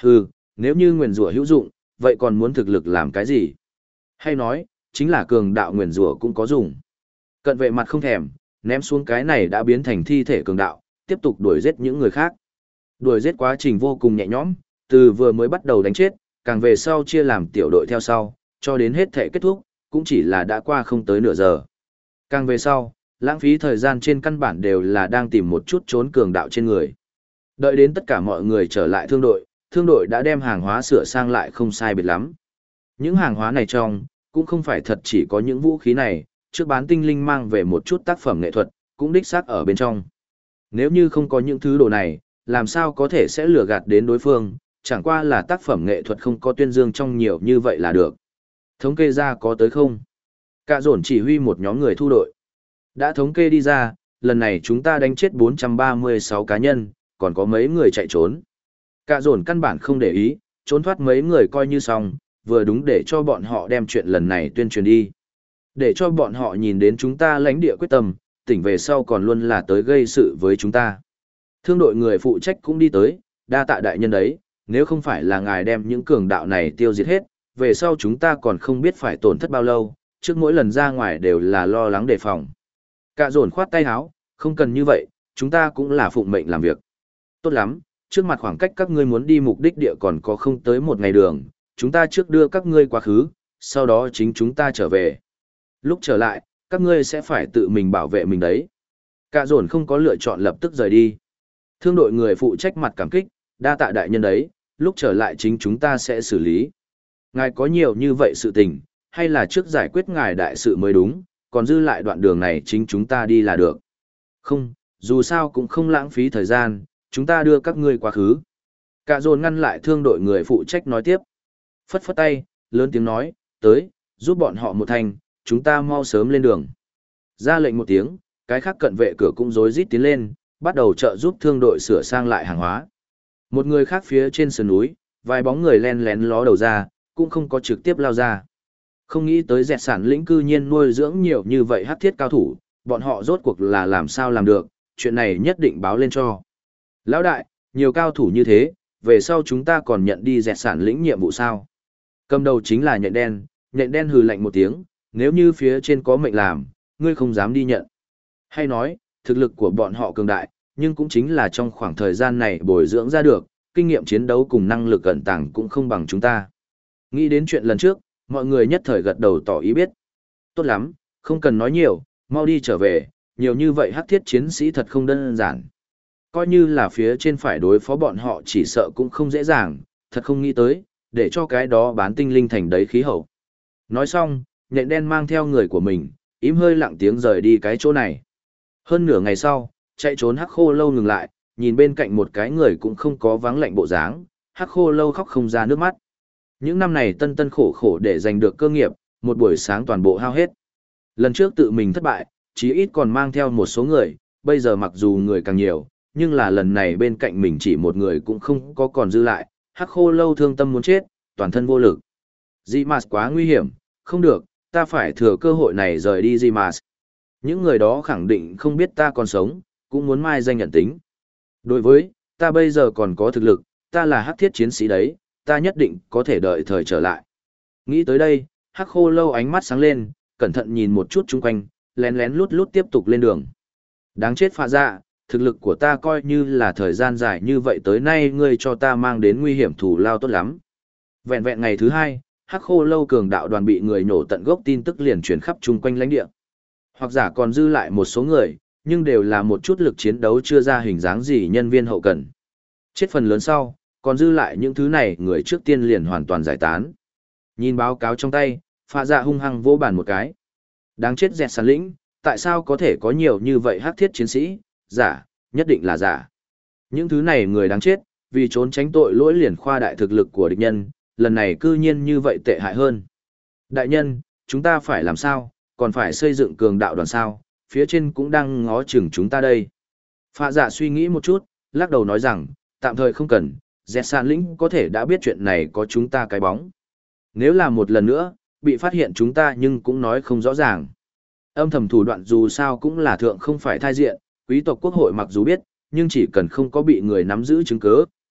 Hừ, nếu như nguyền rủa hữu dụng, vậy còn muốn thực lực làm cái gì? Hay nói, chính là cường đạo nguyền rủa cũng có dùng. Cận vệ mặt không thèm, ném xuống cái này đã biến thành thi thể cường đạo, tiếp tục đuổi giết những người khác. Đuổi giết quá trình vô cùng nhẹ nhõm, từ vừa mới bắt đầu đánh chết, càng về sau chia làm tiểu đội theo sau, cho đến hết thể kết thúc, cũng chỉ là đã qua không tới nửa giờ. Càng về sau, lãng phí thời gian trên căn bản đều là đang tìm một chút trốn cường đạo trên người. Đợi đến tất cả mọi người trở lại thương đội đã đem hàng hóa sửa sang lại không sai biệt lắm. Những hàng hóa này trong, cũng không phải thật chỉ có những vũ khí này, trước bán tinh linh mang về một chút tác phẩm nghệ thuật, cũng đích xác ở bên trong. Nếu như không có những thứ đồ này, làm sao có thể sẽ lừa gạt đến đối phương, chẳng qua là tác phẩm nghệ thuật không có tuyên dương trong nhiều như vậy là được. Thống kê ra có tới không? Cả dồn chỉ huy một nhóm người thu đội. Đã thống kê đi ra, lần này chúng ta đánh chết 436 cá nhân, còn có mấy người chạy trốn. Cả dồn căn bản không để ý, trốn thoát mấy người coi như xong, vừa đúng để cho bọn họ đem chuyện lần này tuyên truyền đi. Để cho bọn họ nhìn đến chúng ta lãnh địa quyết tâm, tỉnh về sau còn luôn là tới gây sự với chúng ta. Thương đội người phụ trách cũng đi tới, đa tạ đại nhân đấy, nếu không phải là ngài đem những cường đạo này tiêu diệt hết, về sau chúng ta còn không biết phải tổn thất bao lâu, trước mỗi lần ra ngoài đều là lo lắng đề phòng. Cả dồn khoát tay áo, không cần như vậy, chúng ta cũng là phụng mệnh làm việc. Tốt lắm, trước mặt khoảng cách các ngươi muốn đi mục đích địa còn có không tới một ngày đường, chúng ta trước đưa các ngươi quá khứ, sau đó chính chúng ta trở về. Lúc trở lại, các ngươi sẽ phải tự mình bảo vệ mình đấy. Cả dồn không có lựa chọn lập tức rời đi. Thương đội người phụ trách mặt cảm kích, đa tạ đại nhân đấy, lúc trở lại chính chúng ta sẽ xử lý. Ngài có nhiều như vậy sự tình, hay là trước giải quyết ngài đại sự mới đúng, còn dư lại đoạn đường này chính chúng ta đi là được. Không, dù sao cũng không lãng phí thời gian, chúng ta đưa các ngươi quá khứ. Cả dồn ngăn lại thương đội người phụ trách nói tiếp. Phất phất tay, lớn tiếng nói, tới, giúp bọn họ một thành, chúng ta mau sớm lên đường. Ra lệnh một tiếng, cái khác cận vệ cửa cũng rối rít tiến lên, bắt đầu trợ giúp thương đội sửa sang lại hàng hóa. Một người khác phía trên sườn núi, vài bóng người len lén ló đầu ra, cũng không có trực tiếp lao ra. Không nghĩ tới dẹt sản lĩnh cư nhiên nuôi dưỡng nhiều như vậy hắc thiết cao thủ, bọn họ rốt cuộc là làm sao làm được, chuyện này nhất định báo lên cho. Lão đại, nhiều cao thủ như thế, về sau chúng ta còn nhận đi dẹt sản lĩnh nhiệm vụ sao? Cầm đầu chính là nhện đen hừ lạnh một tiếng, nếu như phía trên có mệnh làm, ngươi không dám đi nhận. Hay nói, thực lực của bọn họ cường đại, nhưng cũng chính là trong khoảng thời gian này bồi dưỡng ra được, kinh nghiệm chiến đấu cùng năng lực ẩn tàng cũng không bằng chúng ta. Nghĩ đến chuyện lần trước, mọi người nhất thời gật đầu tỏ ý biết. Tốt lắm, không cần nói nhiều, mau đi trở về, nhiều như vậy hắc thiết chiến sĩ thật không đơn giản. Coi như là phía trên phải đối phó bọn họ chỉ sợ cũng không dễ dàng, thật không nghĩ tới, để cho cái đó bán tinh linh thành đấy khí hậu. Nói xong, nhện đen mang theo người của mình, im hơi lặng tiếng rời đi cái chỗ này. Hơn nửa ngày sau, chạy trốn hắc khô lâu ngừng lại, nhìn bên cạnh một cái người cũng không có vắng lạnh bộ dáng, hắc khô lâu khóc không ra nước mắt. Những năm này tân tân khổ khổ để giành được cơ nghiệp, một buổi sáng toàn bộ hao hết. Lần trước tự mình thất bại, chí ít còn mang theo một số người, bây giờ mặc dù người càng nhiều, nhưng là lần này bên cạnh mình chỉ một người cũng không có còn dư lại, hắc khô lâu thương tâm muốn chết, toàn thân vô lực. Dimas quá nguy hiểm, không được, ta phải thừa cơ hội này rời đi Dimas. Những người đó khẳng định không biết ta còn sống, cũng muốn mai danh nhận tính. Đối với, ta bây giờ còn có thực lực, ta là hắc thiết chiến sĩ đấy, ta nhất định có thể đợi thời trở lại. Nghĩ tới đây, hắc khô lâu ánh mắt sáng lên, cẩn thận nhìn một chút chung quanh, lén lén lút lút tiếp tục lên đường. Đáng chết phạ dạ, thực lực của ta coi như là thời gian dài như vậy tới nay ngươi cho ta mang đến nguy hiểm thù lao tốt lắm. Vẹn vẹn ngày thứ hai, hắc khô lâu cường đạo đoàn bị người nổ tận gốc tin tức liền truyền khắp chung quanh lãnh địa. Hoặc giả còn dư lại một số người, nhưng đều là một chút lực chiến đấu chưa ra hình dáng gì nhân viên hậu cần. Chết phần lớn sau, còn dư lại những thứ này người trước tiên liền hoàn toàn giải tán. Nhìn báo cáo trong tay, phạ dạ hung hăng vỗ bàn một cái. Đáng chết dẹt sàn lĩnh, tại sao có thể có nhiều như vậy hắc thiết chiến sĩ, giả, nhất định là giả. Những thứ này người đáng chết, vì trốn tránh tội lỗi liền khoa đại thực lực của địch nhân, lần này cư nhiên như vậy tệ hại hơn. Đại nhân, chúng ta phải làm sao, còn phải xây dựng cường đạo đoàn sao, phía trên cũng đang ngó chừng chúng ta đây. Phạ dạ suy nghĩ một chút, lắc đầu nói rằng, tạm thời không cần, dẹt sàn lĩnh có thể đã biết chuyện này có chúng ta cái bóng. Nếu là một lần nữa, bị phát hiện chúng ta nhưng cũng nói không rõ ràng. Âm thầm thủ đoạn dù sao cũng là thượng không phải thai diện, quý tộc quốc hội mặc dù biết, nhưng chỉ cần không có bị người nắm giữ chứng cứ,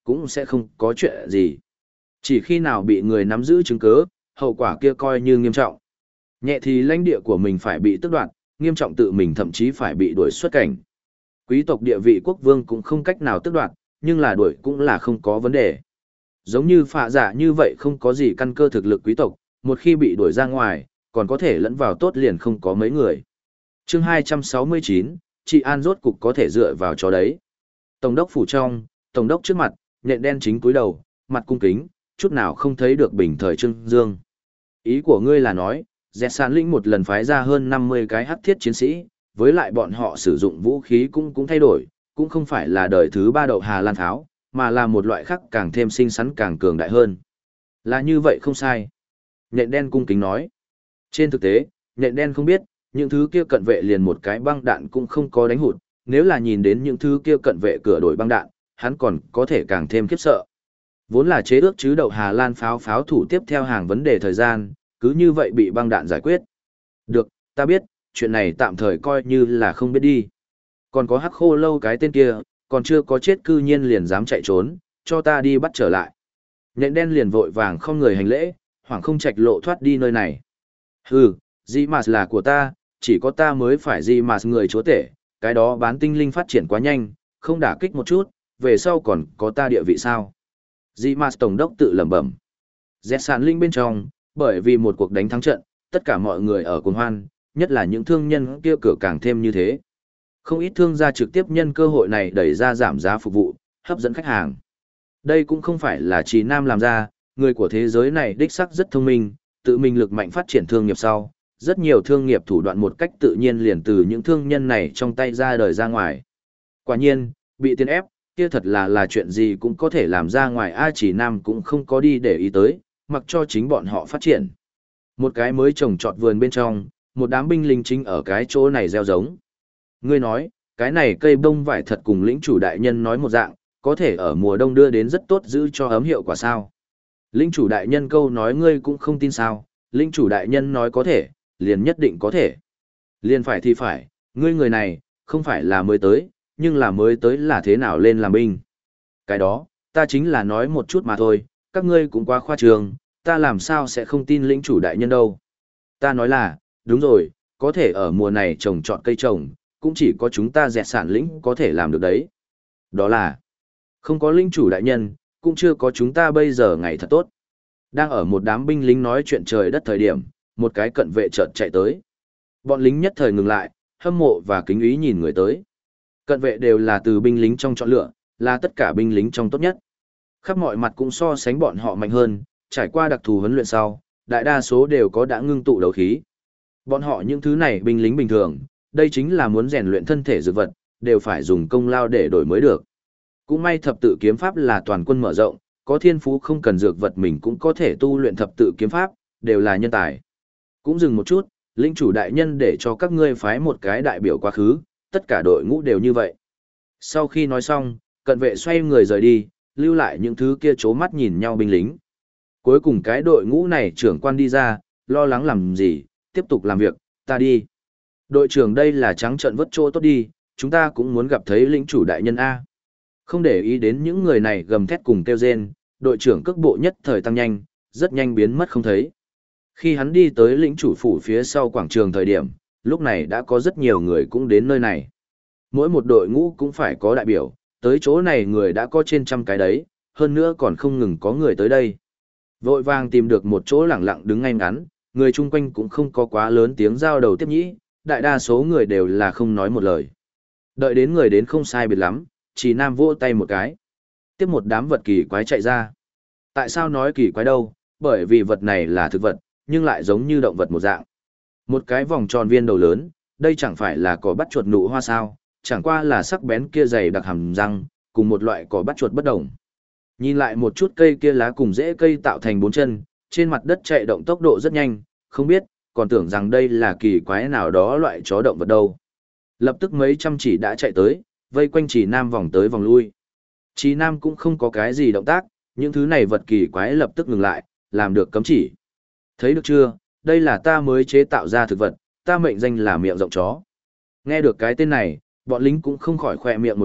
cũng sẽ không có chuyện gì. Chỉ khi nào bị người nắm giữ chứng cứ, hậu quả kia coi như nghiêm trọng. Nhẹ thì lãnh địa của mình phải bị tước đoạt, nghiêm trọng tự mình thậm chí phải bị đuổi xuất cảnh. Quý tộc địa vị quốc vương cũng không cách nào tước đoạt, nhưng là đuổi cũng là không có vấn đề. Giống như phạ giả như vậy không có gì căn cơ thực lực quý tộc, một khi bị đuổi ra ngoài, còn có thể lẫn vào tốt liền không có mấy người. Chương 269, chị An rốt cục có thể dựa vào cho đấy. Tổng đốc phủ trong, tổng đốc trước mặt, nhện đen chính cúi đầu, mặt cung kính, chút nào không thấy được bình thời Trương Dương. Ý của ngươi là nói, Dẹt Sàn Linh một lần phái ra hơn 50 cái hắc thiết chiến sĩ, với lại bọn họ sử dụng vũ khí cũng thay đổi, cũng không phải là đời thứ 3 đậu Hà Lan tháo, mà là một loại khác càng thêm xinh xắn càng cường đại hơn. Là như vậy không sai. Nhện đen cung kính nói. Trên thực tế, nhện đen không biết, những thứ kia cận vệ liền một cái băng đạn cũng không có đánh hụt, nếu là nhìn đến những thứ kia cận vệ cửa đổi băng đạn, hắn còn có thể càng thêm khiếp sợ. Vốn là chế ước chứ đậu Hà Lan pháo thủ tiếp theo hàng vấn đề thời gian, cứ như vậy bị băng đạn giải quyết. Được, ta biết, chuyện này tạm thời coi như là không biết đi. Còn có hắc khô lâu cái tên kia, còn chưa có chết cư nhiên liền dám chạy trốn, cho ta đi bắt trở lại. Nhện đen liền vội vàng không người hành lễ, hoảng không trạch lộ thoát đi nơi này. Hừ, Di-Mars là của ta, chỉ có ta mới phải Di-Mars người chúa tể, cái đó bán tinh linh phát triển quá nhanh, không đả kích một chút, về sau còn có ta địa vị sao. Di-Mars tổng đốc tự lẩm bẩm. Dẹt Sàn Linh bên trong, bởi vì một cuộc đánh thắng trận, tất cả mọi người ở cuồng hoan, nhất là những thương nhân kia cửa càng thêm như thế. Không ít thương gia trực tiếp nhân cơ hội này đẩy ra giảm giá phục vụ, hấp dẫn khách hàng. Đây cũng không phải là chỉ Nam làm ra, người của thế giới này đích sắc rất thông minh, tự mình lực mạnh phát triển thương nghiệp sau. Rất nhiều thương nghiệp thủ đoạn một cách tự nhiên liền từ những thương nhân này trong tay ra đời ra ngoài. Quả nhiên, bị tiền ép, kia thật là chuyện gì cũng có thể làm ra ngoài, ai chỉ Nam cũng không có đi để ý tới, mặc cho chính bọn họ phát triển. Một cái mới trồng trọt vườn bên trong, một đám binh lính chính ở cái chỗ này gieo giống. Ngươi nói, cái này cây bông vải thật cùng lĩnh chủ đại nhân nói một dạng, có thể ở mùa đông đưa đến rất tốt giữ cho ấm hiệu quả sao. Lĩnh chủ đại nhân câu nói ngươi cũng không tin sao, lĩnh chủ đại nhân nói có thể, liền nhất định có thể. Liền phải thì phải, ngươi người này, không phải là mới tới, nhưng là mới tới là thế nào lên làm binh. Cái đó, ta chính là nói một chút mà thôi, các ngươi cũng quá khoa trương, ta làm sao sẽ không tin lĩnh chủ đại nhân đâu. Ta nói là, đúng rồi, có thể ở mùa này trồng trọt cây trồng, cũng chỉ có chúng ta Dẹt Sản lĩnh có thể làm được đấy. Đó là, không có lĩnh chủ đại nhân, cũng chưa có chúng ta bây giờ ngày thật tốt. Đang ở một đám binh lính nói chuyện trời đất thời điểm, một cái cận vệ chợt chạy tới. Bọn lính nhất thời ngừng lại, hâm mộ và kính ý nhìn người tới. Cận vệ đều là từ binh lính trong chọn lựa, là tất cả binh lính trong tốt nhất. Khắp mọi mặt cũng so sánh bọn họ mạnh hơn, trải qua đặc thù huấn luyện sau, đại đa số đều có đã ngưng tụ đấu khí. Bọn họ những thứ này binh lính bình thường, đây chính là muốn rèn luyện thân thể dược vật, đều phải dùng công lao để đổi mới được. Cũng may thập tự kiếm pháp là toàn quân mở rộng, có thiên phú không cần dược vật mình cũng có thể tu luyện thập tự kiếm pháp, đều là nhân tài. Cũng dừng một chút, lĩnh chủ đại nhân để cho các ngươi phái một cái đại biểu quá khứ, tất cả đội ngũ đều như vậy. Sau khi nói xong, cận vệ xoay người rời đi, lưu lại những thứ kia chố mắt nhìn nhau binh lính. Cuối cùng cái đội ngũ này trưởng quan đi ra, lo lắng làm gì, tiếp tục làm việc, ta đi. Đội trưởng đây là trắng trợn vất chỗ tốt đi, chúng ta cũng muốn gặp thấy lĩnh chủ đại nhân A. Không để ý đến những người này gầm thét cùng kêu rên, đội trưởng cước bộ nhất thời tăng nhanh, rất nhanh biến mất không thấy. Khi hắn đi tới lĩnh chủ phủ phía sau quảng trường thời điểm, lúc này đã có rất nhiều người cũng đến nơi này. Mỗi một đội ngũ cũng phải có đại biểu, tới chỗ này người đã có trên trăm cái đấy, hơn nữa còn không ngừng có người tới đây. Vội vàng tìm được một chỗ lẳng lặng đứng ngay ngắn, người chung quanh cũng không có quá lớn tiếng giao đầu tiếp nhĩ, đại đa số người đều là không nói một lời. Đợi đến người đến không sai biệt lắm, chỉ Nam vỗ tay một cái. Tiếp một đám vật kỳ quái chạy ra. Tại sao nói kỳ quái đâu? Bởi vì vật này là thực vật, nhưng lại giống như động vật một dạng. Một cái vòng tròn viên đầu lớn, đây chẳng phải là cỏ bắt chuột nụ hoa sao, chẳng qua là sắc bén kia dày đặc hàm răng, cùng một loại cỏ bắt chuột bất đồng. Nhìn lại một chút cây kia lá cùng rễ cây tạo thành bốn chân, trên mặt đất chạy động tốc độ rất nhanh, không biết, còn tưởng rằng đây là kỳ quái nào đó loại chó động vật đâu. Lập tức mấy trăm chỉ đã chạy tới, vây quanh chỉ Nam vòng tới vòng lui. Chỉ Nam cũng không có cái gì động tác, những thứ này vật kỳ quái lập tức ngừng lại, làm được cấm chỉ. Thấy được chưa, đây là ta mới chế tạo ra thực vật, ta mệnh danh là miệng rộng chó. Nghe được cái tên này, bọn lính cũng không khỏi khỏe miệng một liệt,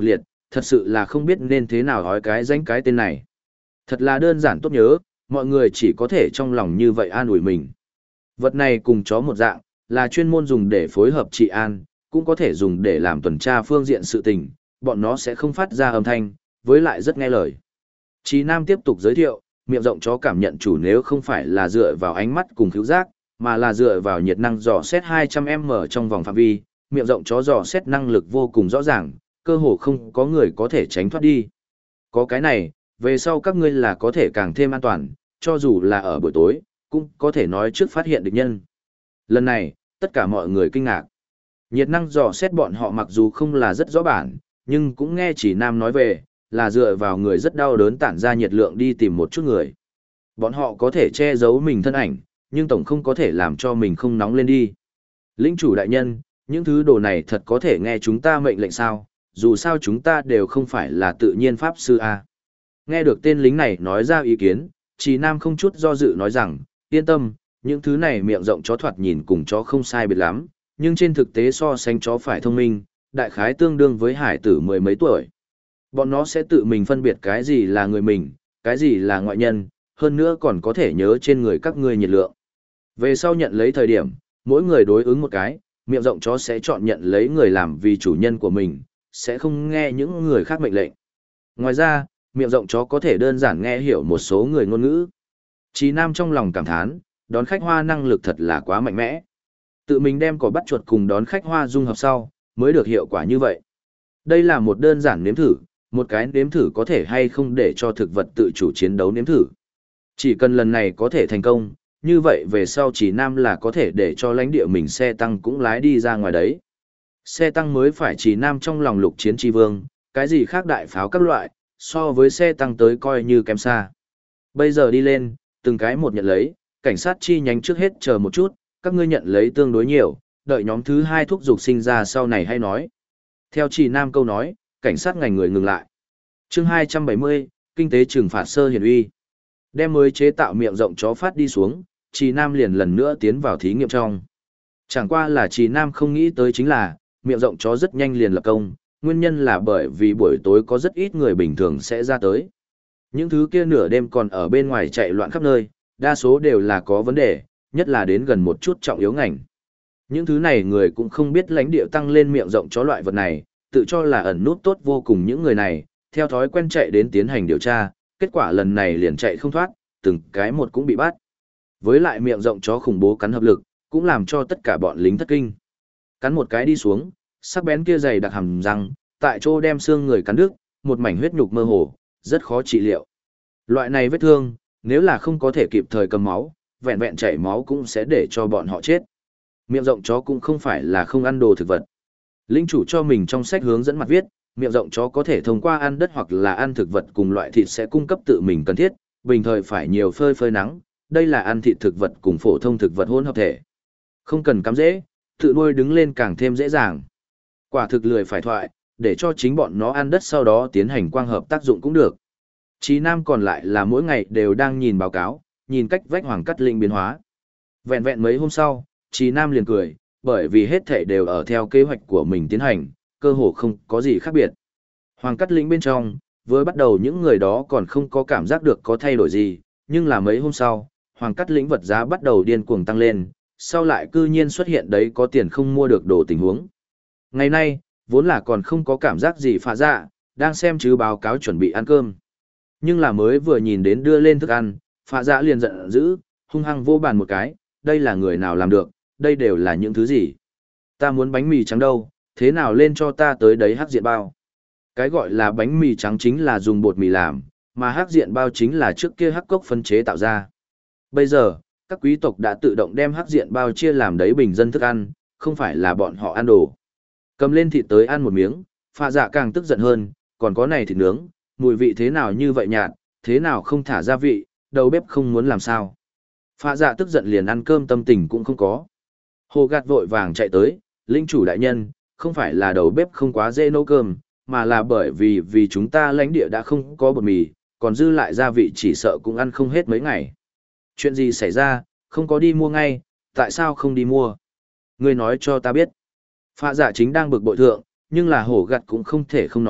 thật sự là không biết nên thế nào hói cái danh cái tên này. Thật là đơn giản tốt nhớ, mọi người chỉ có thể trong lòng như vậy an ủi mình. Vật này cùng chó một dạng, là chuyên môn dùng để phối hợp trị an, cũng có thể dùng để làm tuần tra phương diện sự tình, bọn nó sẽ không phát ra âm thanh, với lại rất nghe lời. Chí Nam tiếp tục giới thiệu, miệng rộng chó cảm nhận chủ nếu không phải là dựa vào ánh mắt cùng khứu giác, mà là dựa vào nhiệt năng dò xét 200m trong vòng phạm vi, miệng rộng chó dò xét năng lực vô cùng rõ ràng, cơ hồ không có người có thể tránh thoát đi. Có cái này, về sau các ngươi là có thể càng thêm an toàn, cho dù là ở buổi tối, cũng có thể nói trước phát hiện địch nhân. Lần này, tất cả mọi người kinh ngạc. Nhiệt năng dò xét bọn họ mặc dù không là rất rõ bản, nhưng cũng nghe Chỉ Nam nói về, là dựa vào người rất đau đớn tản ra nhiệt lượng đi tìm một chút người. Bọn họ có thể che giấu mình thân ảnh, nhưng tổng không có thể làm cho mình không nóng lên đi. Lĩnh chủ đại nhân, những thứ đồ này thật có thể nghe chúng ta mệnh lệnh sao, dù sao chúng ta đều không phải là tự nhiên pháp sư A. Nghe được tên lính này nói ra ý kiến, Chỉ Nam không chút do dự nói rằng, yên tâm, những thứ này miệng rộng chó thoạt nhìn cùng chó không sai biệt lắm, nhưng trên thực tế so sánh chó phải thông minh, đại khái tương đương với hải tử mười mấy tuổi. Bọn nó sẽ tự mình phân biệt cái gì là người mình, cái gì là ngoại nhân, hơn nữa còn có thể nhớ trên người các ngươi nhiệt lượng. Về sau nhận lấy thời điểm, mỗi người đối ứng một cái, miệng rộng chó sẽ chọn nhận lấy người làm vì chủ nhân của mình, sẽ không nghe những người khác mệnh lệnh. Ngoài ra, miệng rộng chó có thể đơn giản nghe hiểu một số người ngôn ngữ. Chí Nam trong lòng cảm thán, đón khách hoa năng lực thật là quá mạnh mẽ. Tự mình đem cỏ bắt chuột cùng đón khách hoa dung hợp sau, mới được hiệu quả như vậy. Đây là một đơn giản nếm thử, một cái nếm thử có thể hay không để cho thực vật tự chủ chiến đấu nếm thử. Chỉ cần lần này có thể thành công, như vậy về sau Chỉ Nam là có thể để cho lãnh địa mình xe tăng cũng lái đi ra ngoài đấy. Xe tăng mới phải Chỉ Nam trong lòng lục chiến tri vương, cái gì khác đại pháo các loại, so với xe tăng tới coi như kém xa. Bây giờ đi lên, từng cái một nhận lấy, cảnh sát chi nhánh trước hết chờ một chút, các ngươi nhận lấy tương đối nhiều, đợi nhóm thứ 2 thúc dục sinh ra sau này hay nói. Theo Chỉ Nam câu nói, cảnh sát ngành người ngừng lại. Chương 270, kinh tế trừng phạt sơ hiển uy. Đem mới chế tạo miệng rộng chó phát đi xuống, Chỉ Nam liền lần nữa tiến vào thí nghiệm trong. Chẳng qua là Chỉ Nam không nghĩ tới chính là, miệng rộng chó rất nhanh liền lập công, nguyên nhân là bởi vì buổi tối có rất ít người bình thường sẽ ra tới. Những thứ kia nửa đêm còn ở bên ngoài chạy loạn khắp nơi, đa số đều là có vấn đề, nhất là đến gần một chút trọng yếu ngành. Những thứ này người cũng không biết lãnh địa tăng lên miệng rộng chó loại vật này, tự cho là ẩn nút tốt vô cùng những người này, theo thói quen chạy đến tiến hành điều tra, kết quả lần này liền chạy không thoát, từng cái một cũng bị bắt. Với lại miệng rộng chó khủng bố cắn hợp lực, cũng làm cho tất cả bọn lính thất kinh. Cắn một cái đi xuống, sắc bén kia dày đặc hàm răng, tại chỗ đem xương người cắn đứt, một mảnh huyết nhục mơ hồ, rất khó trị liệu. Loại này vết thương, nếu là không có thể kịp thời cầm máu, vẹn vẹn chảy máu cũng sẽ để cho bọn họ chết. Miệng rộng chó cũng không phải là không ăn đồ thực vật. Linh chủ cho mình trong sách hướng dẫn mặt viết, miệng rộng chó có thể thông qua ăn đất hoặc là ăn thực vật cùng loại thịt sẽ cung cấp tự mình cần thiết, bình thời phải nhiều phơi phơi nắng, đây là ăn thịt thực vật cùng phổ thông thực vật hỗn hợp thể. Không cần cắm dễ, tự nuôi đứng lên càng thêm dễ dàng. Quả thực lười phải thoại, để cho chính bọn nó ăn đất sau đó tiến hành quang hợp tác dụng cũng được. Chí Nam còn lại là mỗi ngày đều đang nhìn báo cáo, nhìn cách vách Hoàng Cát Linh biến hóa. Vẹn vẹn mấy hôm sau, Chí Nam liền cười, bởi vì hết thảy đều ở theo kế hoạch của mình tiến hành, cơ hồ không có gì khác biệt. Hoàng Cát Linh bên trong, với bắt đầu những người đó còn không có cảm giác được có thay đổi gì, nhưng là mấy hôm sau, Hoàng Cát Linh vật giá bắt đầu điên cuồng tăng lên, sau lại cư nhiên xuất hiện đấy có tiền không mua được đồ tình huống. Ngày nay, vốn là còn không có cảm giác gì phá dạ, đang xem chứ báo cáo chuẩn bị ăn cơm. Nhưng là mới vừa nhìn đến đưa lên thức ăn, phá dạ liền giận dữ, hung hăng vô bàn một cái, đây là người nào làm được, đây đều là những thứ gì. Ta muốn bánh mì trắng đâu, thế nào lên cho ta tới đấy hắc diện bao. Cái gọi là bánh mì trắng chính là dùng bột mì làm, mà hắc diện bao chính là trước kia hắc cốc phân chế tạo ra. Bây giờ, các quý tộc đã tự động đem hắc diện bao chia làm đấy bình dân thức ăn, không phải là bọn họ ăn đồ. Cầm lên thịt tới ăn một miếng, phạ dạ càng tức giận hơn, còn có này thịt nướng, mùi vị thế nào như vậy nhạt, thế nào không thả gia vị, đầu bếp không muốn làm sao. Phạ dạ tức giận liền ăn cơm tâm tình cũng không có. Hồ Gạt vội vàng chạy tới, linh chủ đại nhân, không phải là đầu bếp không quá dễ nấu cơm, mà là bởi vì chúng ta lãnh địa đã không có bột mì, còn dư lại gia vị chỉ sợ cũng ăn không hết mấy ngày. Chuyện gì xảy ra, không có đi mua ngay, tại sao không đi mua? Ngươi nói cho ta biết. Phạ dạ chính đang bực bội thượng, nhưng là hổ gặt cũng không thể không nói,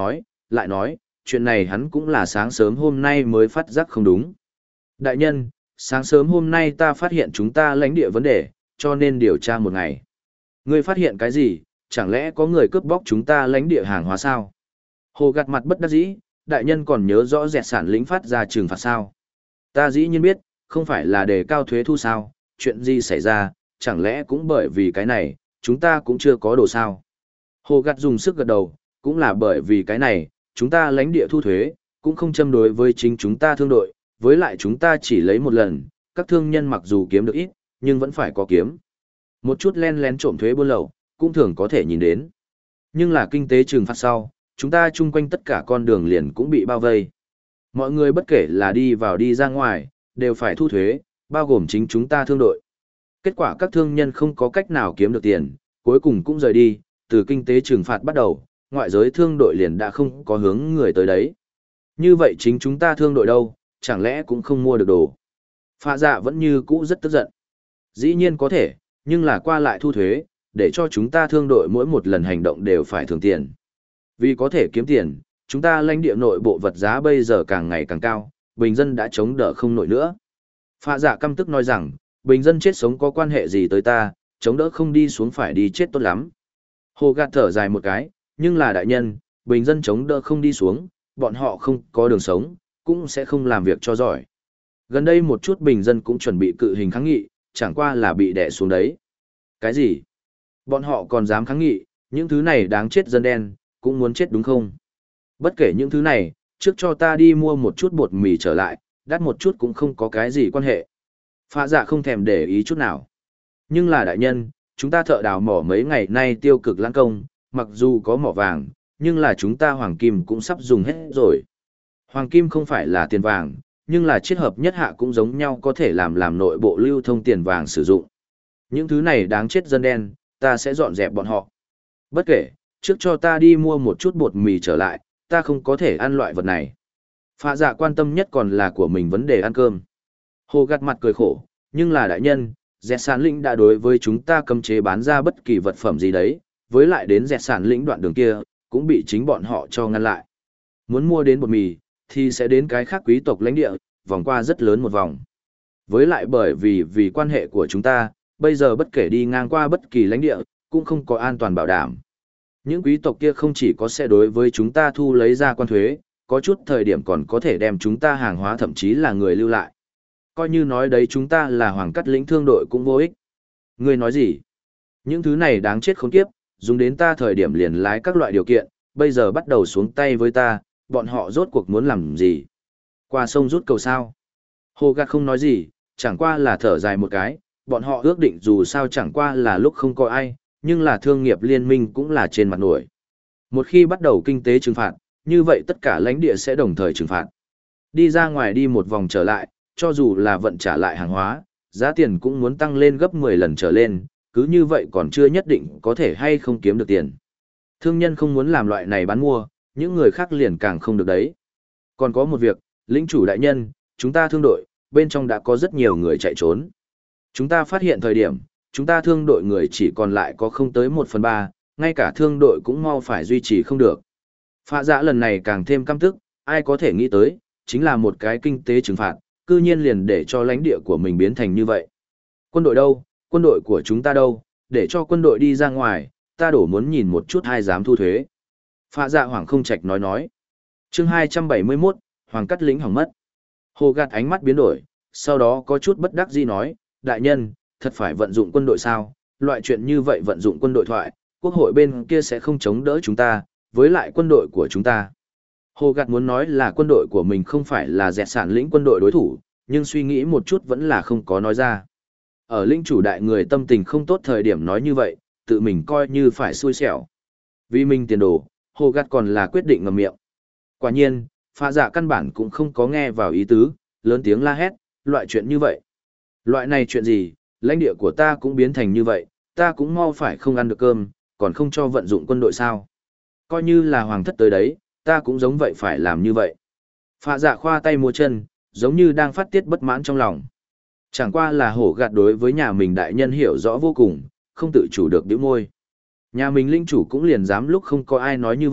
lại nói, chuyện này hắn cũng là sáng sớm hôm nay mới phát giác không đúng. Đại nhân, sáng sớm hôm nay ta phát hiện chúng ta lãnh địa vấn đề, cho nên điều tra một ngày. Ngươi phát hiện cái gì, chẳng lẽ có người cướp bóc chúng ta lãnh địa hàng hóa sao? Hồ gạt mặt bất đắc dĩ, đại nhân còn nhớ rõ dẹt sản lĩnh phát ra trừng phạt sao? Ta dĩ nhiên biết, không phải là đề cao thuế thu sao, chuyện gì xảy ra, chẳng lẽ cũng bởi vì cái này, chúng ta cũng chưa có đồ sao? Hồ gạt dùng sức gật đầu, cũng là bởi vì cái này, chúng ta lãnh địa thu thuế, cũng không châm đối với chính chúng ta thương đội, với lại chúng ta chỉ lấy một lần, các thương nhân mặc dù kiếm được ít, nhưng vẫn phải có kiếm. Một chút len lén trộm thuế buôn lậu, cũng thường có thể nhìn đến. Nhưng là kinh tế trừng phạt sau, chúng ta chung quanh tất cả con đường liền cũng bị bao vây. Mọi người bất kể là đi vào đi ra ngoài, đều phải thu thuế, bao gồm chính chúng ta thương đội. Kết quả các thương nhân không có cách nào kiếm được tiền, cuối cùng cũng rời đi, từ kinh tế trừng phạt bắt đầu, ngoại giới thương đội liền đã không có hướng người tới đấy. Như vậy chính chúng ta thương đội đâu, chẳng lẽ cũng không mua được đồ. Phạ dạ vẫn như cũ rất tức giận. Dĩ nhiên có thể, nhưng là qua lại thu thuế, để cho chúng ta thương đội mỗi một lần hành động đều phải thưởng tiền. Vì có thể kiếm tiền, chúng ta lãnh địa nội bộ vật giá bây giờ càng ngày càng cao, bình dân đã chống đỡ không nổi nữa. Phạ dạ căm tức nói rằng, bình dân chết sống có quan hệ gì tới ta, chống đỡ không đi xuống phải đi chết tốt lắm. Hồ gạt thở dài một cái, nhưng là đại nhân, bình dân chống đỡ không đi xuống, bọn họ không có đường sống, cũng sẽ không làm việc cho giỏi. Gần đây một chút bình dân cũng chuẩn bị cự hình kháng nghị, chẳng qua là bị đè xuống đấy. Cái gì? Bọn họ còn dám kháng nghị, những thứ này đáng chết dân đen, cũng muốn chết đúng không? Bất kể những thứ này, trước cho ta đi mua một chút bột mì trở lại, đắt một chút cũng không có cái gì quan hệ. Phạ dạ không thèm để ý chút nào. Nhưng là đại nhân, chúng ta thợ đào mỏ mấy ngày nay tiêu cực lãng công, mặc dù có mỏ vàng, nhưng là chúng ta hoàng kim cũng sắp dùng hết rồi. Hoàng kim không phải là tiền vàng, nhưng là chiết hợp nhất hạ cũng giống nhau có thể làm nội bộ lưu thông tiền vàng sử dụng. Những thứ này đáng chết dân đen, ta sẽ dọn dẹp bọn họ. Bất kể, trước cho ta đi mua một chút bột mì trở lại, ta không có thể ăn loại vật này. Phạ dạ quan tâm nhất còn là của mình vấn đề ăn cơm. Hồ gạt mặt cười khổ, nhưng là đại nhân, dẹt sản lĩnh đã đối với chúng ta cấm chế bán ra bất kỳ vật phẩm gì đấy, với lại đến dẹt sản lĩnh đoạn đường kia, cũng bị chính bọn họ cho ngăn lại. Muốn mua đến bột mì, thì sẽ đến cái khác quý tộc lãnh địa, vòng qua rất lớn một vòng. Với lại bởi vì quan hệ của chúng ta, bây giờ bất kể đi ngang qua bất kỳ lãnh địa, cũng không có an toàn bảo đảm. Những quý tộc kia không chỉ có sẽ đối với chúng ta thu lấy ra quan thuế, có chút thời điểm còn có thể đem chúng ta hàng hóa thậm chí là người lưu lại. Coi như nói đấy chúng ta là hoàng cắt lĩnh thương đội cũng vô ích. Ngươi nói gì? Những thứ này đáng chết khốn kiếp, dùng đến ta thời điểm liền lái các loại điều kiện, bây giờ bắt đầu xuống tay với ta, bọn họ rốt cuộc muốn làm gì? Qua sông rút cầu sao? Hồ gạt không nói gì, chẳng qua là thở dài một cái, bọn họ ước định dù sao chẳng qua là lúc không có ai, nhưng là thương nghiệp liên minh cũng là trên mặt nổi. Một khi bắt đầu kinh tế trừng phạt, như vậy tất cả lãnh địa sẽ đồng thời trừng phạt. Đi ra ngoài đi một vòng trở lại, cho dù là vận trả lại hàng hóa, giá tiền cũng muốn tăng lên gấp 10 lần trở lên, cứ như vậy còn chưa nhất định có thể hay không kiếm được tiền. Thương nhân không muốn làm loại này bán mua, những người khác liền càng không được đấy. Còn có một việc, lĩnh chủ đại nhân, chúng ta thương đội, bên trong đã có rất nhiều người chạy trốn. Chúng ta phát hiện thời điểm, chúng ta thương đội người chỉ còn lại có không tới 1/3, ngay cả thương đội cũng mau phải duy trì không được. Phạ dạ lần này càng thêm căm tức, ai có thể nghĩ tới, chính là một cái kinh tế trừng phạt, cư nhiên liền để cho lãnh địa của mình biến thành như vậy. Quân đội đâu, quân đội của chúng ta đâu, để cho quân đội đi ra ngoài, ta đổ muốn nhìn một chút ai dám thu thuế. Phạ dạ Hoàng không trạch nói. Chương 271, Hoàng cắt lĩnh hỏng mất. Hồ gạt ánh mắt biến đổi, sau đó có chút bất đắc dĩ nói, đại nhân, thật phải vận dụng quân đội sao, loại chuyện như vậy vận dụng quân đội thoại, quốc hội bên kia sẽ không chống đỡ chúng ta, với lại quân đội của chúng ta. Hồ gạt muốn nói là quân đội của mình không phải là dẹt sản lĩnh quân đội đối thủ, nhưng suy nghĩ một chút vẫn là không có nói ra. Ở lĩnh chủ đại người tâm tình không tốt thời điểm nói như vậy, tự mình coi như phải xui xẻo. Vì mình tiền đồ, Hồ gạt còn là quyết định ngậm miệng. Quả nhiên, Phạ dạ căn bản cũng không có nghe vào ý tứ, lớn tiếng la hét, loại chuyện như vậy. Loại này chuyện gì, lãnh địa của ta cũng biến thành như vậy, ta cũng mau phải không ăn được cơm, còn không cho vận dụng quân đội sao. Coi như là hoàng thất tới đấy, ta cũng giống vậy phải làm như vậy. Phạ dạ khoa tay múa chân, giống như đang phát tiết bất mãn trong lòng. Chẳng qua là hổ gạt đối với nhà mình đại nhân hiểu rõ vô cùng, không tự chủ được bĩu môi. Nhà mình linh chủ cũng liền dám lúc không có ai nói như vậy,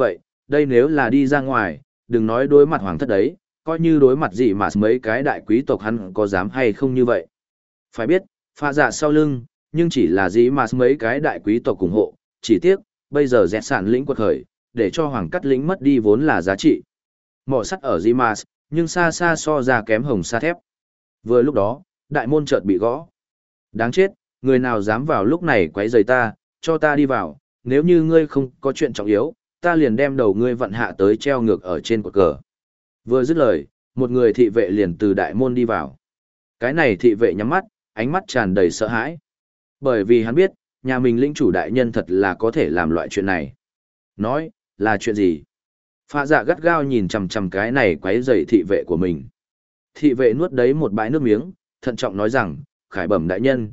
đây nếu là đi ra ngoài, đừng nói đối mặt hoàng thất đấy, coi như đối mặt gì mà mấy cái đại quý tộc hắn có dám hay không như vậy. Phải biết, pha dạ sau lưng, nhưng chỉ là gì mà mấy cái đại quý tộc ủng hộ, chỉ tiếc, bây giờ dẹt sản lĩnh quật khởi, để cho hoàng cắt lĩnh mất đi vốn là giá trị. Mỏ sắt ở Dimas, nhưng xa xa so ra kém hồng sa thép. Vừa lúc đó, đại môn chợt bị gõ. Đáng chết, người nào dám vào lúc này quấy rầy ta, cho ta đi vào, nếu như ngươi không có chuyện trọng yếu, ta liền đem đầu ngươi vặn hạ tới treo ngược ở trên cột cờ. Vừa dứt lời, một người thị vệ liền từ đại môn đi vào. Cái này thị vệ nhắm mắt, ánh mắt tràn đầy sợ hãi. Bởi vì hắn biết, nhà mình lĩnh chủ đại nhân thật là có thể làm loại chuyện này. Nói, là chuyện gì? Phạ dạ gắt gao nhìn chằm chằm cái này quấy rầy thị vệ của mình. Thị vệ nuốt đấy một bãi nước miếng, thận trọng nói rằng, Khải Bẩm đại nhân,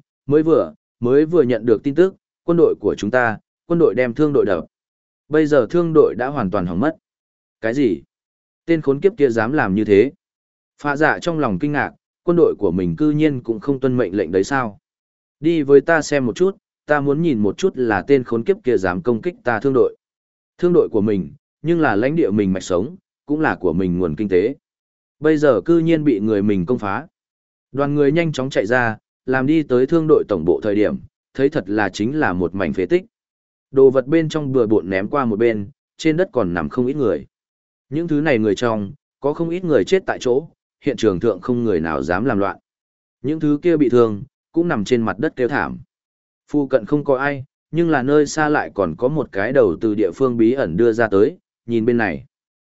mới vừa nhận được tin tức, quân đội của chúng ta, quân đội đem thương đội đập. Bây giờ thương đội đã hoàn toàn hỏng mất. Cái gì? Tên khốn kiếp kia dám làm như thế? Phạ dạ trong lòng kinh ngạc, quân đội của mình cư nhiên cũng không tuân mệnh lệnh đấy sao? Đi với ta xem một chút, ta muốn nhìn một chút là tên khốn kiếp kia dám công kích ta thương đội. Thương đội của mình, nhưng là lãnh địa mình mạch sống, cũng là của mình nguồn kinh tế. Bây giờ cư nhiên bị người mình công phá. Đoàn người nhanh chóng chạy ra, làm đi tới thương đội tổng bộ thời điểm, thấy thật là chính là một mảnh phế tích. Đồ vật bên trong bừa bộn ném qua một bên, trên đất còn nằm không ít người. Những thứ này người trong, có không ít người chết tại chỗ, hiện trường thượng không người nào dám làm loạn. Những thứ kia bị thương, cũng nằm trên mặt đất kêu thảm. Phu cận không có ai, nhưng là nơi xa lại còn có một cái đầu từ địa phương bí ẩn đưa ra tới, nhìn bên này.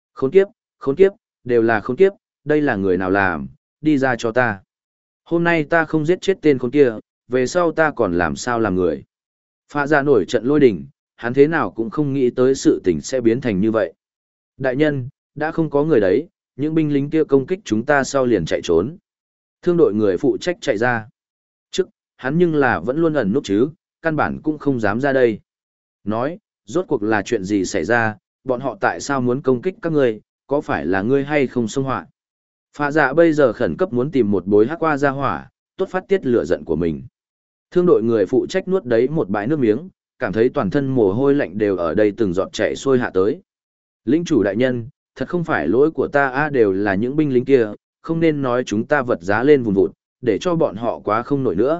Khốn kiếp, đều là khốn kiếp, đây là người nào làm, đi ra cho ta. Hôm nay ta không giết chết tên khốn kia, về sau ta còn làm sao làm người. Phạ ra nổi trận lôi đình, hắn thế nào cũng không nghĩ tới sự tình sẽ biến thành như vậy. Đại nhân, đã không có người đấy, những binh lính kia công kích chúng ta sau liền chạy trốn. Thương đội người phụ trách chạy ra. Trước, hắn nhưng là vẫn luôn ẩn núp chứ, căn bản cũng không dám ra đây. Nói, rốt cuộc là chuyện gì xảy ra, bọn họ tại sao muốn công kích các ngươi, có phải là ngươi hay không xông họa? Phạ dạ bây giờ khẩn cấp muốn tìm một bối hắc qua ra hỏa, tốt phát tiết lửa giận của mình. Thương đội người phụ trách nuốt đấy một bãi nước miếng, cảm thấy toàn thân mồ hôi lạnh đều ở đây từng giọt chảy xuôi hạ tới. Lĩnh chủ đại nhân, thật không phải lỗi của ta đều là những binh lính kia, không nên nói chúng ta vật giá lên vùng vụt, để cho bọn họ quá không nổi nữa,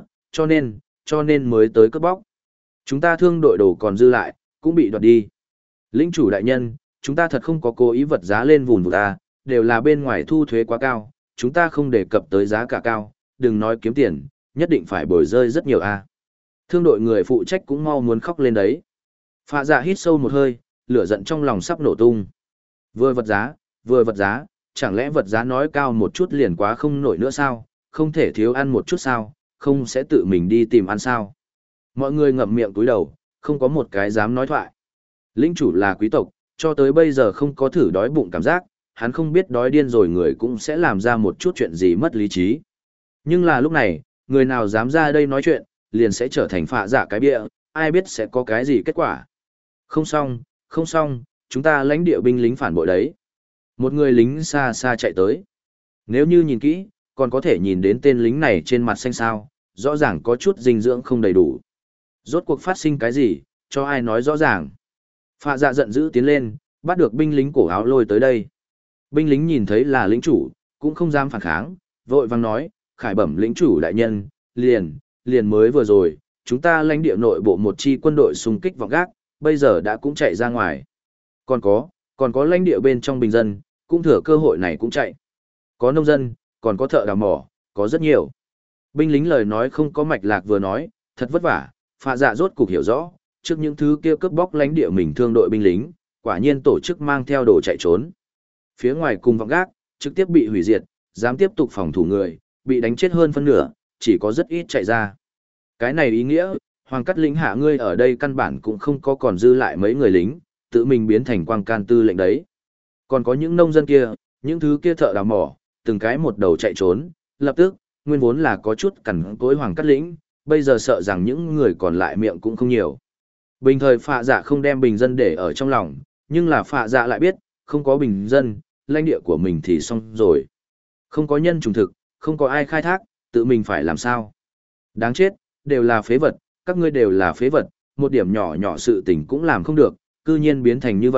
cho nên mới tới cướp bóc. Chúng ta thương đội đồ còn dư lại, cũng bị đoạt đi. Lĩnh chủ đại nhân, chúng ta thật không có cố ý vật giá lên vùng vụt đều là bên ngoài thu thuế quá cao, chúng ta không đề cập tới giá cả cao, đừng nói kiếm tiền, nhất định phải bồi rơi rất nhiều Thương đội người phụ trách cũng mau muốn khóc lên đấy. Phạ dạ hít sâu một hơi, lửa giận trong lòng sắp nổ tung. Vừa vật giá, chẳng lẽ vật giá nói cao một chút liền quá không nổi nữa sao, không thể thiếu ăn một chút sao, không sẽ tự mình đi tìm ăn sao. Mọi người ngậm miệng túi đầu, không có một cái dám nói thoại. Lĩnh chủ là quý tộc, cho tới bây giờ không có thử đói bụng cảm giác, hắn không biết đói điên rồi người cũng sẽ làm ra một chút chuyện gì mất lý trí. Nhưng là lúc này, người nào dám ra đây nói chuyện, liền sẽ trở thành phạ dạ cái bịa, ai biết sẽ có cái gì kết quả. Không xong, chúng ta lãnh địa binh lính phản bội đấy. Một người lính xa xa chạy tới. Nếu như nhìn kỹ, còn có thể nhìn đến tên lính này trên mặt xanh xao, rõ ràng có chút dinh dưỡng không đầy đủ. Rốt cuộc phát sinh cái gì, cho ai nói rõ ràng. Phạ dạ giận dữ tiến lên, bắt được binh lính cổ áo lôi tới đây. Binh lính nhìn thấy là lĩnh chủ, cũng không dám phản kháng, vội vang nói, Khải Bẩm lĩnh chủ đại nhân, liền mới vừa rồi, chúng ta lãnh địa nội bộ một chi quân đội xung kích vọng gác, bây giờ đã cũng chạy ra ngoài. Còn có lãnh địa bên trong bình dân, cũng thừa cơ hội này cũng chạy. Có nông dân, còn có thợ đào mỏ, có rất nhiều. Binh lính lời nói không có mạch lạc vừa nói, thật vất vả, phạ dạ rốt cục hiểu rõ, trước những thứ kia cướp bóc lãnh địa mình thương đội binh lính, quả nhiên tổ chức mang theo đồ chạy trốn. Phía ngoài cùng vọng gác, trực tiếp bị hủy diệt, dám tiếp tục phòng thủ người, bị đánh chết hơn phân nửa, chỉ có rất ít chạy ra. Cái này ý nghĩa, Hoàng Cát lính hạ ngươi ở đây căn bản cũng không có còn dư lại mấy người lính, tự mình biến thành quang can tư lệnh đấy. Còn có những nông dân kia, những thứ kia thợ đào mỏ, từng cái một đầu chạy trốn, lập tức, nguyên vốn là có chút cằn cỗi Hoàng Cát lĩnh, bây giờ sợ rằng những người còn lại miệng cũng không nhiều. Bình thời phạ dạ không đem bình dân để ở trong lòng, nhưng là phạ dạ lại biết, không có bình dân, lãnh địa của mình thì xong rồi. Không có nhân trùng thực, không có ai khai thác, tự mình phải làm sao. Đáng chết, đều là phế vật, các ngươi đều là phế vật, một điểm nhỏ nhỏ sự tình cũng làm không được, cư nhiên biến thành như vậy,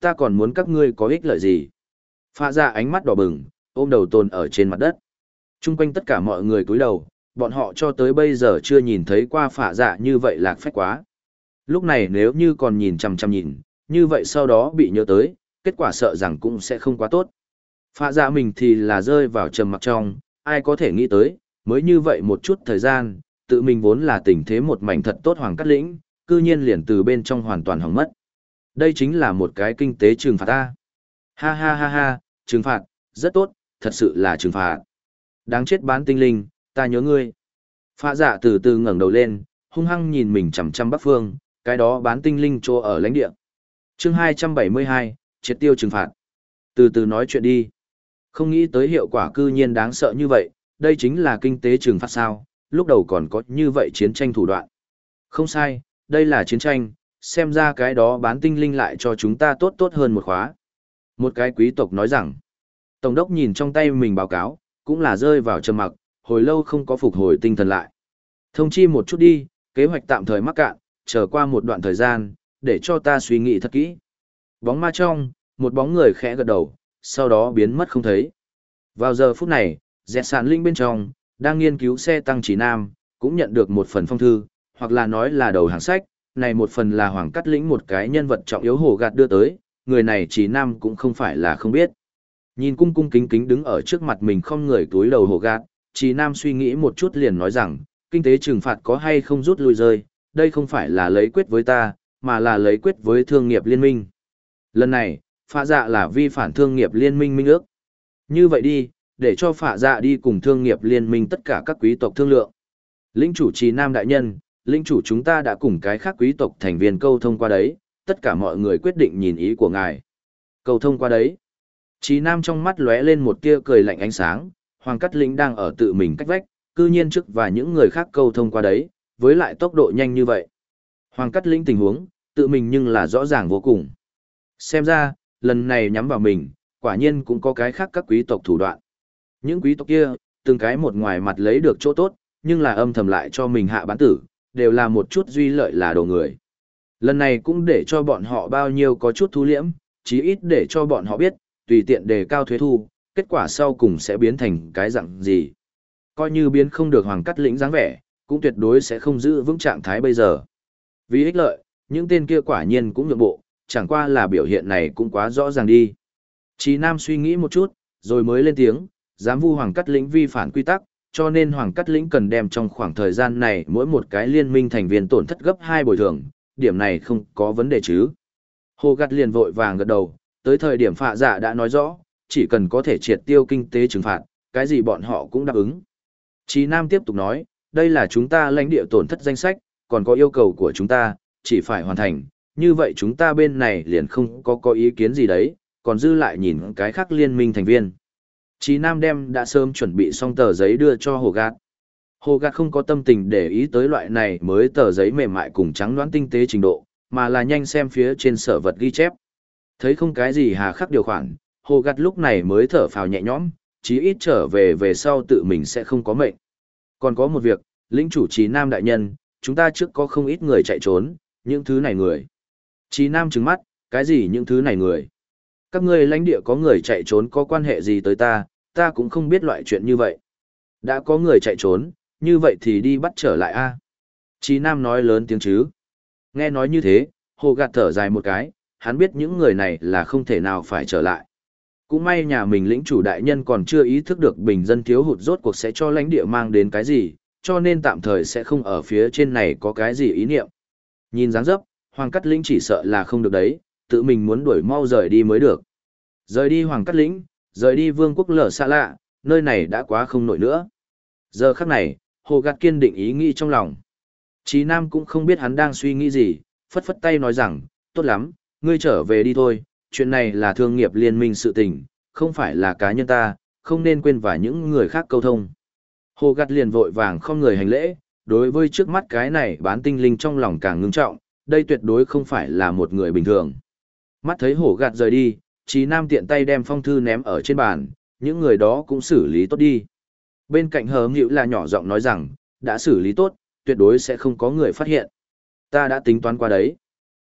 ta còn muốn các ngươi có ích lợi gì? Phạ dạ ánh mắt đỏ bừng, ôm đầu tồn ở trên mặt đất. Trung quanh tất cả mọi người cúi đầu, bọn họ cho tới bây giờ chưa nhìn thấy qua phạ dạ như vậy lạc phách quá. Lúc này nếu như còn nhìn chằm chằm nhìn, như vậy sau đó bị nhớ tới, kết quả sợ rằng cũng sẽ không quá tốt. Phạ dạ mình thì là rơi vào trầm mặc trong, ai có thể nghĩ tới, mới như vậy một chút thời gian, tự mình vốn là tình thế một mảnh thật tốt Hoàng Cát Lĩnh, cư nhiên liền từ bên trong hoàn toàn hỏng mất. Đây chính là một cái kinh tế trừng phạt ta. Ha ha ha ha, trừng phạt, rất tốt, thật sự là trừng phạt. Đáng chết bán tinh linh, ta nhớ ngươi. Phạ dạ từ từ ngẩng đầu lên, hung hăng nhìn mình chằm chằm Bắc Phương, cái đó bán tinh linh chỗ ở lãnh địa. Chương 272, triệt tiêu trừng phạt. Từ từ nói chuyện đi. Không nghĩ tới hiệu quả cư nhiên đáng sợ như vậy, đây chính là kinh tế trừng phạt sao, lúc đầu còn có như vậy chiến tranh thủ đoạn. Không sai, đây là chiến tranh, xem ra cái đó bán tinh linh lại cho chúng ta tốt tốt hơn một khóa. Một cái quý tộc nói rằng, Tổng đốc nhìn trong tay mình báo cáo, cũng là rơi vào trầm mặc, hồi lâu không có phục hồi tinh thần lại. Thông chi một chút đi, kế hoạch tạm thời mắc cạn, chờ qua một đoạn thời gian, để cho ta suy nghĩ thật kỹ. Bóng ma trong, một bóng người khẽ gật đầu, sau đó biến mất không thấy. Vào giờ phút này, dẹt sản linh bên trong, đang nghiên cứu xe tăng chỉ nam, cũng nhận được một phần phong thư, hoặc là nói là đầu hàng sách, này một phần là Hoàng Cát Lĩnh một cái nhân vật trọng yếu Hồ Gạt đưa tới, người này chỉ nam cũng không phải là không biết. Nhìn cung cung kính kính đứng ở trước mặt mình không người túi đầu Hồ Gạt, chỉ nam suy nghĩ một chút liền nói rằng, kinh tế trừng phạt có hay không rút lui rơi, đây không phải là lấy quyết với ta, mà là lấy quyết với thương nghiệp liên minh. Lần này, phạ dạ là vi phản thương nghiệp liên minh minh ước. Như vậy đi, để cho phạ dạ đi cùng thương nghiệp liên minh tất cả các quý tộc thương lượng. Lĩnh chủ trì nam đại nhân, lĩnh chủ chúng ta đã cùng cái khác quý tộc thành viên câu thông qua đấy, tất cả mọi người quyết định nhìn ý của ngài. Câu thông qua đấy. Trì nam trong mắt lóe lên một tia cười lạnh ánh sáng, Hoàng Cát Lĩnh đang ở tự mình cách vách, cư nhiên trước và những người khác câu thông qua đấy, với lại tốc độ nhanh như vậy. Hoàng Cát Lĩnh tình huống, tự mình nhưng là rõ ràng vô cùng. Xem ra, lần này nhắm vào mình, quả nhiên cũng có cái khác các quý tộc thủ đoạn. Những quý tộc kia, từng cái một ngoài mặt lấy được chỗ tốt, nhưng là âm thầm lại cho mình hạ bán tử, đều là một chút duy lợi là đồ người. Lần này cũng để cho bọn họ bao nhiêu có chút thu liễm, chí ít để cho bọn họ biết, tùy tiện đề cao thuế thu, kết quả sau cùng sẽ biến thành cái dạng gì. Coi như biến không được Hoàng Cát Lĩnh dáng vẻ, cũng tuyệt đối sẽ không giữ vững trạng thái bây giờ. Vì ích lợi, những tên kia quả nhiên cũng nhượng bộ, chẳng qua là biểu hiện này cũng quá rõ ràng đi. Chí Nam suy nghĩ một chút, rồi mới lên tiếng, dám vu Hoàng Cát Lĩnh vi phản quy tắc, cho nên Hoàng Cát Lĩnh cần đem trong khoảng thời gian này mỗi một cái liên minh thành viên tổn thất gấp 2 bồi thường, điểm này không có vấn đề chứ. Hồ Gạt liền vội vàng gật đầu, tới thời điểm phạ dạ đã nói rõ, chỉ cần có thể triệt tiêu kinh tế trừng phạt, cái gì bọn họ cũng đáp ứng. Chí Nam tiếp tục nói, đây là chúng ta lãnh địa tổn thất danh sách, còn có yêu cầu của chúng ta, chỉ phải hoàn thành, như vậy chúng ta bên này liền không có ý kiến gì đấy, còn dư lại nhìn cái khác liên minh thành viên. Chí Nam đem đã sớm chuẩn bị xong tờ giấy đưa cho Hồ Gạt. Hồ Gạt không có tâm tình để ý tới loại này mới tờ giấy mềm mại cùng trắng đoán tinh tế trình độ, mà là nhanh xem phía trên sở vật ghi chép. Thấy không cái gì hà khắc điều khoản, Hồ Gạt lúc này mới thở phào nhẹ nhõm, chí ít trở về sau tự mình sẽ không có mệnh. Còn có một việc, lĩnh chủ Chí Nam đại nhân, chúng ta trước có không ít người chạy trốn, những thứ này người. Chí Nam trừng mắt, cái gì những thứ này người? Các ngươi lãnh địa có người chạy trốn có quan hệ gì tới ta cũng không biết loại chuyện như vậy. Đã có người chạy trốn, như vậy thì đi bắt trở lại a. Chí Nam nói lớn tiếng chứ. Nghe nói như thế, Hồ Gạt thở dài một cái, hắn biết những người này là không thể nào phải trở lại. Cũng may nhà mình lĩnh chủ đại nhân còn chưa ý thức được bình dân thiếu hụt rốt cuộc sẽ cho lãnh địa mang đến cái gì, cho nên tạm thời sẽ không ở phía trên này có cái gì ý niệm. Nhìn dáng dấp, Hoàng Cát Lĩnh chỉ sợ là không được đấy, tự mình muốn đuổi mau rời đi mới được. Rời đi Hoàng Cát Lĩnh, rời đi vương quốc lở xa lạ, nơi này đã quá không nổi nữa. Giờ khắc này, Hồ Gạt kiên định ý nghĩ trong lòng. Chí Nam cũng không biết hắn đang suy nghĩ gì, phất phất tay nói rằng, tốt lắm, ngươi trở về đi thôi, chuyện này là thương nghiệp liên minh sự tình, không phải là cá nhân ta, không nên quên và những người khác câu thông. Hồ Gạt liền vội vàng không người hành lễ, đối với trước mắt cái này bán tinh linh trong lòng càng ngưng trọng, đây tuyệt đối không phải là một người bình thường. Mắt thấy Hồ Gạt rời đi, Chí Nam tiện tay đem phong thư ném ở trên bàn, những người đó cũng xử lý tốt đi. Bên cạnh Hờ Ngự là nhỏ giọng nói rằng, đã xử lý tốt, tuyệt đối sẽ không có người phát hiện. Ta đã tính toán qua đấy.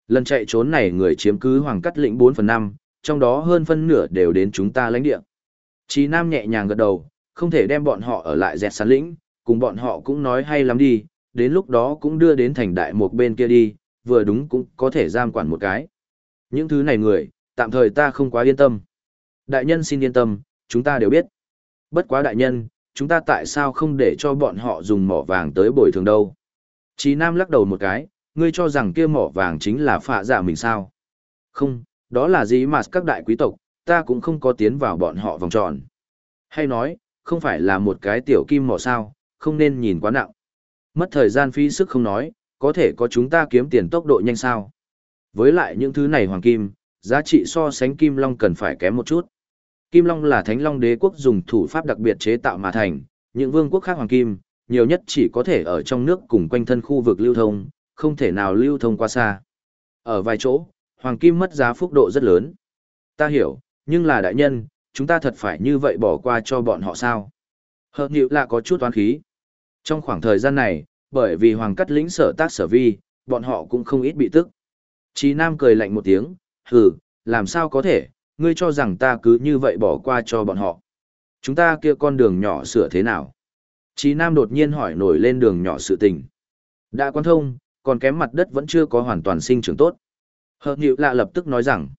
Lần chạy trốn này người chiếm cứ Hoàng Cắt Lĩnh 4/5, trong đó hơn phân nửa đều đến chúng ta lãnh địa. Chí Nam nhẹ nhàng gật đầu, không thể đem bọn họ ở lại dẹt sàn lĩnh, cùng bọn họ cũng nói hay lắm đi, đến lúc đó cũng đưa đến thành đại một bên kia đi, vừa đúng cũng có thể giam quản một cái. Những thứ này người, tạm thời ta không quá yên tâm. Đại nhân xin yên tâm, chúng ta đều biết. Bất quá đại nhân, chúng ta tại sao không để cho bọn họ dùng mỏ vàng tới bồi thường đâu? Chí Nam lắc đầu một cái, ngươi cho rằng kia mỏ vàng chính là phạ dạ mình sao? Không, đó là gì mà các đại quý tộc, ta cũng không có tiến vào bọn họ vòng tròn. Hay nói, không phải là một cái tiểu kim mỏ sao, không nên nhìn quá nặng. Mất thời gian phí sức không nói, có thể có chúng ta kiếm tiền tốc độ nhanh sao. Với lại những thứ này hoàng kim, giá trị so sánh kim long cần phải kém một chút. Kim long là Thánh Long Đế quốc dùng thủ pháp đặc biệt chế tạo mà thành, những vương quốc khác hoàng kim, nhiều nhất chỉ có thể ở trong nước cùng quanh thân khu vực lưu thông, không thể nào lưu thông qua xa. Ở vài chỗ, hoàng kim mất giá phúc độ rất lớn. Ta hiểu, nhưng là đại nhân, chúng ta thật phải như vậy bỏ qua cho bọn họ sao? Hợp nhịu là có chút toán khí. Trong khoảng thời gian này, bởi vì Hoàng Cắt Lĩnh sở tác sở vi, bọn họ cũng không ít bị tức. Chí Nam cười lạnh một tiếng, hừ, làm sao có thể, ngươi cho rằng ta cứ như vậy bỏ qua cho bọn họ. Chúng ta kia con đường nhỏ sửa thế nào? Chí Nam đột nhiên hỏi nổi lên đường nhỏ sự tình. Đã quan thông, còn kém mặt đất vẫn chưa có hoàn toàn sinh trưởng tốt. Hợp nhịu lạ lập tức nói rằng,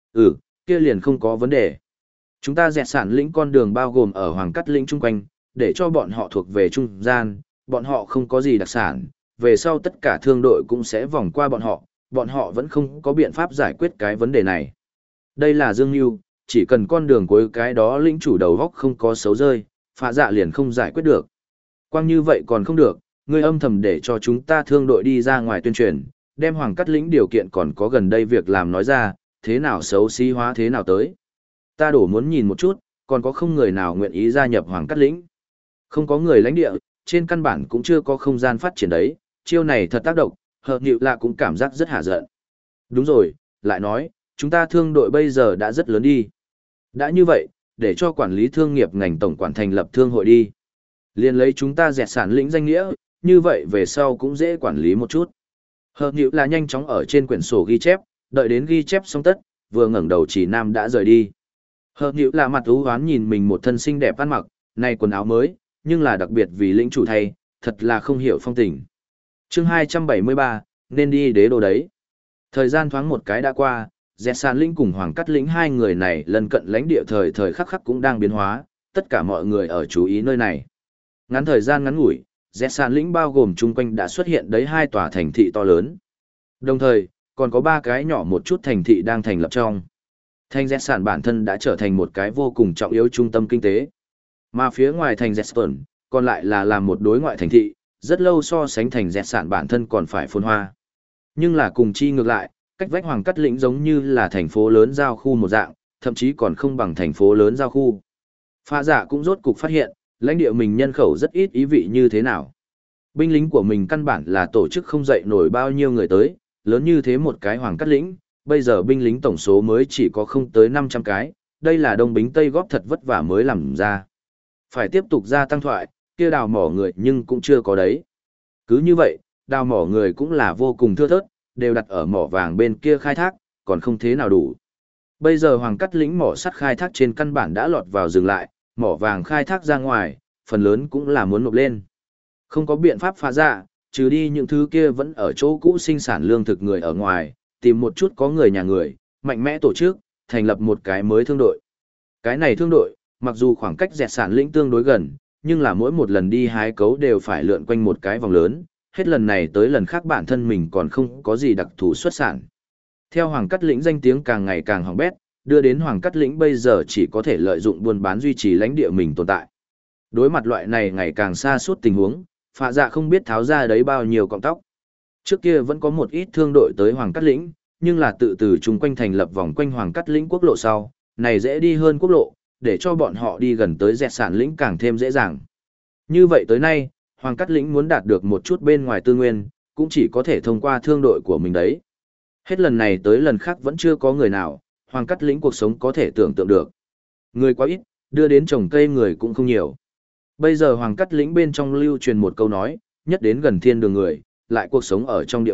kia liền không có vấn đề. Chúng ta dẹt sản lĩnh con đường bao gồm ở Hoàng Cắt Lĩnh chung quanh, để cho bọn họ thuộc về trung gian, bọn họ không có gì đặc sản, về sau tất cả thương đội cũng sẽ vòng qua bọn họ vẫn không có biện pháp giải quyết cái vấn đề này. Đây là Dương Nhu, chỉ cần con đường cuối cái đó lĩnh chủ đầu góc không có xấu rơi, phá dạ liền không giải quyết được. Quang như vậy còn không được, ngươi âm thầm để cho chúng ta thương đội đi ra ngoài tuyên truyền, đem Hoàng Cắt Lĩnh điều kiện còn có gần đây việc làm nói ra, thế nào xấu xí hóa thế nào tới. Ta đổ muốn nhìn một chút, còn có không người nào nguyện ý gia nhập Hoàng Cắt Lĩnh. Không có người lãnh địa, trên căn bản cũng chưa có không gian phát triển đấy, chiêu này thật tác động, hợp nhịu lạ cũng cảm giác rất hả giận. Đúng rồi, lại nói, chúng ta thương đội bây giờ đã rất lớn đi. Đã như vậy, để cho quản lý thương nghiệp ngành tổng quản thành lập thương hội đi. Liên lấy chúng ta dẹt sản lĩnh danh nghĩa, như vậy về sau cũng dễ quản lý một chút. Hợp nhịu là nhanh chóng ở trên quyển sổ ghi chép, đợi đến ghi chép xong tất, vừa ngẩng đầu chỉ Nam đã rời đi. Hợp nhịu là mặt ú hoán nhìn mình một thân xinh đẹp ăn mặc, này quần áo mới, nhưng là đặc biệt vì lĩnh chủ thay, thật là không hiểu phong tình. Chương 273, nên đi đế đô đấy. Thời gian thoáng một cái đã qua, dẹt sàn lĩnh cùng Hoàng Cắt Lĩnh hai người này lần cận lãnh địa thời thời khắc khắc cũng đang biến hóa, tất cả mọi người ở chú ý nơi này. Ngắn thời gian ngắn ngủi, dẹt sàn lĩnh bao gồm chung quanh đã xuất hiện đấy hai tòa thành thị to lớn. Đồng thời, còn có ba cái nhỏ một chút thành thị đang thành lập trong. Thành dẹt sản bản thân đã trở thành một cái vô cùng trọng yếu trung tâm kinh tế. Mà phía ngoài thành dẹt sản, còn lại là làm một đối ngoại thành thị, rất lâu so sánh thành dẹt sản bản thân còn phải phồn hoa. Nhưng là cùng chi ngược lại, cách vách Hoàng Cắt Lĩnh giống như là thành phố lớn giao khu một dạng, thậm chí còn không bằng thành phố lớn giao khu. Phá giả cũng rốt cục phát hiện, lãnh địa mình nhân khẩu rất ít ý vị như thế nào. Binh lính của mình căn bản là tổ chức không dậy nổi bao nhiêu người tới, lớn như thế một cái Hoàng Cắt Lĩnh, bây giờ binh lính tổng số mới chỉ có không tới 500 cái, đây là đông bính Tây góp thật vất vả mới làm ra. Phải tiếp tục gia tăng thoại, kia đào mỏ người nhưng cũng chưa có đấy. Cứ như vậy, đào mỏ người cũng là vô cùng thưa thớt, đều đặt ở mỏ vàng bên kia khai thác, còn không thế nào đủ. Bây giờ Hoàng Cắt Lĩnh mỏ sắt khai thác trên căn bản đã lọt vào dừng lại, mỏ vàng khai thác ra ngoài, phần lớn cũng là muốn nộp lên. Không có biện pháp phá ra, trừ đi những thứ kia vẫn ở chỗ cũ sinh sản lương thực người ở ngoài, tìm một chút có người nhà người, mạnh mẽ tổ chức, thành lập một cái mới thương đội. Cái này thương đội, mặc dù khoảng cách dẹt sản lĩnh tương đối gần, nhưng là mỗi một lần đi hái cấu đều phải lượn quanh một cái vòng lớn, hết lần này tới lần khác bản thân mình còn không có gì đặc thù xuất sản. Theo Hoàng Cắt Lĩnh danh tiếng càng ngày càng hỏng bét, đưa đến Hoàng Cắt Lĩnh bây giờ chỉ có thể lợi dụng buôn bán duy trì lãnh địa mình tồn tại. Đối mặt loại này ngày càng xa suốt tình huống, Phạ Dạ không biết tháo ra đấy bao nhiêu cọng tóc. Trước kia vẫn có một ít thương đội tới Hoàng Cắt Lĩnh, nhưng là tự từ chung quanh thành lập vòng quanh Hoàng Cắt Lĩnh quốc lộ sau, này dễ đi hơn quốc lộ, để cho bọn họ đi gần tới dẹt sản lĩnh càng thêm dễ dàng. Như vậy tới nay, Hoàng Cắt Lĩnh muốn đạt được một chút bên ngoài tư nguyên, cũng chỉ có thể thông qua thương đội của mình đấy. Hết lần này tới lần khác vẫn chưa có người nào, Hoàng Cắt Lĩnh cuộc sống có thể tưởng tượng được. Người quá ít, đưa đến trồng cây người cũng không nhiều. Bây giờ Hoàng Cắt Lĩnh bên trong lưu truyền một câu nói, nhất đến gần thiên đường người, lại cuộc sống ở trong địa ngục,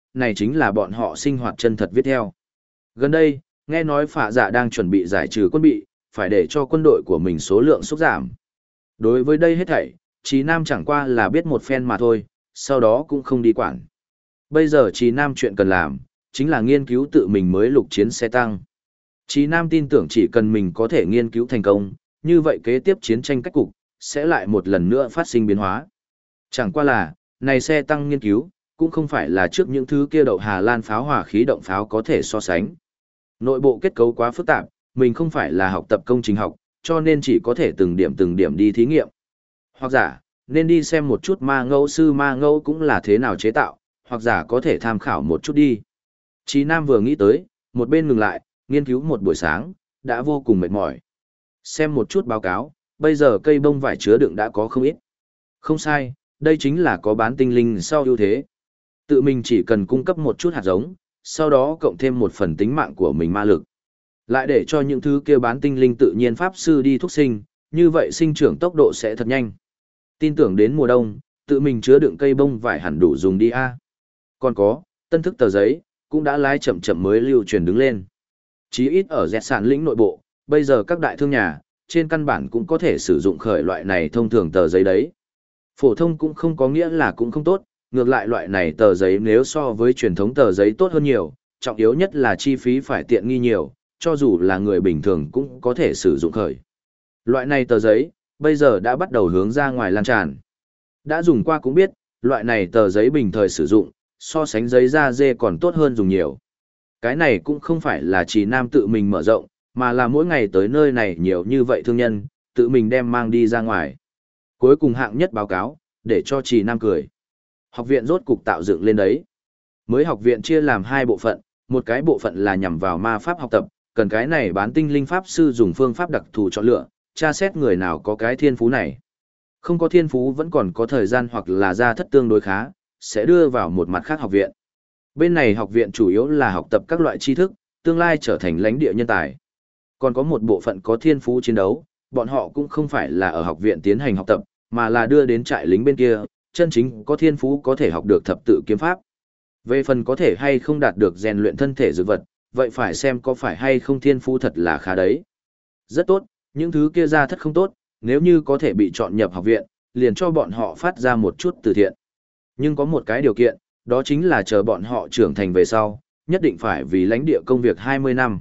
này chính là bọn họ sinh hoạt chân thật viết theo. Gần đây, nghe nói phạ dạ đang chuẩn bị giải trừ quân bị, phải để cho quân đội của mình số lượng sút giảm. Đối với đây hết thảy, Chí Nam chẳng qua là biết một phen mà thôi, sau đó cũng không đi quản. Bây giờ Chí Nam chuyện cần làm, chính là nghiên cứu tự mình mới lục chiến xe tăng. Chí Nam tin tưởng chỉ cần mình có thể nghiên cứu thành công, như vậy kế tiếp chiến tranh cách cục, sẽ lại một lần nữa phát sinh biến hóa. Chẳng qua là, này xe tăng nghiên cứu, cũng không phải là trước những thứ kia đậu Hà Lan pháo hỏa khí động pháo có thể so sánh. Nội bộ kết cấu quá phức tạp, mình không phải là học tập công trình học, cho nên chỉ có thể từng điểm đi thí nghiệm. Hoặc giả, nên đi xem một chút ma ngẫu sư ma ngẫu cũng là thế nào chế tạo, hoặc giả có thể tham khảo một chút đi. Chí Nam vừa nghĩ tới, một bên ngừng lại, nghiên cứu một buổi sáng, đã vô cùng mệt mỏi. Xem một chút báo cáo, bây giờ cây bông vải chứa đựng đã có không ít. Không sai, đây chính là có bán tinh linh sau ưu thế. Tự mình chỉ cần cung cấp một chút hạt giống, sau đó cộng thêm một phần tính mạng của mình ma lực. Lại để cho những thứ kia bán tinh linh tự nhiên pháp sư đi thúc sinh, như vậy sinh trưởng tốc độ sẽ thật nhanh. Tin tưởng đến mùa đông, tự mình chứa đựng cây bông vải hẳn đủ dùng đi a. Còn có, tân thức tờ giấy, cũng đã lái chậm chậm mới lưu truyền đứng lên. Chí ít ở dẹt sản lĩnh nội bộ, bây giờ các đại thương nhà, trên căn bản cũng có thể sử dụng khởi loại này thông thường tờ giấy đấy. Phổ thông cũng không có nghĩa là cũng không tốt, ngược lại loại này tờ giấy nếu so với truyền thống tờ giấy tốt hơn nhiều, trọng yếu nhất là chi phí phải tiện nghi nhiều, cho dù là người bình thường cũng có thể sử dụng khởi. Loại này tờ giấy, bây giờ đã bắt đầu hướng ra ngoài lan tràn. Đã dùng qua cũng biết, loại này tờ giấy bình thời sử dụng, so sánh giấy da dê còn tốt hơn dùng nhiều. Cái này cũng không phải là chỉ Nam tự mình mở rộng, mà là mỗi ngày tới nơi này nhiều như vậy thương nhân, tự mình đem mang đi ra ngoài. Cuối cùng hạng nhất báo cáo, để cho chỉ Nam cười. Học viện rốt cục tạo dựng lên đấy. Mới học viện chia làm hai bộ phận, một cái bộ phận là nhằm vào ma pháp học tập, cần cái này bán tinh linh pháp sư dùng phương pháp đặc thù chọn lựa, tra xét người nào có cái thiên phú này. Không có thiên phú vẫn còn có thời gian hoặc là gia thất tương đối khá, sẽ đưa vào một mặt khác học viện. Bên này học viện chủ yếu là học tập các loại tri thức, tương lai trở thành lãnh địa nhân tài. Còn có một bộ phận có thiên phú chiến đấu, bọn họ cũng không phải là ở học viện tiến hành học tập, mà là đưa đến trại lính bên kia, chân chính có thiên phú có thể học được thập tự kiếm pháp. Về phần có thể hay không đạt được rèn luyện thân thể dược vật, vậy phải xem có phải hay không thiên phú thật là khá đấy. Rất tốt, những thứ kia ra thất không tốt, nếu như có thể bị chọn nhập học viện, liền cho bọn họ phát ra một chút từ thiện. Nhưng có một cái điều kiện, đó chính là chờ bọn họ trưởng thành về sau, nhất định phải vì lãnh địa công việc 20 năm.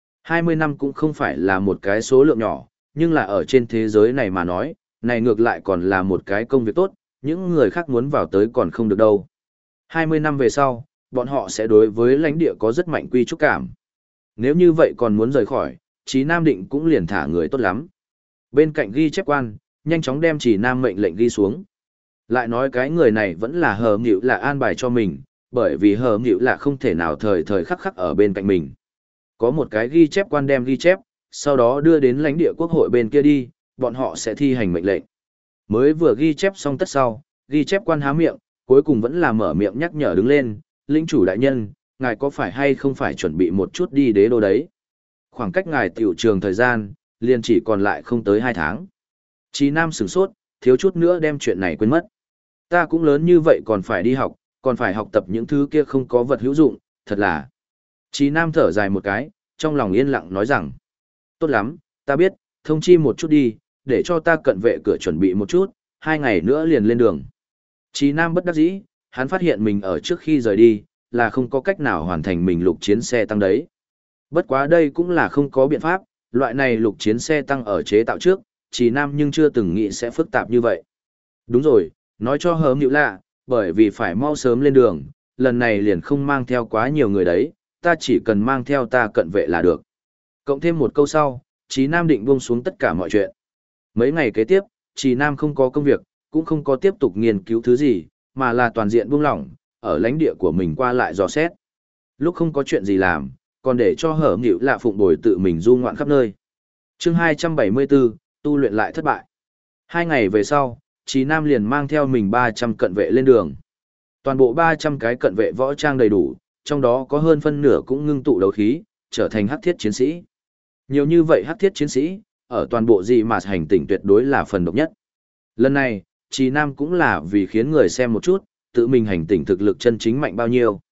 20 năm cũng không phải là một cái số lượng nhỏ, nhưng là ở trên thế giới này mà nói, này ngược lại còn là một cái công việc tốt, những người khác muốn vào tới còn không được đâu. 20 năm về sau, bọn họ sẽ đối với lãnh địa có rất mạnh quy trúc cảm. Nếu như vậy còn muốn rời khỏi, Chí Nam định cũng liền thả người tốt lắm. Bên cạnh ghi chép quan, nhanh chóng đem Chí Nam mệnh lệnh ghi xuống. Lại nói cái người này vẫn là hờ nghịu là an bài cho mình, bởi vì hờ nghịu là không thể nào thời thời khắc khắc ở bên cạnh mình. Có một cái ghi chép quan đem ghi chép, sau đó đưa đến lãnh địa quốc hội bên kia đi, bọn họ sẽ thi hành mệnh lệnh. Mới vừa ghi chép xong tất sau, ghi chép quan há miệng, cuối cùng vẫn là mở miệng nhắc nhở đứng lên, lĩnh chủ đại nhân, ngài có phải hay không phải chuẩn bị một chút đi đế đô đấy. Khoảng cách ngài tiểu trường thời gian, liền chỉ còn lại không tới 2 tháng. Chí Nam sửng sốt, thiếu chút nữa đem chuyện này quên mất. Ta cũng lớn như vậy còn phải đi học, còn phải học tập những thứ kia không có vật hữu dụng, thật là. Chí Nam thở dài một cái, trong lòng yên lặng nói rằng, tốt lắm, ta biết, thông chi một chút đi, để cho ta cận vệ cửa chuẩn bị một chút, 2 ngày nữa liền lên đường. Chí Nam bất đắc dĩ, hắn phát hiện mình ở trước khi rời đi, là không có cách nào hoàn thành mình lục chiến xe tăng đấy. Bất quá đây cũng là không có biện pháp, loại này lục chiến xe tăng ở chế tạo trước, Chí Nam nhưng chưa từng nghĩ sẽ phức tạp như vậy. Đúng rồi, nói cho hớm nhịu lạ, bởi vì phải mau sớm lên đường, lần này liền không mang theo quá nhiều người đấy, ta chỉ cần mang theo ta cận vệ là được. Cộng thêm một câu sau, Chí Nam định buông xuống tất cả mọi chuyện. Mấy ngày kế tiếp, Chí Nam không có công việc, cũng không có tiếp tục nghiên cứu thứ gì, mà là toàn diện buông lỏng, ở lãnh địa của mình qua lại dò xét. Lúc không có chuyện gì làm, còn để cho hở nghịu lạ phụng bồi tự mình du ngoạn khắp nơi. Chương 274, tu luyện lại thất bại. 2 ngày về sau, Chí Nam liền mang theo mình 300 cận vệ lên đường. Toàn bộ 300 cái cận vệ võ trang đầy đủ, trong đó có hơn phân nửa cũng ngưng tụ đấu khí, trở thành hắc thiết chiến sĩ. Nhiều như vậy hắc thiết chiến sĩ, ở toàn bộ gì mà hành tỉnh tuyệt đối là phần độc nhất. Lần này, Chí Nam cũng là vì khiến người xem một chút, tự mình hành tỉnh thực lực chân chính mạnh bao nhiêu.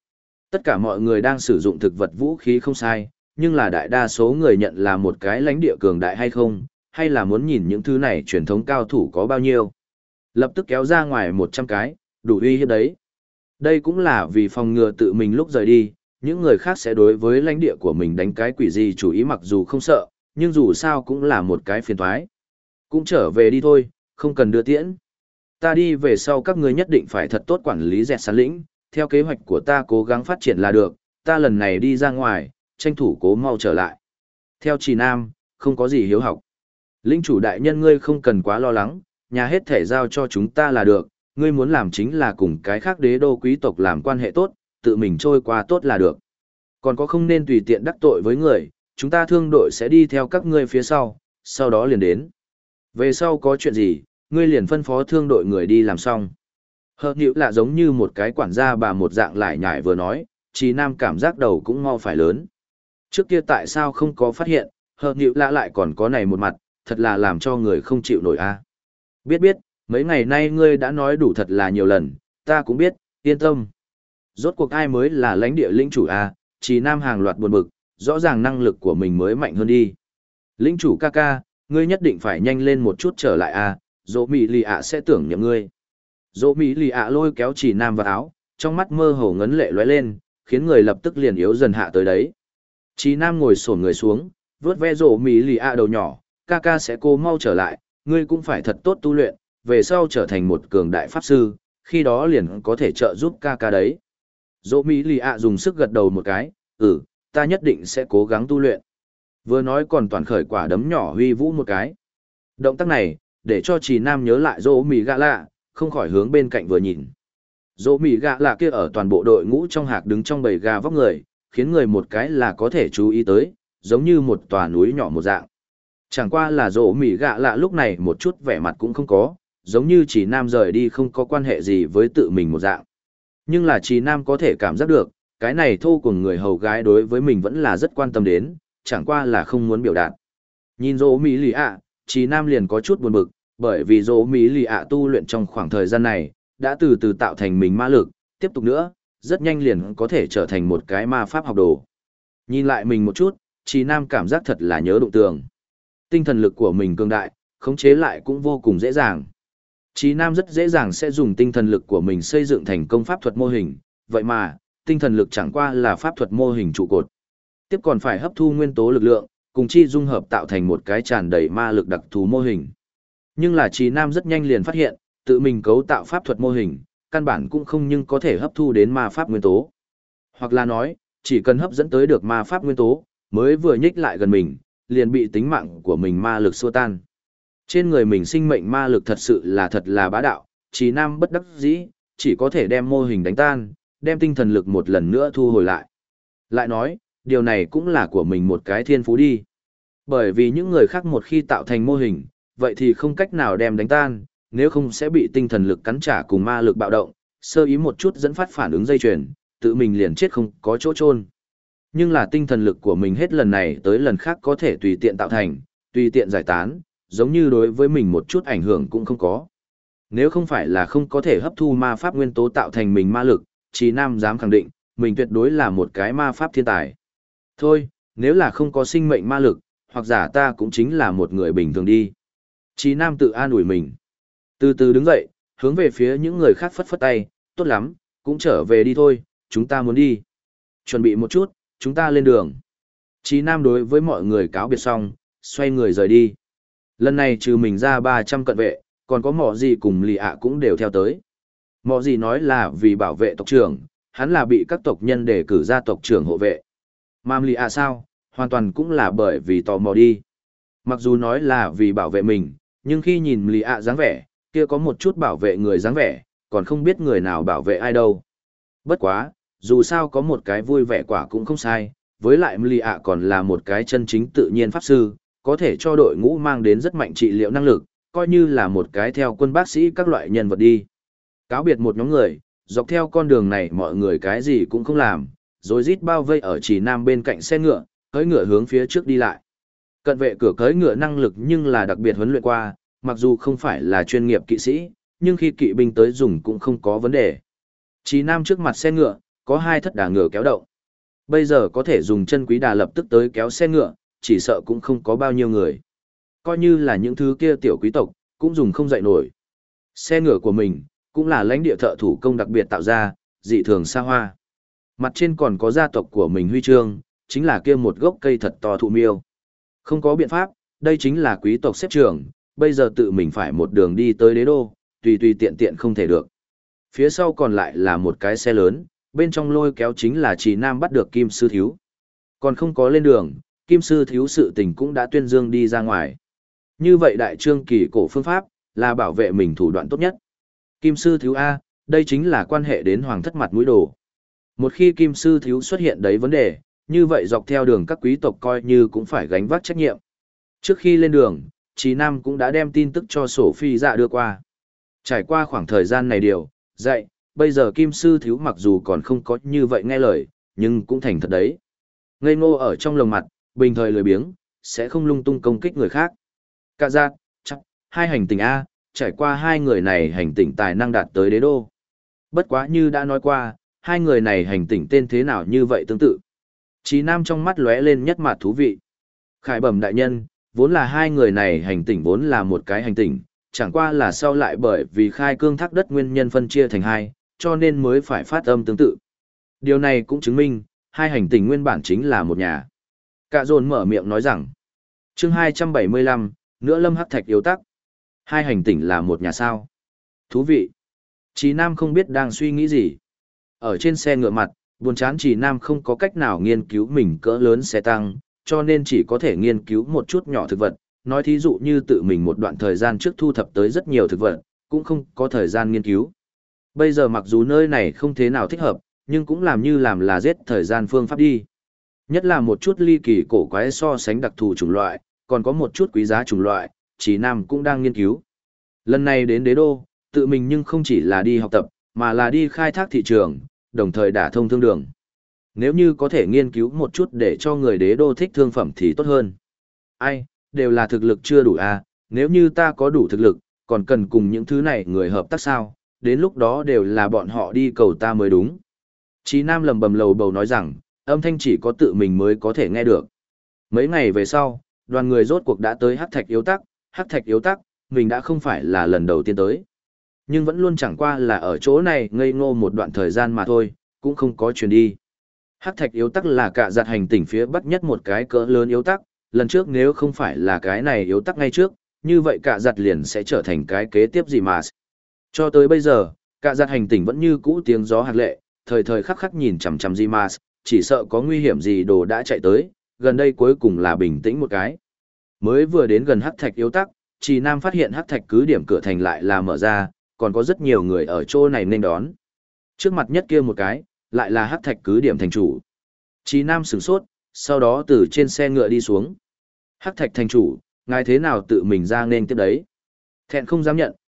Tất cả mọi người đang sử dụng thực vật vũ khí không sai, nhưng là đại đa số người nhận là một cái lãnh địa cường đại hay không, hay là muốn nhìn những thứ này truyền thống cao thủ có bao nhiêu. Lập tức kéo ra ngoài 100 cái, đủ uy hiếp đấy. Đây cũng là vì phòng ngừa tự mình lúc rời đi, những người khác sẽ đối với lãnh địa của mình đánh cái quỷ gì chủ ý mặc dù không sợ, nhưng dù sao cũng là một cái phiền toái. Cũng trở về đi thôi, không cần đưa tiễn. Ta đi về sau các ngươi nhất định phải thật tốt quản lý dẹt sán lĩnh, theo kế hoạch của ta cố gắng phát triển là được, ta lần này đi ra ngoài, tranh thủ cố mau trở lại. Theo Trì Nam, không có gì hiếu học. Lĩnh chủ đại nhân ngươi không cần quá lo lắng, nhà hết thể giao cho chúng ta là được, ngươi muốn làm chính là cùng cái khác đế đô quý tộc làm quan hệ tốt, tự mình trôi qua tốt là được. Còn có không nên tùy tiện đắc tội với người, chúng ta thương đội sẽ đi theo các ngươi phía sau đó liền đến. Về sau có chuyện gì, ngươi liền phân phó thương đội người đi làm xong. Hợp nhữ là giống như một cái quản gia bà một dạng lại nhải vừa nói, Trì Nam cảm giác đầu cũng mau phải lớn. Trước kia tại sao không có phát hiện, hợp nhữ lạ lại còn có này một mặt, thật là làm cho người không chịu nổi a. Biết, mấy ngày nay ngươi đã nói đủ thật là nhiều lần, ta cũng biết, yên tâm. Rốt cuộc ai mới là lãnh địa lĩnh chủ a, Trì Nam hàng loạt buồn bực, rõ ràng năng lực của mình mới mạnh hơn đi. Lĩnh chủ ca ca, ngươi nhất định phải nhanh lên một chút trở lại a, dỗ mỹ lì ạ sẽ tưởng nhậm ngươi. Dỗ mỹ lì ạ lôi kéo Trì Nam vào áo, trong mắt mơ hồ ngấn lệ lóe lên, khiến người lập tức liền yếu dần hạ tới đấy. Trì Nam ngồi xổm người xuống, vớt ve dỗ mỹ lì ạ đầu nhỏ, ca ca sẽ cố mau trở lại, ngươi cũng phải thật tốt tu luyện, về sau trở thành một cường đại pháp sư, khi đó liền có thể trợ giúp ca ca đấy. Dỗ mỹ lì ạ dùng sức gật đầu một cái, ta nhất định sẽ cố gắng tu luyện. Vừa nói còn toàn khởi quả đấm nhỏ huy vũ một cái. Động tác này, để cho Trì Nam nhớ lại dỗ mỹ gạ lạ, không khỏi hướng bên cạnh vừa nhìn. Dỗ mỹ gạ lạ kia ở toàn bộ đội ngũ trong hạc đứng trong bầy gà vóc người, khiến người một cái là có thể chú ý tới, giống như một tòa núi nhỏ một dạng. Chẳng qua là dỗ mỹ gạ lạ lúc này một chút vẻ mặt cũng không có, giống như Trì Nam rời đi không có quan hệ gì với tự mình một dạng. Nhưng là Trì Nam có thể cảm giác được, cái này thô của người hầu gái đối với mình vẫn là rất quan tâm đến, chẳng qua là không muốn biểu đạt. Nhìn dỗ mỹ lì ạ, Trì Nam liền có chút buồn bực, bởi vì dỗ mỹ lì ạ tu luyện trong khoảng thời gian này, đã từ từ tạo thành mình ma lực, tiếp tục nữa, rất nhanh liền có thể trở thành một cái ma pháp học đồ. Nhìn lại mình một chút, Trì Nam cảm giác thật là nhớ đụng tường. Tinh thần lực của mình cường đại, khống chế lại cũng vô cùng dễ dàng. Trì Nam rất dễ dàng sẽ dùng tinh thần lực của mình xây dựng thành công pháp thuật mô hình, vậy mà, tinh thần lực chẳng qua là pháp thuật mô hình trụ cột. Tiếp còn phải hấp thu nguyên tố lực lượng, cùng chi dung hợp tạo thành một cái tràn đầy ma lực đặc thù mô hình. Nhưng là Trì Nam rất nhanh liền phát hiện, tự mình cấu tạo pháp thuật mô hình, căn bản cũng không nhưng có thể hấp thu đến ma pháp nguyên tố. Hoặc là nói, chỉ cần hấp dẫn tới được ma pháp nguyên tố, mới vừa nhích lại gần mình, liền bị tính mạng của mình ma lực xua tan. Trên người mình sinh mệnh ma lực thật là bá đạo, Trì Nam bất đắc dĩ, chỉ có thể đem mô hình đánh tan, đem tinh thần lực một lần nữa thu hồi lại. Lại nói, điều này cũng là của mình một cái thiên phú đi. Bởi vì những người khác một khi tạo thành mô hình, vậy thì không cách nào đem đánh tan, nếu không sẽ bị tinh thần lực cắn trả cùng ma lực bạo động, sơ ý một chút dẫn phát phản ứng dây chuyền, tự mình liền chết không có chỗ chôn. Nhưng là tinh thần lực của mình hết lần này tới lần khác có thể tùy tiện tạo thành, tùy tiện giải tán, giống như đối với mình một chút ảnh hưởng cũng không có. Nếu không phải là không có thể hấp thu ma pháp nguyên tố tạo thành mình ma lực, Trì Nam dám khẳng định, mình tuyệt đối là một cái ma pháp thiên tài. Thôi, nếu là không có sinh mệnh ma lực, hoặc giả ta cũng chính là một người bình thường đi. Trì Nam tự an ủi mình. Từ từ đứng dậy, hướng về phía những người khác phất phất tay, tốt lắm, cũng trở về đi thôi, chúng ta muốn đi. Chuẩn bị một chút, chúng ta lên đường. Trì Nam đối với mọi người cáo biệt xong, xoay người rời đi. Lần này trừ mình ra 300 cận vệ, còn có mọ gì cùng lì ạ cũng đều theo tới. Mọ gì nói là vì bảo vệ tộc trưởng, hắn là bị các tộc nhân đề cử ra tộc trưởng hộ vệ. Mam lì ạ sao, hoàn toàn cũng là bởi vì tò mò đi. Mặc dù nói là vì bảo vệ mình, nhưng khi nhìn lì ạ dáng vẻ, kia có một chút bảo vệ người dáng vẻ, còn không biết người nào bảo vệ ai đâu. Bất quá, dù sao có một cái vui vẻ quả cũng không sai, với lại lì ạ còn là một cái chân chính tự nhiên pháp sư, có thể cho đội ngũ mang đến rất mạnh trị liệu năng lực, coi như là một cái theo quân bác sĩ các loại nhân vật đi. Cáo biệt một nhóm người, dọc theo con đường này mọi người cái gì cũng không làm, rồi rít bao vây ở Trì Nam bên cạnh xe ngựa, cưỡi ngựa hướng phía trước đi lại. Cận vệ cửa cưỡi ngựa năng lực nhưng là đặc biệt huấn luyện qua, mặc dù không phải là chuyên nghiệp kỵ sĩ, nhưng khi kỵ binh tới dùng cũng không có vấn đề. Trì Nam trước mặt xe ngựa, có 2 thất đà ngựa kéo động. Bây giờ có thể dùng chân quý đà lập tức tới kéo xe ngựa, chỉ sợ cũng không có bao nhiêu người. Coi như là những thứ kia tiểu quý tộc, cũng dùng không dậy nổi. Xe ngựa của mình, cũng là lãnh địa thợ thủ công đặc biệt tạo ra, dị thường xa hoa. Mặt trên còn có gia tộc của mình huy chương, chính là kia một gốc cây thật to thụ miêu. Không có biện pháp, đây chính là quý tộc xếp trường, bây giờ tự mình phải một đường đi tới đế đô, tùy tùy tiện tiện không thể được. Phía sau còn lại là một cái xe lớn, bên trong lôi kéo chính là Trì Nam bắt được Kim Sư Thiếu. Còn không có lên đường, Kim Sư Thiếu sự tình cũng đã tuyên dương đi ra ngoài. Như vậy đại trương kỳ cổ phương pháp, là bảo vệ mình thủ đoạn tốt nhất. Kim Sư Thiếu A, đây chính là quan hệ đến hoàng thất mặt mũi đồ. Một khi Kim Sư Thiếu xuất hiện đấy vấn đề, như vậy dọc theo đường các quý tộc coi như cũng phải gánh vác trách nhiệm. Trước khi lên đường, Trì Nam cũng đã đem tin tức cho Sophie dạ đưa qua. Trải qua khoảng thời gian này dạy, bây giờ Kim Sư Thiếu mặc dù còn không có như vậy nghe lời, nhưng cũng thành thật đấy. Ngây ngô ở trong lồng mặt, bình thời lười biếng, sẽ không lung tung công kích người khác. Cả giác, chắc, 2 hành tinh A, trải qua 2 người này hành tinh tài năng đạt tới đế đô. Bất quá như đã nói qua, 2 người này hành tinh tên thế nào như vậy tương tự. Trí Nam trong mắt lóe lên nhất mặt thú vị. Khải bẩm đại nhân, vốn là 2 người này hành tinh vốn là một cái hành tinh, chẳng qua là sau lại bởi vì khai cương thác đất nguyên nhân phân chia thành 2, cho nên mới phải phát âm tương tự. Điều này cũng chứng minh, 2 hành tinh nguyên bản chính là một nhà. Cả dồn mở miệng nói rằng, chương 275, nữa lâm hắc thạch yếu tắc. 2 hành tinh là một nhà sao? Thú vị. Trí Nam không biết đang suy nghĩ gì. Ở trên xe ngựa mặt, buồn chán Trí Nam không có cách nào nghiên cứu mình cỡ lớn xe tăng, cho nên chỉ có thể nghiên cứu một chút nhỏ thực vật. Nói thí dụ như tự mình một đoạn thời gian trước thu thập tới rất nhiều thực vật, cũng không có thời gian nghiên cứu. Bây giờ mặc dù nơi này không thế nào thích hợp, nhưng cũng làm như làm là giết thời gian phương pháp đi. Nhất là một chút ly kỳ cổ quái so sánh đặc thù chủng loại, còn có một chút quý giá chủng loại, Trí Nam cũng đang nghiên cứu. Lần này đến đế đô, tự mình nhưng không chỉ là đi học tập, mà là đi khai thác thị trường, đồng thời đả thông thương đường. Nếu như có thể nghiên cứu một chút để cho người đế đô thích thương phẩm thì tốt hơn. Ai, đều là thực lực chưa đủ à, nếu như ta có đủ thực lực, còn cần cùng những thứ này người hợp tác sao, đến lúc đó đều là bọn họ đi cầu ta mới đúng. Trí Nam lầm bầm lầu bầu nói rằng, âm thanh chỉ có tự mình mới có thể nghe được. Mấy ngày về sau, đoàn người rốt cuộc đã tới Hắc Thạch Yếu Tắc, mình đã không phải là lần đầu tiên tới. Nhưng vẫn luôn chẳng qua là ở chỗ này ngây ngô một đoạn thời gian mà thôi, cũng không có chuyển đi. Hắc Thạch Yếu Tắc là cả giặt hành tỉnh phía bắc nhất một cái cỡ lớn yếu tắc, lần trước nếu không phải là cái này yếu tắc ngay trước, như vậy cả giặt liền sẽ trở thành cái kế tiếp gì mà. Cho tới bây giờ, cả giặt hành tỉnh vẫn như cũ tiếng gió hạt lệ, thời thời khắc khắc nhìn chằm chằm Dimas, chỉ sợ có nguy hiểm gì đồ đã chạy tới, gần đây cuối cùng là bình tĩnh một cái. Mới vừa đến gần Hắc Thạch Yếu Tắc, Trì Nam phát hiện Hắc Thạch cứ điểm cửa thành lại là mở ra, còn có rất nhiều người ở chỗ này nên đón. Trước mặt nhất kia một cái, lại là Hắc Thạch cứ điểm thành chủ. Trì Nam sửng sốt, sau đó từ trên xe ngựa đi xuống. Hắc Thạch thành chủ, ngài thế nào tự mình ra nên tiếp đấy? Thẹn không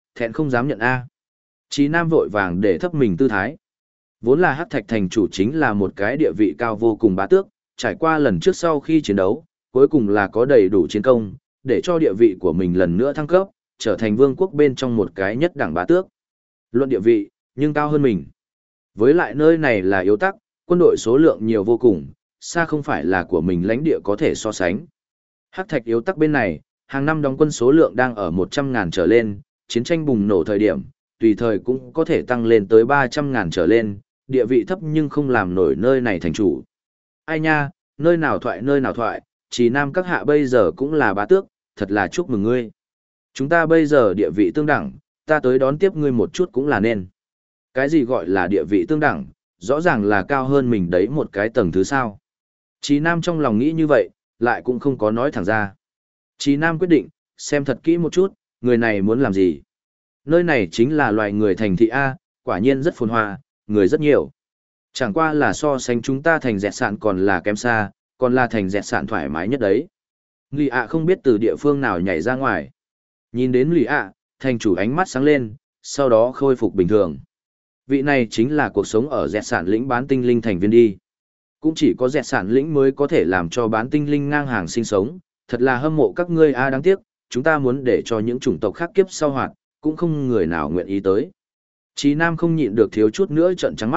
dám nhận a. Trì Nam vội vàng để thấp mình tư thái. Vốn là Hắc Thạch thành chủ chính là một cái địa vị cao vô cùng bá tước, trải qua lần trước sau khi chiến đấu, cuối cùng là có đầy đủ chiến công, để cho địa vị của mình lần nữa thăng cấp, trở thành vương quốc bên trong một cái nhất đẳng bá tước. Luận địa vị, nhưng cao hơn mình. Với lại nơi này là yếu tắc, quân đội số lượng nhiều vô cùng, xa không phải là của mình lãnh địa có thể so sánh. Hắc Thạch yếu tắc bên này, hàng năm đóng quân số lượng đang ở 100.000 trở lên, chiến tranh bùng nổ thời điểm, tùy thời cũng có thể tăng lên tới 300.000 trở lên, địa vị thấp nhưng không làm nổi nơi này thành chủ. Ai nha, nơi nào thoại, Trì Nam các hạ bây giờ cũng là bá tước, thật là chúc mừng ngươi. Chúng ta bây giờ địa vị tương đẳng, ta tới đón tiếp ngươi một chút cũng là nên. Cái gì gọi là địa vị tương đẳng, rõ ràng là cao hơn mình đấy một cái tầng thứ sao. Trì Nam trong lòng nghĩ như vậy, lại cũng không có nói thẳng ra. Trì Nam quyết định, xem thật kỹ một chút, người này muốn làm gì. Nơi này chính là loài người thành thị A, quả nhiên rất phồn hoa, người rất nhiều. Chẳng qua là so sánh chúng ta thành dẹt sạn còn là kém xa, còn là thành dẹt sạn thoải mái nhất đấy. Lì ạ không biết từ địa phương nào nhảy ra ngoài. Nhìn đến lì ạ, thành chủ ánh mắt sáng lên, sau đó khôi phục bình thường. Vị này chính là cuộc sống ở dẹt sản lĩnh bán tinh linh thành viên đi. Cũng chỉ có dẹt sản lĩnh mới có thể làm cho bán tinh linh ngang hàng sinh sống, thật là hâm mộ các ngươi a đáng tiếc, chúng ta muốn để cho những chủng tộc khác kiếp sau hoạt, cũng không người nào nguyện ý tới. Chí Nam không nhịn được thiếu chút nữa trợn trắng mắt,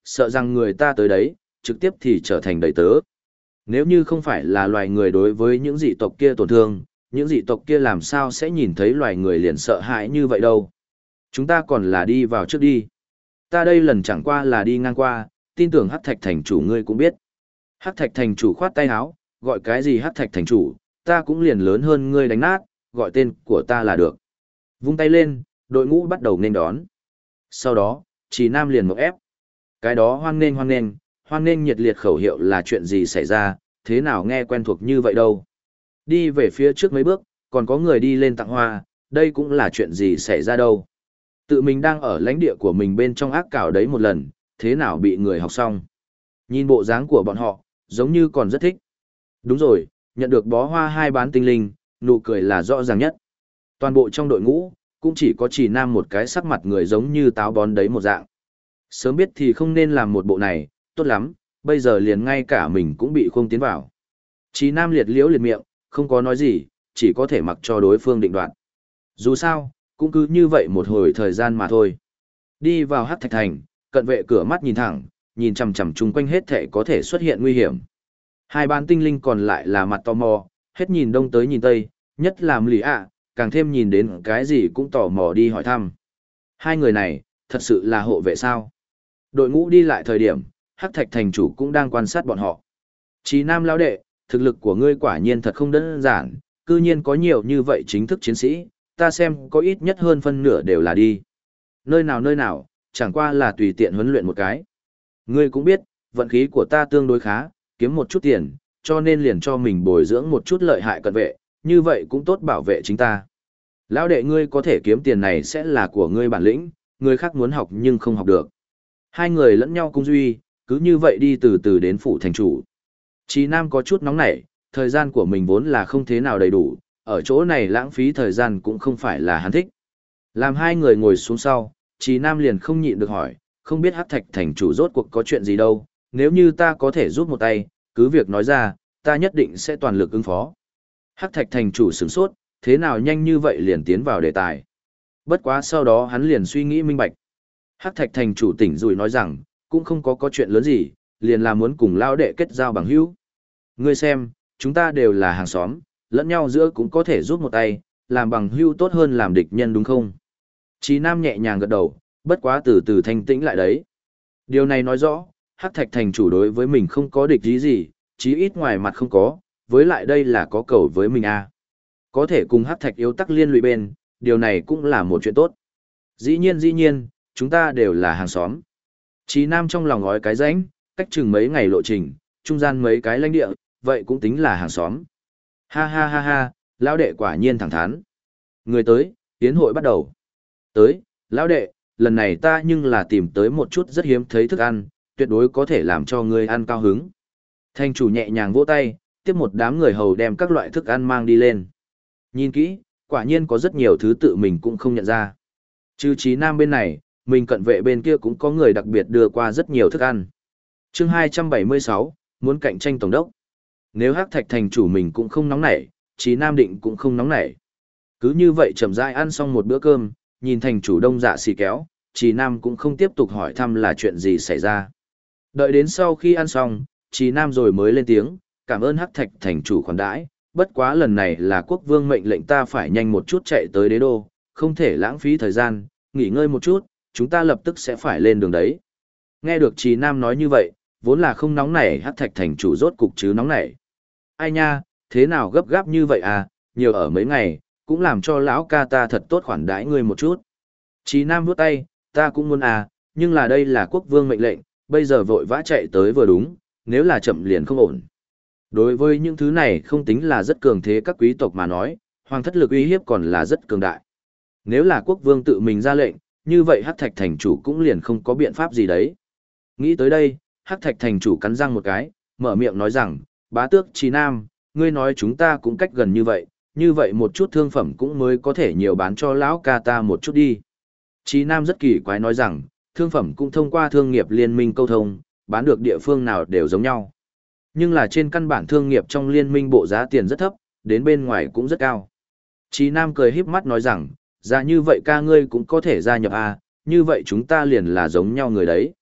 sợ rằng người ta tới đấy, trực tiếp thì trở thành đầy tớ. Nếu như không phải là loài người đối với những dị tộc kia tổn thương, những dị tộc kia làm sao sẽ nhìn thấy loài người liền sợ hãi như vậy đâu. Chúng ta còn là đi vào trước đi. Ta đây lần chẳng qua là đi ngang qua, tin tưởng Hắc Thạch thành chủ ngươi cũng biết. Hắc Thạch thành chủ khoát tay áo, gọi cái gì Hắc Thạch thành chủ, ta cũng liền lớn hơn ngươi đánh nát, gọi tên của ta là được. Vung tay lên, đội ngũ bắt đầu nên đón. Sau đó, Trì Nam liền một ép. Cái đó hoan nghênh nhiệt liệt khẩu hiệu là chuyện gì xảy ra, thế nào nghe quen thuộc như vậy đâu. Đi về phía trước mấy bước, còn có người đi lên tặng hoa, đây cũng là chuyện gì xảy ra đâu. Tự mình đang ở lãnh địa của mình bên trong ác cảo đấy một lần, thế nào bị người học xong. Nhìn bộ dáng của bọn họ, giống như còn rất thích. Đúng rồi, nhận được bó hoa hai bán tinh linh, nụ cười là rõ ràng nhất. Toàn bộ trong đội ngũ, cũng chỉ có Trì Nam một cái sắc mặt người giống như táo bón đấy một dạng. Sớm biết thì không nên làm một bộ này, tốt lắm, bây giờ liền ngay cả mình cũng bị không tiến vào. Trì Nam liệt liễu liệt miệng, không có nói gì, chỉ có thể mặc cho đối phương định đoạt. Dù sao, cũng cứ như vậy một hồi thời gian mà thôi. Đi vào Hắc Thạch Thành, cận vệ cửa mắt nhìn thẳng, nhìn chằm chằm chung quanh hết thể có thể xuất hiện nguy hiểm. Hai bán tinh linh còn lại là mặt tò mò, hết nhìn đông tới nhìn tây, nhất là Lì ạ, càng thêm nhìn đến cái gì cũng tò mò đi hỏi thăm. Hai người này, thật sự là hộ vệ sao? Đội ngũ đi lại thời điểm, Hắc Thạch thành chủ cũng đang quan sát bọn họ. Chí Nam lão đệ, thực lực của ngươi quả nhiên thật không đơn giản, cư nhiên có nhiều như vậy chính thức chiến sĩ, ta xem có ít nhất hơn phân nửa đều là đi. Nơi nào, chẳng qua là tùy tiện huấn luyện một cái. Ngươi cũng biết, vận khí của ta tương đối khá, kiếm một chút tiền, cho nên liền cho mình bồi dưỡng một chút lợi hại cận vệ, như vậy cũng tốt bảo vệ chính ta. Lão đệ ngươi có thể kiếm tiền này sẽ là của ngươi bản lĩnh, người khác muốn học nhưng không học được. Hai người lẫn nhau cung duy, cứ như vậy đi từ từ đến phủ thành chủ. Chí Nam có chút nóng nảy, thời gian của mình vốn là không thế nào đầy đủ, ở chỗ này lãng phí thời gian cũng không phải là hắn thích. Làm hai người ngồi xuống sau, Chí Nam liền không nhịn được hỏi, không biết Hắc Thạch thành chủ rốt cuộc có chuyện gì đâu, nếu như ta có thể giúp một tay, cứ việc nói ra, ta nhất định sẽ toàn lực ứng phó. Hắc Thạch thành chủ sửng sốt, thế nào nhanh như vậy liền tiến vào đề tài. Bất quá sau đó hắn liền suy nghĩ minh bạch. Hắc Thạch thành chủ tỉnh rủi nói rằng, cũng không có chuyện lớn gì, liền là muốn cùng lao đệ kết giao bằng hữu. Ngươi xem, chúng ta đều là hàng xóm, lẫn nhau giữa cũng có thể giúp một tay, làm bằng hữu tốt hơn làm địch nhân đúng không? Chí Nam nhẹ nhàng gật đầu, bất quá từ từ thanh tĩnh lại đấy. Điều này nói rõ, Hắc Thạch thành chủ đối với mình không có địch ý gì, chí ít ngoài mặt không có, với lại đây là có cầu với mình à. Có thể cùng Hắc Thạch yếu tắc liên lụy bên, điều này cũng là một chuyện tốt. Dĩ nhiên, chúng ta đều là hàng xóm. Chí Nam trong lòng ngói cái rãnh, cách chừng mấy ngày lộ trình, trung gian mấy cái lãnh địa, vậy cũng tính là hàng xóm. Ha, lão đệ quả nhiên thẳng thắn. Người tới, tiến hội bắt đầu. Tới, lão đệ, lần này ta nhưng là tìm tới một chút rất hiếm thấy thức ăn, tuyệt đối có thể làm cho ngươi ăn cao hứng. Thành chủ nhẹ nhàng vỗ tay, tiếp một đám người hầu đem các loại thức ăn mang đi lên. Nhìn kỹ, quả nhiên có rất nhiều thứ tự mình cũng không nhận ra. Trừ Chí Nam bên này, mình cận vệ bên kia cũng có người đặc biệt đưa qua rất nhiều thức ăn. Chương 276, muốn cạnh tranh tổng đốc. Nếu Hắc Thạch thành chủ mình cũng không nóng nảy, Chí Nam định cũng không nóng nảy. Cứ như vậy chậm rãi ăn xong một bữa cơm, nhìn thành chủ đông dạ xì kéo, Chí Nam cũng không tiếp tục hỏi thăm là chuyện gì xảy ra. Đợi đến sau khi ăn xong, Chí Nam rồi mới lên tiếng, cảm ơn Hắc Thạch thành chủ khoản đãi, bất quá lần này là quốc vương mệnh lệnh ta phải nhanh một chút chạy tới đế đô, không thể lãng phí thời gian, nghỉ ngơi một chút, chúng ta lập tức sẽ phải lên đường đấy. Nghe được Chí Nam nói như vậy, vốn là không nóng nảy Hắc Thạch thành chủ rốt cục chứ nóng nảy. Ai nha, thế nào gấp gáp như vậy à, nhiều ở mấy ngày, cũng làm cho lão ca ta thật tốt khoản đãi ngươi một chút. Chí Nam vuốt tay, ta cũng muốn à, nhưng là đây là quốc vương mệnh lệnh, bây giờ vội vã chạy tới vừa đúng, nếu là chậm liền không ổn. Đối với những thứ này không tính là rất cường thế các quý tộc mà nói, hoàng thất lực uy hiếp còn là rất cường đại. Nếu là quốc vương tự mình ra lệnh, như vậy Hắc Thạch thành chủ cũng liền không có biện pháp gì đấy. Nghĩ tới đây, Hắc Thạch thành chủ cắn răng một cái, mở miệng nói rằng, bá tước Chí Nam, ngươi nói chúng ta cũng cách gần như vậy một chút thương phẩm cũng mới có thể nhiều bán cho lão ca ta một chút đi. Chí Nam rất kỳ quái nói rằng, thương phẩm cũng thông qua thương nghiệp liên minh câu thông, bán được địa phương nào đều giống nhau. Nhưng là trên căn bản thương nghiệp trong liên minh bộ giá tiền rất thấp, đến bên ngoài cũng rất cao. Chí Nam cười híp mắt nói rằng, ra như vậy ca ngươi cũng có thể gia nhập à, như vậy chúng ta liền là giống nhau người đấy.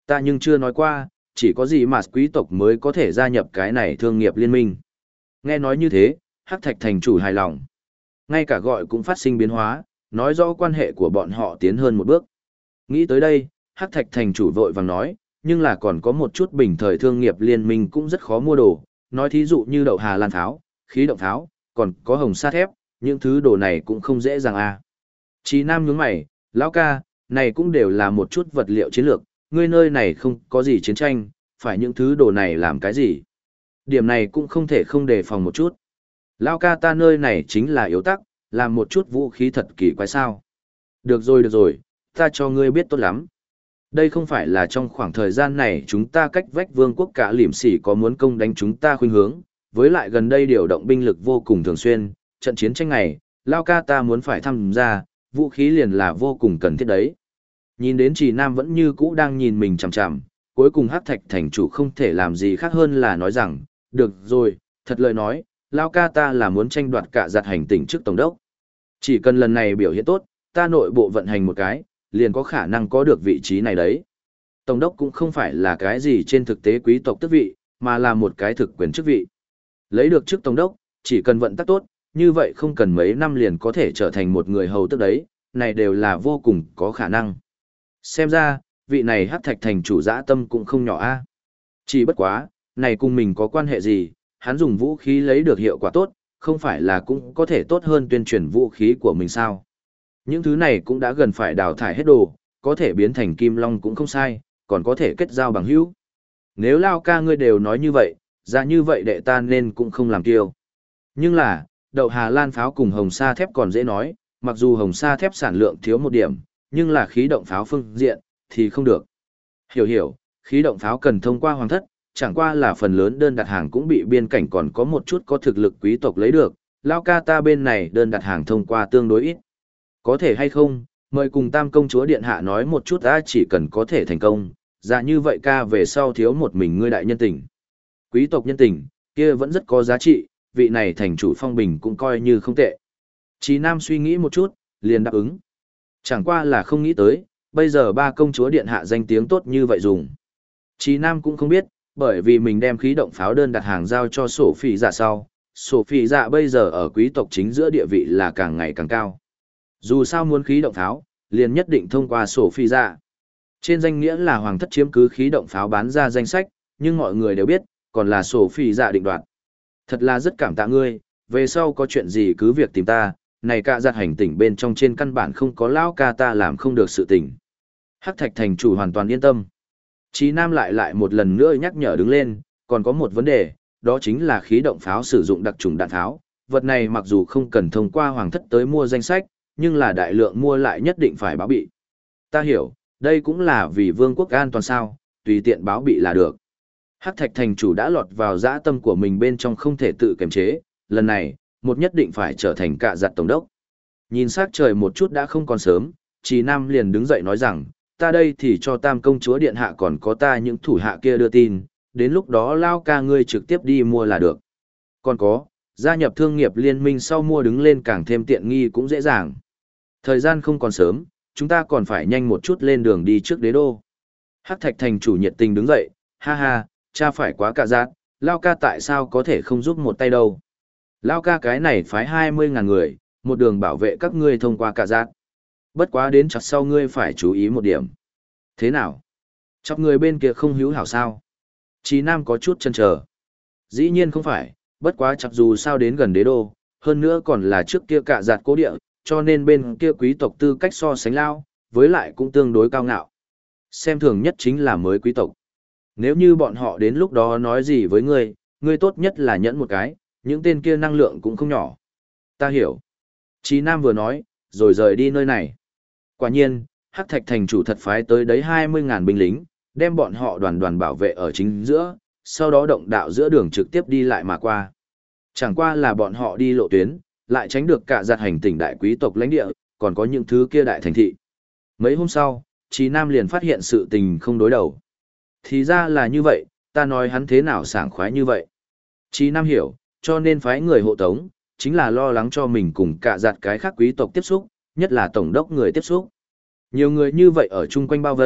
Ta nhưng chưa nói qua, chỉ có gì mà quý tộc mới có thể gia nhập cái này thương nghiệp liên minh. Nghe nói như thế, Hắc Thạch thành chủ hài lòng. Ngay cả gọi cũng phát sinh biến hóa, nói rõ quan hệ của bọn họ tiến hơn một bước. Nghĩ tới đây, Hắc Thạch thành chủ vội vàng nói, nhưng là còn có một chút bình thời thương nghiệp liên minh cũng rất khó mua đồ, nói thí dụ như đậu hà lan tháo, khí động tháo, còn có hồng sa thép, những thứ đồ này cũng không dễ dàng à. Chí Nam nhướng mày, lão ca, này cũng đều là một chút vật liệu chiến lược, ngươi nơi này không có gì chiến tranh, phải những thứ đồ này làm cái gì. Điểm này cũng không thể không đề phòng một chút. Lão ca ta nơi này chính là yếu tắc, làm một chút vũ khí thật kỳ quái sao. Được rồi, ta cho ngươi biết tốt lắm. Đây không phải là trong khoảng thời gian này chúng ta cách vách vương quốc cả liểm sỉ có muốn công đánh chúng ta khuynh hướng, với lại gần đây điều động binh lực vô cùng thường xuyên, trận chiến tranh này, Lao ca ta muốn phải tham gia, vũ khí liền là vô cùng cần thiết đấy. Nhìn đến Trì Nam vẫn như cũ đang nhìn mình chằm chằm, cuối cùng Hắc Thạch thành chủ không thể làm gì khác hơn là nói rằng, được rồi, thật lời nói, Lao ca ta là muốn tranh đoạt cả giặt hành tỉnh trước tổng đốc. Chỉ cần lần này biểu hiện tốt, ta nội bộ vận hành một cái, liền có khả năng có được vị trí này đấy. Tổng đốc cũng không phải là cái gì trên thực tế quý tộc tước vị, mà là một cái thực quyền chức vị. Lấy được chức tổng đốc, chỉ cần vận tắc tốt, như vậy không cần mấy năm liền có thể trở thành một người hầu tước đấy, này đều là vô cùng có khả năng. Xem ra, vị này Hắc Thạch thành chủ dã tâm cũng không nhỏ a. Chỉ bất quá, này cùng mình có quan hệ gì, hắn dùng vũ khí lấy được hiệu quả tốt, không phải là cũng có thể tốt hơn tuyên truyền vũ khí của mình sao. Những thứ này cũng đã gần phải đào thải hết đồ, có thể biến thành kim long cũng không sai, còn có thể kết giao bằng hữu. Nếu Lao ca ngươi đều nói như vậy, ra như vậy đệ ta nên cũng không làm kiêu. Nhưng là, đậu Hà Lan pháo cùng hồng sa thép còn dễ nói, mặc dù hồng sa thép sản lượng thiếu một điểm, nhưng là khí động pháo phương diện, thì không được. Hiểu, khí động pháo cần thông qua hoàng thất, chẳng qua là phần lớn đơn đặt hàng cũng bị biên cảnh còn có một chút có thực lực quý tộc lấy được, Lao ca ta bên này đơn đặt hàng thông qua tương đối ít. Có thể hay không, mời cùng tam công chúa điện hạ nói một chút đã chỉ cần có thể thành công, dạ như vậy ca về sau thiếu một mình ngươi đại nhân tình. Quý tộc nhân tình, kia vẫn rất có giá trị, vị này thành chủ phong bình cũng coi như không tệ. Chí Nam suy nghĩ một chút, liền đáp ứng. Chẳng qua là không nghĩ tới, bây giờ ba công chúa điện hạ danh tiếng tốt như vậy dùng. Chí Nam cũng không biết, bởi vì mình đem khí động pháo đơn đặt hàng giao cho sổ phỉ dạ sau, sổ phỉ dạ bây giờ ở quý tộc chính giữa địa vị là càng ngày càng cao. Dù sao muốn khí động pháo, liền nhất định thông qua sổ phi dạ. Trên danh nghĩa là hoàng thất chiếm cứ khí động pháo bán ra danh sách, nhưng mọi người đều biết, còn là sổ phi dạ định đoạt. Thật là rất cảm tạ ngươi, về sau có chuyện gì cứ việc tìm ta, này cả giặt hành tỉnh bên trong trên căn bản không có lão ca ta làm không được sự tình. Hắc Thạch thành chủ hoàn toàn yên tâm. Chí Nam lại một lần nữa nhắc nhở đứng lên, còn có một vấn đề, đó chính là khí động pháo sử dụng đặc trùng đạn pháo. Vật này mặc dù không cần thông qua hoàng thất tới mua danh sách, nhưng là đại lượng mua lại nhất định phải báo bị. Ta hiểu, đây cũng là vì vương quốc an toàn sao, tùy tiện báo bị là được. Hắc Thạch thành chủ đã lọt vào dã tâm của mình bên trong không thể tự kiềm chế, lần này, một nhất định phải trở thành cạ giặt tổng đốc. Nhìn sắc trời một chút đã không còn sớm, Trì Nam liền đứng dậy nói rằng, ta đây thì cho tam công chúa điện hạ còn có ta những thủ hạ kia đưa tin, đến lúc đó Lao ca ngươi trực tiếp đi mua là được. Còn có, gia nhập thương nghiệp liên minh sau mua đứng lên càng thêm tiện nghi cũng dễ dàng. Thời gian không còn sớm, chúng ta còn phải nhanh một chút lên đường đi trước đế đô. Hắc Thạch thành chủ nhiệt tình đứng dậy, ha ha, cha phải quá cả giác, Lao ca tại sao có thể không giúp một tay đâu. Lao ca cái này phái 20.000 người, một đường bảo vệ các ngươi thông qua cả giác. Bất quá đến chặt sau ngươi phải chú ý một điểm. Thế nào? Chọc người bên kia không hữu hảo sao? Chí Nam có chút chần chờ. Dĩ nhiên không phải, bất quá chặt dù sao đến gần đế đô, hơn nữa còn là trước kia cả giạt cố địa, cho nên bên kia quý tộc tư cách so sánh lao, với lại cũng tương đối cao ngạo. Xem thường nhất chính là mới quý tộc. Nếu như bọn họ đến lúc đó nói gì với ngươi, ngươi tốt nhất là nhẫn một cái, những tên kia năng lượng cũng không nhỏ. Ta hiểu. Chí Nam vừa nói, rồi rời đi nơi này. Quả nhiên, Hắc Thạch thành chủ thật phái tới đấy 20.000 binh lính, đem bọn họ đoàn bảo vệ ở chính giữa, sau đó động đạo giữa đường trực tiếp đi lại mà qua. Chẳng qua là bọn họ đi lộ tuyến, lại tránh được cả giặt hành tỉnh đại quý tộc lãnh địa, còn có những thứ kia đại thành thị. Mấy hôm sau, Chí Nam liền phát hiện sự tình không đối đầu. Thì ra là như vậy, ta nói hắn thế nào sảng khoái như vậy. Chí Nam hiểu, cho nên phái người hộ tống, chính là lo lắng cho mình cùng cả giặt cái khác quý tộc tiếp xúc, nhất là tổng đốc người tiếp xúc. Nhiều người như vậy ở chung quanh bao vây,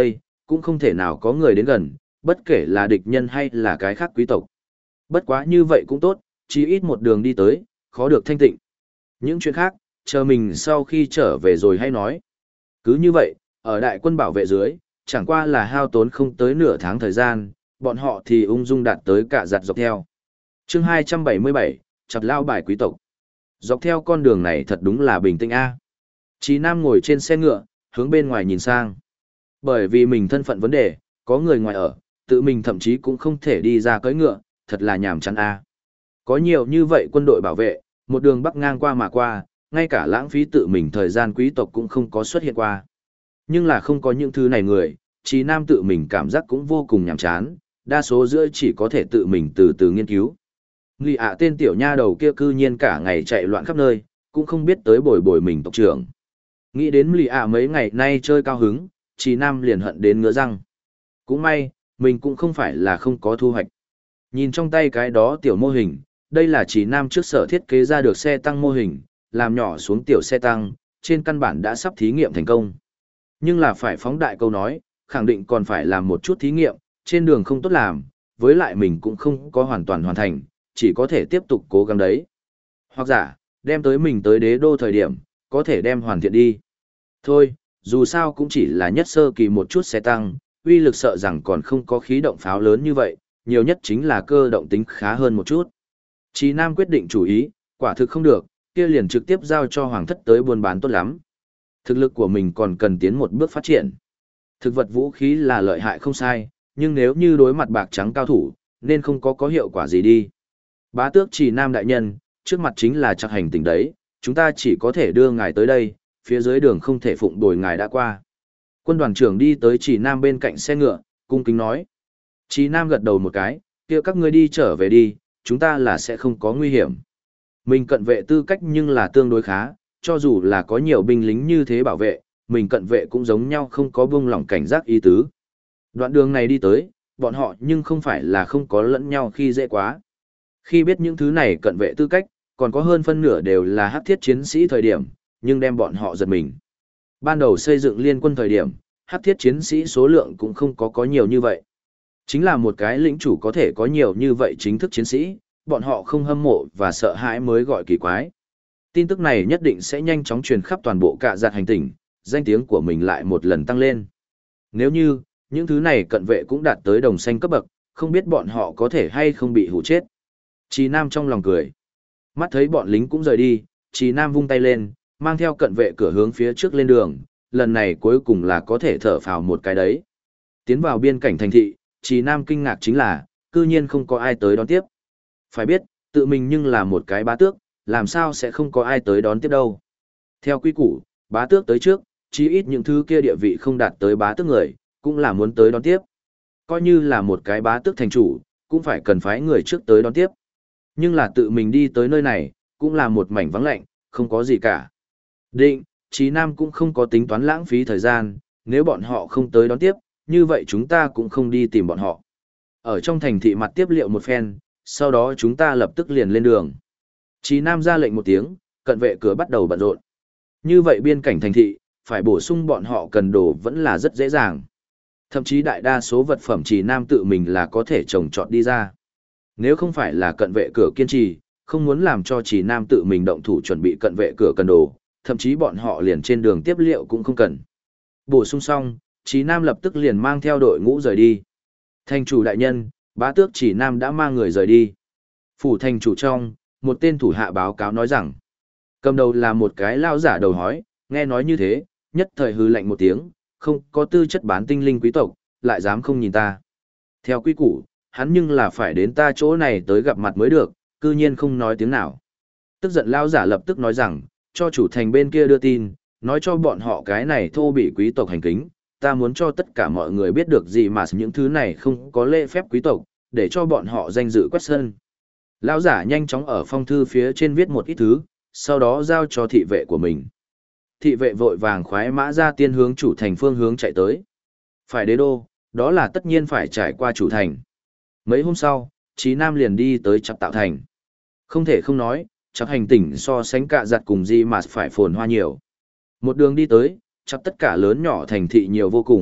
cũng không thể nào có người đến gần, bất kể là địch nhân hay là cái khác quý tộc. Bất quá như vậy cũng tốt, chỉ ít một đường đi tới, khó được thanh tịnh. Những chuyện khác, chờ mình sau khi trở về rồi hay nói. Cứ như vậy, ở đại quân bảo vệ dưới, chẳng qua là hao tốn không tới nửa tháng thời gian, bọn họ thì ung dung đạt tới cả giặt dọc theo. Chương 277, chặt lao bài quý tộc. Dọc theo con đường này thật đúng là bình tĩnh a. Chí Nam ngồi trên xe ngựa, hướng bên ngoài nhìn sang. Bởi vì mình thân phận vấn đề, có người ngoài ở, tự mình thậm chí cũng không thể đi ra cưỡi ngựa, thật là nhàm chán a. Có nhiều như vậy quân đội bảo vệ, một đường bắc ngang qua mà qua, ngay cả lãng phí tự mình thời gian quý tộc cũng không có xuất hiện qua. Nhưng là không có những thứ này người, Chí Nam tự mình cảm giác cũng vô cùng nhàm chán, đa số giữa chỉ có thể tự mình từ từ nghiên cứu. Ngụy ạ tên tiểu nha đầu kia cư nhiên cả ngày chạy loạn khắp nơi, cũng không biết tới bồi bồi mình tộc trưởng. Nghĩ đến Ngụy ạ mấy ngày nay chơi cao hứng, Chí Nam liền hận đến ngứa răng. Cũng may, mình cũng không phải là không có thu hoạch. Nhìn trong tay cái đó tiểu mô hình, đây là Chí Nam trước sở thiết kế ra được xe tăng mô hình, làm nhỏ xuống tiểu xe tăng, trên căn bản đã sắp thí nghiệm thành công. Nhưng là phải phóng đại câu nói, khẳng định còn phải làm một chút thí nghiệm, trên đường không tốt làm, với lại mình cũng không có hoàn toàn hoàn thành, chỉ có thể tiếp tục cố gắng đấy. Hoặc giả, đem tới mình tới đế đô thời điểm, có thể đem hoàn thiện đi. Thôi, dù sao cũng chỉ là nhất sơ kỳ một chút xe tăng, uy lực sợ rằng còn không có khí động pháo lớn như vậy, nhiều nhất chính là cơ động tính khá hơn một chút. Chí Nam quyết định chủ ý, quả thực không được, kia liền trực tiếp giao cho hoàng thất tới buôn bán tốt lắm. Thực lực của mình còn cần tiến một bước phát triển. Thực vật vũ khí là lợi hại không sai, nhưng nếu như đối mặt bạc trắng cao thủ, nên không có hiệu quả gì đi. Bá tước Chỉ Nam đại nhân, trước mặt chính là Trạc Hành Tỉnh đấy, chúng ta chỉ có thể đưa ngài tới đây, phía dưới đường không thể phụng bồi ngài đã qua. Quân đoàn trưởng đi tới Chỉ Nam bên cạnh xe ngựa, cung kính nói. Chỉ Nam gật đầu một cái, kia các ngươi đi trở về đi, chúng ta là sẽ không có nguy hiểm. Mình cận vệ tư cách nhưng là tương đối khá, cho dù là có nhiều binh lính như thế bảo vệ, mình cận vệ cũng giống nhau không có buông lỏng cảnh giác ý tứ. Đoạn đường này đi tới, bọn họ nhưng không phải là không có lẫn nhau khi dễ quá. Khi biết những thứ này cận vệ tư cách, còn có hơn phân nửa đều là hắc thiết chiến sĩ thời điểm, nhưng đem bọn họ giật mình. Ban đầu xây dựng liên quân thời điểm, hắc thiết chiến sĩ số lượng cũng không có nhiều như vậy. Chính là một cái lĩnh chủ có thể có nhiều như vậy chính thức chiến sĩ, bọn họ không hâm mộ và sợ hãi mới gọi kỳ quái. Tin tức này nhất định sẽ nhanh chóng truyền khắp toàn bộ cả giặt hành tinh, danh tiếng của mình lại một lần tăng lên. Nếu như, những thứ này cận vệ cũng đạt tới đồng xanh cấp bậc, không biết bọn họ có thể hay không bị hủ chết. Chí Nam trong lòng cười. Mắt thấy bọn lính cũng rời đi, Chí Nam vung tay lên, mang theo cận vệ cửa hướng phía trước lên đường, lần này cuối cùng là có thể thở phào một cái đấy. Tiến vào biên cảnh thành thị, Chí Nam kinh ngạc chính là, cư nhiên không có ai tới đón tiếp. Phải biết, tự mình nhưng là một cái bá tước, làm sao sẽ không có ai tới đón tiếp đâu. Theo quy củ, bá tước tới trước, chí ít những thứ kia địa vị không đạt tới bá tước người, cũng là muốn tới đón tiếp. Coi như là một cái bá tước thành chủ, cũng phải cần phái người trước tới đón tiếp. Nhưng là tự mình đi tới nơi này, cũng là một mảnh vắng lạnh, không có gì cả. Định, Chí Nam cũng không có tính toán lãng phí thời gian, nếu bọn họ không tới đón tiếp, như vậy chúng ta cũng không đi tìm bọn họ. Ở trong thành thị mặt tiếp liệu một phen, sau đó chúng ta lập tức liền lên đường. Chí Nam ra lệnh một tiếng, cận vệ cửa bắt đầu bận rộn. Như vậy biên cảnh thành thị, phải bổ sung bọn họ cần đồ vẫn là rất dễ dàng. Thậm chí đại đa số vật phẩm Chí Nam tự mình là có thể trồng trọt đi ra. Nếu không phải là cận vệ cửa kiên trì, không muốn làm cho Chí Nam tự mình động thủ chuẩn bị cận vệ cửa cần đồ, thậm chí bọn họ liền trên đường tiếp liệu cũng không cần. Bổ sung xong, Chí Nam lập tức liền mang theo đội ngũ rời đi. Thành chủ đại nhân, bá tước Chí Nam đã mang người rời đi. Phủ thành chủ trong, một tên thủ hạ báo cáo nói rằng, cầm đầu là một cái lao giả đầu hói, nghe nói như thế, nhất thời hư lạnh một tiếng, không có tư chất bán tinh linh quý tộc, lại dám không nhìn ta. Theo quy củ, hắn nhưng là phải đến ta chỗ này tới gặp mặt mới được, cư nhiên không nói tiếng nào. Tức giận lao giả lập tức nói rằng, cho chủ thành bên kia đưa tin, nói cho bọn họ cái này thô bị quý tộc hành kính, ta muốn cho tất cả mọi người biết được gì mà những thứ này không có lễ phép quý tộc, để cho bọn họ danh dự quét sân. Lão giả nhanh chóng ở phong thư phía trên viết một ít thứ, sau đó giao cho thị vệ của mình. Thị vệ vội vàng khoái mã ra tiên hướng chủ thành phương hướng chạy tới. Phải đế đô, đó là tất nhiên phải trải qua chủ thành. Mấy hôm sau, Chí Nam liền đi tới Chập Tạo Thành. Không thể không nói, Chập hành tỉnh so sánh cả giặt cùng gì mà phải phồn hoa nhiều. Một đường đi tới, Chập tất cả lớn nhỏ thành thị nhiều vô cùng,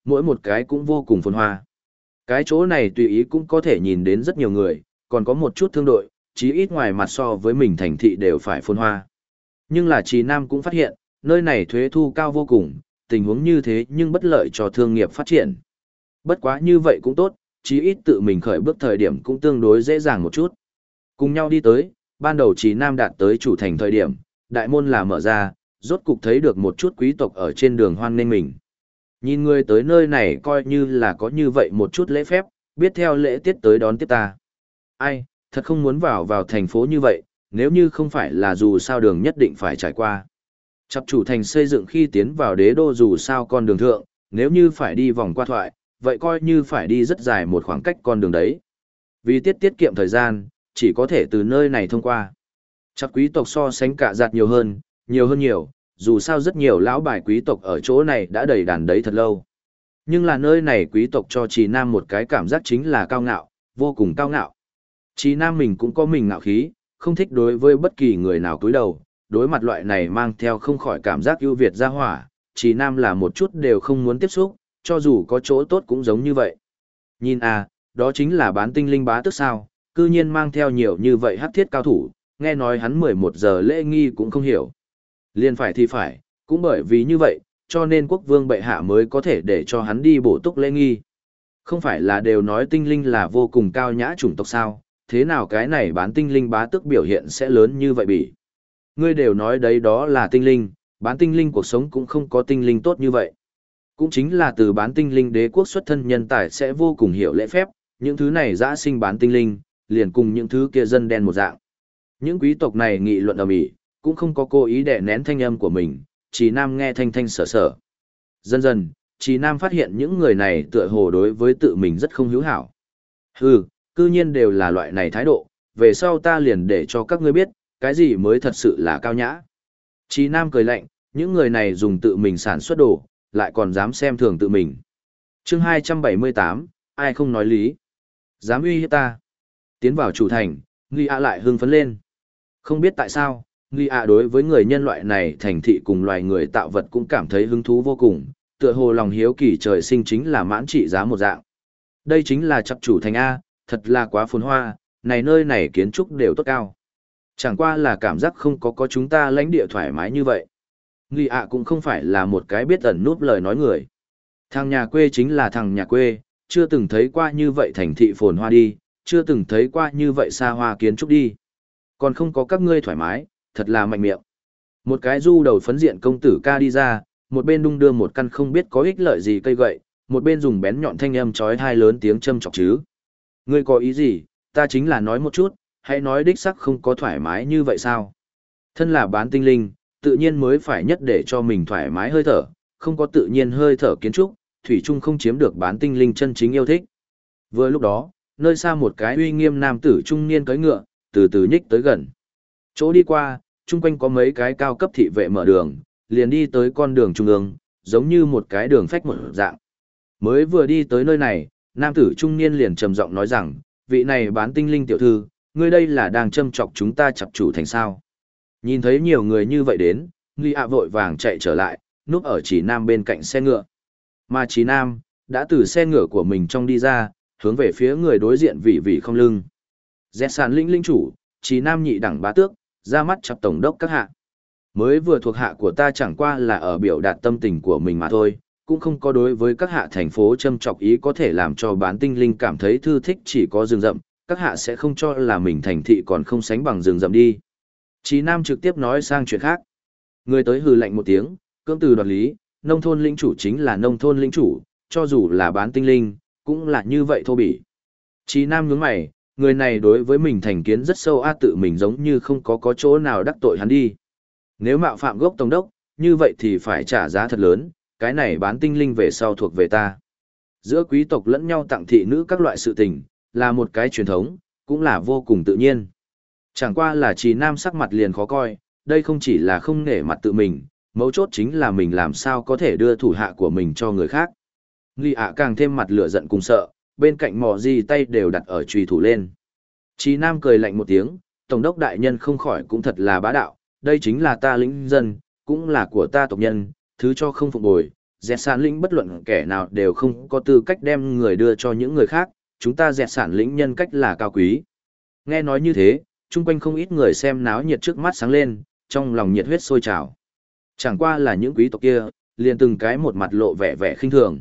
mỗi một cái cũng vô cùng phồn hoa. Cái chỗ này tùy ý cũng có thể nhìn đến rất nhiều người, còn có một chút thương đội, chí ít ngoài mặt so với mình thành thị đều phải phồn hoa. Nhưng là Trì Nam cũng phát hiện, nơi này thuế thu cao vô cùng, tình huống như thế nhưng bất lợi cho thương nghiệp phát triển. Bất quá như vậy cũng tốt, chí ít tự mình khởi bước thời điểm cũng tương đối dễ dàng một chút. Cùng nhau đi tới, ban đầu Trì Nam đạt tới chủ thành thời điểm, đại môn là mở ra, rốt cục thấy được một chút quý tộc ở trên đường hoan nghênh mình. Nhìn người tới nơi này coi như là có như vậy một chút lễ phép, biết theo lễ tiết tới đón tiếp ta. Ai, thật không muốn vào thành phố như vậy, nếu như không phải là dù sao đường nhất định phải trải qua. Chập chủ thành xây dựng khi tiến vào đế đô dù sao con đường thượng, nếu như phải đi vòng qua thoại, vậy coi như phải đi rất dài một khoảng cách con đường đấy. Vì tiết kiệm thời gian, chỉ có thể từ nơi này thông qua. Chắc quý tộc so sánh cả giặt nhiều hơn nhiều, dù sao rất nhiều lão bài quý tộc ở chỗ này đã đầy đàn đấy thật lâu. Nhưng là nơi này quý tộc cho Trì Nam một cái cảm giác chính là cao ngạo, vô cùng cao ngạo. Trì Nam mình cũng có mình ngạo khí, không thích đối với bất kỳ người nào cúi đầu, đối mặt loại này mang theo không khỏi cảm giác ưu việt ra hỏa, Trì Nam là một chút đều không muốn tiếp xúc, cho dù có chỗ tốt cũng giống như vậy. Nhìn à, đó chính là bán tinh linh bá tước sao, cư nhiên mang theo nhiều như vậy hắc thiết cao thủ, nghe nói hắn 11 giờ lễ nghi cũng không hiểu. Liên phải thì phải, cũng bởi vì như vậy, cho nên quốc vương bệ hạ mới có thể để cho hắn đi bổ túc lễ nghi. Không phải là đều nói tinh linh là vô cùng cao nhã chủng tộc sao, thế nào cái này bán tinh linh bá tước biểu hiện sẽ lớn như vậy bỉ. Ngươi đều nói đấy đó là tinh linh, bán tinh linh cuộc sống cũng không có tinh linh tốt như vậy. Cũng chính là từ bán tinh linh đế quốc xuất thân nhân tài sẽ vô cùng hiểu lễ phép, những thứ này dã sinh bán tinh linh, liền cùng những thứ kia dân đen một dạng. Những quý tộc này nghị luận ầm ĩ, cũng không có cố ý đè nén thanh âm của mình, Trì Nam nghe thanh thanh sở sở. Dần dần, Trì Nam phát hiện những người này tựa hồ đối với tự mình rất không hữu hảo. Hừ, cư nhiên đều là loại này thái độ, về sau ta liền để cho các ngươi biết, cái gì mới thật sự là cao nhã. Trì Nam cười lạnh, những người này dùng tự mình sản xuất đồ, lại còn dám xem thường tự mình. Chương 278, ai không nói lý. Dám uy hiếp ta. Tiến vào chủ thành, Nghi A lại hưng phấn lên. Không biết tại sao, Nghi A đối với người nhân loại này thành thị cùng loài người tạo vật cũng cảm thấy hứng thú vô cùng, tựa hồ lòng hiếu kỳ trời sinh chính là mãn trị giá một dạng. Đây chính là chập chủ thành A, thật là quá phồn hoa, này nơi này kiến trúc đều tốt cao. Chẳng qua là cảm giác không có chúng ta lãnh địa thoải mái như vậy. Nghi A cũng không phải là một cái biết ẩn núp lời nói người. Thằng nhà quê chính là thằng nhà quê, chưa từng thấy qua như vậy thành thị phồn hoa đi, chưa từng thấy qua như vậy xa hoa kiến trúc đi. Còn không có các ngươi thoải mái, thật là mạnh miệng. Một cái du đầu phấn diện công tử ca đi ra, một bên đung đưa một căn không biết có ích lợi gì cây gậy, một bên dùng bén nhọn thanh âm chói tai lớn tiếng châm chọc chứ. Ngươi có ý gì, ta chính là nói một chút, hãy nói đích sắc không có thoải mái như vậy sao. Thân là bán tinh linh, tự nhiên mới phải nhất để cho mình thoải mái hơi thở, không có tự nhiên hơi thở kiến trúc, thủy chung không chiếm được bán tinh linh chân chính yêu thích. Vừa lúc đó, nơi xa một cái uy nghiêm nam tử trung niên cưỡi ngựa, từ từ nhích tới gần. Chỗ đi qua, chung quanh có mấy cái cao cấp thị vệ mở đường, liền đi tới con đường trung ương, giống như một cái đường phách một dạng. Mới vừa đi tới nơi này, nam tử trung niên liền trầm giọng nói rằng, vị này bán tinh linh tiểu thư, ngươi đây là đang châm chọc chúng ta chập chủ thành sao. Nhìn thấy nhiều người như vậy đến, Nghi ạ vội vàng chạy trở lại, núp ở Chỉ Nam bên cạnh xe ngựa. Mà Chỉ Nam, đã từ xe ngựa của mình trong đi ra, hướng về phía người đối diện vị vị không lưng. Dẹt sàn linh chủ, Chỉ Nam nhị đẳng bá tước, ra mắt chập tổng đốc các hạ. Mới vừa thuộc hạ của ta chẳng qua là ở biểu đạt tâm tình của mình mà thôi, cũng không có đối với các hạ thành phố châm chọc ý có thể làm cho bán tinh linh cảm thấy thư thích chỉ có rừng rậm, các hạ sẽ không cho là mình thành thị còn không sánh bằng rừng rậm đi. Chí Nam trực tiếp nói sang chuyện khác. Người tới hừ lạnh một tiếng, cưỡng từ đoạt lý, nông thôn lĩnh chủ chính là nông thôn lĩnh chủ, cho dù là bán tinh linh, cũng là như vậy thô bỉ. Chí Nam nhướng mày, người này đối với mình thành kiến rất sâu tự mình giống như không có chỗ nào đắc tội hắn đi. Nếu mạo phạm gốc tổng đốc, như vậy thì phải trả giá thật lớn, cái này bán tinh linh về sau thuộc về ta. Giữa quý tộc lẫn nhau tặng thị nữ các loại sự tình, là một cái truyền thống, cũng là vô cùng tự nhiên. Chẳng qua là Chí Nam sắc mặt liền khó coi, đây không chỉ là không nể mặt tự mình, mấu chốt chính là mình làm sao có thể đưa thủ hạ của mình cho người khác. Nghi ạ càng thêm mặt lửa giận cùng sợ, bên cạnh mò gì tay đều đặt ở chùy thủ lên. Chí Nam cười lạnh một tiếng, tổng đốc đại nhân không khỏi cũng thật là bá đạo, đây chính là ta lĩnh dân, cũng là của ta tộc nhân, thứ cho không phục bồi, dẹt sản lĩnh bất luận kẻ nào đều không có tư cách đem người đưa cho những người khác, chúng ta dẹt sản lĩnh nhân cách là cao quý. Nghe nói như thế, chung quanh không ít người xem náo nhiệt trước mắt sáng lên, trong lòng nhiệt huyết sôi trào. Chẳng qua là những quý tộc kia, liền từng cái một mặt lộ vẻ vẻ khinh thường.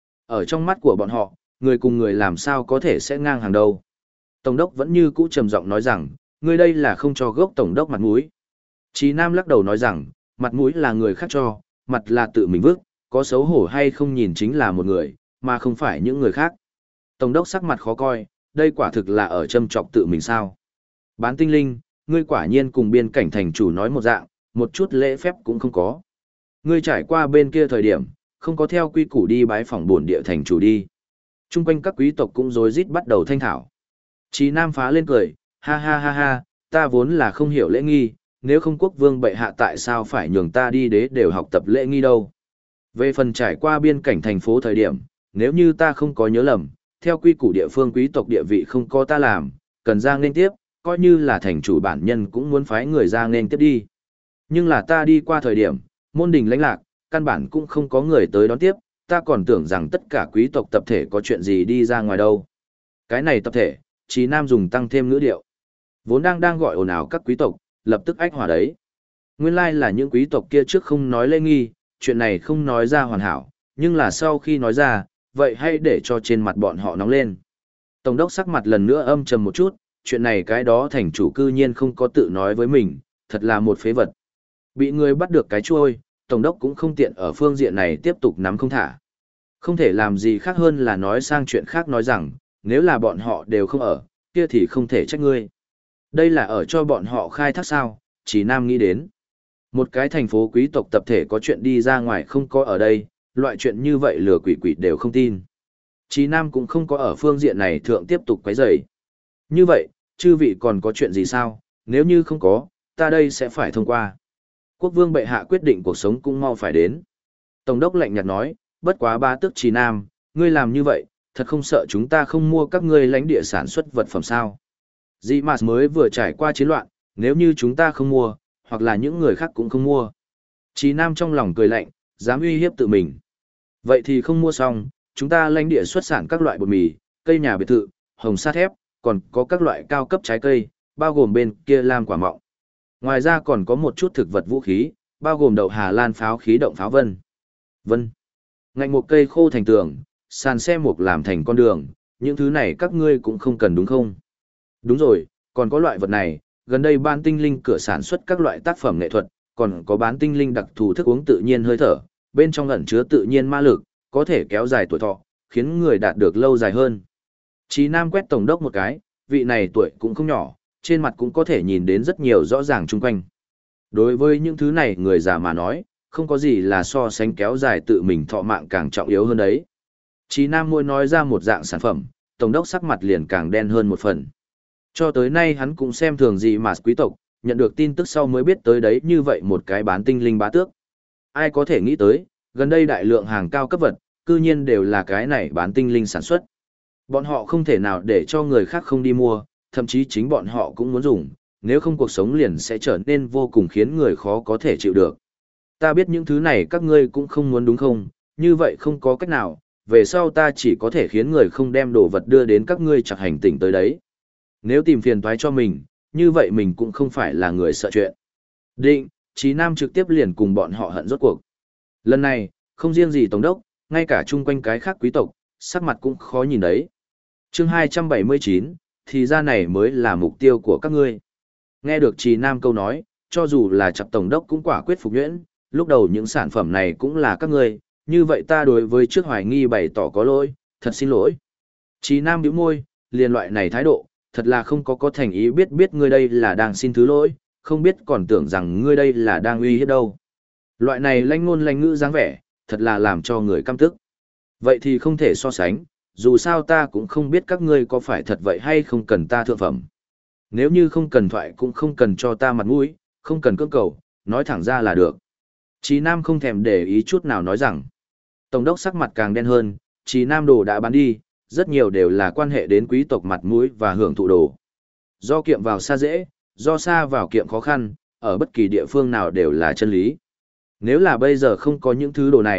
Ở trong mắt của bọn họ, người cùng người làm sao có thể sẽ ngang hàng đâu. Tổng đốc vẫn như cũ trầm giọng nói rằng, người đây là không cho gốc tổng đốc mặt mũi. Chí Nam lắc đầu nói rằng, mặt mũi là người khác cho, mặt là tự mình vứt, có xấu hổ hay không nhìn chính là một người, mà không phải những người khác. Tổng đốc sắc mặt khó coi, đây quả thực là ở châm chọc tự mình sao. Bán tinh linh, ngươi quả nhiên cùng biên cảnh thành chủ nói một dạng, một chút lễ phép cũng không có. Ngươi trải qua bên kia thời điểm, không có theo quy củ đi bái phỏng bổn địa thành chủ đi. Trung quanh các quý tộc cũng rối rít bắt đầu thanh thảo. Chí Nam phá lên cười, ha ha ha ha, ta vốn là không hiểu lễ nghi, nếu không quốc vương bệ hạ tại sao phải nhường ta đi đế đều học tập lễ nghi đâu. Về phần trải qua biên cảnh thành phố thời điểm, nếu như ta không có nhớ lầm, theo quy củ địa phương quý tộc địa vị không có ta làm, cần ra nên tiếp, coi như là thành chủ bản nhân cũng muốn phái người ra nên tiếp đi. Nhưng là ta đi qua thời điểm, môn đình lãnh lạc, căn bản cũng không có người tới đón tiếp, ta còn tưởng rằng tất cả quý tộc tập thể có chuyện gì đi ra ngoài đâu. Cái này tập thể, Chí Nam dùng tăng thêm ngữ điệu. Vốn đang gọi ồn ào các quý tộc, lập tức ách hỏa đấy. Nguyên lai là những quý tộc kia trước không nói lễ nghi, chuyện này không nói ra hoàn hảo, nhưng là sau khi nói ra, vậy hãy để cho trên mặt bọn họ nóng lên. Tổng đốc sắc mặt lần nữa âm trầm một chút, chuyện này cái đó thành chủ cư nhiên không có tự nói với mình, thật là một phế vật. Bị người bắt được cái chuôi, tổng đốc cũng không tiện ở phương diện này tiếp tục nắm không thả. Không thể làm gì khác hơn là nói sang chuyện khác, nói rằng, nếu là bọn họ đều không ở, kia thì không thể trách ngươi. Đây là ở cho bọn họ khai thác sao, Chí Nam nghĩ đến. Một cái thành phố quý tộc tập thể có chuyện đi ra ngoài không có ở đây, loại chuyện như vậy lừa quỷ quỷ đều không tin. Chí Nam cũng không có ở phương diện này thượng tiếp tục quấy rầy. Như vậy, chư vị còn có chuyện gì sao, nếu như không có, ta đây sẽ phải thông qua. Quốc vương bệ hạ quyết định cuộc sống cũng mau phải đến. Tổng đốc lạnh nhạt nói, bất quá ba tước Chí Nam, ngươi làm như vậy, thật không sợ chúng ta không mua các ngươi lãnh địa sản xuất vật phẩm sao. Dĩ mà mới vừa trải qua chiến loạn, nếu như chúng ta không mua, hoặc là những người khác cũng không mua. Chí Nam trong lòng cười lạnh, dám uy hiếp tự mình. Vậy thì không mua xong, chúng ta lãnh địa xuất sản các loại bột mì, cây nhà biệt thự, hồng sa thép, còn có các loại cao cấp trái cây, bao gồm bên kia lam quả mọng. Ngoài ra còn có một chút thực vật vũ khí, bao gồm đậu Hà Lan pháo khí động pháo vân. Ngạnh một cây khô thành tường, sàn xe mục làm thành con đường, những thứ này các ngươi cũng không cần đúng không? Đúng rồi, còn có loại vật này, gần đây bán tinh linh cửa sản xuất các loại tác phẩm nghệ thuật, còn có bán tinh linh đặc thù thức uống tự nhiên hơi thở, bên trong ẩn chứa tự nhiên ma lực, có thể kéo dài tuổi thọ, khiến người đạt được lâu dài hơn. Chí Nam quét tổng đốc một cái, vị này tuổi cũng không nhỏ, trên mặt cũng có thể nhìn đến rất nhiều rõ ràng chung quanh. Đối với những thứ này người già mà nói, không có gì là so sánh kéo dài tự mình thọ mạng càng trọng yếu hơn đấy. Chí Nam môi nói ra một dạng sản phẩm, tổng đốc sắc mặt liền càng đen hơn một phần. Cho tới nay hắn cũng xem thường gì mà quý tộc, nhận được tin tức sau mới biết tới đấy như vậy một cái bán tinh linh bá tước. Ai có thể nghĩ tới, gần đây đại lượng hàng cao cấp vật, cư nhiên đều là cái này bán tinh linh sản xuất. Bọn họ không thể nào để cho người khác không đi mua, thậm chí chính bọn họ cũng muốn dùng, nếu không cuộc sống liền sẽ trở nên vô cùng khiến người khó có thể chịu được. Ta biết những thứ này các ngươi cũng không muốn đúng không, như vậy không có cách nào, về sau ta chỉ có thể khiến người không đem đồ vật đưa đến các ngươi chặt hành tỉnh tới đấy. Nếu tìm phiền toái cho mình, như vậy mình cũng không phải là người sợ chuyện. Định, Chí Nam trực tiếp liền cùng bọn họ hận rốt cuộc. Lần này, không riêng gì tổng đốc, ngay cả chung quanh cái khác quý tộc, sắc mặt cũng khó nhìn đấy. Chương 279, thì ra này mới là mục tiêu của các ngươi. Nghe được Chí Nam câu nói, cho dù là chặt tổng đốc cũng quả quyết phục nhuyễn, lúc đầu những sản phẩm này cũng là các ngươi, như vậy ta đối với trước hoài nghi bày tỏ có lỗi, thật xin lỗi. Chí Nam bĩu môi, liền loại này thái độ, thật là không có thành ý, biết ngươi đây là đang xin thứ lỗi, không biết còn tưởng rằng ngươi đây là đang uy hiếp đâu. Loại này lanh ngôn lanh ngữ dáng vẻ, thật là làm cho người căm tức. Vậy thì không thể so sánh, dù sao ta cũng không biết các ngươi có phải thật vậy hay không cần ta thượng phẩm. Nếu như không cần thoại cũng không cần cho ta mặt mũi, không cần cưỡng cầu, nói thẳng ra là được. Chí Nam không thèm để ý chút nào nói rằng. Tổng đốc sắc mặt càng đen hơn, Chí Nam đồ đã bán đi, rất nhiều đều là quan hệ đến quý tộc mặt mũi và hưởng thụ đồ. Do kiệm vào xa dễ, do xa vào kiệm khó khăn, ở bất kỳ địa phương nào đều là chân lý. Nếu là bây giờ không có những thứ đồ này,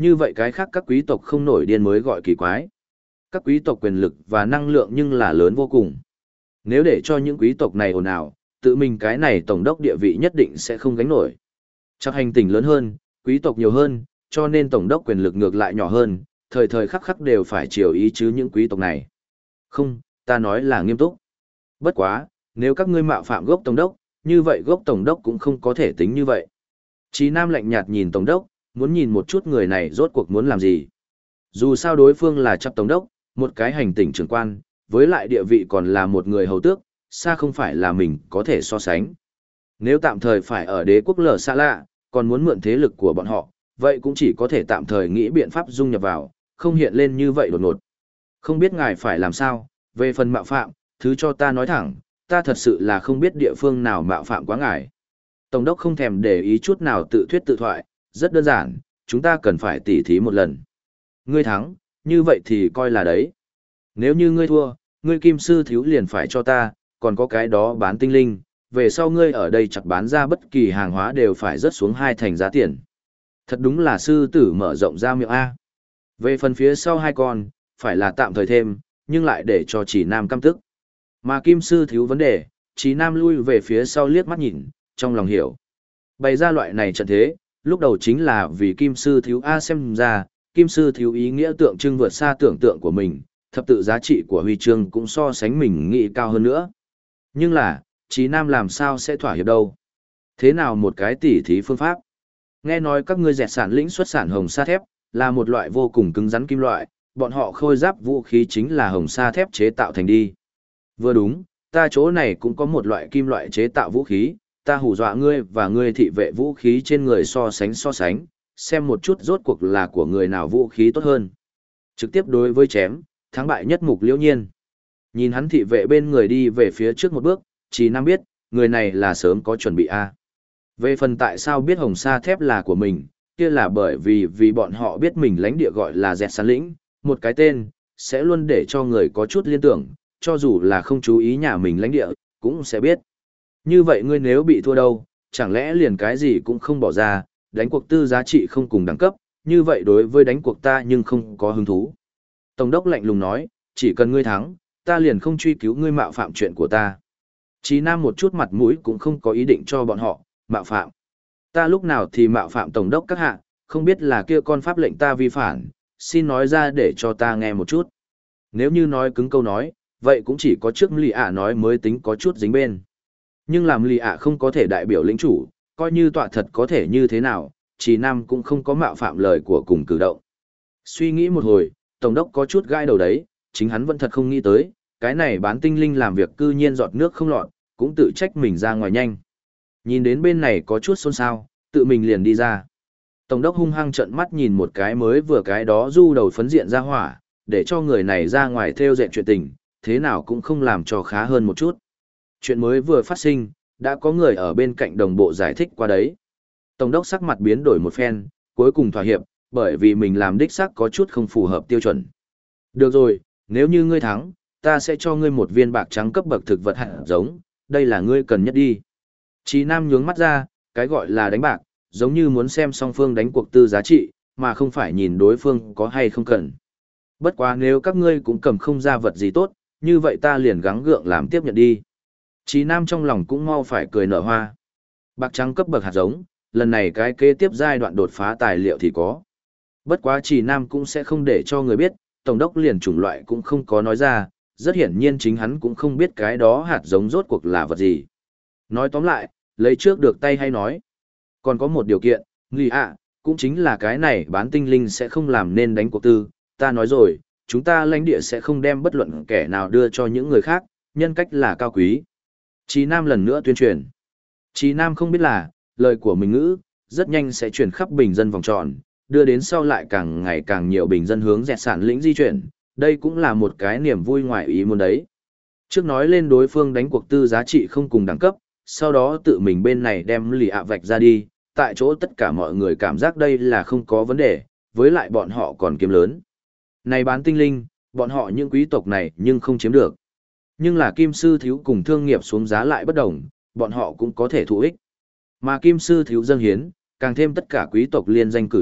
Như vậy cái khác các quý tộc không nổi điên mới gọi kỳ quái. Các quý tộc quyền lực và năng lượng nhưng là lớn vô cùng. Nếu để cho những quý tộc này ồn ào, tự mình cái này tổng đốc địa vị nhất định sẽ không gánh nổi. Chắc hành tinh lớn hơn, quý tộc nhiều hơn, cho nên tổng đốc quyền lực ngược lại nhỏ hơn, thời thời khắc khắc đều phải chiều ý chứ những quý tộc này. Không, ta nói là nghiêm túc. Bất quá, nếu các ngươi mạo phạm gốc tổng đốc, như vậy gốc tổng đốc cũng không có thể tính như vậy. Chí Nam lạnh nhạt nhìn tổng đốc, muốn nhìn một chút người này rốt cuộc muốn làm gì. Dù sao đối phương là chấp tổng đốc, một cái hành tỉnh trưởng quan, với lại địa vị còn là một người hầu tước, xa không phải là mình có thể so sánh. Nếu tạm thời phải ở đế quốc lở xa lạ, còn muốn mượn thế lực của bọn họ, vậy cũng chỉ có thể tạm thời nghĩ biện pháp dung nhập vào, không hiện lên như vậy đột ngột. Không biết ngài phải làm sao, về phần mạo phạm, thứ cho ta nói thẳng, ta thật sự là không biết địa phương nào mạo phạm quá ngài. Tổng đốc không thèm để ý chút nào tự thuyết tự thoại, rất đơn giản, chúng ta cần phải tỉ thí một lần. Ngươi thắng, như vậy thì coi là đấy. Nếu như ngươi thua, ngươi kim sư thiếu liền phải cho ta, còn có cái đó bán tinh linh, về sau ngươi ở đây chặt bán ra bất kỳ hàng hóa đều phải rớt xuống 2 thành giá tiền. Thật đúng là sư tử mở rộng ra miệng A. Về phần phía sau 2 con, phải là tạm thời thêm, nhưng lại để cho chỉ nam căm tức. Mà kim sư thiếu vấn đề, chỉ nam lui về phía sau liếc mắt nhìn, trong lòng hiểu. Bày ra loại này trận thế, lúc đầu chính là vì kim sư thiếu A xem ra, kim sư thiếu ý nghĩa tượng trưng vượt xa tưởng tượng của mình, thập tự giá trị của huy chương cũng so sánh mình nghĩ cao hơn nữa. Nhưng là, Chí Nam làm sao sẽ thỏa hiệp đâu? Thế nào một cái tỉ thí phương pháp? Nghe nói các ngươi dẹt sản lĩnh xuất sản hồng sa thép, là một loại vô cùng cứng rắn kim loại, bọn họ khôi giáp vũ khí chính là hồng sa thép chế tạo thành đi. Vừa đúng, ta chỗ này cũng có một loại kim loại chế tạo vũ khí, ta hù dọa ngươi và ngươi thị vệ vũ khí trên người so sánh, xem một chút rốt cuộc là của người nào vũ khí tốt hơn. Trực tiếp đối với chém, thắng bại nhất mục liễu nhiên. Nhìn hắn thị vệ bên người đi về phía trước một bước, Chí Nam biết, người này là sớm có chuẩn bị a. Về phần tại sao biết hồng sa thép là của mình, kia là bởi vì bọn họ biết mình lãnh địa gọi là dẹt sản lĩnh, một cái tên, sẽ luôn để cho người có chút liên tưởng, cho dù là không chú ý nhà mình lãnh địa, cũng sẽ biết. Như vậy ngươi nếu bị thua đâu, chẳng lẽ liền cái gì cũng không bỏ ra, đánh cuộc tư giá trị không cùng đẳng cấp, như vậy đối với đánh cuộc ta nhưng không có hứng thú. Tổng đốc lạnh lùng nói, chỉ cần ngươi thắng, ta liền không truy cứu ngươi mạo phạm chuyện của ta. Chí Nam một chút mặt mũi cũng không có ý định cho bọn họ, mạo phạm. Ta lúc nào thì mạo phạm tổng đốc các hạ, không biết là kia con pháp lệnh ta vi phản, xin nói ra để cho ta nghe một chút. Nếu như nói cứng câu nói, vậy cũng chỉ có trước lì ạ nói mới tính có chút dính bên. Nhưng làm lì ạ không có thể đại biểu lĩnh chủ, coi như tọa thật có thể như thế nào, Chí Nam cũng không có mạo phạm lời của cùng cử động. Suy nghĩ một hồi, tổng đốc có chút gai đầu đấy, chính hắn vẫn thật không nghĩ tới, cái này bán tinh linh làm việc cư nhiên giọt nước không lọt, cũng tự trách mình ra ngoài nhanh. Nhìn đến bên này có chút xôn xao, tự mình liền đi ra. Tổng đốc hung hăng trợn mắt nhìn một cái mới vừa cái đó du đầu phấn diện ra hỏa, để cho người này ra ngoài theo dệt chuyện tình, thế nào cũng không làm cho khá hơn một chút. Chuyện mới vừa phát sinh, đã có người ở bên cạnh đồng bộ giải thích qua đấy. Tổng đốc sắc mặt biến đổi một phen, cuối cùng thỏa hiệp, bởi vì mình làm đích xác có chút không phù hợp tiêu chuẩn. Được rồi, nếu như ngươi thắng, ta sẽ cho ngươi một viên bạc trắng cấp bậc thực vật hạt giống, đây là ngươi cần nhất đi. Chí Nam nhướng mắt ra, cái gọi là đánh bạc, giống như muốn xem song phương đánh cuộc tư giá trị, mà không phải nhìn đối phương có hay không cần. Bất quá nếu các ngươi cũng cầm không ra vật gì tốt, như vậy ta liền gắng gượng làm tiếp nhận đi. Chí Nam trong lòng cũng mau phải cười nở hoa. Bạc trắng cấp bậc hạt giống, lần này cái kế tiếp giai đoạn đột phá tài liệu thì có. Bất quá Chí Nam cũng sẽ không để cho người biết, tổng đốc liền chủng loại cũng không có nói ra, rất hiển nhiên chính hắn cũng không biết cái đó hạt giống rốt cuộc là vật gì. Nói tóm lại, lấy trước được tay hay nói. Còn có một điều kiện, Nghi ạ, cũng chính là cái này bán tinh linh sẽ không làm nên đánh cuộc tư, ta nói rồi, chúng ta lãnh địa sẽ không đem bất luận kẻ nào đưa cho những người khác, nhân cách là cao quý. Chí Nam lần nữa tuyên truyền. Chí Nam không biết là, lời của mình ngữ, rất nhanh sẽ chuyển khắp bình dân vòng tròn, đưa đến sau lại càng ngày càng nhiều bình dân hướng dẹt sản lĩnh di chuyển, đây cũng là một cái niềm vui ngoài ý muốn đấy. Trước nói lên đối phương đánh cuộc tư giá trị không cùng đẳng cấp, sau đó tự mình bên này đem lì ạ vạch ra đi, tại chỗ tất cả mọi người cảm giác đây là không có vấn đề, với lại bọn họ còn kiếm lớn. Này bán tinh linh, bọn họ những quý tộc này nhưng không chiếm được. Nhưng là kim sư thiếu cùng thương nghiệp xuống giá lại bất đồng, bọn họ cũng có thể thụ ích. Mà kim sư thiếu dâng hiến, càng thêm tất cả quý tộc liên danh cử động,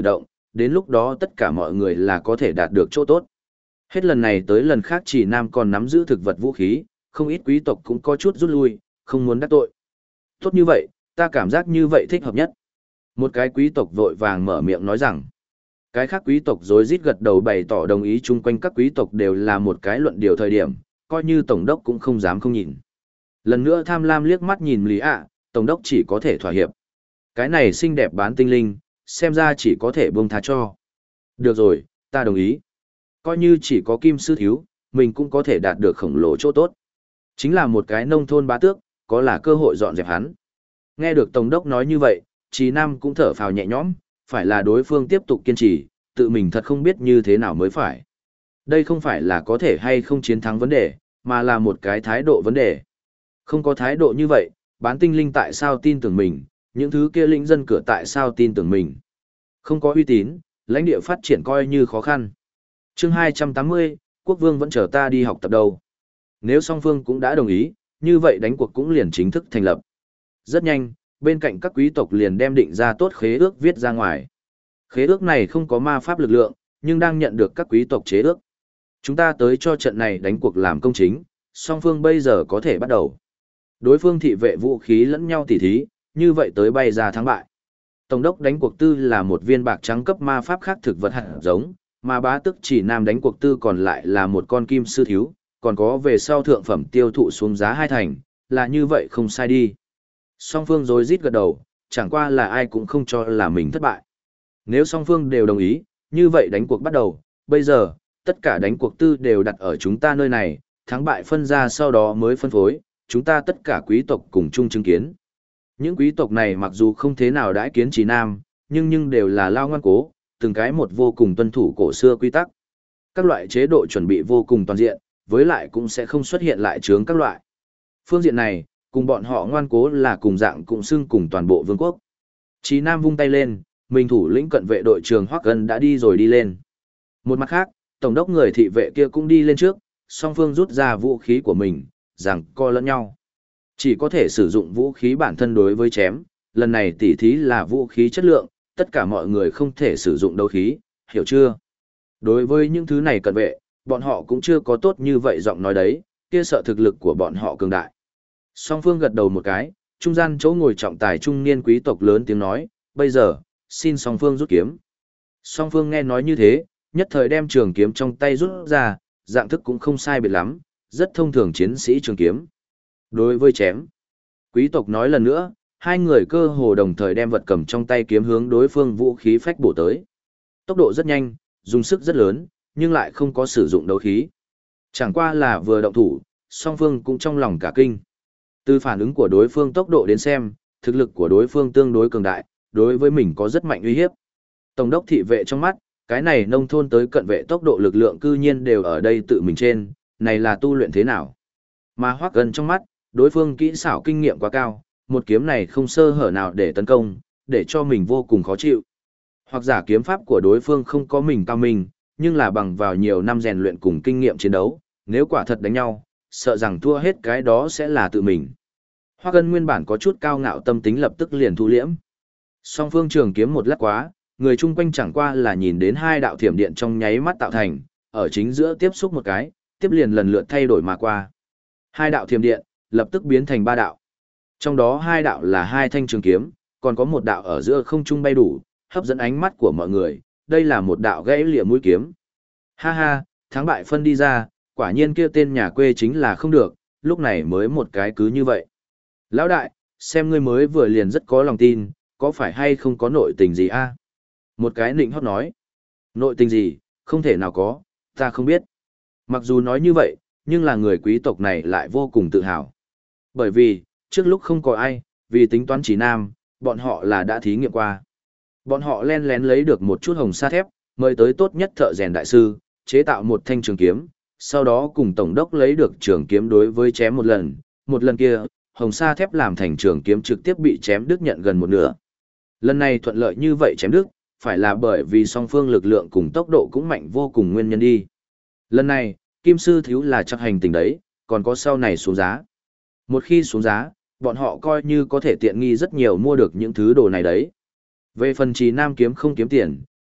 đến lúc đó tất cả mọi người là có thể đạt được chỗ tốt. Hết lần này tới lần khác Trì Nam còn nắm giữ thực vật vũ khí, không ít quý tộc cũng có chút rút lui, không muốn đắc tội. Tốt như vậy, ta cảm giác như vậy thích hợp nhất. Một cái quý tộc vội vàng mở miệng nói rằng, cái khác quý tộc rối rít gật đầu bày tỏ đồng ý, chung quanh các quý tộc đều là một cái luận điều thời điểm, coi như tổng đốc cũng không dám không nhìn. Lần nữa tham lam liếc mắt nhìn Lý ạ, tổng đốc chỉ có thể thỏa hiệp. Cái này xinh đẹp bán tinh linh, xem ra chỉ có thể buông tha cho. Được rồi, ta đồng ý. Coi như chỉ có kim sư thiếu, mình cũng có thể đạt được khổng lồ chỗ tốt. Chính là một cái nông thôn bá tước, có là cơ hội dọn dẹp hắn. Nghe được tổng đốc nói như vậy, Trì Nam cũng thở phào nhẹ nhõm, phải là đối phương tiếp tục kiên trì, tự mình thật không biết như thế nào mới phải. Đây không phải là có thể hay không chiến thắng vấn đề, mà là một cái thái độ vấn đề. Không có thái độ như vậy, bán tinh linh tại sao tin tưởng mình, những thứ kia lĩnh dân cửa tại sao tin tưởng mình. Không có uy tín, lãnh địa phát triển coi như khó khăn. Chương 280, quốc vương vẫn chờ ta đi học tập đâu. Nếu song phương cũng đã đồng ý, như vậy đánh cuộc cũng liền chính thức thành lập. Rất nhanh, bên cạnh các quý tộc liền đem định ra tốt khế ước viết ra ngoài. Khế ước này không có ma pháp lực lượng, nhưng đang nhận được các quý tộc chế ước. Chúng ta tới cho trận này đánh cuộc làm công chính, song phương bây giờ có thể bắt đầu. Đối phương thị vệ vũ khí lẫn nhau tỉ thí, như vậy tới bay ra thắng bại. Tổng đốc đánh cuộc tư là một viên bạc trắng cấp ma pháp khác thực vật hạt giống, mà bá tức Chỉ Nam đánh cuộc tư còn lại là một con kim sư thiếu, còn có về sau thượng phẩm tiêu thụ xuống giá 2 thành, là như vậy không sai đi. Song phương rối rít gật đầu, chẳng qua là ai cũng không cho là mình thất bại. Nếu song phương đều đồng ý, như vậy đánh cuộc bắt đầu, bây giờ, tất cả đánh cuộc tư đều đặt ở chúng ta nơi này, thắng bại phân ra sau đó mới phân phối, chúng ta tất cả quý tộc cùng chung chứng kiến. Những quý tộc này mặc dù không thế nào đãi kiến Trì Nam, nhưng đều là lao ngoan cố, từng cái một vô cùng tuân thủ cổ xưa quy tắc. Các loại chế độ chuẩn bị vô cùng toàn diện, với lại cũng sẽ không xuất hiện lại chướng các loại. Phương diện này, cùng bọn họ ngoan cố là cùng dạng cũng xưng cùng toàn bộ vương quốc. Trì Nam vung tay lên, mình thủ lĩnh cận vệ đội trưởng Hoắc Ân đã đi rồi đi lên. Một mặt khác, tổng đốc người thị vệ kia cũng đi lên trước, song phương rút ra vũ khí của mình, rằng co lẫn nhau. Chỉ có thể sử dụng vũ khí bản thân đối với chém, lần này tỉ thí là vũ khí chất lượng, tất cả mọi người không thể sử dụng đấu khí, hiểu chưa? Đối với những thứ này cận vệ, bọn họ cũng chưa có tốt như vậy giọng nói đấy, kia sợ thực lực của bọn họ cường đại. Song phương gật đầu một cái, trung gian chỗ ngồi trọng tài trung niên quý tộc lớn tiếng nói, bây giờ, xin song phương rút kiếm. Song phương nghe nói như thế, nhất thời đem trường kiếm trong tay rút ra, dạng thức cũng không sai biệt lắm, rất thông thường chiến sĩ trường kiếm. Đối với chém, quý tộc nói lần nữa, hai người cơ hồ đồng thời đem vật cầm trong tay kiếm hướng đối phương vũ khí phách bổ tới. Tốc độ rất nhanh, dùng sức rất lớn, nhưng lại không có sử dụng đấu khí. Chẳng qua là vừa động thủ, song phương cũng trong lòng cả kinh. Từ phản ứng của đối phương tốc độ đến xem, thực lực của đối phương tương đối cường đại, đối với mình có rất mạnh uy hiếp. Tổng đốc thị vệ trong mắt, cái này nông thôn tới cận vệ tốc độ lực lượng cư nhiên đều ở đây tự mình trên, này là tu luyện thế nào? Mà Hoắc Ân trong mắt, đối phương kỹ xảo kinh nghiệm quá cao, một kiếm này không sơ hở nào để tấn công, để cho mình vô cùng khó chịu. Hoặc giả kiếm pháp của đối phương không có mình cao minh, nhưng là bằng vào nhiều năm rèn luyện cùng kinh nghiệm chiến đấu, nếu quả thật đánh nhau, sợ rằng thua hết cái đó sẽ là tự mình. Hoắc Ân nguyên bản có chút cao ngạo tâm tính lập tức liền thu liễm. Song phương trường kiếm một lát quá, người chung quanh chẳng qua là nhìn đến hai đạo thiểm điện trong nháy mắt tạo thành, ở chính giữa tiếp xúc một cái, tiếp liền lần lượt thay đổi mà qua. Hai đạo thiểm điện, lập tức biến thành ba đạo. Trong đó hai đạo là hai thanh trường kiếm, còn có một đạo ở giữa không trung bay đủ, hấp dẫn ánh mắt của mọi người, đây là một đạo gãy lìa mũi kiếm. Ha ha, thắng bại phân đi ra, quả nhiên kia tên nhà quê chính là không được, lúc này mới một cái cứ như vậy. Lão đại, xem ngươi mới vừa liền rất có lòng tin, có phải hay không có nội tình gì a? Một cái nịnh hót nói. Nội tình gì, không thể nào có, ta không biết. Mặc dù nói như vậy, nhưng là người quý tộc này lại vô cùng tự hào. Bởi vì, trước lúc không có ai, vì tính toán Chỉ Nam, bọn họ là đã thí nghiệm qua. Bọn họ len lén lấy được một chút hồng sa thép, mời tới tốt nhất thợ rèn đại sư, chế tạo một thanh trường kiếm, sau đó cùng tổng đốc lấy được trường kiếm đối với chém một lần kia, hồng sa thép làm thành trường kiếm trực tiếp bị chém đứt nhận gần một nửa. Lần này thuận lợi như vậy chém đứt, phải là bởi vì song phương lực lượng cùng tốc độ cũng mạnh vô cùng nguyên nhân đi. Lần này, Kim Sư Thiếu là chắc hành tình đấy, còn có sau này xuống giá. Một khi xuống giá, bọn họ coi như có thể tiện nghi rất nhiều mua được những thứ đồ này đấy. Về phần Trì Nam kiếm không kiếm tiền,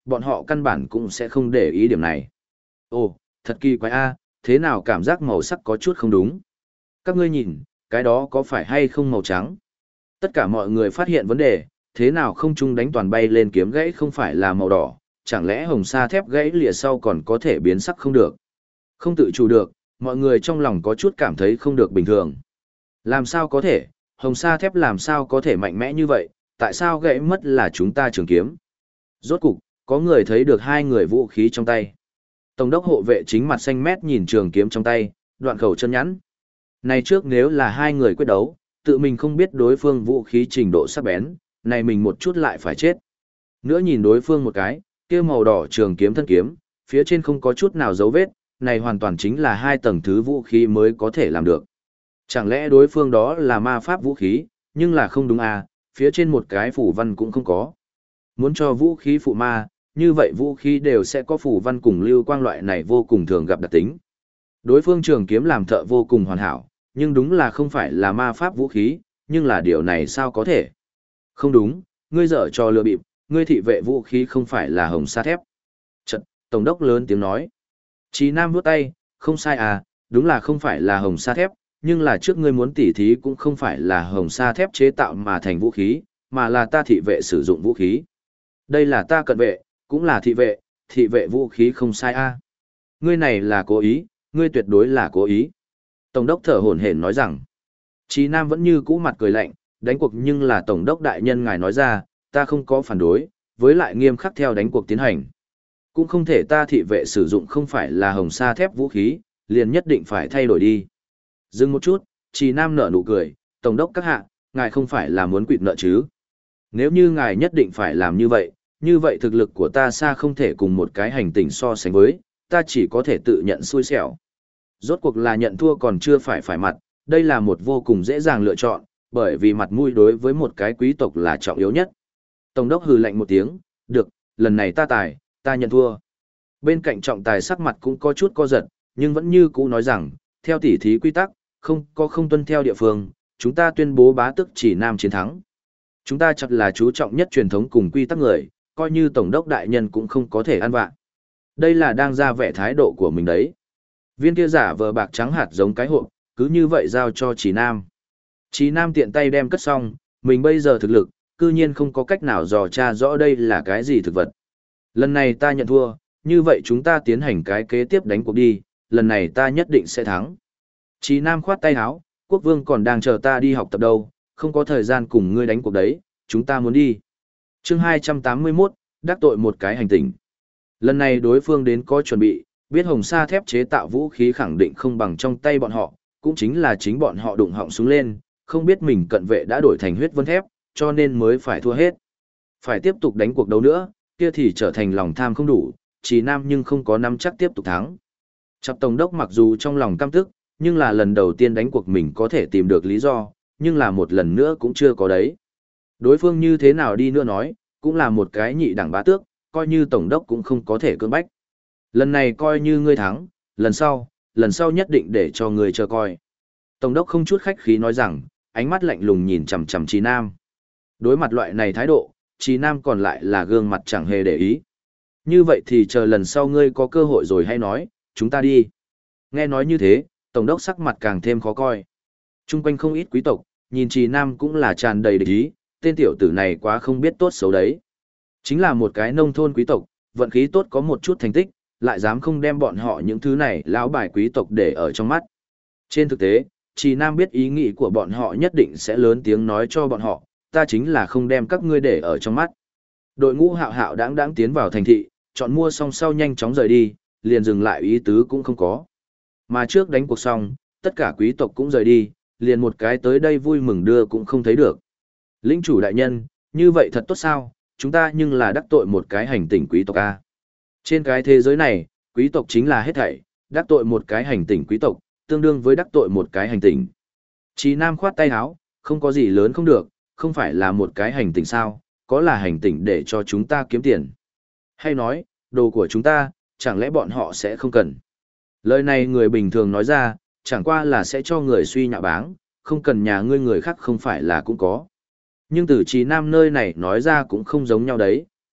bọn họ căn bản cũng sẽ không để ý điểm này. Ồ, thật kỳ quái a, thế nào cảm giác màu sắc có chút không đúng? Các ngươi nhìn, cái đó có phải hay không màu trắng? Tất cả mọi người phát hiện vấn đề, thế nào không trung đánh toàn bay lên kiếm gãy không phải là màu đỏ, chẳng lẽ hồng sa thép gãy lìa sau còn có thể biến sắc không được? Không tự chủ được, mọi người trong lòng có chút cảm thấy không được bình thường. Làm sao có thể, hồng sa thép làm sao có thể mạnh mẽ như vậy, tại sao gãy mất là chúng ta trường kiếm? Rốt cục, có người thấy được hai người vũ khí trong tay. Tổng đốc hộ vệ chính mặt xanh mét nhìn trường kiếm trong tay, đoạn khẩu chân nhẵn. Này trước nếu là hai người quyết đấu, tự mình không biết đối phương vũ khí trình độ sắc bén, này mình một chút lại phải chết. Nữa nhìn đối phương một cái, kia màu đỏ trường kiếm thân kiếm, phía trên không có chút nào dấu vết, này hoàn toàn chính là hai tầng thứ vũ khí mới có thể làm được. Chẳng lẽ đối phương đó là ma pháp vũ khí, nhưng là không đúng à, phía trên một cái phủ văn cũng không có. Muốn cho vũ khí phụ ma, như vậy vũ khí đều sẽ có phủ văn cùng lưu quang loại này vô cùng thường gặp đặc tính. Đối phương trường kiếm làm thợ vô cùng hoàn hảo, nhưng đúng là không phải là ma pháp vũ khí, nhưng là điều này sao có thể? Không đúng, ngươi dở trò lừa bịp, ngươi thị vệ vũ khí không phải là hồng sa thép. Chật, tổng đốc lớn tiếng nói. Chí Nam vuốt tay, không sai à, đúng là không phải là hồng sa thép, nhưng là trước ngươi muốn tỉ thí cũng không phải là hồng sa thép chế tạo mà thành vũ khí, mà là ta thị vệ sử dụng vũ khí. Đây là ta cận vệ, cũng là thị vệ vũ khí không sai a. Ngươi này là cố ý, ngươi tuyệt đối là cố ý. Tổng đốc thở hổn hển nói rằng, Chí Nam vẫn như cũ mặt cười lạnh, đánh cuộc nhưng là tổng đốc đại nhân ngài nói ra, ta không có phản đối, với lại nghiêm khắc theo đánh cuộc tiến hành. Cũng không thể ta thị vệ sử dụng không phải là hồng sa thép vũ khí, liền nhất định phải thay đổi đi. Dừng một chút, Chí Nam nở nụ cười, tổng đốc các hạ, ngài không phải là muốn quỵt nợ chứ. Nếu như ngài nhất định phải làm như vậy thực lực của ta xa không thể cùng một cái hành tinh so sánh với, ta chỉ có thể tự nhận xui xẻo. Rốt cuộc là nhận thua còn chưa phải mặt, đây là một vô cùng dễ dàng lựa chọn, bởi vì mặt mũi đối với một cái quý tộc là trọng yếu nhất. Tổng đốc hừ lạnh một tiếng, được, lần này ta nhận thua. Bên cạnh trọng tài sắc mặt cũng có chút co giật, nhưng vẫn như cũ nói rằng, theo tỉ thí quy tắc, không tuân theo địa phương, chúng ta tuyên bố bá tước Chỉ Nam chiến thắng. Chúng ta chắc là chú trọng nhất truyền thống cùng quy tắc người, coi như tổng đốc đại nhân cũng không có thể ăn vạ. Đây là đang ra vẻ thái độ của mình đấy. Viên kia giả vờ bạc trắng hạt giống cái hộp, cứ như vậy giao cho Chí Nam. Chí Nam tiện tay đem cất xong, mình bây giờ thực lực, cư nhiên không có cách nào dò tra rõ đây là cái gì thực vật. Lần này ta nhận thua, như vậy chúng ta tiến hành cái kế tiếp đánh cuộc đi, lần này ta nhất định sẽ thắng. Chí Nam khoát tay áo, quốc vương còn đang chờ ta đi học tập đâu, không có thời gian cùng ngươi đánh cuộc đấy, chúng ta muốn đi. Chương 281, đắc tội một cái hành tinh. Lần này đối phương đến có chuẩn bị, biết hồng sa thép chế tạo vũ khí khẳng định không bằng trong tay bọn họ, cũng chính là chính bọn họ đụng họng súng lên, không biết mình cận vệ đã đổi thành huyết vân thép, cho nên mới phải thua hết. Phải tiếp tục đánh cuộc đấu nữa, kia thì trở thành lòng tham không đủ, Chí Nam nhưng không có nắm chắc tiếp tục thắng. Chập tổng đốc mặc dù trong lòng căm tức, nhưng là lần đầu tiên đánh cuộc mình có thể tìm được lý do, nhưng là một lần nữa cũng chưa có đấy. Đối phương như thế nào đi nữa nói, cũng là một cái nhị đẳng bá tước, coi như tổng đốc cũng không có thể cưỡng bách. Lần này coi như ngươi thắng, lần sau nhất định để cho ngươi chờ coi. Tổng đốc không chút khách khí nói rằng, ánh mắt lạnh lùng nhìn chằm chằm Chí Nam. Đối mặt loại này thái độ, Chí Nam còn lại là gương mặt chẳng hề để ý. Như vậy thì chờ lần sau ngươi có cơ hội rồi hay nói, chúng ta đi. Nghe nói như thế, tổng đốc sắc mặt càng thêm khó coi. Trung quanh không ít quý tộc, nhìn Chí Nam cũng là tràn đầy địch ý, tên tiểu tử này quá không biết tốt xấu đấy. Chính là một cái nông thôn quý tộc, vận khí tốt có một chút thành tích, lại dám không đem bọn họ những thứ này lão bài quý tộc để ở trong mắt. Trên thực tế, Chí Nam biết ý nghĩ của bọn họ nhất định sẽ lớn tiếng nói cho bọn họ, ta chính là không đem các ngươi để ở trong mắt. Đội ngũ hạo hạo đáng tiến vào thành thị, chọn mua xong sau nhanh chóng rời đi, liền dừng lại ý tứ cũng không có. Mà trước đánh cuộc xong, tất cả quý tộc cũng rời đi, liền một cái tới đây vui mừng đưa cũng không thấy được. Lĩnh chủ đại nhân, như vậy thật tốt sao, chúng ta nhưng là đắc tội một cái hành tinh quý tộc A. Trên cái thế giới này, quý tộc chính là hết thảy, đắc tội một cái hành tinh quý tộc, tương đương với đắc tội một cái hành tinh. Chí Nam khoát tay áo, không có gì lớn không được, không phải là một cái hành tinh sao, có là hành tinh để cho chúng ta kiếm tiền. Hay nói, đồ của chúng ta, chẳng lẽ bọn họ sẽ không cần. Lời này người bình thường nói ra, chẳng qua là sẽ cho người suy nhạo báng, không cần nhà ngươi người khác không phải là cũng có. Nhưng từ Chí Nam nơi này nói ra cũng không giống nhau đấy,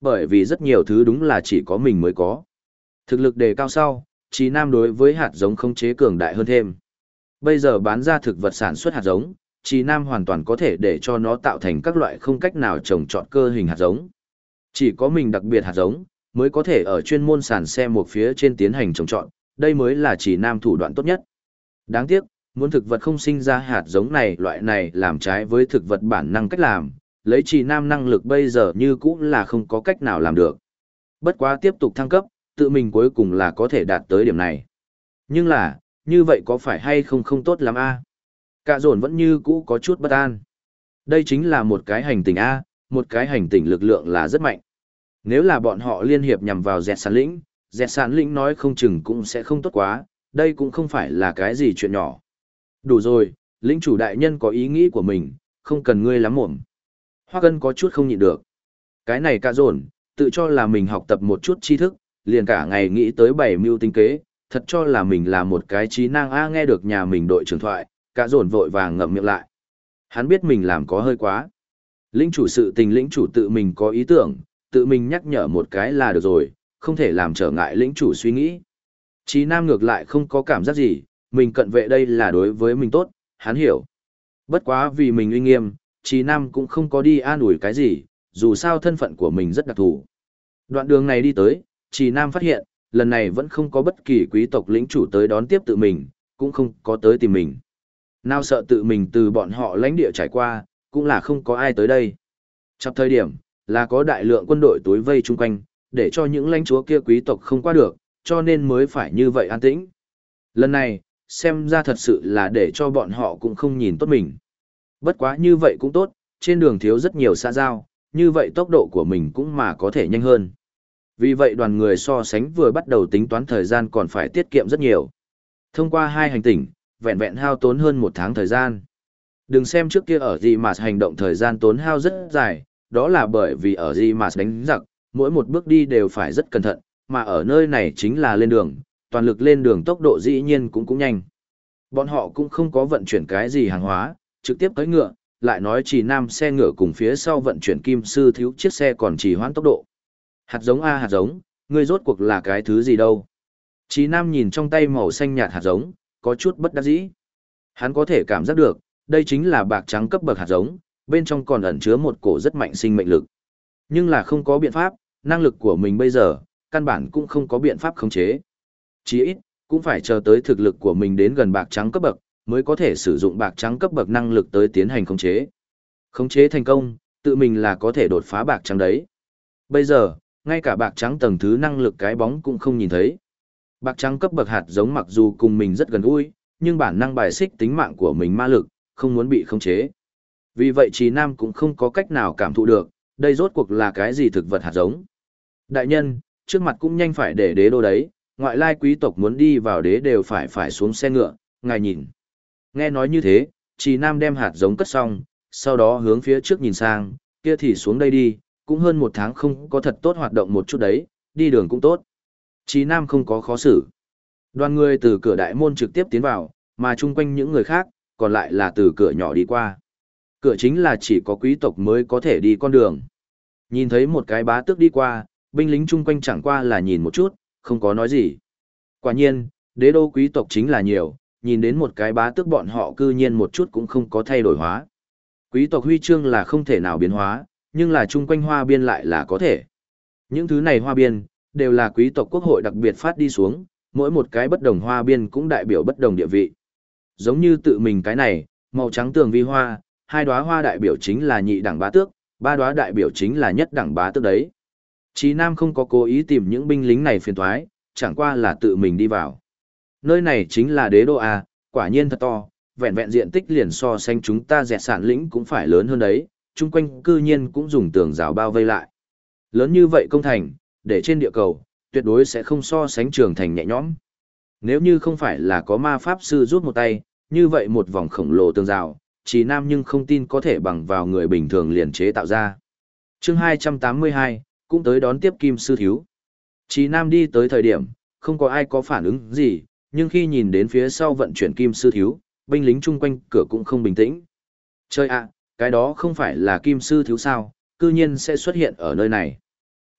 bởi vì rất nhiều thứ đúng là chỉ có mình mới có. Thực lực đề cao sau, Trì Nam đối với hạt giống khống chế cường đại hơn thêm. Bây giờ bán ra thực vật sản xuất hạt giống, Trì Nam hoàn toàn có thể để cho nó tạo thành các loại không cách nào trồng trọt cơ hình hạt giống. Chỉ có mình đặc biệt hạt giống, mới có thể ở chuyên môn sàn xe một phía trên tiến hành trồng trọt, đây mới là Trì Nam thủ đoạn tốt nhất. Đáng tiếc, muốn thực vật không sinh ra hạt giống này loại này làm trái với thực vật bản năng cách làm, lấy Trì Nam năng lực bây giờ như cũng là không có cách nào làm được. Bất quá tiếp tục thăng cấp, tự mình cuối cùng là có thể đạt tới điểm này. Nhưng là, như vậy có phải hay không không tốt lắm a? Cả dồn vẫn như cũ có chút bất an. Đây chính là một cái hành tinh a, một cái hành tinh lực lượng là rất mạnh. Nếu là bọn họ liên hiệp nhằm vào dẹt sản lĩnh nói không chừng cũng sẽ không tốt quá, đây cũng không phải là cái gì chuyện nhỏ. Đủ rồi, lĩnh chủ đại nhân có ý nghĩ của mình, không cần ngươi lắm mồm. Hoa Cân có chút không nhịn được. Cái này cả dồn, tự cho là mình học tập một chút tri thức, liền cả ngày nghĩ tới bảy mưu tinh kế, thật cho là mình là một cái trí năng a. Nghe được nhà mình đội trưởng thoại, cả dồn vội vàng ngậm miệng lại. Hắn biết mình làm có hơi quá. Lĩnh chủ sự tình lĩnh chủ tự mình có ý tưởng, tự mình nhắc nhở một cái là được rồi, không thể làm trở ngại lĩnh chủ suy nghĩ. Trí Nam ngược lại không có cảm giác gì, mình cận vệ đây là đối với mình tốt, hắn hiểu. Bất quá vì mình uy nghiêm, Trí Nam cũng không có đi an ủi cái gì, dù sao thân phận của mình rất đặc thù. Đoạn đường này đi tới, Trí Nam phát hiện, lần này vẫn không có bất kỳ quý tộc lĩnh chủ tới đón tiếp tự mình, cũng không có tới tìm mình. Nào sợ tự mình từ bọn họ lãnh địa trải qua, cũng là không có ai tới đây. Trong thời điểm, là có đại lượng quân đội tối vây chung quanh, để cho những lãnh chúa kia quý tộc không qua được, cho nên mới phải như vậy an tĩnh. Lần này, xem ra thật sự là để cho bọn họ cũng không nhìn tốt mình. Bất quá như vậy cũng tốt, trên đường thiếu rất nhiều xã giao, như vậy tốc độ của mình cũng mà có thể nhanh hơn. Vì vậy đoàn người so sánh vừa bắt đầu tính toán thời gian còn phải tiết kiệm rất nhiều. Thông qua 2 hành tinh, vẹn vẹn hao tốn hơn 1 tháng thời gian. Đừng xem trước kia ở Di-Mars hành động thời gian tốn hao rất dài, đó là bởi vì ở Di-Mars đánh giặc, mỗi một bước đi đều phải rất cẩn thận, mà ở nơi này chính là lên đường, toàn lực lên đường tốc độ dĩ nhiên cũng nhanh. Bọn họ cũng không có vận chuyển cái gì hàng hóa, trực tiếp tới ngựa, lại nói chỉ nam xe ngựa cùng phía sau vận chuyển kim sư thiếu chiếc xe còn chỉ hoãn tốc độ. Hạt giống a hạt giống, ngươi rốt cuộc là cái thứ gì đâu? Chí Nam nhìn trong tay màu xanh nhạt hạt giống, có chút bất đắc dĩ. Hắn có thể cảm giác được, đây chính là bạc trắng cấp bậc hạt giống, bên trong còn ẩn chứa một cổ rất mạnh sinh mệnh lực. Nhưng là không có biện pháp, năng lực của mình bây giờ, căn bản cũng không có biện pháp khống chế. Chí ít, cũng phải chờ tới thực lực của mình đến gần bạc trắng cấp bậc, mới có thể sử dụng bạc trắng cấp bậc năng lực tới tiến hành khống chế. Khống chế thành công, tự mình là có thể đột phá bạc trắng đấy. Bây giờ, ngay cả bạc trắng tầng thứ năng lực cái bóng cũng không nhìn thấy. Bạc trắng cấp bậc hạt giống mặc dù cùng mình rất gần gũi, nhưng bản năng bài xích tính mạng của mình ma lực, không muốn bị khống chế. Vì vậy Chí Nam cũng không có cách nào cảm thụ được, đây rốt cuộc là cái gì thực vật hạt giống. Đại nhân, trước mặt cũng nhanh phải để đế đô đấy, ngoại lai quý tộc muốn đi vào đế đều phải xuống xe ngựa, ngài nhìn. Nghe nói như thế, Chí Nam đem hạt giống cất xong, sau đó hướng phía trước nhìn sang, kia thì xuống đây đi, cũng hơn 1 tháng không có thật tốt hoạt động một chút đấy, đi đường cũng tốt. Chí Nam không có khó xử. Đoàn người từ cửa đại môn trực tiếp tiến vào, mà chung quanh những người khác, còn lại là từ cửa nhỏ đi qua. Cửa chính là chỉ có quý tộc mới có thể đi con đường. Nhìn thấy một cái bá tước đi qua, binh lính chung quanh chẳng qua là nhìn một chút, không có nói gì. Quả nhiên, đế đô quý tộc chính là nhiều, nhìn đến một cái bá tước bọn họ cư nhiên một chút cũng không có thay đổi hóa. Quý tộc huy chương là không thể nào biến hóa, nhưng là chung quanh hoa biên lại là có thể. Những thứ này hoa biên, đều là quý tộc quốc hội đặc biệt phát đi xuống, mỗi một cái bất đồng hoa biên cũng đại biểu bất đồng địa vị. Giống như tự mình cái này, màu trắng tường vi hoa, 2 đóa hoa đại biểu chính là nhị đẳng bá tước, 3 đóa đại biểu chính là nhất đẳng bá tước đấy. Chí Nam không có cố ý tìm những binh lính này phiền toái, chẳng qua là tự mình đi vào. Nơi này chính là đế đô A, quả nhiên thật to, vẹn vẹn diện tích liền so sánh chúng ta dẹt sản lĩnh cũng phải lớn hơn đấy, chung quanh cư nhiên cũng dùng tường rào bao vây lại. Lớn như vậy công thành, để trên địa cầu, tuyệt đối sẽ không so sánh trường thành nhẹ nhõm. Nếu như không phải là có ma pháp sư rút một tay, như vậy một vòng khổng lồ tường rào, Chí Nam nhưng không tin có thể bằng vào người bình thường liền chế tạo ra. Chương 282, cũng tới đón tiếp Kim Sư Thiếu. Chí Nam đi tới thời điểm, không có ai có phản ứng gì, nhưng khi nhìn đến phía sau vận chuyển Kim Sư Thiếu, binh lính chung quanh cửa cũng không bình tĩnh. Chơi ạ, cái đó không phải là Kim Sư Thiếu sao, cư nhiên sẽ xuất hiện ở nơi này.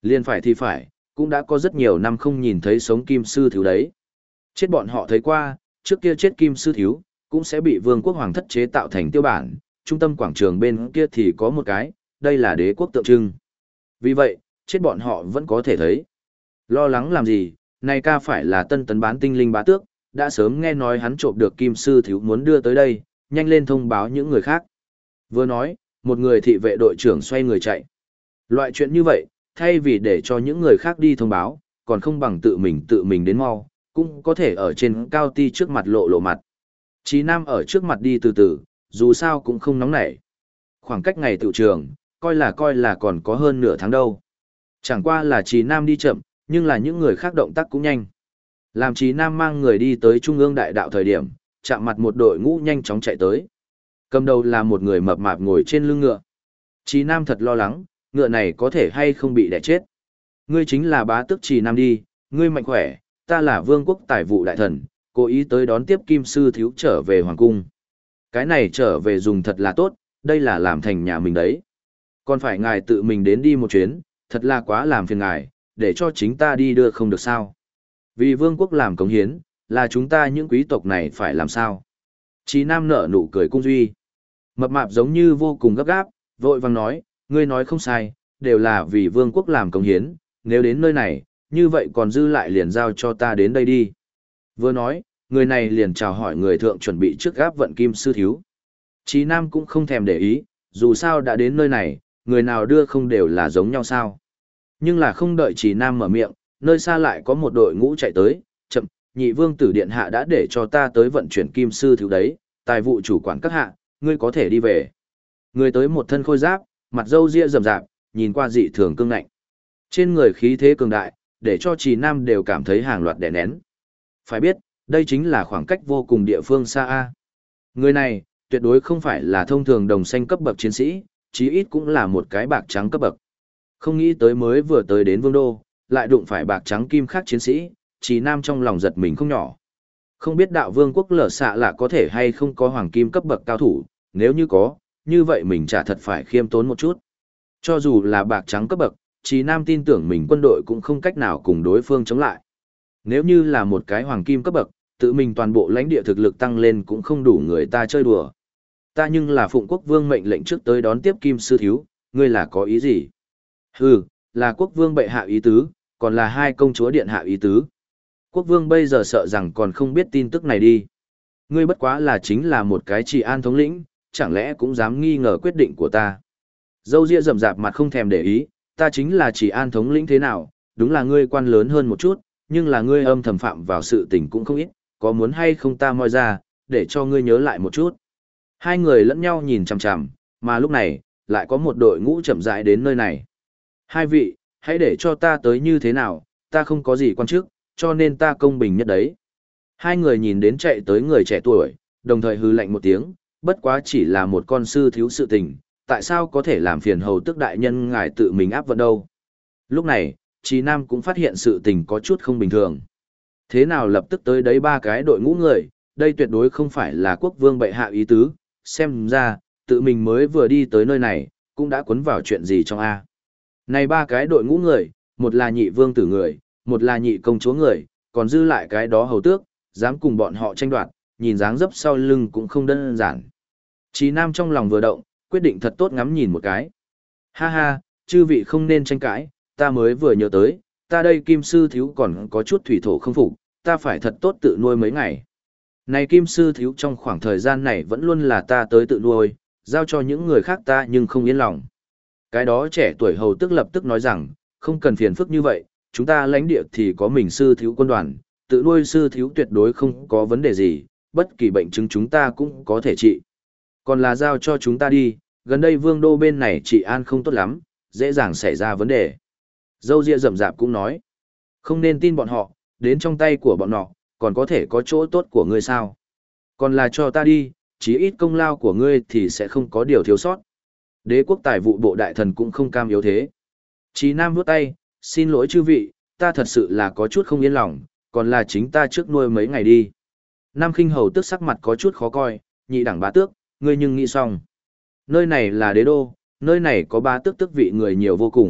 Liên phải thì phải, cũng đã có rất nhiều năm không nhìn thấy sống kim sư thiếu đấy. Chết bọn họ thấy qua, trước kia chết kim sư thiếu, cũng sẽ bị vương quốc hoàng thất chế tạo thành tiêu bản, trung tâm quảng trường bên kia thì có một cái, đây là đế quốc tượng trưng. Vì vậy, chết bọn họ vẫn có thể thấy. Lo lắng làm gì, này ca phải là tân tấn bán tinh linh bá tước, đã sớm nghe nói hắn trộm được kim sư thiếu muốn đưa tới đây, nhanh lên thông báo những người khác. Vừa nói, một người thị vệ đội trưởng xoay người chạy. Loại chuyện như vậy, thay vì để cho những người khác đi thông báo, còn không bằng tự mình đến mau, cũng có thể ở trên cao ti trước mặt lộ mặt. Chí Nam ở trước mặt đi từ từ, dù sao cũng không nóng nảy. Khoảng cách ngày tự trường, coi là còn có hơn nửa tháng đâu. Chẳng qua là Chí Nam đi chậm, nhưng là những người khác động tác cũng nhanh. Làm Chí Nam mang người đi tới trung ương đại đạo thời điểm, chạm mặt một đội ngũ nhanh chóng chạy tới. Cầm đầu là một người mập mạp ngồi trên lưng ngựa. Chí Nam thật lo lắng, ngựa này có thể hay không bị đẻ chết. Ngươi chính là bá tước Chí Nam đi, ngươi mạnh khỏe, ta là vương quốc tài vụ đại thần, cố ý tới đón tiếp kim sư thiếu trở về hoàng cung. Cái này trở về dùng thật là tốt, đây là làm thành nhà mình đấy. Còn phải ngài tự mình đến đi một chuyến, thật là quá làm phiền ngài, để cho chính ta đi đưa không được sao. Vì vương quốc làm cống hiến, là chúng ta những quý tộc này phải làm sao. Chí Nam nở nụ cười cung duy. Mập mạp giống như vô cùng gấp gáp, vội vàng nói, ngươi nói không sai, đều là vì vương quốc làm cống hiến, nếu đến nơi này, như vậy còn dư lại liền giao cho ta đến đây đi. Vừa nói, người này liền chào hỏi người thượng chuẩn bị trước gáp vận kim sư thiếu. Chí Nam cũng không thèm để ý, dù sao đã đến nơi này, người nào đưa không đều là giống nhau sao. Nhưng là không đợi Chí Nam mở miệng, nơi xa lại có một đội ngũ chạy tới, chậm, nhị vương tử điện hạ đã để cho ta tới vận chuyển kim sư thiếu đấy, tài vụ chủ quản các hạ, ngươi có thể đi về. Người tới một thân khôi giáp, mặt râu ria rậm rạp, nhìn qua dị thường cương ngạnh. Trên người khí thế cường đại, để cho Chí Nam đều cảm thấy hàng loạt đè nén. Phải biết, đây chính là khoảng cách vô cùng địa phương xa A. Người này, tuyệt đối không phải là thông thường đồng xanh cấp bậc chiến sĩ, chí ít cũng là một cái bạc trắng cấp bậc. Không nghĩ tới mới vừa tới đến vương đô, lại đụng phải bạc trắng kim khác chiến sĩ, Chí Nam trong lòng giật mình không nhỏ. Không biết đạo vương quốc lở xạ là có thể hay không có hoàng kim cấp bậc cao thủ, nếu như có, như vậy mình chả thật phải khiêm tốn một chút. Cho dù là bạc trắng cấp bậc, Chí Nam tin tưởng mình quân đội cũng không cách nào cùng đối phương chống lại. Nếu như là một cái hoàng kim cấp bậc, tự mình toàn bộ lãnh địa thực lực tăng lên cũng không đủ người ta chơi đùa. Ta nhưng là Phụng Quốc Vương mệnh lệnh trước tới đón tiếp kim sư thiếu, ngươi là có ý gì? Hừ, là Quốc Vương bệ hạ ý tứ, còn là hai công chúa điện hạ ý tứ. Quốc Vương bây giờ sợ rằng còn không biết tin tức này đi. Ngươi bất quá là chính là một cái trị an thống lĩnh, chẳng lẽ cũng dám nghi ngờ quyết định của ta? Dâu ria rậm rạp mặt không thèm để ý, ta chính là trị an thống lĩnh thế nào, đúng là ngươi quan lớn hơn một chút, nhưng là ngươi âm thầm phạm vào sự tình cũng không ít, có muốn hay không ta moi ra, để cho ngươi nhớ lại một chút. Hai người lẫn nhau nhìn chằm chằm, mà lúc này, lại có một đội ngũ chậm rãi đến nơi này. Hai vị, hãy để cho ta tới như thế nào, ta không có gì quan chức, cho nên ta công bình nhất đấy. Hai người nhìn đến chạy tới người trẻ tuổi, đồng thời hư lạnh một tiếng, bất quá chỉ là một con sư thiếu sự tình, tại sao có thể làm phiền hầu tức đại nhân ngài tự mình áp vận đâu. Lúc này, Chí Nam cũng phát hiện sự tình có chút không bình thường. Thế nào lập tức tới đấy ba cái đội ngũ người, đây tuyệt đối không phải là quốc vương bệ hạ ý tứ, xem ra, tự mình mới vừa đi tới nơi này, cũng đã cuốn vào chuyện gì trong A. Này ba cái đội ngũ người, một là nhị vương tử người, một là nhị công chúa người, còn dư lại cái đó hầu tước, dám cùng bọn họ tranh đoạt, nhìn dáng dấp sau lưng cũng không đơn giản. Chí Nam trong lòng vừa động, quyết định thật tốt ngắm nhìn một cái. Ha ha, chư vị không nên tranh cãi, ta mới vừa nhớ tới, ta đây kim sư thiếu còn có chút thủy thổ không phục, ta phải thật tốt tự nuôi mấy ngày. Này kim sư thiếu trong khoảng thời gian này vẫn luôn là ta tới tự nuôi, giao cho những người khác ta nhưng không yên lòng. Cái đó trẻ tuổi hầu tức lập tức nói rằng, không cần phiền phức như vậy, chúng ta lãnh địa thì có mình sư thiếu quân đoàn, tự nuôi sư thiếu tuyệt đối không có vấn đề gì, bất kỳ bệnh chứng chúng ta cũng có thể trị. Còn là giao cho chúng ta đi, gần đây vương đô bên này trị an không tốt lắm, dễ dàng xảy ra vấn đề. Dâu ria rậm rạp cũng nói, không nên tin bọn họ, đến trong tay của bọn họ, còn có thể có chỗ tốt của ngươi sao. Còn là cho ta đi, chí ít công lao của ngươi thì sẽ không có điều thiếu sót. Đế quốc tài vụ bộ đại thần cũng không cam yếu thế. Chí Nam vuốt tay, xin lỗi chư vị, ta thật sự là có chút không yên lòng, còn là chính ta trước nuôi mấy ngày đi. Nam Khinh hầu tước sắc mặt có chút khó coi, nhị đẳng bá tước, ngươi nhưng nghĩ xong. Nơi này là đế đô, nơi này có bá tước tước vị người nhiều vô cùng,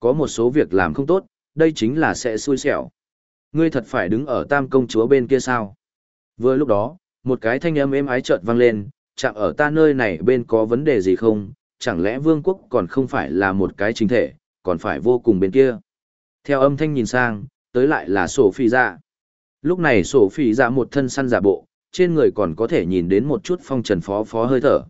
có một số việc làm không tốt, đây chính là sẽ xui xẻo. Ngươi thật phải đứng ở tam công chúa bên kia sao? Vừa lúc đó, một cái thanh âm êm ái chợt vang lên, chạm ở ta nơi này bên có vấn đề gì không? Chẳng lẽ vương quốc còn không phải là một cái chính thể, còn phải vô cùng bên kia? Theo âm thanh nhìn sang, tới lại là sổ phi dạ. Lúc này sổ phi dạ một thân săn giả bộ, trên người còn có thể nhìn đến một chút phong trần phó phó hơi thở.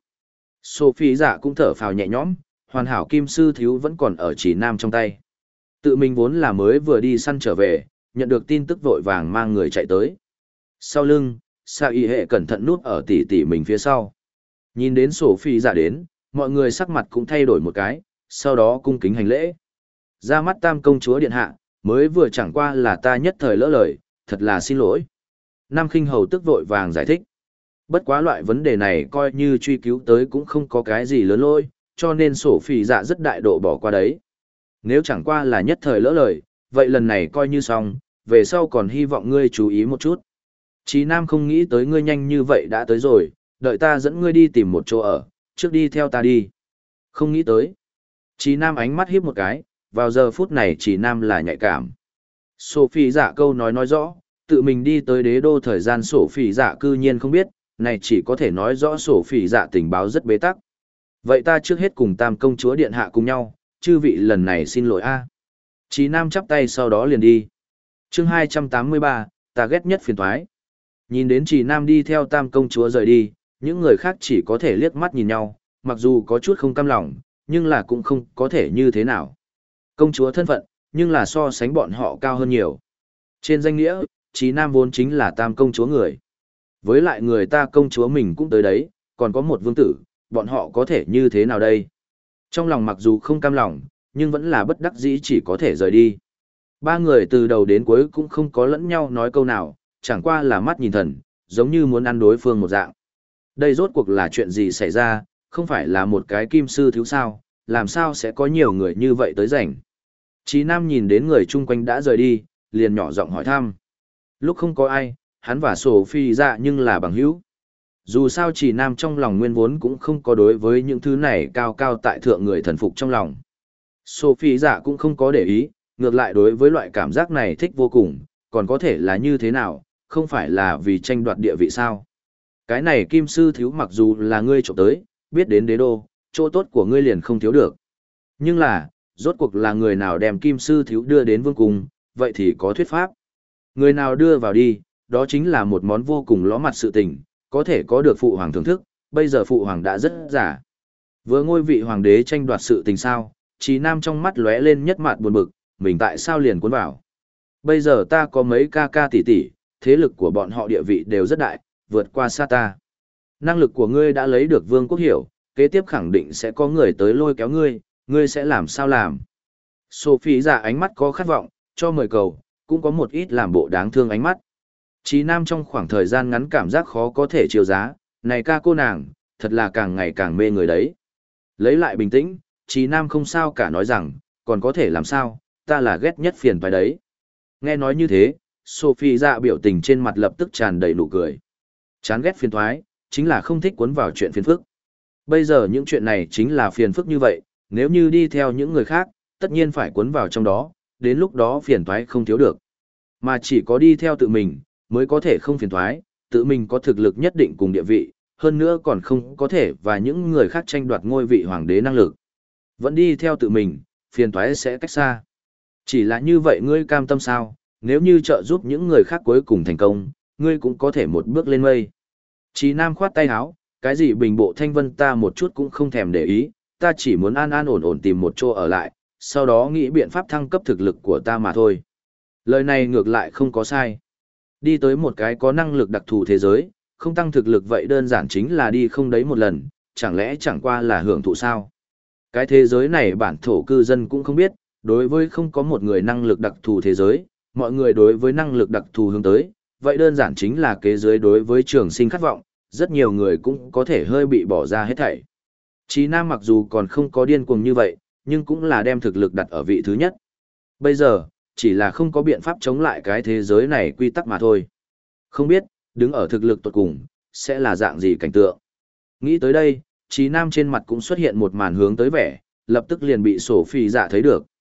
Sổ phi dạ cũng thở phào nhẹ nhõm, hoàn hảo kim sư thiếu vẫn còn ở chỉ nam trong tay. Tự mình vốn là mới vừa đi săn trở về, nhận được tin tức vội vàng mang người chạy tới. Sau lưng, Sa Y hệ cẩn thận núp ở tỉ tỉ mình phía sau. Nhìn đến sổ phi dạ đến, mọi người sắc mặt cũng thay đổi một cái, sau đó cung kính hành lễ. Ra mắt tam công chúa điện hạ, mới vừa chẳng qua là ta nhất thời lỡ lời, thật là xin lỗi. Nam Khinh Hầu tức vội vàng giải thích. Bất quá loại vấn đề này coi như truy cứu tới cũng không có cái gì lớn lôi, cho nên sổ phi dạ rất đại độ bỏ qua đấy. Nếu chẳng qua là nhất thời lỡ lời, vậy lần này coi như xong, về sau còn hy vọng ngươi chú ý một chút. Chí Nam không nghĩ tới ngươi nhanh như vậy đã tới rồi, đợi ta dẫn ngươi đi tìm một chỗ ở, trước đi theo ta đi. Không nghĩ tới. Chí Nam ánh mắt hiếp một cái, vào giờ phút này Chí Nam là nhạy cảm. Sophie dạ câu nói rõ, tự mình đi tới đế đô thời gian Sophie dạ cư nhiên không biết, này chỉ có thể nói rõ Sophie dạ tình báo rất bế tắc. Vậy ta trước hết cùng tam công chúa điện hạ cùng nhau, chư vị lần này xin lỗi a. Chí Nam chắp tay sau đó liền đi. Chương 283, ta ghét nhất phiền toái. Nhìn đến Chí Nam đi theo tam công chúa rời đi, những người khác chỉ có thể liếc mắt nhìn nhau, mặc dù có chút không cam lòng, nhưng là cũng không có thể như thế nào. Công chúa thân phận, nhưng là so sánh bọn họ cao hơn nhiều. Trên danh nghĩa, Chí Nam vốn chính là tam công chúa người. Với lại người ta công chúa mình cũng tới đấy, còn có một vương tử, bọn họ có thể như thế nào đây? Trong lòng mặc dù không cam lòng, nhưng vẫn là bất đắc dĩ chỉ có thể rời đi. Ba người từ đầu đến cuối cũng không có lẫn nhau nói câu nào, chẳng qua là mắt nhìn thần, giống như muốn ăn đối phương một dạng. Đây rốt cuộc là chuyện gì xảy ra, không phải là một cái kim sư thiếu sao, làm sao sẽ có nhiều người như vậy tới rảnh. Chí Nam nhìn đến người chung quanh đã rời đi, liền nhỏ giọng hỏi thăm. Lúc không có ai, hắn và Sophie dạ nhưng là bằng hữu. Dù sao Chí Nam trong lòng nguyên vốn cũng không có đối với những thứ này cao cao tại thượng người thần phục trong lòng. Sophie dạ cũng không có để ý, ngược lại đối với loại cảm giác này thích vô cùng, còn có thể là như thế nào, không phải là vì tranh đoạt địa vị sao. Cái này kim sư thiếu mặc dù là ngươi trộm tới, biết đến đế đô, chỗ tốt của ngươi liền không thiếu được. Nhưng là, rốt cuộc là người nào đem kim sư thiếu đưa đến vương cung, vậy thì có thuyết pháp. Người nào đưa vào đi, đó chính là một món vô cùng ló mặt sự tình, có thể có được phụ hoàng thưởng thức, bây giờ phụ hoàng đã rất giả. Vừa ngôi vị hoàng đế tranh đoạt sự tình sao, Chí Nam trong mắt lóe lên nhất mặt buồn bực, mình tại sao liền cuốn vào. Bây giờ ta có mấy ca ca tỷ tỷ, thế lực của bọn họ địa vị đều rất đại, vượt qua xa ta. Năng lực của ngươi đã lấy được vương quốc hiểu, kế tiếp khẳng định sẽ có người tới lôi kéo ngươi, ngươi sẽ làm sao làm. Sophie giả ánh mắt có khát vọng, cho mời cầu, cũng có một ít làm bộ đáng thương ánh mắt. Chí Nam trong khoảng thời gian ngắn cảm giác khó có thể chiều giá, này ca cô nàng, thật là càng ngày càng mê người đấy. Lấy lại bình tĩnh, Chí Nam không sao cả nói rằng, còn có thể làm sao, ta là ghét nhất phiền phải đấy. Nghe nói như thế, Sophie dạ biểu tình trên mặt lập tức tràn đầy nụ cười. Chán ghét phiền thoái, chính là không thích cuốn vào chuyện phiền phức. Bây giờ những chuyện này chính là phiền phức như vậy, nếu như đi theo những người khác, tất nhiên phải cuốn vào trong đó, đến lúc đó phiền thoái không thiếu được. Mà chỉ có đi theo tự mình, mới có thể không phiền thoái, tự mình có thực lực nhất định cùng địa vị, hơn nữa còn không có thể và những người khác tranh đoạt ngôi vị hoàng đế năng lực. Vẫn đi theo tự mình, phiền thoái sẽ cách xa. Chỉ là như vậy ngươi cam tâm sao, nếu như trợ giúp những người khác cuối cùng thành công, ngươi cũng có thể một bước lên mây. Chí Nam khoát tay áo, cái gì bình bộ thanh vân ta một chút cũng không thèm để ý, ta chỉ muốn an an ổn ổn tìm một chỗ ở lại, sau đó nghĩ biện pháp thăng cấp thực lực của ta mà thôi. Lời này ngược lại không có sai. Đi tới một cái có năng lực đặc thù thế giới, không tăng thực lực vậy đơn giản chính là đi không đấy một lần, chẳng lẽ chẳng qua là hưởng thụ sao? Cái thế giới này bản thổ cư dân cũng không biết, đối với không có một người năng lực đặc thù thế giới, mọi người đối với năng lực đặc thù hướng tới, vậy đơn giản chính là kế giới đối với trường sinh khát vọng, rất nhiều người cũng có thể hơi bị bỏ ra hết thảy. Chí Nam mặc dù còn không có điên cuồng như vậy, nhưng cũng là đem thực lực đặt ở vị thứ nhất. Bây giờ, chỉ là không có biện pháp chống lại cái thế giới này quy tắc mà thôi. Không biết, đứng ở thực lực tột cùng, sẽ là dạng gì cảnh tượng. Nghĩ tới đây, Chí Nam trên mặt cũng xuất hiện một màn hướng tới vẻ, lập tức liền bị Sophie dạ thấy được.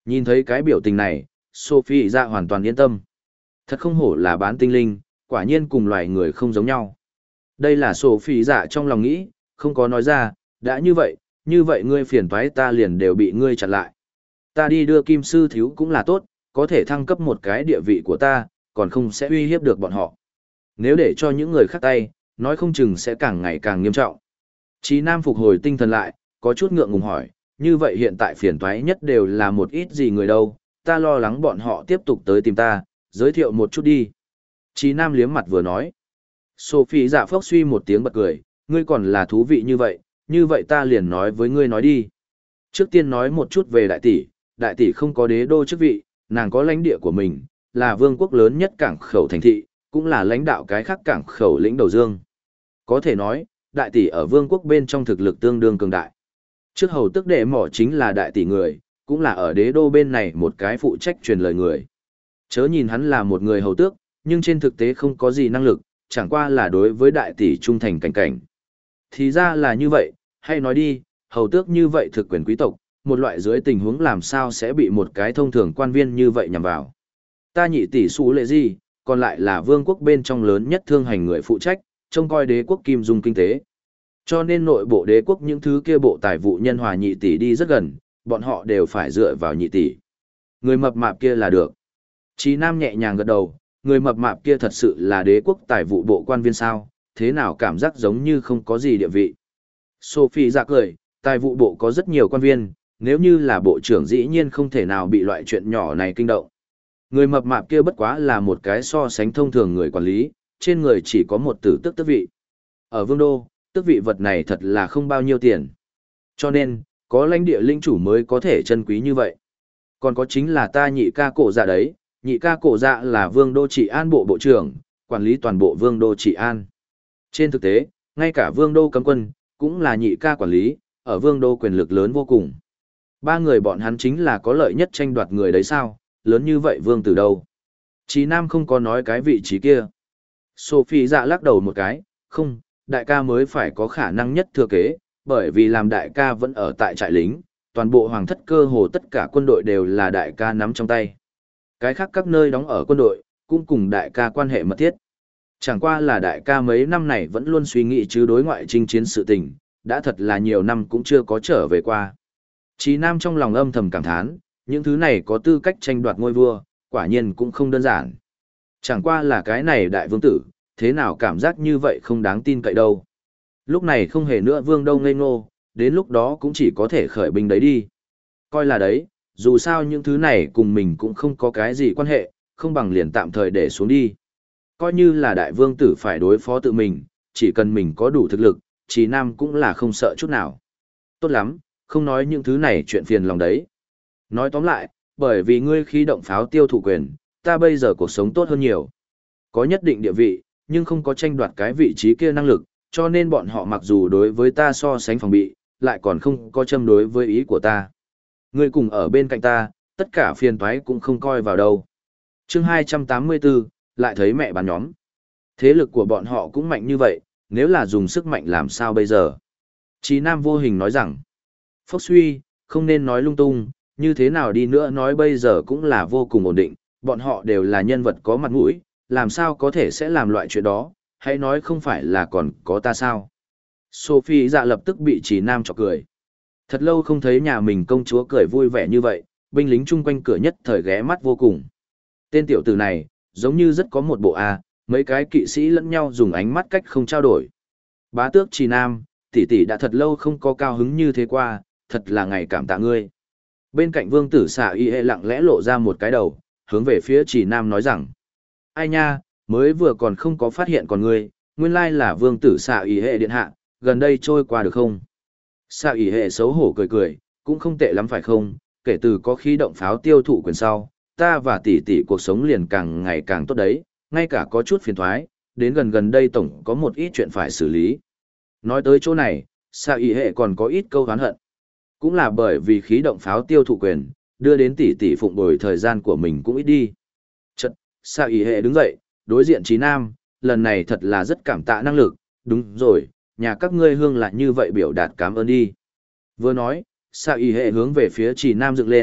Nhìn thấy cái biểu tình này, Sophie dạ hoàn toàn yên tâm. Thật không hổ là bán tinh linh, quả nhiên cùng loài người không giống nhau. Đây là Sophie dạ trong lòng nghĩ, không có nói ra, đã như vậy ngươi phiền toái ta liền đều bị ngươi chặn lại. Ta đi đưa kim sư thiếu cũng là tốt, có thể thăng cấp một cái địa vị của ta, còn không sẽ uy hiếp được bọn họ. Nếu để cho những người khác tay, nói không chừng sẽ càng ngày càng nghiêm trọng. Chí Nam phục hồi tinh thần lại, có chút ngượng ngùng hỏi, như vậy hiện tại phiền toái nhất đều là một ít gì người đâu, ta lo lắng bọn họ tiếp tục tới tìm ta, giới thiệu một chút đi. Chí Nam liếm mặt vừa nói. Sophie dạ phốc suy một tiếng bật cười, ngươi còn là thú vị như vậy ta liền nói với ngươi nói đi. Trước tiên nói một chút về đại tỷ không có đế đô chức vị, nàng có lãnh địa của mình, là vương quốc lớn nhất cảng khẩu thành thị, cũng là lãnh đạo cái khác cảng khẩu lĩnh đầu dương. Có thể nói, đại tỷ ở vương quốc bên trong thực lực tương đương cường đại. Trước hầu tức đệ mỏ chính là đại tỷ người, cũng là ở đế đô bên này một cái phụ trách truyền lời người. Chớ nhìn hắn là một người hầu tước, nhưng trên thực tế không có gì năng lực, chẳng qua là đối với đại tỷ trung thành cảnh cảnh. Thì ra là như vậy, hay nói đi, hầu tước như vậy thực quyền quý tộc, một loại dưới tình huống làm sao sẽ bị một cái thông thường quan viên như vậy nhằm vào. Ta nhị tỷ xú lệ gì, còn lại là vương quốc bên trong lớn nhất thương hành người phụ trách, trông coi đế quốc kim dung kinh tế. Cho nên nội bộ đế quốc những thứ kia bộ tài vụ nhân hòa nhị tỷ đi rất gần, bọn họ đều phải dựa vào nhị tỷ. Người mập mạp kia là được. Chí Nam nhẹ nhàng gật đầu, người mập mạp kia thật sự là đế quốc tài vụ bộ quan viên sao, thế nào cảm giác giống như không có gì địa vị. Sophie dạ cười, tài vụ bộ có rất nhiều quan viên, nếu như là bộ trưởng dĩ nhiên không thể nào bị loại chuyện nhỏ này kinh động. Người mập mạp kia bất quá là một cái so sánh thông thường người quản lý, trên người chỉ có một tử tước tước vị. Ở vương đô, tước vị vật này thật là không bao nhiêu tiền. Cho nên, có lãnh địa linh chủ mới có thể chân quý như vậy. Còn có chính là ta nhị ca cổ dạ đấy, nhị ca cổ dạ là vương đô trị an bộ bộ trưởng, quản lý toàn bộ vương đô trị an. Trên thực tế, ngay cả vương đô cấm quân, cũng là nhị ca quản lý, ở vương đô quyền lực lớn vô cùng. Ba người bọn hắn chính là có lợi nhất tranh đoạt người đấy sao, lớn như vậy vương từ đâu. Chí Nam không có nói cái vị trí kia. Sophie dạ lắc đầu một cái, không, đại ca mới phải có khả năng nhất thừa kế, bởi vì làm đại ca vẫn ở tại trại lính, toàn bộ hoàng thất cơ hồ tất cả quân đội đều là đại ca nắm trong tay. Cái khác các nơi đóng ở quân đội, cũng cùng đại ca quan hệ mật thiết. Chẳng qua là đại ca mấy năm này vẫn luôn suy nghĩ chứ đối ngoại chinh chiến sự tình, đã thật là nhiều năm cũng chưa có trở về qua. Chí Nam trong lòng âm thầm cảm thán, những thứ này có tư cách tranh đoạt ngôi vua, quả nhiên cũng không đơn giản. Chẳng qua là cái này đại vương tử, thế nào cảm giác như vậy không đáng tin cậy đâu. Lúc này không hề nữa vương đâu ngây ngô, đến lúc đó cũng chỉ có thể khởi binh đấy đi. Coi là đấy, dù sao những thứ này cùng mình cũng không có cái gì quan hệ, không bằng liền tạm thời để xuống đi. Coi như là đại vương tử phải đối phó tự mình, chỉ cần mình có đủ thực lực, Chí Nam cũng là không sợ chút nào. Tốt lắm, không nói những thứ này chuyện phiền lòng đấy. Nói tóm lại, bởi vì ngươi khí động pháo tiêu thụ quyền, ta bây giờ cuộc sống tốt hơn nhiều. Có nhất định địa vị, nhưng không có tranh đoạt cái vị trí kia năng lực, cho nên bọn họ mặc dù đối với ta so sánh phòng bị, lại còn không có châm đối với ý của ta. Ngươi cùng ở bên cạnh ta, tất cả phiền toái cũng không coi vào đâu. Chương 284, lại thấy mẹ bán nhóm. Thế lực của bọn họ cũng mạnh như vậy, nếu là dùng sức mạnh làm sao bây giờ? Chí Nam vô hình nói rằng, Phốc Suy, không nên nói lung tung, như thế nào đi nữa nói bây giờ cũng là vô cùng ổn định, bọn họ đều là nhân vật có mặt mũi, làm sao có thể sẽ làm loại chuyện đó, hãy nói không phải là còn có ta sao. Sophie dạ lập tức bị Chí Nam chọc cười. Thật lâu không thấy nhà mình công chúa cười vui vẻ như vậy, binh lính chung quanh cửa nhất thời ghé mắt vô cùng. Tên tiểu tử này, giống như rất có một bộ A, mấy cái kỵ sĩ lẫn nhau dùng ánh mắt cách không trao đổi. Bá tước Chí Nam, tỷ tỷ đã thật lâu không có cao hứng như thế qua, thật là ngày cảm tạ ngươi. Bên cạnh vương tử xạ y hệ lặng lẽ lộ ra một cái đầu, hướng về phía Chí Nam nói rằng, ai nha, mới vừa còn không có phát hiện còn ngươi, nguyên lai là vương tử xạ y hệ điện hạ, gần đây trôi qua được không? Xạ y hệ xấu hổ cười cười, cũng không tệ lắm phải không, kể từ có khí động pháo tiêu thụ quyền sau, ta và tỷ tỷ cuộc sống liền càng ngày càng tốt đấy, ngay cả có chút phiền thoái, đến gần đây tổng có một ít chuyện phải xử lý. Nói tới chỗ này, Sa Y hệ còn có ít câu oán hận. Cũng là bởi vì khí động pháo tiêu thụ quyền, đưa đến tỷ tỷ phụng bồi thời gian của mình cũng ít đi. Chật, Sa Y hệ đứng dậy, đối diện Chí Nam, lần này thật là rất cảm tạ năng lực, đúng rồi, nhà các ngươi hương lại như vậy biểu đạt cảm ơn đi. Vừa nói, Sa Y hệ hướng về phía Chí Nam dựng lên,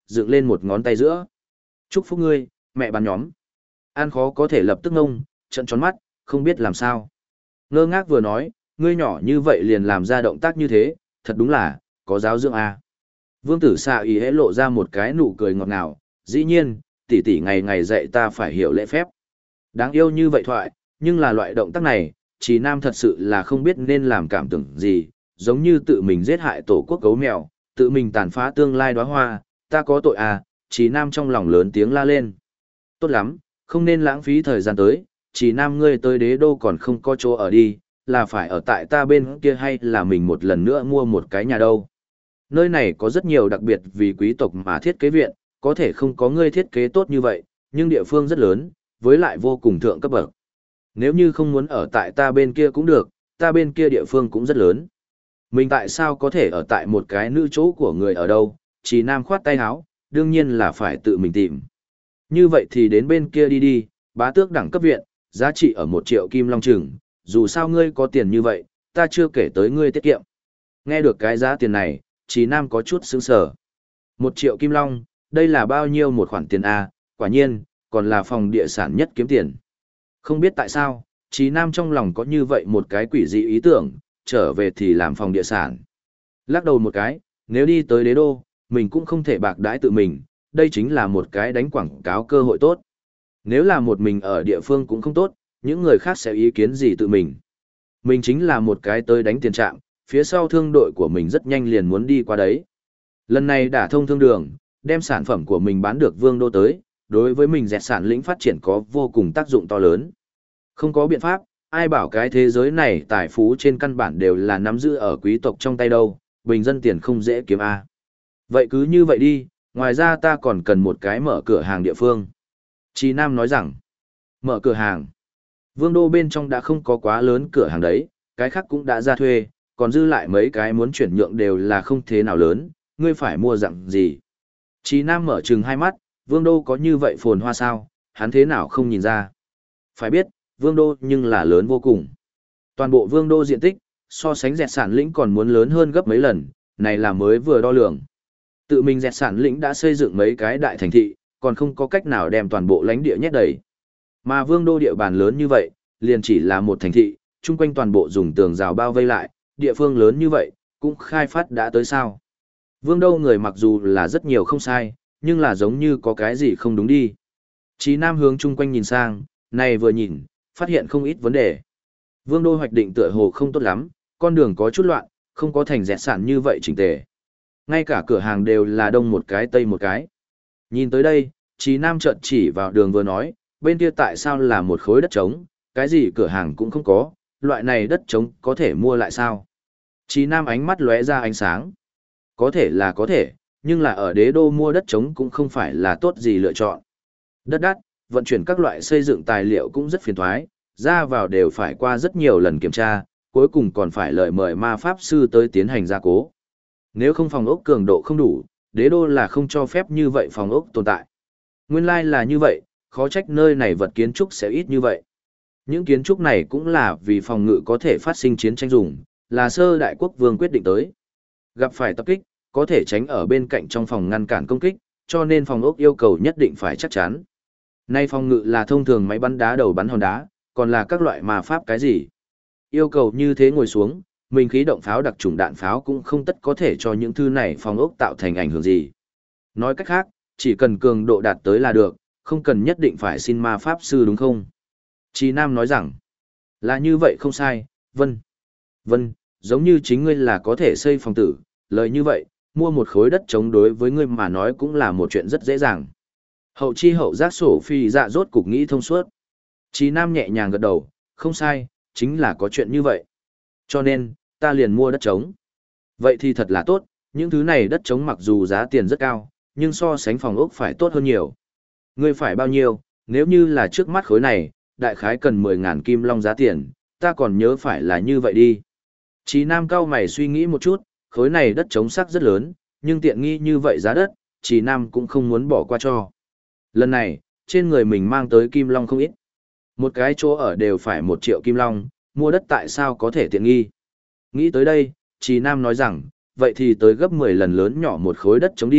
dựng lên một ngón tay giữa. Chúc phúc ngươi, mẹ bán nhóm. An khó có thể lập tức ngông, trận tròn mắt, không biết làm sao. Ngơ ngác vừa nói, ngươi nhỏ như vậy liền làm ra động tác như thế, thật đúng là, có giáo dưỡng à. Vương tử xạ ý hễ lộ ra một cái nụ cười ngọt ngào, dĩ nhiên, tỷ tỷ ngày ngày dạy ta phải hiểu lễ phép. Đáng yêu như vậy thoại, nhưng là loại động tác này, Trí Nam thật sự là không biết nên làm cảm tưởng gì, giống như tự mình giết hại tổ quốc gấu mèo, tự mình tàn phá tương lai đóa hoa, ta có tội à, Trí Nam trong lòng lớn tiếng la lên. Tốt lắm, không nên lãng phí thời gian tới, Trí Nam ngươi tới đế đô còn không có chỗ ở đi, là phải ở tại ta bên kia hay là mình một lần nữa mua một cái nhà đâu. Nơi này có rất nhiều đặc biệt vì quý tộc mà thiết kế viện, có thể không có ngươi thiết kế tốt như vậy, nhưng địa phương rất lớn, với lại vô cùng thượng cấp bậc. Nếu như không muốn ở tại ta bên kia cũng được, ta bên kia địa phương cũng rất lớn. Mình tại sao có thể ở tại một cái nữ chỗ của người ở đâu, chỉ Nam khoát tay áo, đương nhiên là phải tự mình tìm. Như vậy thì đến bên kia đi đi, bá tước đẳng cấp viện, giá trị ở 1 triệu kim long chừng, dù sao ngươi có tiền như vậy, ta chưa kể tới ngươi tiết kiệm. Nghe được cái giá tiền này, chỉ Nam có chút sững sờ. 1 triệu kim long, đây là bao nhiêu một khoản tiền A, quả nhiên, còn là phòng địa sản nhất kiếm tiền. Không biết tại sao, Trí Nam trong lòng có như vậy một cái quỷ dị ý tưởng, trở về thì làm phòng địa sản. Lắc đầu một cái, nếu đi tới đế đô, mình cũng không thể bạc đãi tự mình, đây chính là một cái đánh quảng cáo cơ hội tốt. Nếu là một mình ở địa phương cũng không tốt, những người khác sẽ ý kiến gì tự mình. Mình chính là một cái tới đánh tiền trạm, phía sau thương đội của mình rất nhanh liền muốn đi qua đấy. Lần này đả thông thương đường, đem sản phẩm của mình bán được vương đô tới, đối với mình dẹt sản lĩnh phát triển có vô cùng tác dụng to lớn. Không có biện pháp, ai bảo cái thế giới này tài phú trên căn bản đều là nắm giữ ở quý tộc trong tay đâu, bình dân tiền không dễ kiếm a. Vậy cứ như vậy đi, ngoài ra ta còn cần một cái mở cửa hàng địa phương. Chí Nam nói rằng, mở cửa hàng. Vương đô bên trong đã không có quá lớn cửa hàng đấy, cái khác cũng đã ra thuê, còn dư lại mấy cái muốn chuyển nhượng đều là không thế nào lớn, ngươi phải mua dạng gì. Chí Nam mở trừng hai mắt, vương đô có như vậy phồn hoa sao, hắn thế nào không nhìn ra. Phải biết, vương đô nhưng là lớn vô cùng. Toàn bộ vương đô diện tích, so sánh dẹt sản lĩnh còn muốn lớn hơn gấp mấy lần, này là mới vừa đo lường. Tự mình dẹt sản lĩnh đã xây dựng mấy cái đại thành thị, còn không có cách nào đem toàn bộ lãnh địa nhét đầy. Mà vương đô địa bàn lớn như vậy, liền chỉ là một thành thị, chung quanh toàn bộ dùng tường rào bao vây lại, địa phương lớn như vậy, cũng khai phát đã tới sao. Vương đô người mặc dù là rất nhiều không sai, nhưng là giống như có cái gì không đúng đi. Chí Nam hướng chung quanh nhìn sang, này vừa nhìn, phát hiện không ít vấn đề. Vương đô hoạch định tựa hồ không tốt lắm, con đường có chút loạn, không có thành dẹt sản như vậy chỉnh tề. Ngay cả cửa hàng đều là đông một cái tây một cái. Nhìn tới đây, Chí Nam chợt chỉ vào đường vừa nói, bên kia tại sao là một khối đất trống, cái gì cửa hàng cũng không có, loại này đất trống có thể mua lại sao? Chí Nam ánh mắt lóe ra ánh sáng. Có thể là có thể, nhưng là ở đế đô mua đất trống cũng không phải là tốt gì lựa chọn. Đất đắt, vận chuyển các loại xây dựng tài liệu cũng rất phiền toái, ra vào đều phải qua rất nhiều lần kiểm tra, cuối cùng còn phải lời mời ma pháp sư tới tiến hành gia cố. Nếu không phòng ốc cường độ không đủ, đế đô là không cho phép như vậy phòng ốc tồn tại. Nguyên lai là như vậy, khó trách nơi này vật kiến trúc sẽ ít như vậy. Những kiến trúc này cũng là vì phòng ngự có thể phát sinh chiến tranh dùng, là sơ đại quốc vương quyết định tới. Gặp phải tập kích, có thể tránh ở bên cạnh trong phòng ngăn cản công kích, cho nên phòng ốc yêu cầu nhất định phải chắc chắn. Nay phòng ngự là thông thường máy bắn đá đầu bắn hòn đá, còn là các loại ma pháp cái gì. Yêu cầu như thế ngồi xuống, mình khí động pháo đặc trùng đạn pháo cũng không tất có thể cho những thứ này phòng ốc tạo thành ảnh hưởng gì. Nói cách khác, chỉ cần cường độ đạt tới là được, không cần nhất định phải xin ma pháp sư đúng không? Chí Nam nói rằng, là như vậy không sai, vâng. Vâng, giống như chính ngươi là có thể xây phòng tử, lời như vậy, mua một khối đất chống đối với ngươi mà nói cũng là một chuyện rất dễ dàng. Hậu chi hậu giác sổ phi dạ rốt cục nghĩ thông suốt. Chí Nam nhẹ nhàng gật đầu, không sai, chính là có chuyện như vậy. Cho nên, ta liền mua đất trống. Vậy thì thật là tốt, những thứ này đất trống mặc dù giá tiền rất cao, nhưng so sánh phòng ốc phải tốt hơn nhiều. Ngươi phải bao nhiêu, nếu như là trước mắt khối này, đại khái cần 10.000 kim long giá tiền, ta còn nhớ phải là như vậy đi. Chí Nam cao mày suy nghĩ một chút, khối này đất trống sắc rất lớn, nhưng tiện nghi như vậy giá đất, Chí Nam cũng không muốn bỏ qua cho. Lần này, trên người mình mang tới kim long không ít. Một cái chỗ ở đều phải 1 triệu kim long, mua đất tại sao có thể tiện nghi. Nghĩ tới đây, Chí Nam nói rằng, vậy thì tới gấp 10 lần lớn nhỏ một khối đất trống đi,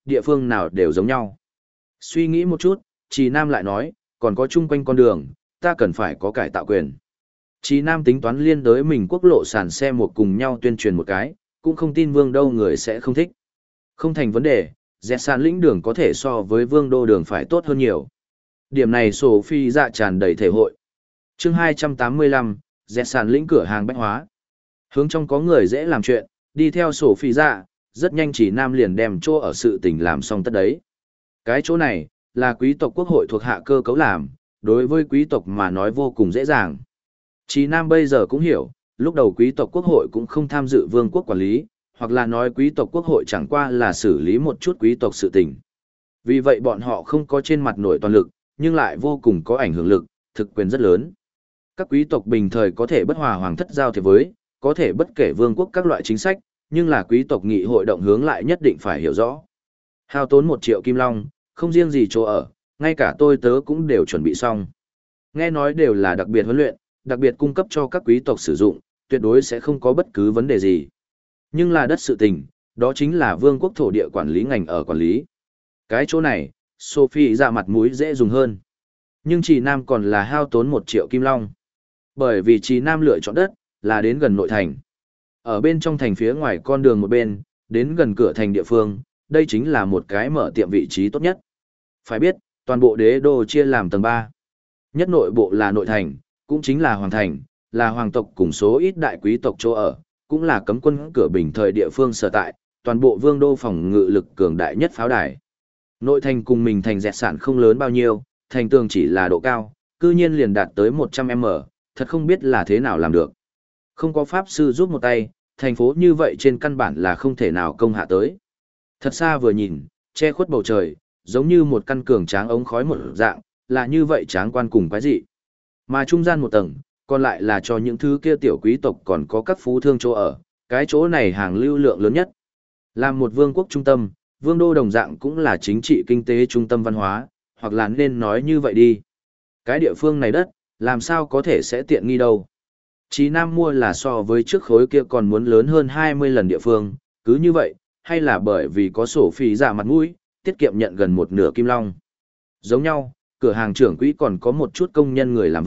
địa phương nào đều giống nhau. Suy nghĩ một chút, Trì Nam lại nói, còn có chung quanh con đường, ta cần phải có cải tạo quyền. Trì Nam tính toán liên đới mình quốc lộ sàn xe một cùng nhau tuyên truyền một cái, cũng không tin Vương Đô người sẽ không thích. Không thành vấn đề, dẹt sàn lĩnh đường có thể so với Vương Đô đường phải tốt hơn nhiều. Điểm này Sophie dạ tràn đầy thể hội. Chương 285, dẹt sàn lĩnh cửa hàng bách hóa. Hướng trong có người dễ làm chuyện, đi theo Sophie dạ, rất nhanh Trì Nam liền đem chỗ ở sự tình làm xong tất đấy. Cái chỗ này, là quý tộc quốc hội thuộc hạ cơ cấu làm, đối với quý tộc mà nói vô cùng dễ dàng. Trì Nam bây giờ cũng hiểu, lúc đầu quý tộc quốc hội cũng không tham dự vương quốc quản lý, hoặc là nói quý tộc quốc hội chẳng qua là xử lý một chút quý tộc sự tình. Vì vậy bọn họ không có trên mặt nổi toàn lực, nhưng lại vô cùng có ảnh hưởng lực, thực quyền rất lớn. Các quý tộc bình thời có thể bất hòa hoàng thất giao thiệp với, có thể bất kể vương quốc các loại chính sách, nhưng là quý tộc nghị hội động hướng lại nhất định phải hiểu rõ. Hao tốn 1 triệu kim long, không riêng gì chỗ ở, ngay cả tôi tớ cũng đều chuẩn bị xong. Nghe nói đều là đặc biệt huấn luyện, đặc biệt cung cấp cho các quý tộc sử dụng, tuyệt đối sẽ không có bất cứ vấn đề gì. Nhưng là đất sự tình, đó chính là vương quốc thổ địa quản lý ngành ở quản lý. Cái chỗ này, Sophie ra mặt mũi dễ dùng hơn. Nhưng Trì Nam còn là hao tốn 1 triệu kim long. Bởi vì Trì Nam lựa chọn đất, là đến gần nội thành. Ở bên trong thành phía ngoài con đường một bên, đến gần cửa thành địa phương, đây chính là một cái mở tiệm vị trí tốt nhất. Phải biết, toàn bộ đế đô chia làm tầng 3. Nhất nội bộ là nội thành, cũng chính là hoàng thành, là hoàng tộc cùng số ít đại quý tộc chỗ ở, cũng là cấm quân cửa bình thời địa phương sở tại, toàn bộ vương đô phòng ngự lực cường đại nhất pháo đài. Nội thành cùng mình thành dẹt sản không lớn bao nhiêu, thành tường chỉ là độ cao, cư nhiên liền đạt tới 100m, thật không biết là thế nào làm được. Không có pháp sư giúp một tay, thành phố như vậy trên căn bản là không thể nào công hạ tới. Thật xa vừa nhìn, che khuất bầu trời, giống như một căn cường tráng ống khói một dạng, là như vậy tráng quan cùng quái dị. Mà trung gian một tầng, còn lại là cho những thứ kia tiểu quý tộc còn có các phú thương chỗ ở, cái chỗ này hàng lưu lượng lớn nhất. Làm một vương quốc trung tâm, vương đô đồng dạng cũng là chính trị kinh tế trung tâm văn hóa, hoặc là nên nói như vậy đi. Cái địa phương này đất, làm sao có thể sẽ tiện nghi đâu. Chí Nam mua là so với trước khối kia còn muốn lớn hơn 20 lần địa phương, cứ như vậy, hay là bởi vì có sổ phí giả mặt mũi, tiết kiệm nhận gần một nửa kim long. Giống nhau, cửa hàng trưởng quỹ còn có một chút công nhân người làm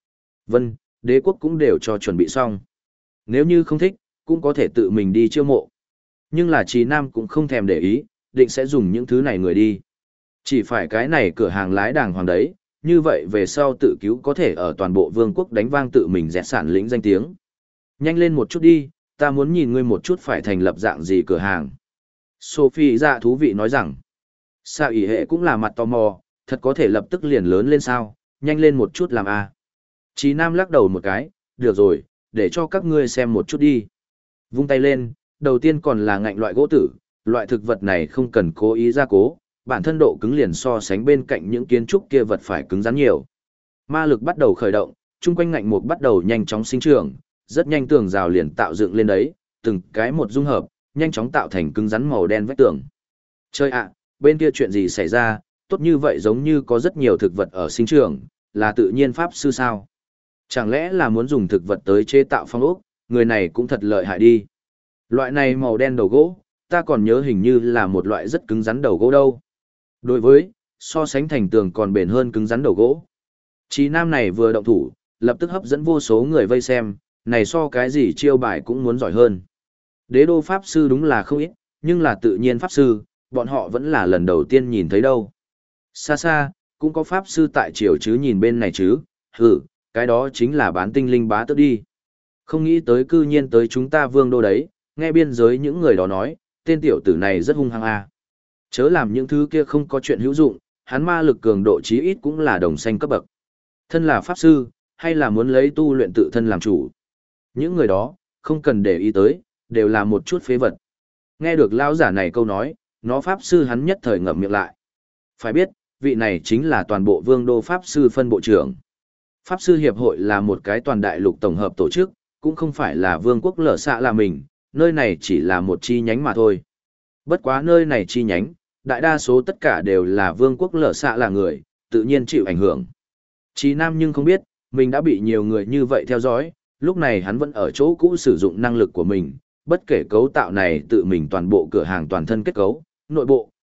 vân, đế quốc cũng đều cho chuẩn bị xong. Nếu như không thích, cũng có thể tự mình đi chiêu mộ. Nhưng là Chí Nam cũng không thèm để ý, định sẽ dùng những thứ này người đi. Chỉ phải cái này cửa hàng lái đàng hoàng đấy, như vậy về sau tự cứu có thể ở toàn bộ vương quốc đánh vang tự mình dẹt sản lĩnh danh tiếng. Nhanh lên một chút đi, ta muốn nhìn ngươi một chút phải thành lập dạng gì cửa hàng. Sophie dạ thú vị nói rằng, sao ỷ hệ cũng là mặt tò mò, thật có thể lập tức liền lớn lên sao, nhanh lên một chút làm a. Chí Nam lắc đầu một cái, được rồi, để cho các ngươi xem một chút đi. Vung tay lên, đầu tiên còn là ngạnh loại gỗ tử, loại thực vật này không cần cố ý gia cố, bản thân độ cứng liền so sánh bên cạnh những kiến trúc kia vật phải cứng rắn nhiều. Ma lực bắt đầu khởi động, chung quanh ngạnh mục bắt đầu nhanh chóng sinh trưởng, rất nhanh tường rào liền tạo dựng lên đấy, từng cái một dung hợp, nhanh chóng tạo thành cứng rắn màu đen vách tường. Chơi ạ, bên kia chuyện gì xảy ra, tốt như vậy giống như có rất nhiều thực vật ở sinh trưởng, là tự nhiên pháp sư sao? Chẳng lẽ là muốn dùng thực vật tới chế tạo phong ốc, người này cũng thật lợi hại đi. Loại này màu đen đầu gỗ, ta còn nhớ hình như là một loại rất cứng rắn đầu gỗ đâu. Đối với, so sánh thành tường còn bền hơn cứng rắn đầu gỗ. Chí Nam này vừa động thủ, lập tức hấp dẫn vô số người vây xem, này so cái gì chiêu bài cũng muốn giỏi hơn. Đế đô pháp sư đúng là không ít, nhưng là tự nhiên pháp sư, bọn họ vẫn là lần đầu tiên nhìn thấy đâu. Xa xa, cũng có pháp sư tại triều chứ nhìn bên này chứ, cái đó chính là bán tinh linh bá tước đi. Không nghĩ tới cư nhiên tới chúng ta vương đô đấy, nghe biên giới những người đó nói, tên tiểu tử này rất hung hăng a. Chớ làm những thứ kia không có chuyện hữu dụng, hắn ma lực cường độ chí ít cũng là đồng xanh cấp bậc. Thân là pháp sư, hay là muốn lấy tu luyện tự thân làm chủ. Những người đó, không cần để ý tới, đều là một chút phế vật. Nghe được lão giả này câu nói, nó pháp sư hắn nhất thời ngậm miệng lại. Phải biết, vị này chính là toàn bộ vương đô pháp sư phân bộ trưởng. Pháp sư hiệp hội là một cái toàn đại lục tổng hợp tổ chức, cũng không phải là vương quốc lở xạ là mình, nơi này chỉ là một chi nhánh mà thôi. Bất quá nơi này chi nhánh, đại đa số tất cả đều là vương quốc lở xạ là người, tự nhiên chịu ảnh hưởng. Chí Nam nhưng không biết, mình đã bị nhiều người như vậy theo dõi, lúc này hắn vẫn ở chỗ cũ sử dụng năng lực của mình, bất kể cấu tạo này tự mình toàn bộ cửa hàng toàn thân kết cấu, nội bộ,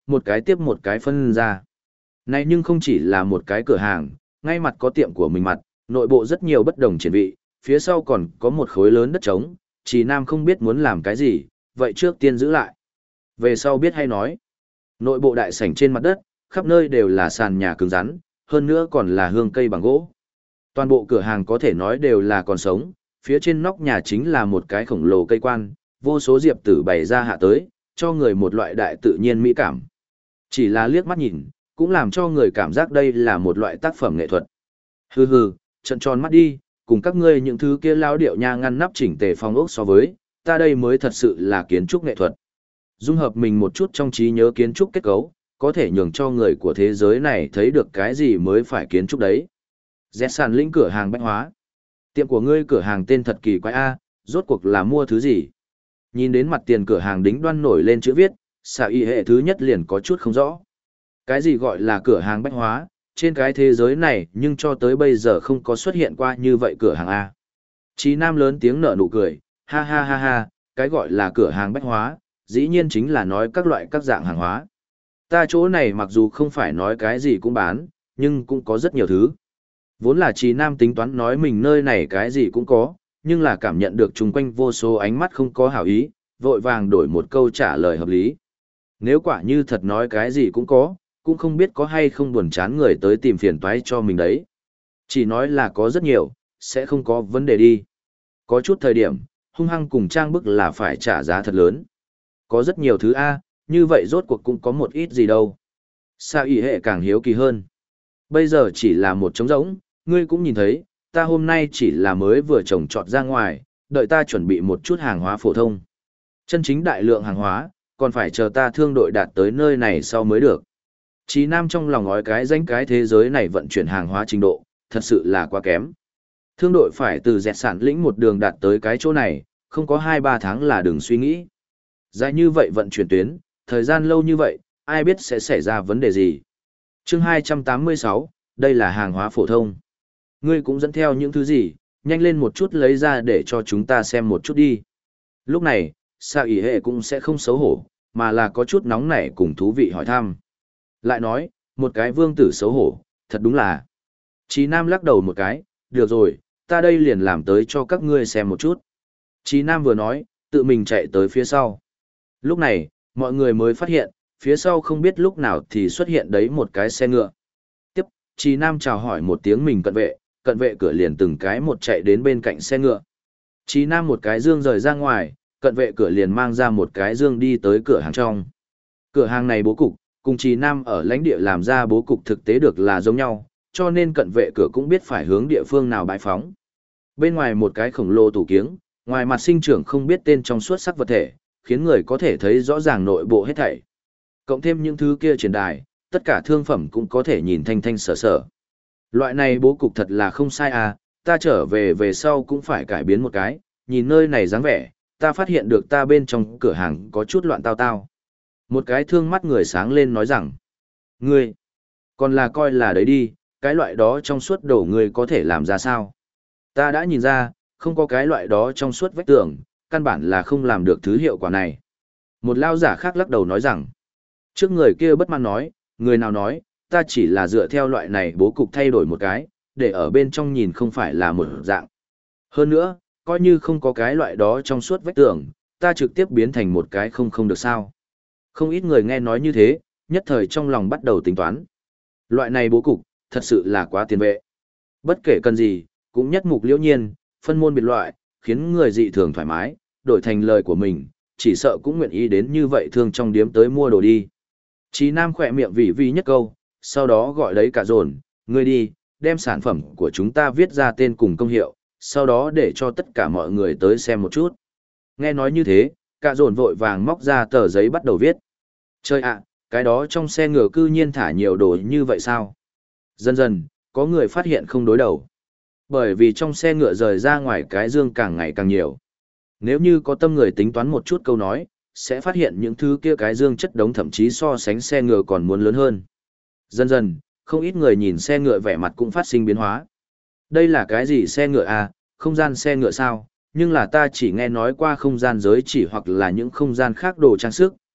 một cái tiếp một cái phân ra. Này nhưng không chỉ là một cái cửa hàng, ngay mặt có tiệm của mình mặt, nội bộ rất nhiều bất đồng triển vị, phía sau còn có một khối lớn đất trống, Trì Nam không biết muốn làm cái gì, vậy trước tiên giữ lại. Về sau biết hay nói. Nội bộ đại sảnh trên mặt đất, khắp nơi đều là sàn nhà cứng rắn, hơn nữa còn là hương cây bằng gỗ. Toàn bộ cửa hàng có thể nói đều là còn sống, phía trên nóc nhà chính là một cái khổng lồ cây quan, vô số diệp tử bày ra hạ tới, cho người một loại đại tự nhiên mỹ cảm. Chỉ là liếc mắt nhìn, cũng làm cho người cảm giác đây là một loại tác phẩm nghệ thuật. Hừ hừ, trận tròn mắt đi, cùng các ngươi những thứ kia lao điệu nha ngăn nắp chỉnh tề phong ốc so với, ta đây mới thật sự là kiến trúc nghệ thuật. Dung hợp mình một chút trong trí nhớ kiến trúc kết cấu, có thể nhường cho người của thế giới này thấy được cái gì mới phải kiến trúc đấy. Dẹt sàn lĩnh cửa hàng bách hóa. Tiệm của ngươi cửa hàng tên thật kỳ quái a, rốt cuộc là mua thứ gì? Nhìn đến mặt tiền cửa hàng đính đoan nổi lên chữ viết, xạ y hệ thứ nhất liền có chút không rõ. Cái gì gọi là cửa hàng bách hóa, trên cái thế giới này nhưng cho tới bây giờ không có xuất hiện qua như vậy cửa hàng A. Chí Nam lớn tiếng nở nụ cười, ha ha ha ha, cái gọi là cửa hàng bách hóa, dĩ nhiên chính là nói các loại các dạng hàng hóa. Ta chỗ này mặc dù không phải nói cái gì cũng bán, nhưng cũng có rất nhiều thứ. Vốn là Chí Nam tính toán nói mình nơi này cái gì cũng có, nhưng là cảm nhận được chung quanh vô số ánh mắt không có hảo ý, vội vàng đổi một câu trả lời hợp lý. Nếu quả như thật nói cái gì cũng có, cũng không biết có hay không buồn chán người tới tìm phiền toái cho mình đấy. Chỉ nói là có rất nhiều, sẽ không có vấn đề đi. Có chút thời điểm, hung hăng cùng trang bức là phải trả giá thật lớn. Có rất nhiều thứ A, như vậy rốt cuộc cũng có một ít gì đâu. Sao ý hệ càng hiếu kỳ hơn. Bây giờ chỉ là một trống rỗng, ngươi cũng nhìn thấy, ta hôm nay chỉ là mới vừa trồng trọt ra ngoài, đợi ta chuẩn bị một chút hàng hóa phổ thông. Chân chính đại lượng hàng hóa, còn phải chờ ta thương đội đạt tới nơi này sau mới được. Chí Nam trong lòng ngói cái danh cái thế giới này vận chuyển hàng hóa trình độ, thật sự là quá kém. Thương đội phải từ dẹt sản lĩnh một đường đạt tới cái chỗ này, không có 2-3 tháng là đừng suy nghĩ. Dài như vậy vận chuyển tuyến, thời gian lâu như vậy, ai biết sẽ xảy ra vấn đề gì. Chương 286, đây là hàng hóa phổ thông. Ngươi cũng dẫn theo những thứ gì, nhanh lên một chút lấy ra để cho chúng ta xem một chút đi. Lúc này, Sa ỷ hệ cũng sẽ không xấu hổ, mà là có chút nóng nảy cùng thú vị hỏi thăm. Lại nói, một cái vương tử xấu hổ, thật đúng là. Chí Nam lắc đầu một cái, được rồi, ta đây liền làm tới cho các ngươi xem một chút. Chí Nam vừa nói, tự mình chạy tới phía sau. Lúc này, mọi người mới phát hiện, phía sau không biết lúc nào thì xuất hiện đấy một cái xe ngựa. Tiếp, Chí Nam chào hỏi một tiếng mình cận vệ cửa liền từng cái một chạy đến bên cạnh xe ngựa. Chí Nam một cái dương rời ra ngoài, cận vệ cửa liền mang ra một cái dương đi tới cửa hàng trong. Cửa hàng này bố cục, cùng Chí Nam ở lãnh địa làm ra bố cục thực tế được là giống nhau, cho nên cận vệ cửa cũng biết phải hướng địa phương nào bãi phóng. Bên ngoài một cái khổng lồ tủ kiếng, ngoài mặt sinh trưởng không biết tên trong suốt sắc vật thể, khiến người có thể thấy rõ ràng nội bộ hết thảy. Cộng thêm những thứ kia trên đài, tất cả thương phẩm cũng có thể nhìn thanh thanh sở sở. Loại này bố cục thật là không sai à, ta trở về sau cũng phải cải biến một cái, nhìn nơi này dáng vẻ, ta phát hiện được ta bên trong cửa hàng có chút loạn tao tao. Một cái thương mắt người sáng lên nói rằng, ngươi, còn là coi là đấy đi, cái loại đó trong suốt đổ ngươi có thể làm ra sao? Ta đã nhìn ra, không có cái loại đó trong suốt vách tường, căn bản là không làm được thứ hiệu quả này. Một lao giả khác lắc đầu nói rằng, trước người kia bất mãn nói, người nào nói, ta chỉ là dựa theo loại này bố cục thay đổi một cái, để ở bên trong nhìn không phải là một dạng. Hơn nữa, coi như không có cái loại đó trong suốt vách tường, ta trực tiếp biến thành một cái không được sao. Không ít người nghe nói như thế, nhất thời trong lòng bắt đầu tính toán. Loại này bố cục, thật sự là quá tiền vệ. Bất kể cần gì, cũng nhất mục liễu nhiên, phân môn biệt loại, khiến người dị thường thoải mái, đổi thành lời của mình, chỉ sợ cũng nguyện ý đến như vậy thường trong điếm tới mua đồ đi. Chí Nam khỏe miệng vì nhất câu, sau đó gọi lấy cả dồn, ngươi đi, đem sản phẩm của chúng ta viết ra tên cùng công hiệu, sau đó để cho tất cả mọi người tới xem một chút. Nghe nói như thế, cả dồn vội vàng móc ra tờ giấy bắt đầu viết. Chơi ạ, cái đó trong xe ngựa cư nhiên thả nhiều đồ như vậy sao? Dần dần, có người phát hiện không đối đầu. Bởi vì trong xe ngựa rời ra ngoài cái dương càng ngày càng nhiều. Nếu như có tâm người tính toán một chút câu nói, sẽ phát hiện những thứ kia cái dương chất đống thậm chí so sánh xe ngựa còn muốn lớn hơn. Dần dần, không ít người nhìn xe ngựa vẻ mặt cũng phát sinh biến hóa. Đây là cái gì xe ngựa à, không gian xe ngựa sao? Nhưng là ta chỉ nghe nói qua không gian giới chỉ hoặc là những không gian khác đồ trang sức,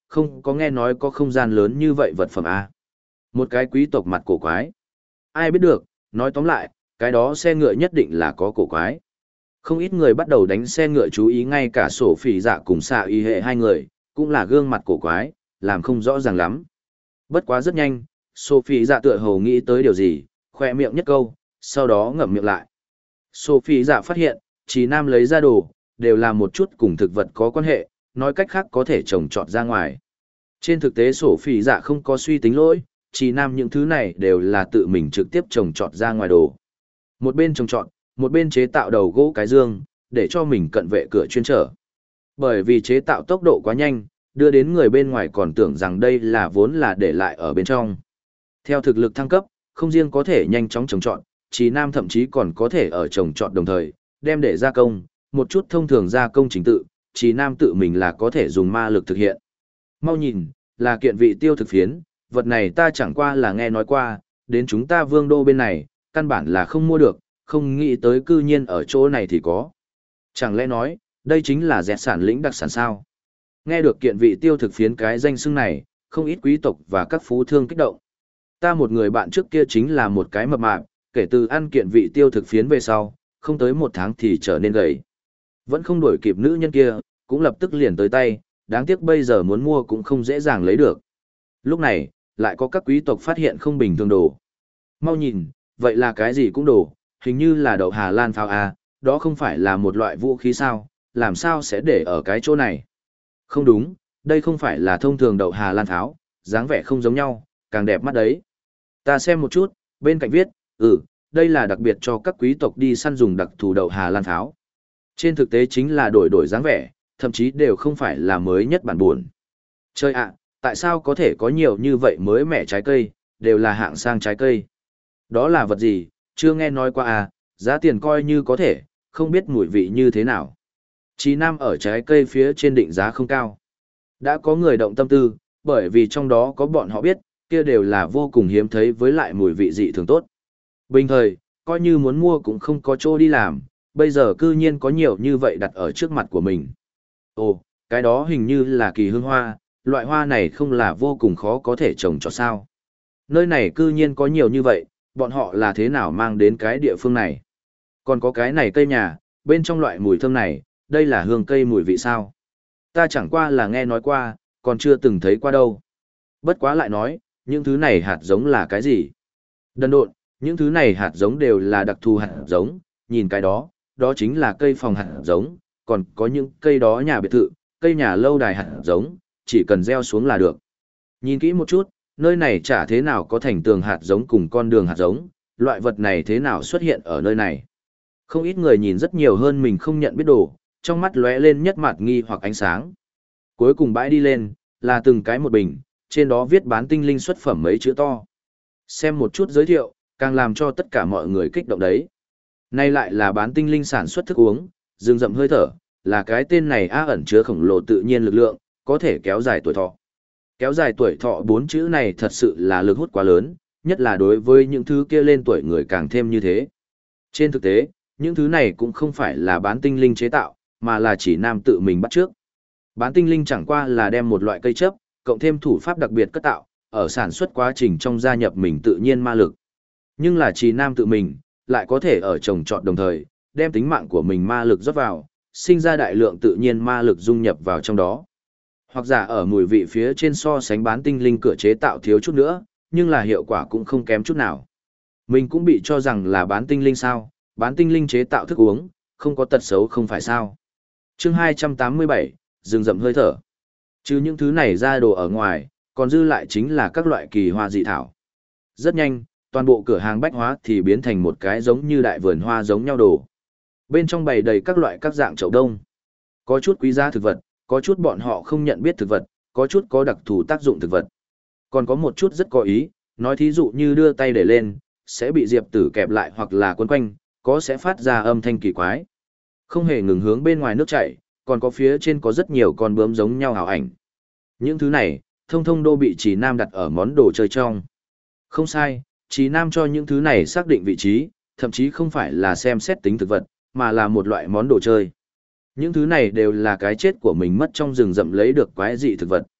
không có nghe nói có không gian lớn như vậy vật phẩm à. Một cái quý tộc mặt cổ quái. Ai biết được, nói tóm lại, cái đó xe ngựa nhất định là có cổ quái. Không ít người bắt đầu đánh xe ngựa chú ý, ngay cả sổ phỉ dạ cùng xạ y hệ hai người, cũng là gương mặt cổ quái, làm không rõ ràng lắm. Bất quá rất nhanh, Sophie dạ tựa hồ nghĩ tới điều gì, khoe miệng nhất câu, sau đó ngậm miệng lại. Sophie dạ phát hiện, Trì Nam lấy ra đồ, đều là một chút cùng thực vật có quan hệ, nói cách khác có thể trồng trọt ra ngoài. Trên thực tế Sophie dạ không có suy tính lỗi, Trì Nam những thứ này đều là tự mình trực tiếp trồng trọt ra ngoài đồ. Một bên trồng trọt, một bên chế tạo đầu gỗ cái dương, để cho mình cận vệ cửa chuyên trở. Bởi vì chế tạo tốc độ quá nhanh, đưa đến người bên ngoài còn tưởng rằng đây là vốn là để lại ở bên trong. Theo thực lực thăng cấp, không riêng có thể nhanh chóng trồng trọt, Trì Nam thậm chí còn có thể ở trồng trọt đồng thời, đem để gia công, một chút thông thường gia công trình tự, Trì Nam tự mình là có thể dùng ma lực thực hiện. Mau nhìn, là kiện vị tiêu thực phiến, vật này ta chẳng qua là nghe nói qua, đến chúng ta vương đô bên này, căn bản là không mua được, không nghĩ tới cư nhiên ở chỗ này thì có. Chẳng lẽ nói, đây chính là dẹt sản lĩnh đặc sản sao? Nghe được kiện vị tiêu thực phiến cái danh xưng này, không ít quý tộc và các phú thương kích động. Ta một người bạn trước kia chính là một cái mập mạp, kể từ ăn kiện vị tiêu thực phiến về sau, không tới một tháng thì trở nên gầy. Vẫn không đuổi kịp nữ nhân kia, cũng lập tức liền tới tay, đáng tiếc bây giờ muốn mua cũng không dễ dàng lấy được. Lúc này, lại có các quý tộc phát hiện không bình thường đồ. Mau nhìn, vậy là cái gì cũng đồ, hình như là đậu Hà Lan pháo à, đó không phải là một loại vũ khí sao, làm sao sẽ để ở cái chỗ này? Không đúng, đây không phải là thông thường đậu Hà Lan pháo, dáng vẻ không giống nhau, càng đẹp mắt đấy. Ta xem một chút, bên cạnh viết, đây là đặc biệt cho các quý tộc đi săn dùng đặc thù đậu Hà Lan pháo. Trên thực tế chính là đổi dáng vẻ, thậm chí đều không phải là mới nhất bản buồn. Chơi ạ, tại sao có thể có nhiều như vậy mới mẻ trái cây, đều là hạng sang trái cây. Đó là vật gì, chưa nghe nói qua à, giá tiền coi như có thể, không biết mùi vị như thế nào. Chí Nam ở trái cây phía trên định giá không cao. Đã có người động tâm tư, bởi vì trong đó có bọn họ biết, kia đều là vô cùng hiếm thấy với lại mùi vị dị thường tốt. Bình thời, coi như muốn mua cũng không có chỗ đi làm, bây giờ cư nhiên có nhiều như vậy đặt ở trước mặt của mình. Ồ, cái đó hình như là kỳ hương hoa, loại hoa này không là vô cùng khó có thể trồng cho sao. Nơi này cư nhiên có nhiều như vậy, bọn họ là thế nào mang đến cái địa phương này. Còn có cái này cây nhà, bên trong loại mùi thơm này, đây là hương cây mùi vị sao. Ta chẳng qua là nghe nói qua, còn chưa từng thấy qua đâu. Bất quá lại nói, những thứ này hạt giống là cái gì? Đần độn, những thứ này hạt giống đều là đặc thù hạt giống, nhìn cái đó, đó chính là cây phòng hạt giống, còn có những cây đó nhà biệt thự, cây nhà lâu đài hạt giống, chỉ cần gieo xuống là được. Nhìn kỹ một chút, nơi này chả thế nào có thành tường hạt giống cùng con đường hạt giống, loại vật này thế nào xuất hiện ở nơi này. Không ít người nhìn rất nhiều hơn mình không nhận biết đồ, trong mắt lóe lên nhất mặt nghi hoặc ánh sáng. Cuối cùng bãi đi lên, là từng cái một bình, trên đó viết bán tinh linh xuất phẩm mấy chữ to. Xem một chút giới thiệu, càng làm cho tất cả mọi người kích động đấy. Nay lại là bán tinh linh sản xuất thức uống, rừng rậm hơi thở, là cái tên này ẩn chứa khổng lồ tự nhiên lực lượng, có thể kéo dài tuổi thọ. Kéo dài tuổi thọ 4 chữ này thật sự là lực hút quá lớn, nhất là đối với những thứ kia lên tuổi người càng thêm như thế. Trên thực tế, những thứ này cũng không phải là bán tinh linh chế tạo, mà là chỉ Nam tự mình bắt trước. Bán tinh linh chẳng qua là đem một loại cây chấp, cộng thêm thủ pháp đặc biệt cất tạo, ở sản xuất quá trình trong gia nhập mình tự nhiên ma lực. Nhưng là chỉ Nam tự mình, lại có thể ở trồng trọt đồng thời, đem tính mạng của mình ma lực rót vào, sinh ra đại lượng tự nhiên ma lực dung nhập vào trong đó. Hoặc giả ở mùi vị phía trên so sánh bán tinh linh cửa chế tạo thiếu chút nữa, nhưng là hiệu quả cũng không kém chút nào. Mình cũng bị cho rằng là bán tinh linh sao, bán tinh linh chế tạo thức uống, không có tật xấu không phải sao. Chương 287, rừng rậm hơi thở. Chứ những thứ này ra đồ ở ngoài, còn dư lại chính là các loại kỳ hoa dị thảo. Rất nhanh, toàn bộ cửa hàng bách hóa thì biến thành một cái giống như đại vườn hoa giống nhau đồ. Bên trong bày đầy các loại các dạng chậu đông. Có chút quý giá thực vật, có chút bọn họ không nhận biết thực vật, có chút có đặc thù tác dụng thực vật. Còn có một chút rất có ý, nói thí dụ như đưa tay để lên, sẽ bị diệp tử kẹp lại hoặc là quấn quanh, có sẽ phát ra âm thanh kỳ quái. Không hề ngừng hướng bên ngoài nước chảy, còn có phía trên có rất nhiều con bướm giống nhau hào ảnh. Những thứ này, thông thông đô bị Trì Nam đặt ở món đồ chơi trong. Không sai, Trì Nam cho những thứ này xác định vị trí, thậm chí không phải là xem xét tính thực vật, mà là một loại món đồ chơi. Những thứ này đều là cái chết của mình mất trong rừng rậm lấy được quái dị thực vật.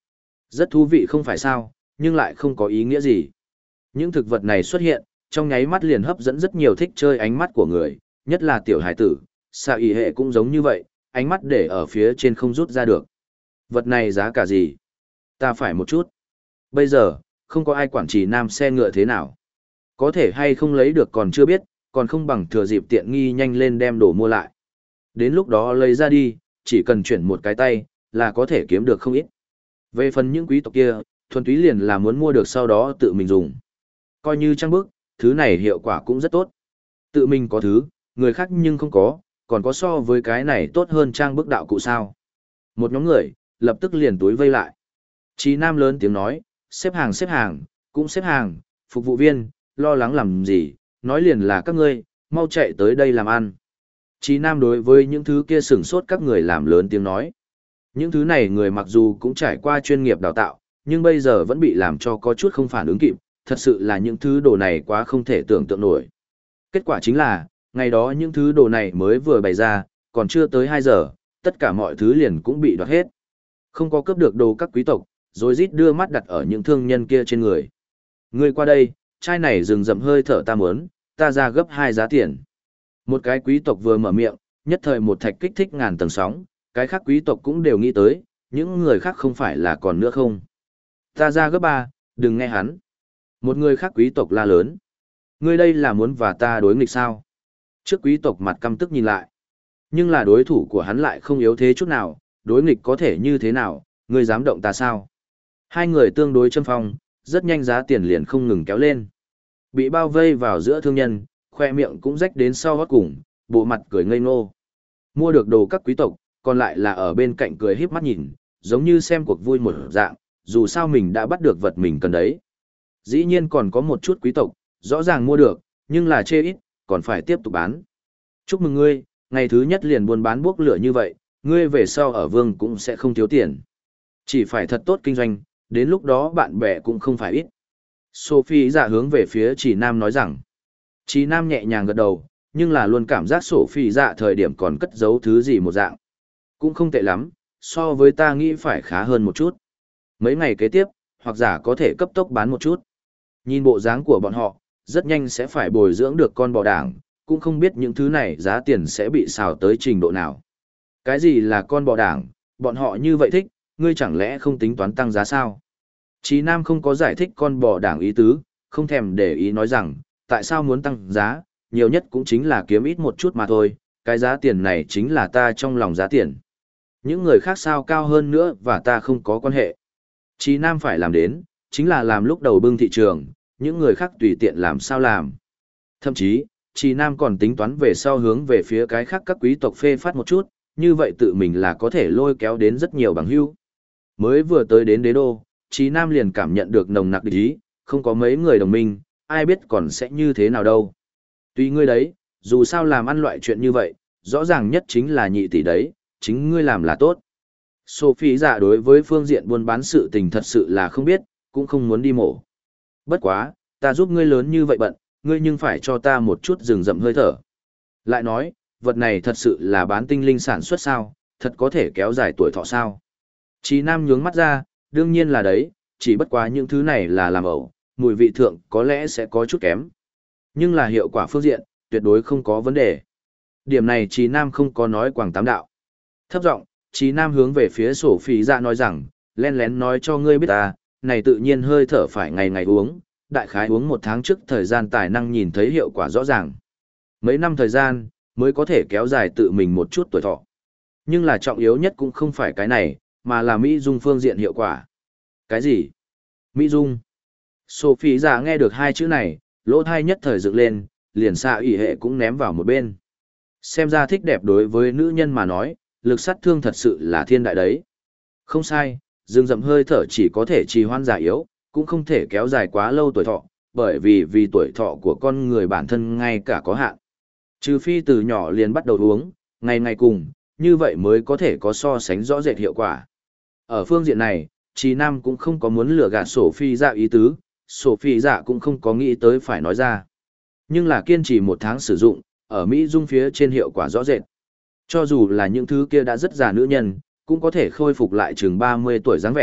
Rất thú vị không phải sao, nhưng lại không có ý nghĩa gì. Những thực vật này xuất hiện, trong nháy mắt liền hấp dẫn rất nhiều thích chơi ánh mắt của người, nhất là tiểu hải tử, xạ y hệ cũng giống như vậy, ánh mắt để ở phía trên không rút ra được. Vật này giá cả gì? Ta phải một chút. Bây giờ, không có ai quản Trì Nam xe ngựa thế nào. Có thể hay không lấy được còn chưa biết, còn không bằng thừa dịp tiện nghi nhanh lên đem đồ mua lại. Đến lúc đó lấy ra đi, chỉ cần chuyển một cái tay, là có thể kiếm được không ít. Về phần những quý tộc kia, thuần túy liền là muốn mua được sau đó tự mình dùng. Coi như trang bức, thứ này hiệu quả cũng rất tốt. Tự mình có thứ, người khác nhưng không có, còn có so với cái này tốt hơn trang bức đạo cụ sao. Một nhóm người, lập tức liền túi vây lại. Chí Nam lớn tiếng nói, xếp hàng, cũng xếp hàng, phục vụ viên, lo lắng làm gì, nói liền là các ngươi, mau chạy tới đây làm ăn. Chí Nam đối với những thứ kia sửng sốt các người làm lớn tiếng nói. Những thứ này người mặc dù cũng trải qua chuyên nghiệp đào tạo, nhưng bây giờ vẫn bị làm cho có chút không phản ứng kịp, thật sự là những thứ đồ này quá không thể tưởng tượng nổi. Kết quả chính là, ngày đó những thứ đồ này mới vừa bày ra, còn chưa tới 2 giờ, tất cả mọi thứ liền cũng bị đoạt hết. Không có cướp được đồ các quý tộc, rồi rít đưa mắt đặt ở những thương nhân kia trên người. Ngươi qua đây, chai này rừng rậm hơi thở ta muốn, ta ra gấp 2 giá tiền. Một cái quý tộc vừa mở miệng, nhất thời một thạch kích thích ngàn tầng sóng, cái khác quý tộc cũng đều nghĩ tới, những người khác không phải là còn nữa không. Ta ra gấp 3, đừng nghe hắn. Một người khác quý tộc la lớn. Ngươi đây là muốn và ta đối nghịch sao? Trước quý tộc mặt căm tức nhìn lại. Nhưng là đối thủ của hắn lại không yếu thế chút nào, đối nghịch có thể như thế nào, ngươi dám động ta sao? Hai người tương đối châm phong, rất nhanh giá tiền liền không ngừng kéo lên. Bị bao vây vào giữa thương nhân, khoe miệng cũng rách đến sau hót cùng, bộ mặt cười ngây ngô. Mua được đồ các quý tộc, còn lại là ở bên cạnh cười híp mắt nhìn, giống như xem cuộc vui một dạng, dù sao mình đã bắt được vật mình cần đấy. Dĩ nhiên còn có một chút quý tộc, rõ ràng mua được, nhưng là chê ít, còn phải tiếp tục bán. Chúc mừng ngươi, ngày thứ nhất liền buôn bán buốc lửa như vậy, ngươi về sau ở vương cũng sẽ không thiếu tiền. Chỉ phải thật tốt kinh doanh, đến lúc đó bạn bè cũng không phải ít. Sophie dạ hướng về phía Chỉ Nam nói rằng. Chỉ Nam nhẹ nhàng gật đầu, nhưng là luôn cảm giác Sophie dạ thời điểm còn cất giấu thứ gì một dạng. Cũng không tệ lắm, so với ta nghĩ phải khá hơn một chút. Mấy ngày kế tiếp, hoặc giả có thể cấp tốc bán một chút. Nhìn bộ dáng của bọn họ, rất nhanh sẽ phải bồi dưỡng được con bò đảng, cũng không biết những thứ này giá tiền sẽ bị xào tới trình độ nào. Cái gì là con bò đảng, bọn họ như vậy thích, ngươi chẳng lẽ không tính toán tăng giá sao? Chí Nam không có giải thích con bò đảng ý tứ, không thèm để ý nói rằng, tại sao muốn tăng giá, nhiều nhất cũng chính là kiếm ít một chút mà thôi, cái giá tiền này chính là ta trong lòng giá tiền. Những người khác sao cao hơn nữa và ta không có quan hệ. Chí Nam phải làm đến, chính là làm lúc đầu bưng thị trường, những người khác tùy tiện làm sao làm. Thậm chí, Chí Nam còn tính toán về sau hướng về phía cái khác các quý tộc phê phát một chút, như vậy tự mình là có thể lôi kéo đến rất nhiều bằng hữu. Mới vừa tới đến đế đô, Chí Nam liền cảm nhận được nồng nặc địch ý, không có mấy người đồng minh, ai biết còn sẽ như thế nào đâu. Tùy ngươi đấy, dù sao làm ăn loại chuyện như vậy, rõ ràng nhất chính là nhị tỷ đấy, chính ngươi làm là tốt. Sophie dạ đối với phương diện buôn bán sự tình thật sự là không biết, cũng không muốn đi mổ. Bất quá, ta giúp ngươi lớn như vậy bận, ngươi nhưng phải cho ta một chút rừng rậm hơi thở. Lại nói, vật này thật sự là bán tinh linh sản xuất sao, thật có thể kéo dài tuổi thọ sao. Chí Nam nhướng mắt ra, đương nhiên là đấy, chỉ bất quá những thứ này là làm ẩu, mùi vị thượng có lẽ sẽ có chút kém. Nhưng là hiệu quả phương diện, tuyệt đối không có vấn đề. Điểm này Chí Nam không có nói quảng tám đạo. Thấp giọng, Chí Nam hướng về phía Sophie dạ nói rằng, len lén nói cho ngươi biết ta, này tự nhiên hơi thở phải ngày ngày uống, đại khái uống 1 tháng trước thời gian tài năng nhìn thấy hiệu quả rõ ràng. Mấy năm thời gian, mới có thể kéo dài tự mình một chút tuổi thọ. Nhưng là trọng yếu nhất cũng không phải cái này, mà là Mỹ Dung phương diện hiệu quả. Cái gì? Mỹ Dung? Sophie dạ nghe được 2 chữ này, lỗ thai nhất thời dựng lên, liền xạ ủy hệ cũng ném vào một bên. Xem ra thích đẹp đối với nữ nhân mà nói, lực sát thương thật sự là thiên đại đấy. Không sai, rừng rậm hơi thở chỉ có thể trì hoãn già yếu, cũng không thể kéo dài quá lâu tuổi thọ, bởi vì tuổi thọ của con người bản thân ngay cả có hạn. Trừ phi từ nhỏ liền bắt đầu uống, ngày ngày cùng, như vậy mới có thể có so sánh rõ rệt hiệu quả. Ở phương diện này, Chí Nam cũng không có muốn lừa gạt Sophie dạ ý tứ, Sophie dạ cũng không có nghĩ tới phải nói ra. Nhưng là kiên trì 1 tháng sử dụng, ở Mỹ Dung phía trên hiệu quả rõ rệt. Cho dù là những thứ kia đã rất già nữ nhân, cũng có thể khôi phục lại chừng 30 tuổi dáng vẻ,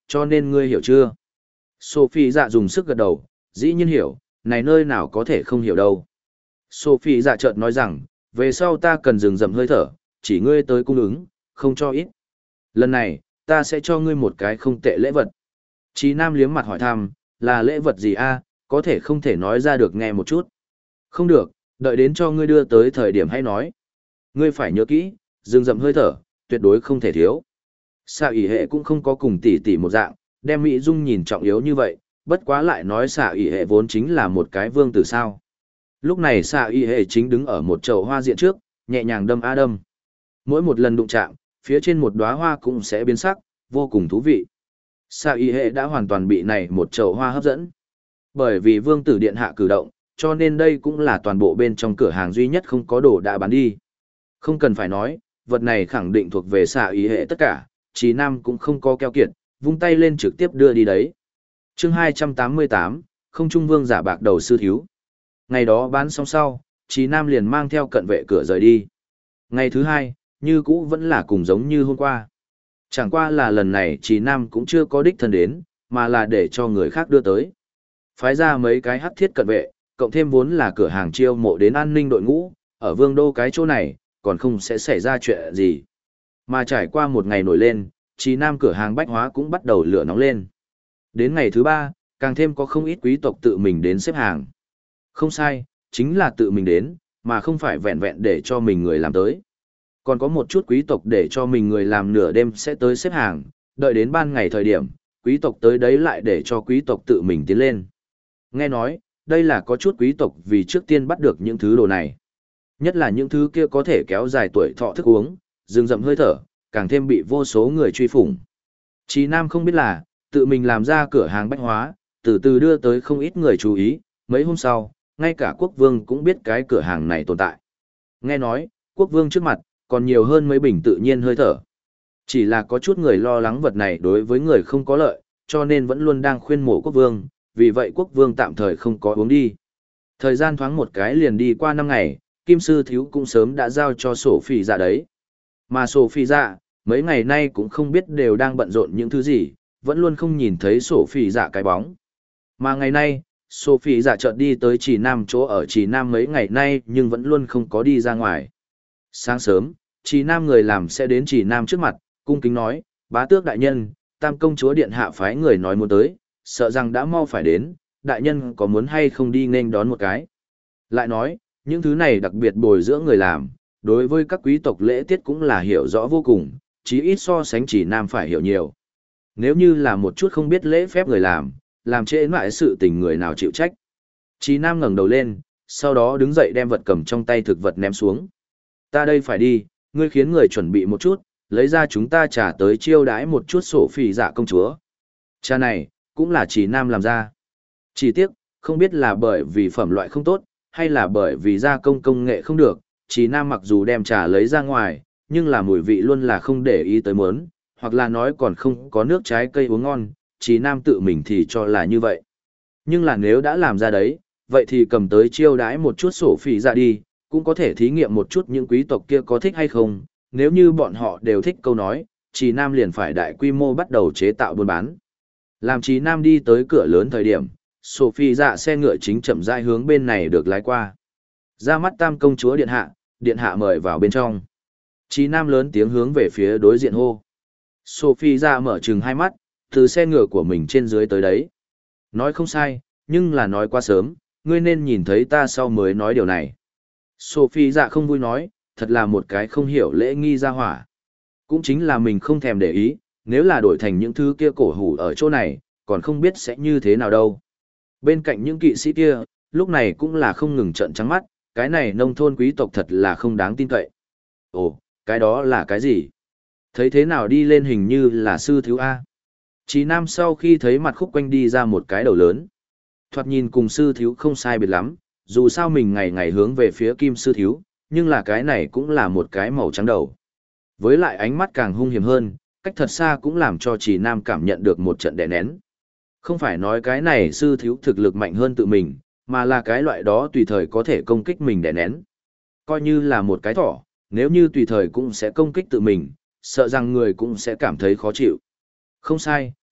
cho nên ngươi hiểu chưa? Sophie dạ dùng sức gật đầu, dĩ nhiên hiểu, này nơi nào có thể không hiểu đâu. Sophie dạ chợt nói rằng, về sau ta cần dừng dầm hơi thở, chỉ ngươi tới cung ứng, không cho ít. Lần này, ta sẽ cho ngươi một cái không tệ lễ vật. Chí Nam liếm mặt hỏi thăm, là lễ vật gì a? Có thể không thể nói ra được nghe một chút. Không được, đợi đến cho ngươi đưa tới thời điểm hãy nói. Ngươi phải nhớ kỹ, dừng dầm hơi thở, tuyệt đối không thể thiếu. Xạ ỷ hệ cũng không có cùng tỷ tỷ một dạng, đem Mỹ Dung nhìn trọng yếu như vậy, bất quá lại nói xạ ỷ hệ vốn chính là một cái vương tử sao. Lúc này xạ ỷ hệ chính đứng ở một chậu hoa diện trước, nhẹ nhàng đâm a đâm. Mỗi một lần đụng chạm, phía trên một đóa hoa cũng sẽ biến sắc, vô cùng thú vị. Xạ ỷ hệ đã hoàn toàn bị này một chậu hoa hấp dẫn. Bởi vì vương tử điện hạ cử động, cho nên đây cũng là toàn bộ bên trong cửa hàng duy nhất không có đồ đã bán đi. Không cần phải nói, vật này khẳng định thuộc về xạ ỷ hệ tất cả, Chí Nam cũng không có keo kiệt, vung tay lên trực tiếp đưa đi đấy. Chương 288, không trung vương giả bạc đầu sư thiếu. Ngày đó bán xong sau, Chí Nam liền mang theo cận vệ cửa rời đi. Ngày thứ hai, như cũ vẫn là cùng giống như hôm qua. Chẳng qua là lần này Chí Nam cũng chưa có đích thân đến, mà là để cho người khác đưa tới. Phái ra mấy cái hắc thiết cận vệ, cộng thêm vốn là cửa hàng chiêu mộ đến an ninh đội ngũ, ở vương đô cái chỗ này, còn không sẽ xảy ra chuyện gì. Mà trải qua một ngày nổi lên, Chí Nam cửa hàng bách hóa cũng bắt đầu lửa nóng lên. Đến ngày thứ ba, càng thêm có không ít quý tộc tự mình đến xếp hàng. Không sai, chính là tự mình đến, mà không phải vẹn vẹn để cho mình người làm tới. Còn có một chút quý tộc để cho mình người làm nửa đêm sẽ tới xếp hàng, đợi đến ban ngày thời điểm, quý tộc tới đấy lại để cho quý tộc tự mình tiến lên. Nghe nói, đây là có chút quý tộc vì trước tiên bắt được những thứ đồ này. Nhất là những thứ kia có thể kéo dài tuổi thọ thức uống, rừng rậm hơi thở, càng thêm bị vô số người truy phủng. Chí Nam không biết là, tự mình làm ra cửa hàng bách hóa, từ từ đưa tới không ít người chú ý, mấy hôm sau, ngay cả quốc vương cũng biết cái cửa hàng này tồn tại. Nghe nói, quốc vương trước mặt, còn nhiều hơn mấy bình tự nhiên hơi thở. Chỉ là có chút người lo lắng vật này đối với người không có lợi, cho nên vẫn luôn đang khuyên mộ quốc vương, vì vậy quốc vương tạm thời không có uống đi. Thời gian thoáng một cái liền đi qua 5 ngày, Kim Sư Thiếu cũng sớm đã giao cho Sophie dạ đấy. Mà Sophie dạ, mấy ngày nay cũng không biết đều đang bận rộn những thứ gì, vẫn luôn không nhìn thấy Sophie dạ cái bóng. Mà ngày nay, Sophie dạ chợt đi tới Trì Nam chỗ ở Trì Nam mấy ngày nay nhưng vẫn luôn không có đi ra ngoài. Sáng sớm, Trì Nam người làm sẽ đến Trì Nam trước mặt, cung kính nói, bá tước đại nhân, tam công chúa điện hạ phái người nói muốn tới, sợ rằng đã mau phải đến, đại nhân có muốn hay không đi nên đón một cái. Lại nói, những thứ này đặc biệt bồi dưỡng người làm, đối với các quý tộc lễ tiết cũng là hiểu rõ vô cùng, chí ít so sánh Trì Nam phải hiểu nhiều. Nếu như là một chút không biết lễ phép người làm trễ mãi sự tình người nào chịu trách. Trì Nam ngẩng đầu lên, sau đó đứng dậy đem vật cầm trong tay thực vật ném xuống. Ta đây phải đi, ngươi khiến người chuẩn bị một chút, lấy ra chúng ta trả tới chiêu đãi một chút sổ phỉ dạ công chúa. Trà này, cũng là Trì Nam làm ra. Chỉ tiếc, không biết là bởi vì phẩm loại không tốt, hay là bởi vì gia công công nghệ không được, Trì Nam mặc dù đem trà lấy ra ngoài, nhưng là mùi vị luôn là không để ý tới muốn, hoặc là nói còn không có nước trái cây uống ngon, Trì Nam tự mình thì cho là như vậy. Nhưng là nếu đã làm ra đấy, vậy thì cầm tới chiêu đãi một chút sổ phỉ dạ đi, cũng có thể thí nghiệm một chút những quý tộc kia có thích hay không, nếu như bọn họ đều thích câu nói, Trì Nam liền phải đại quy mô bắt đầu chế tạo buôn bán. Làm Trì Nam đi tới cửa lớn thời điểm, Sophie dạ xe ngựa chính chậm rãi hướng bên này được lái qua. Ra mắt tam công chúa điện hạ mời vào bên trong. Trì Nam lớn tiếng hướng về phía đối diện hô. Sophie dạ mở trừng hai mắt, từ xe ngựa của mình trên dưới tới đấy. Nói không sai, nhưng là nói quá sớm, ngươi nên nhìn thấy ta sau mới nói điều này. Sophie dạ không vui nói, thật là một cái không hiểu lễ nghi ra hỏa. Cũng chính là mình không thèm để ý, nếu là đổi thành những thứ kia cổ hủ ở chỗ này, còn không biết sẽ như thế nào đâu. Bên cạnh những kỵ sĩ kia, lúc này cũng là không ngừng trợn trắng mắt, cái này nông thôn quý tộc thật là không đáng tin cậy. Ồ, cái đó là cái gì? Thấy thế nào đi lên hình như là sư thiếu A. Chí Nam sau khi thấy mặt khúc quanh đi ra một cái đầu lớn. Thoạt nhìn cùng sư thiếu không sai biệt lắm, dù sao mình ngày ngày hướng về phía kim sư thiếu, nhưng là cái này cũng là một cái màu trắng đầu. Với lại ánh mắt càng hung hiểm hơn, cách thật xa cũng làm cho Chí Nam cảm nhận được một trận đè nén. Không phải nói cái này sư thiếu thực lực mạnh hơn tự mình, mà là cái loại đó tùy thời có thể công kích mình đè nén. Coi như là một cái thỏ, nếu như tùy thời cũng sẽ công kích tự mình, sợ rằng người cũng sẽ cảm thấy khó chịu. Không sai,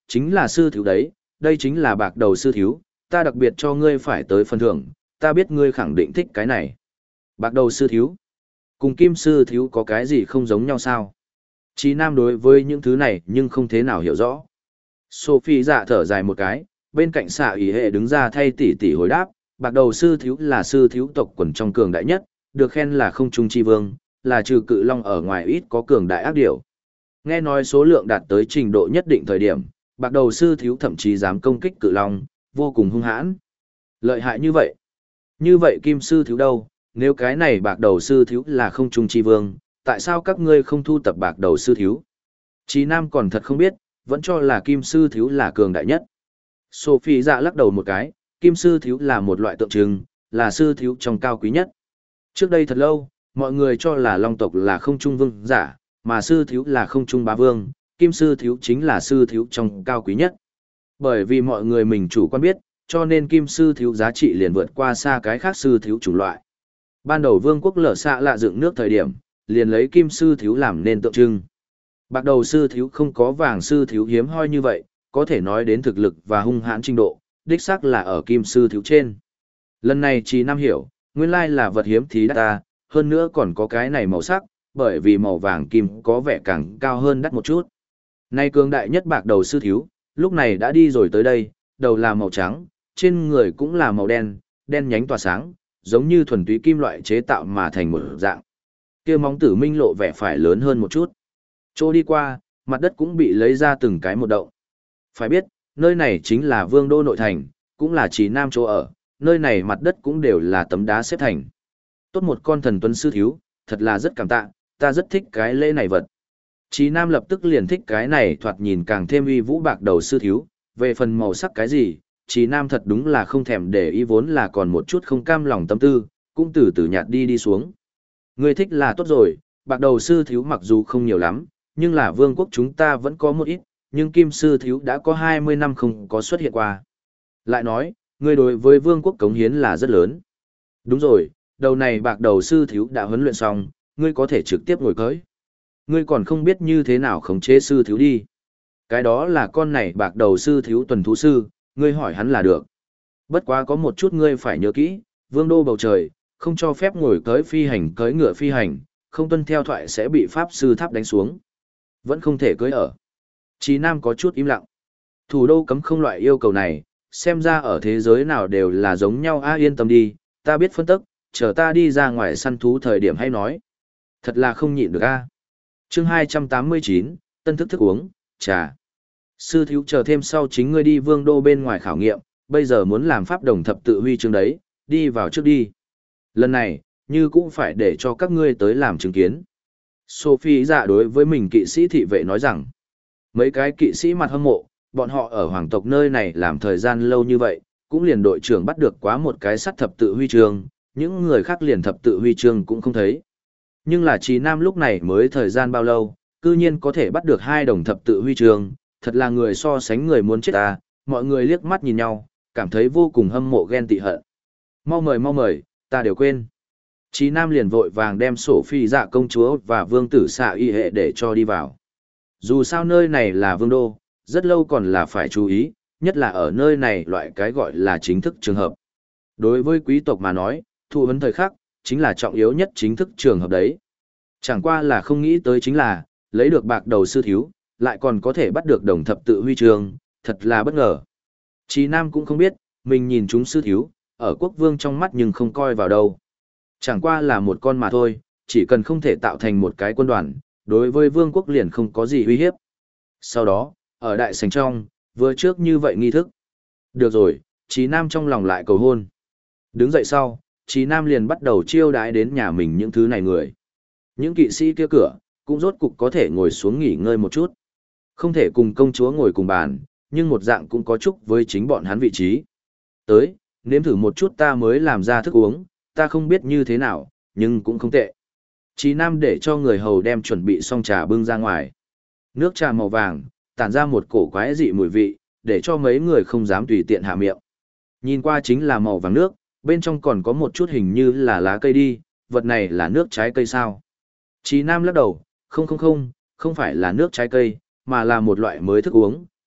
chính là sư thiếu đấy, đây chính là bạc đầu sư thiếu, ta đặc biệt cho ngươi phải tới phần thưởng, ta biết ngươi khẳng định thích cái này. Bạc đầu sư thiếu, cùng kim sư thiếu có cái gì không giống nhau sao? Chí Nam đối với những thứ này nhưng không thế nào hiểu rõ. Sophie dạ thở dài một cái, bên cạnh xạ ý hệ đứng ra thay tỷ tỷ hồi đáp, bạc đầu sư thiếu là sư thiếu tộc quần trong cường đại nhất, được khen là không trung chi vương, là trừ cự long ở ngoài ít có cường đại ác điểu. Nghe nói số lượng đạt tới trình độ nhất định thời điểm, bạc đầu sư thiếu thậm chí dám công kích cự long, vô cùng hung hãn. Lợi hại như vậy. Như vậy kim sư thiếu đâu, nếu cái này bạc đầu sư thiếu là không trung chi vương, tại sao các ngươi không thu tập bạc đầu sư thiếu? Chí Nam còn thật không biết, vẫn cho là kim sư thiếu là cường đại nhất. Sophie dạ lắc đầu một cái, kim sư thiếu là một loại tượng trưng, là sư thiếu trong cao quý nhất. Trước đây thật lâu, mọi người cho là long tộc là không trung vương giả, mà sư thiếu là không trung bá vương, kim sư thiếu chính là sư thiếu trong cao quý nhất. Bởi vì mọi người mình chủ quan biết, cho nên kim sư thiếu giá trị liền vượt qua xa cái khác sư thiếu chủng loại. Ban đầu vương quốc lở xạ lạ dựng nước thời điểm, liền lấy kim sư thiếu làm nên tượng trưng. Bạc đầu sư thiếu không có vàng sư thiếu hiếm hoi như vậy, có thể nói đến thực lực và hung hãn trình độ, đích xác là ở kim sư thiếu trên. Lần này Chí Nam hiểu, nguyên lai là vật hiếm thí đắt ta, hơn nữa còn có cái này màu sắc, bởi vì màu vàng kim có vẻ càng cao hơn đắt một chút. Nay cường đại nhất bạc đầu sư thiếu, lúc này đã đi rồi tới đây, đầu là màu trắng, trên người cũng là màu đen, đen nhánh tỏa sáng, giống như thuần túy kim loại chế tạo mà thành một dạng. Kia móng tử minh lộ vẻ phải lớn hơn một chút. Chỗ đi qua, mặt đất cũng bị lấy ra từng cái một động. Phải biết, nơi này chính là vương đô nội thành, cũng là Chí Nam chỗ ở, nơi này mặt đất cũng đều là tấm đá xếp thành. Tốt một con thần tuấn sư thiếu, thật là rất cảm tạ, ta rất thích cái lễ này vật. Chí Nam lập tức liền thích cái này thoạt nhìn càng thêm uy vũ bạc đầu sư thiếu, về phần màu sắc cái gì, Chí Nam thật đúng là không thèm để ý vốn là còn một chút không cam lòng tâm tư, cũng từ từ nhạt đi xuống. Người thích là tốt rồi, bạc đầu sư thiếu mặc dù không nhiều lắm, nhưng là vương quốc chúng ta vẫn có một ít, nhưng kim sư thiếu đã có 20 năm không có xuất hiện qua. Lại nói, người đối với vương quốc cống hiến là rất lớn. Đúng rồi, đầu này bạc đầu sư thiếu đã huấn luyện xong, ngươi có thể trực tiếp ngồi cưới. Ngươi còn không biết như thế nào khống chế sư thiếu đi. Cái đó là con này bạc đầu sư thiếu tuần thú sư, ngươi hỏi hắn là được. Bất quá có một chút ngươi phải nhớ kỹ, vương đô bầu trời, không cho phép ngồi cưới phi hành cưới ngựa phi hành, không tuân theo thoại sẽ bị pháp sư tháp đánh xuống. Vẫn không thể cưới ở. Chí Nam có chút im lặng. Thủ đô cấm không loại yêu cầu này, xem ra ở thế giới nào đều là giống nhau yên tâm đi, ta biết phân tức, chờ ta đi ra ngoài săn thú thời điểm hay nói. Thật là không nhịn được Chương 289, tân thức thức uống, trà. Sư thiếu chờ thêm sau chính ngươi đi vương đô bên ngoài khảo nghiệm, bây giờ muốn làm pháp đồng thập tự huy chương đấy, đi vào trước đi. Lần này, như cũng phải để cho các ngươi tới làm chứng kiến. Sophie dạ đối với mình kỵ sĩ thị vệ nói rằng, mấy cái kỵ sĩ mặt hâm mộ, bọn họ ở hoàng tộc nơi này làm thời gian lâu như vậy, cũng liền đội trưởng bắt được quá một cái sắt thập tự huy chương, những người khác liền thập tự huy chương cũng không thấy. Nhưng là Chí Nam lúc này mới thời gian bao lâu, cư nhiên có thể bắt được 2 đồng thập tự huy chương, thật là người so sánh người muốn chết ta, mọi người liếc mắt nhìn nhau, cảm thấy vô cùng hâm mộ ghen tị hận. Mau mời, ta đều quên. Chí Nam liền vội vàng đem sổ phi dạ công chúa và vương tử xạ y hệ để cho đi vào. Dù sao nơi này là vương đô, rất lâu còn là phải chú ý, nhất là ở nơi này loại cái gọi là chính thức trường hợp. Đối với quý tộc mà nói, thụ huấn thời khắc, chính là trọng yếu nhất chính thức trường hợp đấy. Chẳng qua là không nghĩ tới chính là, lấy được bạc đầu sư thiếu, lại còn có thể bắt được đồng thập tự huy chương, thật là bất ngờ. Chí Nam cũng không biết, mình nhìn chúng sư thiếu, ở quốc vương trong mắt nhưng không coi vào đâu. Chẳng qua là một con mà thôi, chỉ cần không thể tạo thành một cái quân đoàn, đối với vương quốc liền không có gì uy hiếp. Sau đó, ở đại sảnh trong, vừa trước như vậy nghi thức. Được rồi, Chí Nam trong lòng lại cầu hôn. Đứng dậy sau, Chí Nam liền bắt đầu chiêu đãi đến nhà mình những thứ này người. Những kỵ sĩ kia cửa, cũng rốt cục có thể ngồi xuống nghỉ ngơi một chút. Không thể cùng công chúa ngồi cùng bàn, nhưng một dạng cũng có chúc với chính bọn hắn vị trí. Tới, nếm thử một chút ta mới làm ra thức uống, ta không biết như thế nào, nhưng cũng không tệ. Chí Nam để cho người hầu đem chuẩn bị xong trà bưng ra ngoài. Nước trà màu vàng, tản ra một cổ quái dị mùi vị, để cho mấy người không dám tùy tiện hạ miệng. Nhìn qua chính là màu vàng nước, bên trong còn có một chút hình như là lá cây đi, vật này là nước trái cây sao? Chí Nam lắc đầu, không phải là nước trái cây, mà là một loại mới thức uống,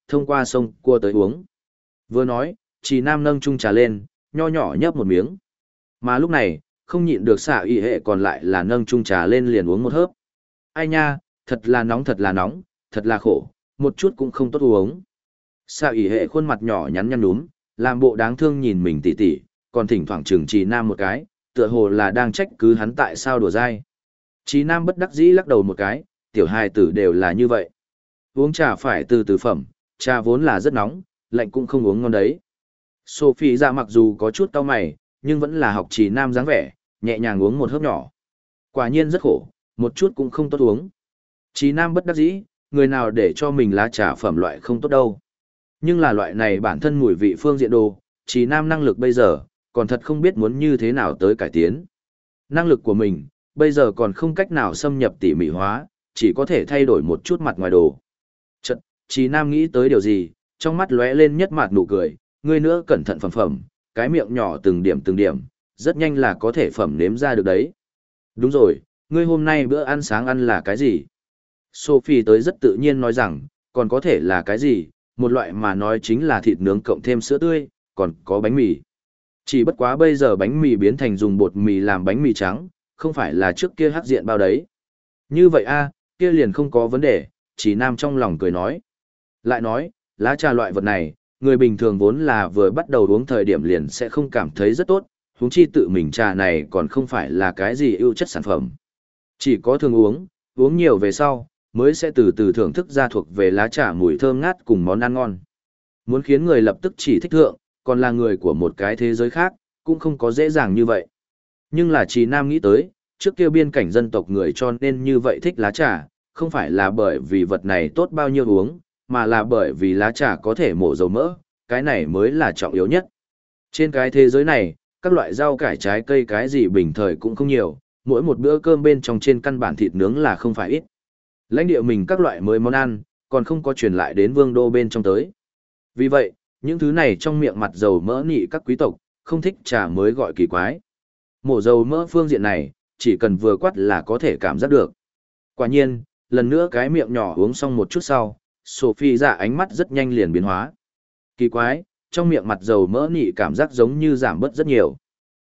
thông qua sông cua tới uống. Vừa nói, Trì Nam nâng chung trà lên, nho nhỏ nhấp một miếng. Mà lúc này, không nhịn được xạ y hệ còn lại là nâng chung trà lên liền uống một hớp. Ai nha, thật là nóng, thật là khổ, một chút cũng không tốt uống. Xạ y hệ khuôn mặt nhỏ nhắn nhăn nhúm, làm bộ đáng thương nhìn mình tỉ tỉ, còn thỉnh thoảng chừng Trì Nam một cái, tựa hồ là đang trách cứ hắn tại sao đùa dai. Trì Nam bất đắc dĩ lắc đầu một cái, tiểu hài tử đều là như vậy. Uống trà phải từ từ phẩm, trà vốn là rất nóng, lạnh cũng không uống ngon đấy. Sophie ra mặc dù có chút cau mày, nhưng vẫn là học Trì Nam dáng vẻ, nhẹ nhàng uống một hớp nhỏ. Quả nhiên rất khổ, một chút cũng không tốt uống. Trì Nam bất đắc dĩ, người nào để cho mình lá trà phẩm loại không tốt đâu. Nhưng là loại này bản thân mùi vị phương diện đồ, Trì Nam năng lực bây giờ, còn thật không biết muốn như thế nào tới cải tiến. Năng lực của mình, bây giờ còn không cách nào xâm nhập tỉ mỉ hóa, chỉ có thể thay đổi một chút mặt ngoài đồ. Chật, Trì Nam nghĩ tới điều gì, trong mắt lóe lên nhất mặt nụ cười, ngươi nữa cẩn thận phẩm phẩm, cái miệng nhỏ từng điểm, rất nhanh là có thể phẩm nếm ra được đấy. Đúng rồi, ngươi hôm nay bữa ăn sáng ăn là cái gì? Sophie tới rất tự nhiên nói rằng, còn có thể là cái gì, một loại mà nói chính là thịt nướng cộng thêm sữa tươi, còn có bánh mì. Chỉ bất quá bây giờ bánh mì biến thành dùng bột mì làm bánh mì trắng, không phải là trước kia hắc diện bao đấy. Như vậy a, kia liền không có vấn đề, Trì Nam trong lòng cười nói. Lại nói, lá trà loại vật này, người bình thường vốn là vừa bắt đầu uống thời điểm liền sẽ không cảm thấy rất tốt, huống chi tự mình trà này còn không phải là cái gì ưu chất sản phẩm. Chỉ có thường uống nhiều về sau, mới sẽ từ từ thưởng thức ra thuộc về lá trà mùi thơm ngát cùng món ăn ngon. Muốn khiến người lập tức chỉ thích thượng, còn là người của một cái thế giới khác, cũng không có dễ dàng như vậy. Nhưng là Trì Nam nghĩ tới, trước kia biên cảnh dân tộc người cho nên như vậy thích lá trà, không phải là bởi vì vật này tốt bao nhiêu uống, mà là bởi vì lá trà có thể mổ dầu mỡ, cái này mới là trọng yếu nhất. Trên cái thế giới này, các loại rau cải trái cây cái gì bình thời cũng không nhiều, mỗi một bữa cơm bên trong trên căn bản thịt nướng là không phải ít. Lãnh địa mình các loại mới món ăn, còn không có truyền lại đến vương đô bên trong tới. Vì vậy, những thứ này trong miệng mặt dầu mỡ nị các quý tộc, không thích trà mới gọi kỳ quái. Mổ dầu mỡ phương diện này, chỉ cần vừa quát là có thể cảm giác được. Quả nhiên, lần nữa cái miệng nhỏ uống xong một chút sau, Sophie dạ ánh mắt rất nhanh liền biến hóa. Kỳ quái, trong miệng mặt dầu mỡ nị cảm giác giống như giảm bớt rất nhiều.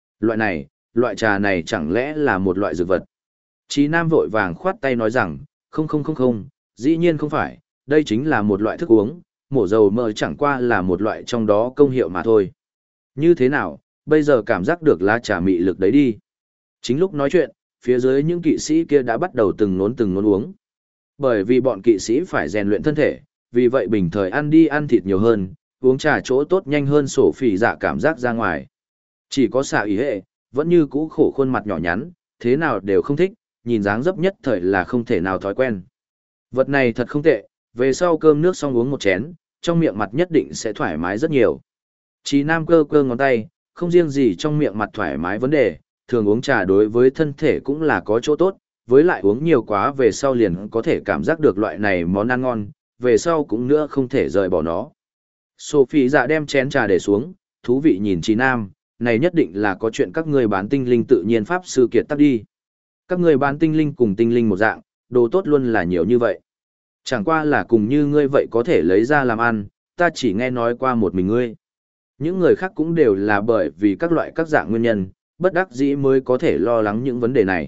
Loại trà này chẳng lẽ là một loại dược vật? Chí Nam vội vàng khoát tay nói rằng, không, dĩ nhiên không phải, đây chính là một loại thức uống, mổ dầu mỡ chẳng qua là một loại trong đó công hiệu mà thôi. Như thế nào, bây giờ cảm giác được lá trà mị lực đấy đi. Chính lúc nói chuyện, phía dưới những kỵ sĩ kia đã bắt đầu từng nốn uống. Bởi vì bọn kỵ sĩ phải rèn luyện thân thể, vì vậy bình thời ăn đi ăn thịt nhiều hơn, uống trà chỗ tốt nhanh hơn sổ phỉ dạ cảm giác ra ngoài. Chỉ có xạ ý hệ, vẫn như cũ khổ khuôn mặt nhỏ nhắn, thế nào đều không thích, nhìn dáng dấp nhất thời là không thể nào thói quen. Vật này thật không tệ, về sau cơm nước xong uống một chén, trong miệng mặt nhất định sẽ thoải mái rất nhiều. Chí Nam cơ cơ ngón tay, không riêng gì trong miệng mặt thoải mái vấn đề, thường uống trà đối với thân thể cũng là có chỗ tốt, với lại uống nhiều quá về sau liền có thể cảm giác được loại này món ăn ngon, về sau cũng nữa không thể rời bỏ nó. Sophie dạ đem chén trà để xuống, thú vị nhìn Chí Nam, này nhất định là có chuyện các ngươi bán tinh linh tự nhiên pháp sư kiệt tác đi. Các ngươi bán tinh linh cùng tinh linh một dạng, đồ tốt luôn là nhiều như vậy. Chẳng qua là cùng như ngươi vậy có thể lấy ra làm ăn, ta chỉ nghe nói qua một mình ngươi. Những người khác cũng đều là bởi vì các loại các dạng nguyên nhân, bất đắc dĩ mới có thể lo lắng những vấn đề này.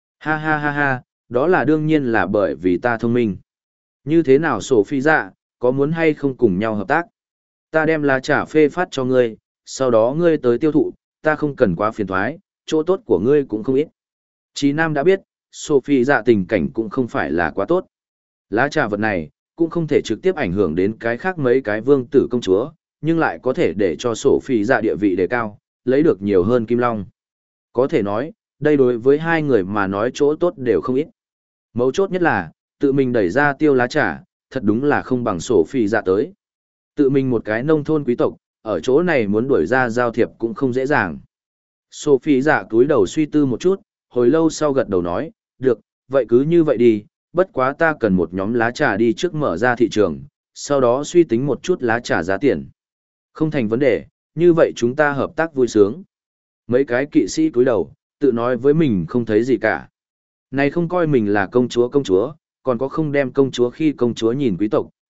Ha, đó là đương nhiên là bởi vì ta thông minh. Như thế nào Sophie dạ, có muốn hay không cùng nhau hợp tác? Ta đem lá trà phê phát cho ngươi, sau đó ngươi tới tiêu thụ, ta không cần quá phiền thoái, chỗ tốt của ngươi cũng không ít. Chí Nam đã biết, Sophie dạ tình cảnh cũng không phải là quá tốt. Lá trà vật này, cũng không thể trực tiếp ảnh hưởng đến cái khác mấy cái vương tử công chúa, nhưng lại có thể để cho Sophie dạ địa vị đề cao, lấy được nhiều hơn Kim Long. Có thể nói, đây đối với hai người mà nói chỗ tốt đều không ít. Mấu chốt nhất là, tự mình đẩy ra tiêu lá trà, thật đúng là không bằng Sophie dạ tới. Tự mình một cái nông thôn quý tộc, ở chỗ này muốn đuổi ra giao thiệp cũng không dễ dàng. Sophie dạ cúi đầu suy tư một chút, hồi lâu sau gật đầu nói, được, vậy cứ như vậy đi, bất quá ta cần một nhóm lá trà đi trước mở ra thị trường, sau đó suy tính một chút lá trà giá tiền. Không thành vấn đề, như vậy chúng ta hợp tác vui sướng. Mấy cái kỵ sĩ cúi đầu, tự nói với mình không thấy gì cả. Này không coi mình là công chúa, còn có không đem công chúa khi công chúa nhìn quý tộc,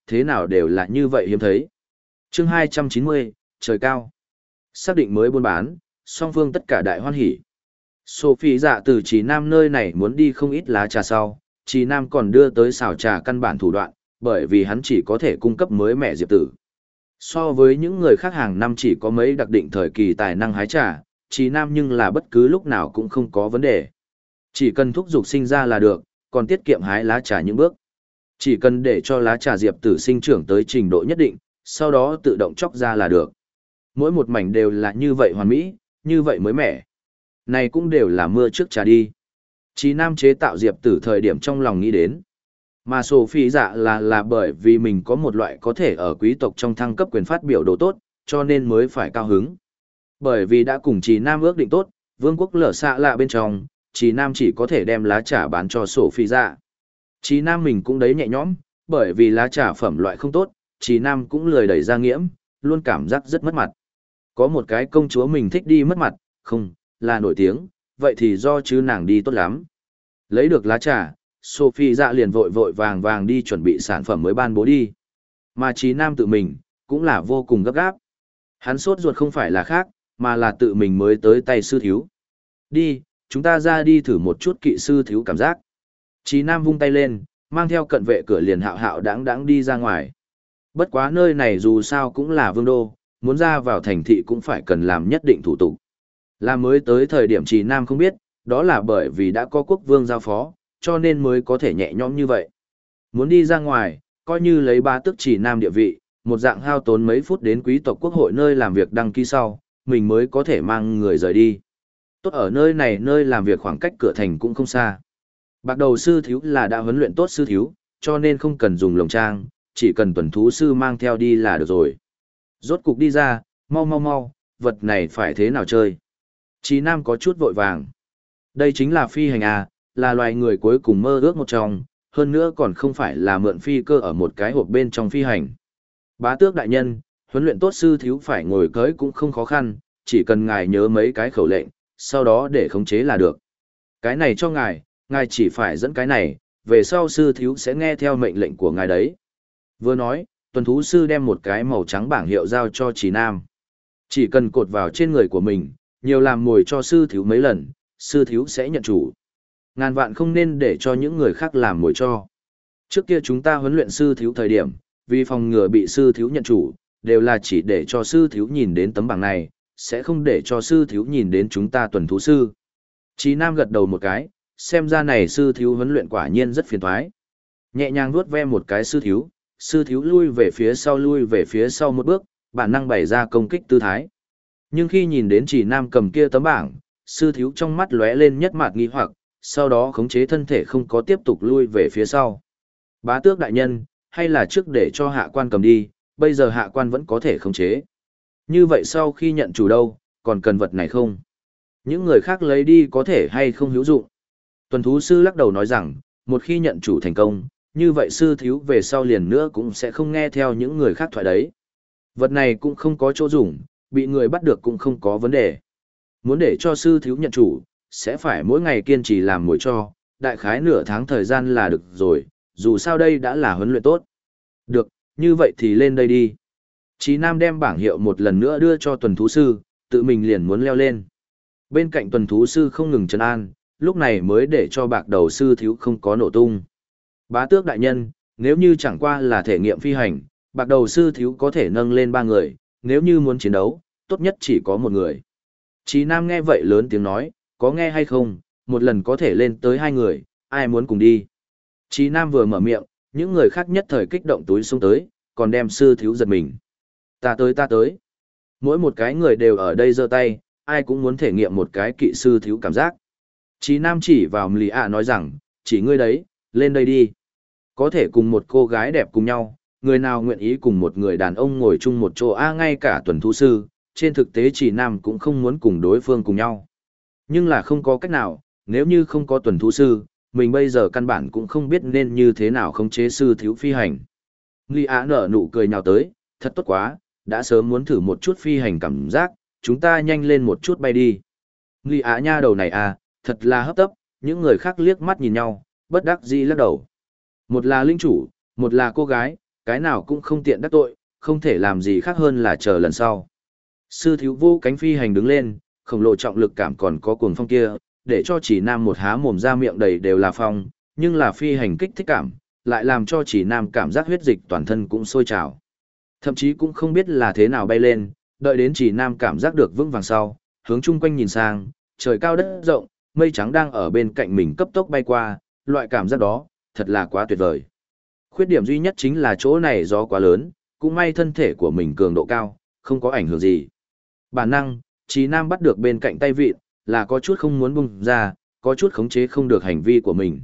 thế nào đều là như vậy hiếm thấy. Chương 290, trời cao. Xác định mới buôn bán, song phương tất cả đại hoan hỉ. Sophie dạ từ Trì Nam nơi này muốn đi không ít lá trà sau, Trì Nam còn đưa tới xào trà căn bản thủ đoạn, bởi vì hắn chỉ có thể cung cấp mới mẻ diệp tử. So với những người khác hàng năm chỉ có mấy đặc định thời kỳ tài năng hái trà, Trì Nam nhưng là bất cứ lúc nào cũng không có vấn đề. Chỉ cần thúc dục sinh ra là được, còn tiết kiệm hái lá trà những bước. Chỉ cần để cho lá trà diệp tử sinh trưởng tới trình độ nhất định, sau đó tự động chóc ra là được. Mỗi một mảnh đều là như vậy hoàn mỹ, như vậy mới mẻ. Này cũng đều là mưa trước trà đi. Chí Nam chế tạo diệp tử thời điểm trong lòng nghĩ đến. Mà Sophie dạ là bởi vì mình có một loại có thể ở quý tộc trong thăng cấp quyền phát biểu đồ tốt, cho nên mới phải cao hứng. Bởi vì đã cùng Chí Nam ước định tốt, vương quốc lở xạ lạ bên trong, Chí Nam chỉ có thể đem lá trà bán cho Sophie dạ. Chí Nam mình cũng đấy nhẹ nhõm, bởi vì lá trà phẩm loại không tốt, Chí Nam cũng lười đẩy ra nghiễm, luôn cảm giác rất mất mặt. Có một cái công chúa mình thích đi mất mặt, không, là nổi tiếng, vậy thì do chứ nàng đi tốt lắm. Lấy được lá trà, Sophie dạ liền vội vội vàng vàng đi chuẩn bị sản phẩm mới ban bố đi. Mà Chí Nam tự mình, cũng là vô cùng gấp gáp. Hắn sốt ruột không phải là khác, mà là tự mình mới tới tay sư thiếu. Đi, chúng ta ra đi thử một chút kỵ sư thiếu cảm giác. Chí Nam vung tay lên, mang theo cận vệ cửa liền hạo hạo đáng đáng đi ra ngoài. Bất quá nơi này dù sao cũng là vương đô, muốn ra vào thành thị cũng phải cần làm nhất định thủ tục. Là mới tới thời điểm Chí Nam không biết, đó là bởi vì đã có quốc vương giao phó, cho nên mới có thể nhẹ nhõm như vậy. Muốn đi ra ngoài, coi như lấy ba tước Chí Nam địa vị, một dạng hao tốn mấy phút đến quý tộc quốc hội nơi làm việc đăng ký sau, mình mới có thể mang người rời đi. Tốt ở nơi này nơi làm việc khoảng cách cửa thành cũng không xa. Bạc đầu sư thiếu là đã huấn luyện tốt sư thiếu, cho nên không cần dùng lồng trang, chỉ cần tuần thú sư mang theo đi là được rồi. Rốt cục đi ra, mau mau mau, vật này phải thế nào chơi. Chí Nam có chút vội vàng. Đây chính là phi hành à, là loài người cuối cùng mơ ước một trong, hơn nữa còn không phải là mượn phi cơ ở một cái hộp bên trong phi hành. Bá tước đại nhân, huấn luyện tốt sư thiếu phải ngồi cưới cũng không khó khăn, chỉ cần ngài nhớ mấy cái khẩu lệnh, sau đó để khống chế là được. Cái này cho ngài chỉ phải dẫn cái này, về sau sư thiếu sẽ nghe theo mệnh lệnh của ngài đấy. Vừa nói, tuần thú sư đem một cái màu trắng bảng hiệu giao cho Chí Nam. Chỉ cần cột vào trên người của mình, nhiều làm mồi cho sư thiếu mấy lần, sư thiếu sẽ nhận chủ. Ngàn vạn không nên để cho những người khác làm mồi cho. Trước kia chúng ta huấn luyện sư thiếu thời điểm, vì phòng ngừa bị sư thiếu nhận chủ, đều là chỉ để cho sư thiếu nhìn đến tấm bảng này, sẽ không để cho sư thiếu nhìn đến chúng ta tuần thú sư. Chí Nam gật đầu một cái, xem ra này sư thiếu huấn luyện quả nhiên rất phiền toái. Nhẹ nhàng vuốt ve một cái sư thiếu lui về phía sau một bước, bản năng bày ra công kích tư thái. Nhưng khi nhìn đến Chí Nam cầm kia tấm bảng, sư thiếu trong mắt lóe lên nhất mạt nghi hoặc, sau đó khống chế thân thể không có tiếp tục lui về phía sau. Bá tước đại nhân, hay là trước để cho hạ quan cầm đi, bây giờ hạ quan vẫn có thể khống chế. Như vậy sau khi nhận chủ đâu, còn cần vật này không? Những người khác lấy đi có thể hay không hữu dụng? Tuần thú sư lắc đầu nói rằng, một khi nhận chủ thành công, như vậy sư thiếu về sau liền nữa cũng sẽ không nghe theo những người khác thoại đấy. Vật này cũng không có chỗ dùng, bị người bắt được cũng không có vấn đề. Muốn để cho sư thiếu nhận chủ, sẽ phải mỗi ngày kiên trì làm mồi cho, đại khái nửa tháng thời gian là được rồi, dù sao đây đã là huấn luyện tốt. Được, như vậy thì lên đây đi. Chí Nam đem bảng hiệu một lần nữa đưa cho tuần thú sư, tự mình liền muốn leo lên. Bên cạnh tuần thú sư không ngừng trấn an, lúc này mới để cho bạc đầu sư thiếu không có nổ tung. Bá tước đại nhân, nếu như chẳng qua là thể nghiệm phi hành, bạc đầu sư thiếu có thể nâng lên 3 người, nếu như muốn chiến đấu, tốt nhất chỉ có 1 người. Chí Nam nghe vậy lớn tiếng nói, có nghe hay không, một lần có thể lên tới 2 người, ai muốn cùng đi. Chí Nam vừa mở miệng, những người khác nhất thời kích động túi xuống tới, còn đem sư thiếu giật mình. Ta tới. Mỗi một cái người đều ở đây giơ tay, ai cũng muốn thể nghiệm một cái kỵ sư thiếu cảm giác. Chí Nam chỉ vào Mlý ạ nói rằng, chỉ ngươi đấy, lên đây đi. Có thể cùng một cô gái đẹp cùng nhau, người nào nguyện ý cùng một người đàn ông ngồi chung một chỗ ngay cả tuần thú sư, trên thực tế Chí Nam cũng không muốn cùng đối phương cùng nhau. Nhưng là không có cách nào, nếu như không có tuần thú sư, mình bây giờ căn bản cũng không biết nên như thế nào khống chế sư thiếu phi hành. Nghi Á nở nụ cười nhào tới, thật tốt quá, đã sớm muốn thử một chút phi hành cảm giác, chúng ta nhanh lên một chút bay đi. Nghi Á nha đầu này à, thật là hấp tấp, những người khác liếc mắt nhìn nhau, bất đắc dĩ lắc đầu. Một là linh chủ, một là cô gái, cái nào cũng không tiện đắc tội, không thể làm gì khác hơn là chờ lần sau. Sư thiếu vô cánh phi hành đứng lên, khổng lồ trọng lực cảm còn có cuồng phong kia, để cho chỉ nam một há mồm ra miệng đầy đều là phong, nhưng là phi hành kích thích cảm, lại làm cho chỉ nam cảm giác huyết dịch toàn thân cũng sôi trào. Thậm chí cũng không biết là thế nào bay lên, đợi đến chỉ nam cảm giác được vững vàng sau, hướng chung quanh nhìn sang, trời cao đất rộng, mây trắng đang ở bên cạnh mình cấp tốc bay qua, loại cảm giác đó, thật là quá tuyệt vời. Khuyết điểm duy nhất chính là chỗ này gió quá lớn, cũng may thân thể của mình cường độ cao, không có ảnh hưởng gì. Bản năng, Chí Nam bắt được bên cạnh tay vịn, là có chút không muốn bung ra, có chút khống chế không được hành vi của mình.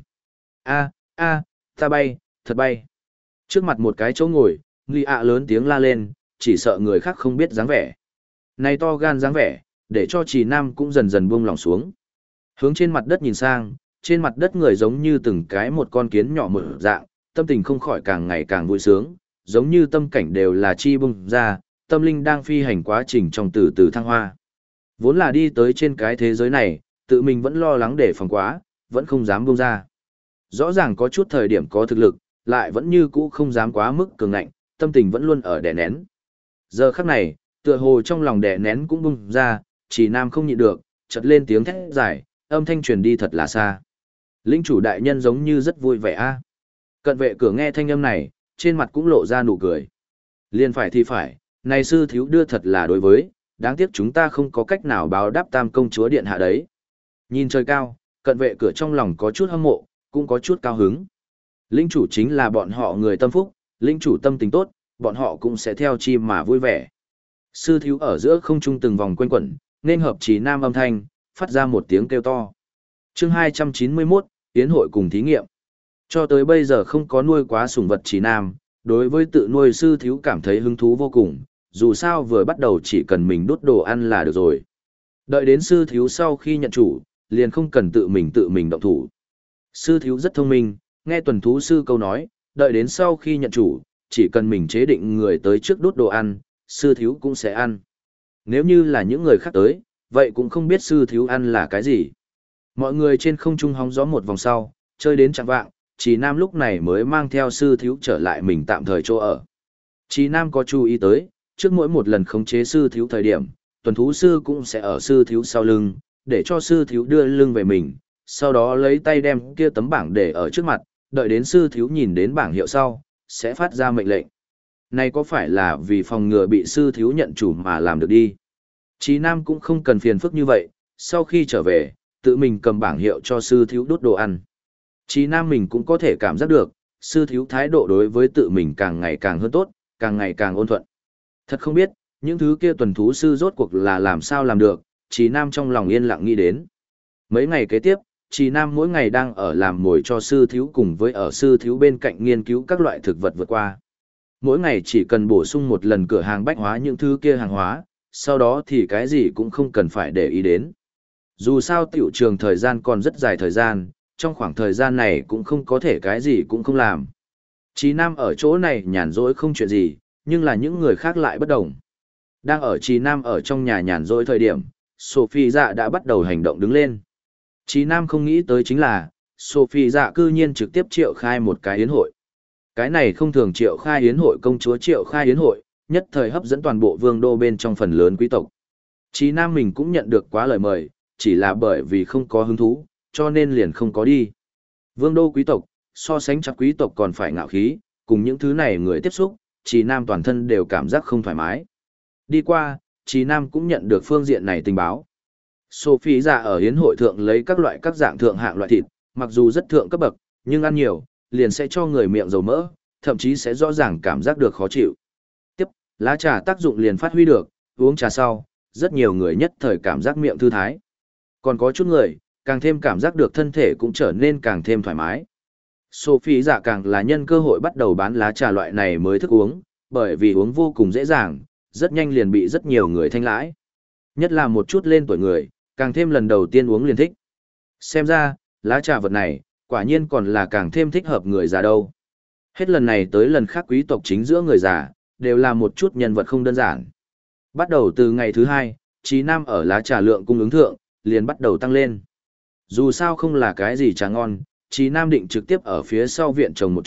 Ta bay, thật bay. Trước mặt một cái chỗ ngồi, Nghi ạ lớn tiếng la lên, chỉ sợ người khác không biết dáng vẻ. Này to gan dáng vẻ, để cho Chí Nam cũng dần dần buông lòng xuống. Hướng trên mặt đất nhìn sang, trên mặt đất người giống như từng cái một con kiến nhỏ mở dạng, tâm tình không khỏi càng ngày càng vui sướng, giống như tâm cảnh đều là chi bung ra, tâm linh đang phi hành quá trình trong từ từ thăng hoa. Vốn là đi tới trên cái thế giới này, tự mình vẫn lo lắng để phòng quá, vẫn không dám buông ra. Rõ ràng có chút thời điểm có thực lực, lại vẫn như cũ không dám quá mức cường ngạnh, tâm tình vẫn luôn ở đè nén. Giờ khắc này, tựa hồ trong lòng đè nén cũng bung ra, Chỉ Nam không nhịn được, chợt lên tiếng thét dài, âm thanh truyền đi thật là xa. Lĩnh chủ đại nhân giống như rất vui vẻ a. Cận vệ cửa nghe thanh âm này, trên mặt cũng lộ ra nụ cười. Liên phải thì phải, này sư thiếu đưa thật là đối với, đáng tiếc chúng ta không có cách nào báo đáp tam công chúa điện hạ đấy. Nhìn trời cao, cận vệ cửa trong lòng có chút hâm mộ, cũng có chút cao hứng. Lĩnh chủ chính là bọn họ người tâm phúc, lĩnh chủ tâm tình tốt, bọn họ cũng sẽ theo chi mà vui vẻ. Sư thiếu ở giữa không trung từng vòng quanh quẩn, nên hợp Chí Nam âm thanh, phát ra một tiếng kêu to. Chương 291, Yến hội cùng thí nghiệm. Cho tới bây giờ không có nuôi quá sủng vật Chí Nam, đối với tự nuôi sư thiếu cảm thấy hứng thú vô cùng, dù sao vừa bắt đầu chỉ cần mình đút đồ ăn là được rồi. Đợi đến sư thiếu sau khi nhận chủ, liền không cần tự mình động thủ. Sư thiếu rất thông minh, nghe tuần thú sư câu nói, đợi đến sau khi nhận chủ, chỉ cần mình chế định người tới trước đút đồ ăn, sư thiếu cũng sẽ ăn. Nếu như là những người khác tới, vậy cũng không biết sư thiếu ăn là cái gì. Mọi người trên không trung hóng gió một vòng sau, chơi đến chạng vạng, Chí Nam lúc này mới mang theo sư thiếu trở lại mình tạm thời chỗ ở. Chí Nam có chú ý tới, trước mỗi một lần khống chế sư thiếu thời điểm, tuần thú sư cũng sẽ ở sư thiếu sau lưng, để cho sư thiếu đưa lưng về mình, sau đó lấy tay đem kia tấm bảng để ở trước mặt, đợi đến sư thiếu nhìn đến bảng hiệu sau, sẽ phát ra mệnh lệnh. Này có phải là vì phòng ngừa bị sư thiếu nhận chủ mà làm được đi? Chí Nam cũng không cần phiền phức như vậy, sau khi trở về, tự mình cầm bảng hiệu cho sư thiếu đút đồ ăn. Chí Nam mình cũng có thể cảm giác được, sư thiếu thái độ đối với tự mình càng ngày càng hơn tốt, càng ngày càng ôn thuận. Thật không biết, những thứ kia tuần thú sư rốt cuộc là làm sao làm được, Chí Nam trong lòng yên lặng nghĩ đến. Mấy ngày kế tiếp, Chí Nam mỗi ngày đang ở làm mồi cho sư thiếu cùng với ở sư thiếu bên cạnh nghiên cứu các loại thực vật vượt qua. Mỗi ngày chỉ cần bổ sung một lần cửa hàng bách hóa những thứ kia hàng hóa, sau đó thì cái gì cũng không cần phải để ý đến. Dù sao tiểu trường thời gian còn rất dài thời gian, trong khoảng thời gian này cũng không có thể cái gì cũng không làm. Chí Nam ở chỗ này nhàn rỗi không chuyện gì, nhưng là những người khác lại bất đồng. Đang ở Chí Nam ở trong nhà nhàn rỗi thời điểm, Sophie dạ đã bắt đầu hành động đứng lên. Chí Nam không nghĩ tới chính là, Sophie dạ cư nhiên trực tiếp triệu khai một cái yến hội. Cái này không thường triệu khai yến hội công chúa triệu khai yến hội, nhất thời hấp dẫn toàn bộ vương đô bên trong phần lớn quý tộc. Chí Nam mình cũng nhận được quá lời mời, chỉ là bởi vì không có hứng thú, cho nên liền không có đi. Vương đô quý tộc, so sánh chắc quý tộc còn phải ngạo khí, cùng những thứ này người tiếp xúc, Chí Nam toàn thân đều cảm giác không thoải mái. Đi qua, Chí Nam cũng nhận được phương diện này tình báo. Sophie dạ ở yến hội thượng lấy các loại các dạng thượng hạng loại thịt, mặc dù rất thượng cấp bậc, nhưng ăn nhiều, liền sẽ cho người miệng dầu mỡ, thậm chí sẽ rõ ràng cảm giác được khó chịu. Tiếp, lá trà tác dụng liền phát huy được, uống trà sau, rất nhiều người nhất thời cảm giác miệng thư thái. Còn có chút người, càng thêm cảm giác được thân thể cũng trở nên càng thêm thoải mái. Sophie dạ càng là nhân cơ hội bắt đầu bán lá trà loại này mới thức uống, bởi vì uống vô cùng dễ dàng, rất nhanh liền bị rất nhiều người thanh lãi. Nhất là một chút lên tuổi người, càng thêm lần đầu tiên uống liền thích. Xem ra, lá trà vật này, quả nhiên còn là càng thêm thích hợp người già đâu. Hết lần này tới lần khác quý tộc chính giữa người già, đều là một chút nhân vật không đơn giản. Bắt đầu từ ngày thứ 2, Chí Nam ở lá trà lượng cung ứng thượng, liền bắt đầu tăng lên. Dù sao không là cái gì trà ngon, Chí Nam định trực tiếp ở phía sau viện trồng một chút,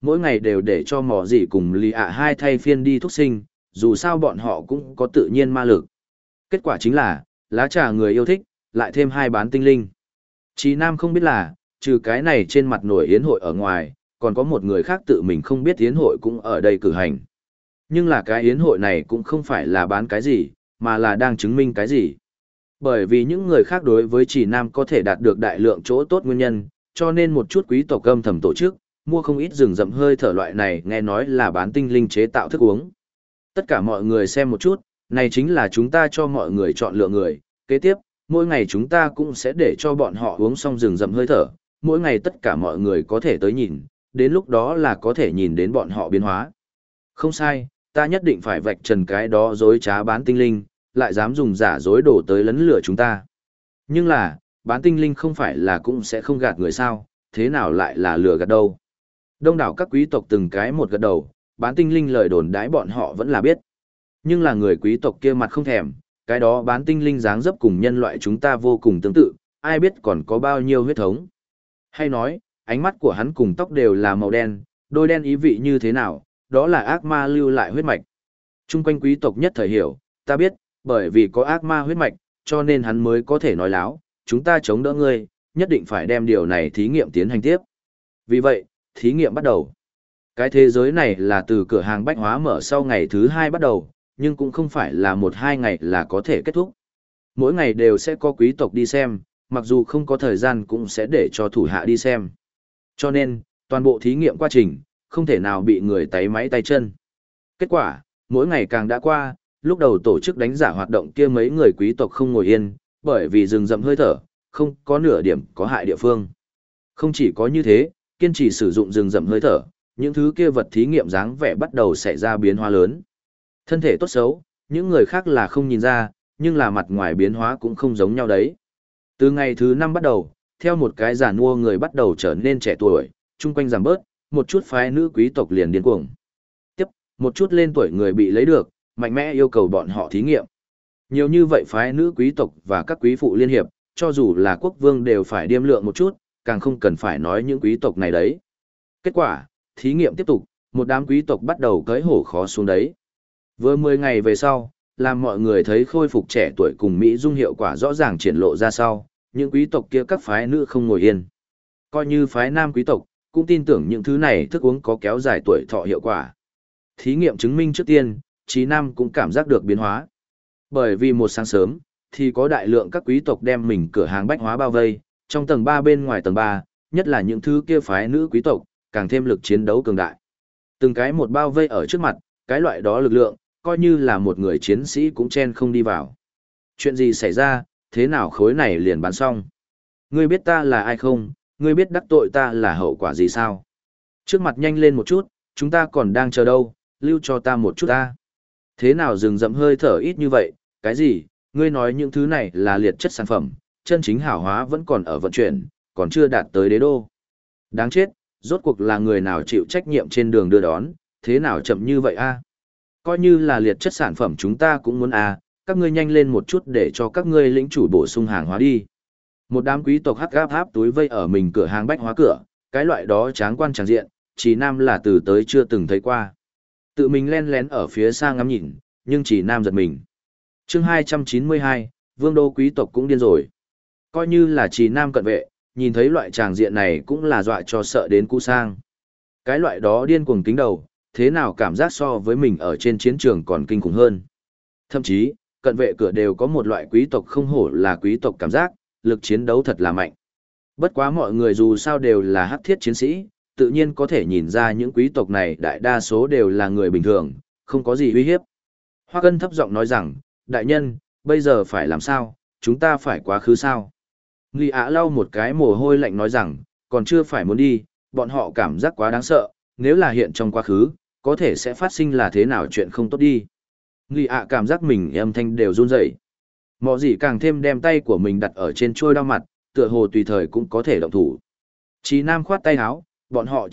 Mỗi ngày đều để cho mỏ gì cùng lì ạ hai thay phiên đi thúc sinh, dù sao bọn họ cũng có tự nhiên ma lực. Kết quả chính là, lá trà người yêu thích, lại thêm hai bán tinh linh. Chí Nam không biết là, trừ cái này trên mặt nổi yến hội ở ngoài, còn có một người khác tự mình không biết yến hội cũng ở đây cử hành. Nhưng là cái yến hội này cũng không phải là bán cái gì, mà là đang chứng minh cái gì. Bởi vì những người khác đối với Chỉ Nam có thể đạt được đại lượng chỗ tốt nguyên nhân, cho nên một chút quý tộc âm thầm tổ chức, mua không ít rừng rậm hơi thở loại này nghe nói là bán tinh linh chế tạo thức uống. Tất cả mọi người xem một chút, này chính là chúng ta cho mọi người chọn lựa người. Kế tiếp, mỗi ngày chúng ta cũng sẽ để cho bọn họ uống xong rừng rậm hơi thở, mỗi ngày tất cả mọi người có thể tới nhìn, đến lúc đó là có thể nhìn đến bọn họ biến hóa. Không sai, ta nhất định phải vạch trần cái đó dối trá bán tinh linh, lại dám dùng giả dối đổ tới lấn lửa chúng ta. Nhưng là, bán tinh linh không phải là cũng sẽ không gạt người sao, thế nào lại là lừa gạt đâu. Đông đảo các quý tộc từng cái một gật đầu, bán tinh linh lời đồn đãi bọn họ vẫn là biết. Nhưng là người quý tộc kia mặt không thèm, cái đó bán tinh linh dáng dấp cùng nhân loại chúng ta vô cùng tương tự, ai biết còn có bao nhiêu huyết thống. Hay nói, ánh mắt của hắn cùng tóc đều là màu đen, đôi đen ý vị như thế nào, đó là ác ma lưu lại huyết mạch. Trung quanh quý tộc nhất thời hiểu, ta biết, bởi vì có ác ma huyết mạch, cho nên hắn mới có thể nói láo, chúng ta chống đỡ ngươi, nhất định phải đem điều này thí nghiệm tiến hành tiếp. Vì vậy, thí nghiệm bắt đầu. Cái thế giới này là từ cửa hàng bách hóa mở sau ngày thứ 2 bắt đầu, nhưng cũng không phải là 1-2 ngày là có thể kết thúc. Mỗi ngày đều sẽ có quý tộc đi xem, mặc dù không có thời gian cũng sẽ để cho thủ hạ đi xem. Cho nên, toàn bộ thí nghiệm quá trình, không thể nào bị người tay máy tay chân. Kết quả, mỗi ngày càng đã qua, lúc đầu tổ chức đánh giả hoạt động kia mấy người quý tộc không ngồi yên, bởi vì rừng rậm hơi thở, không có nửa điểm có hại địa phương. Không chỉ có như thế, kiên trì sử dụng rừng rậm hơi thở, những thứ kia vật thí nghiệm dáng vẻ bắt đầu xảy ra biến hóa lớn. Thân thể tốt xấu, những người khác là không nhìn ra, nhưng là mặt ngoài biến hóa cũng không giống nhau đấy. Từ ngày thứ 5 bắt đầu, theo một cái giàn mua người bắt đầu trở nên trẻ tuổi, chung quanh giảm bớt, một chút phái nữ quý tộc liền điên cuồng. Tiếp, một chút lên tuổi người bị lấy được, mạnh mẽ yêu cầu bọn họ thí nghiệm. Nhiều như vậy phái nữ quý tộc và các quý phụ liên hiệp, cho dù là quốc vương đều phải điêm lượng một chút, càng không cần phải nói những quý tộc này đấy. Kết quả, thí nghiệm tiếp tục, một đám quý tộc bắt đầu cởi hổ khó xuống đấy. Vừa 10 ngày về sau, làm mọi người thấy khôi phục trẻ tuổi cùng Mỹ dung hiệu quả rõ ràng triển lộ ra sau, những quý tộc kia các phái nữ không ngồi yên. Coi như phái nam quý tộc, cũng tin tưởng những thứ này thức uống có kéo dài tuổi thọ hiệu quả. Thí nghiệm chứng minh trước tiên, Chí Nam cũng cảm giác được biến hóa. Bởi vì một sáng sớm, thì có đại lượng các quý tộc đem mình cửa hàng bách hóa bao vây, trong tầng 3 bên ngoài tầng 3, nhất là những thứ kia phái nữ quý tộc, càng thêm lực chiến đấu cường đại. Từng cái một bao vây ở trước mặt, cái loại đó lực lượng, coi như là một người chiến sĩ cũng chen không đi vào. Chuyện gì xảy ra, thế nào khối này liền bán xong? Ngươi biết ta là ai không? Ngươi biết đắc tội ta là hậu quả gì sao? Trước mặt nhanh lên một chút, chúng ta còn đang chờ đâu, lưu cho ta một chút ta. Thế nào rừng rậm hơi thở ít như vậy, cái gì? Ngươi nói những thứ này là liệt chất sản phẩm, chân chính hảo hóa vẫn còn ở vận chuyển, còn chưa đạt tới đế đô. Đáng chết, rốt cuộc là người nào chịu trách nhiệm trên đường đưa đón, thế nào chậm như vậy a? Coi như là liệt chất sản phẩm chúng ta cũng muốn a, các ngươi nhanh lên một chút để cho các ngươi lĩnh chủ bổ sung hàng hóa đi. Một đám quý tộc hắc gáp háp túi vây ở mình cửa hàng bách hóa cửa, cái loại đó tráng quan tràng diện, Chỉ Nam là từ tới chưa từng thấy qua. Tự mình len lén ở phía xa ngắm nhìn, nhưng Chỉ Nam giật mình. Chương 292, Vương đô quý tộc cũng điên rồi. Coi như là Chỉ Nam cận vệ, nhìn thấy loại tràng diện này cũng là dọa cho sợ đến cú sang. Cái loại đó điên cuồng kính đầu, thế nào cảm giác so với mình ở trên chiến trường còn kinh khủng hơn. Thậm chí, cận vệ cửa đều có một loại quý tộc không hổ là quý tộc cảm giác, lực chiến đấu thật là mạnh. Bất quá mọi người dù sao đều là hắc thiết chiến sĩ, tự nhiên có thể nhìn ra những quý tộc này đại đa số đều là người bình thường, không có gì uy hiếp. Hoắc Ân thấp giọng nói rằng, đại nhân, bây giờ phải làm sao, chúng ta phải quá khứ sao? Nghi Ả lau một cái mồ hôi lạnh nói rằng, còn chưa phải muốn đi, bọn họ cảm giác quá đáng sợ, nếu là hiện trong quá khứ, có thể sẽ phát sinh là thế nào chuyện không tốt đi. Nghi Ả cảm giác mình âm thanh đều run rẩy. Mọ gì càng thêm đem tay của mình đặt ở trên trôi đao mặt, tựa hồ tùy thời cũng có thể động thủ. Chí Nam khoát tay áo, bọn họ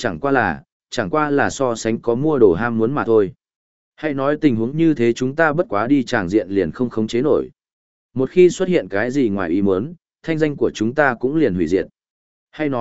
chẳng qua là so sánh có mua đồ ham muốn mà thôi. Hãy nói tình huống như thế chúng ta bất quá đi tràng diện liền không khống chế nổi. Một khi xuất hiện cái gì ngoài ý muốn, thanh danh của chúng ta cũng liền hủy diệt. Hay nói,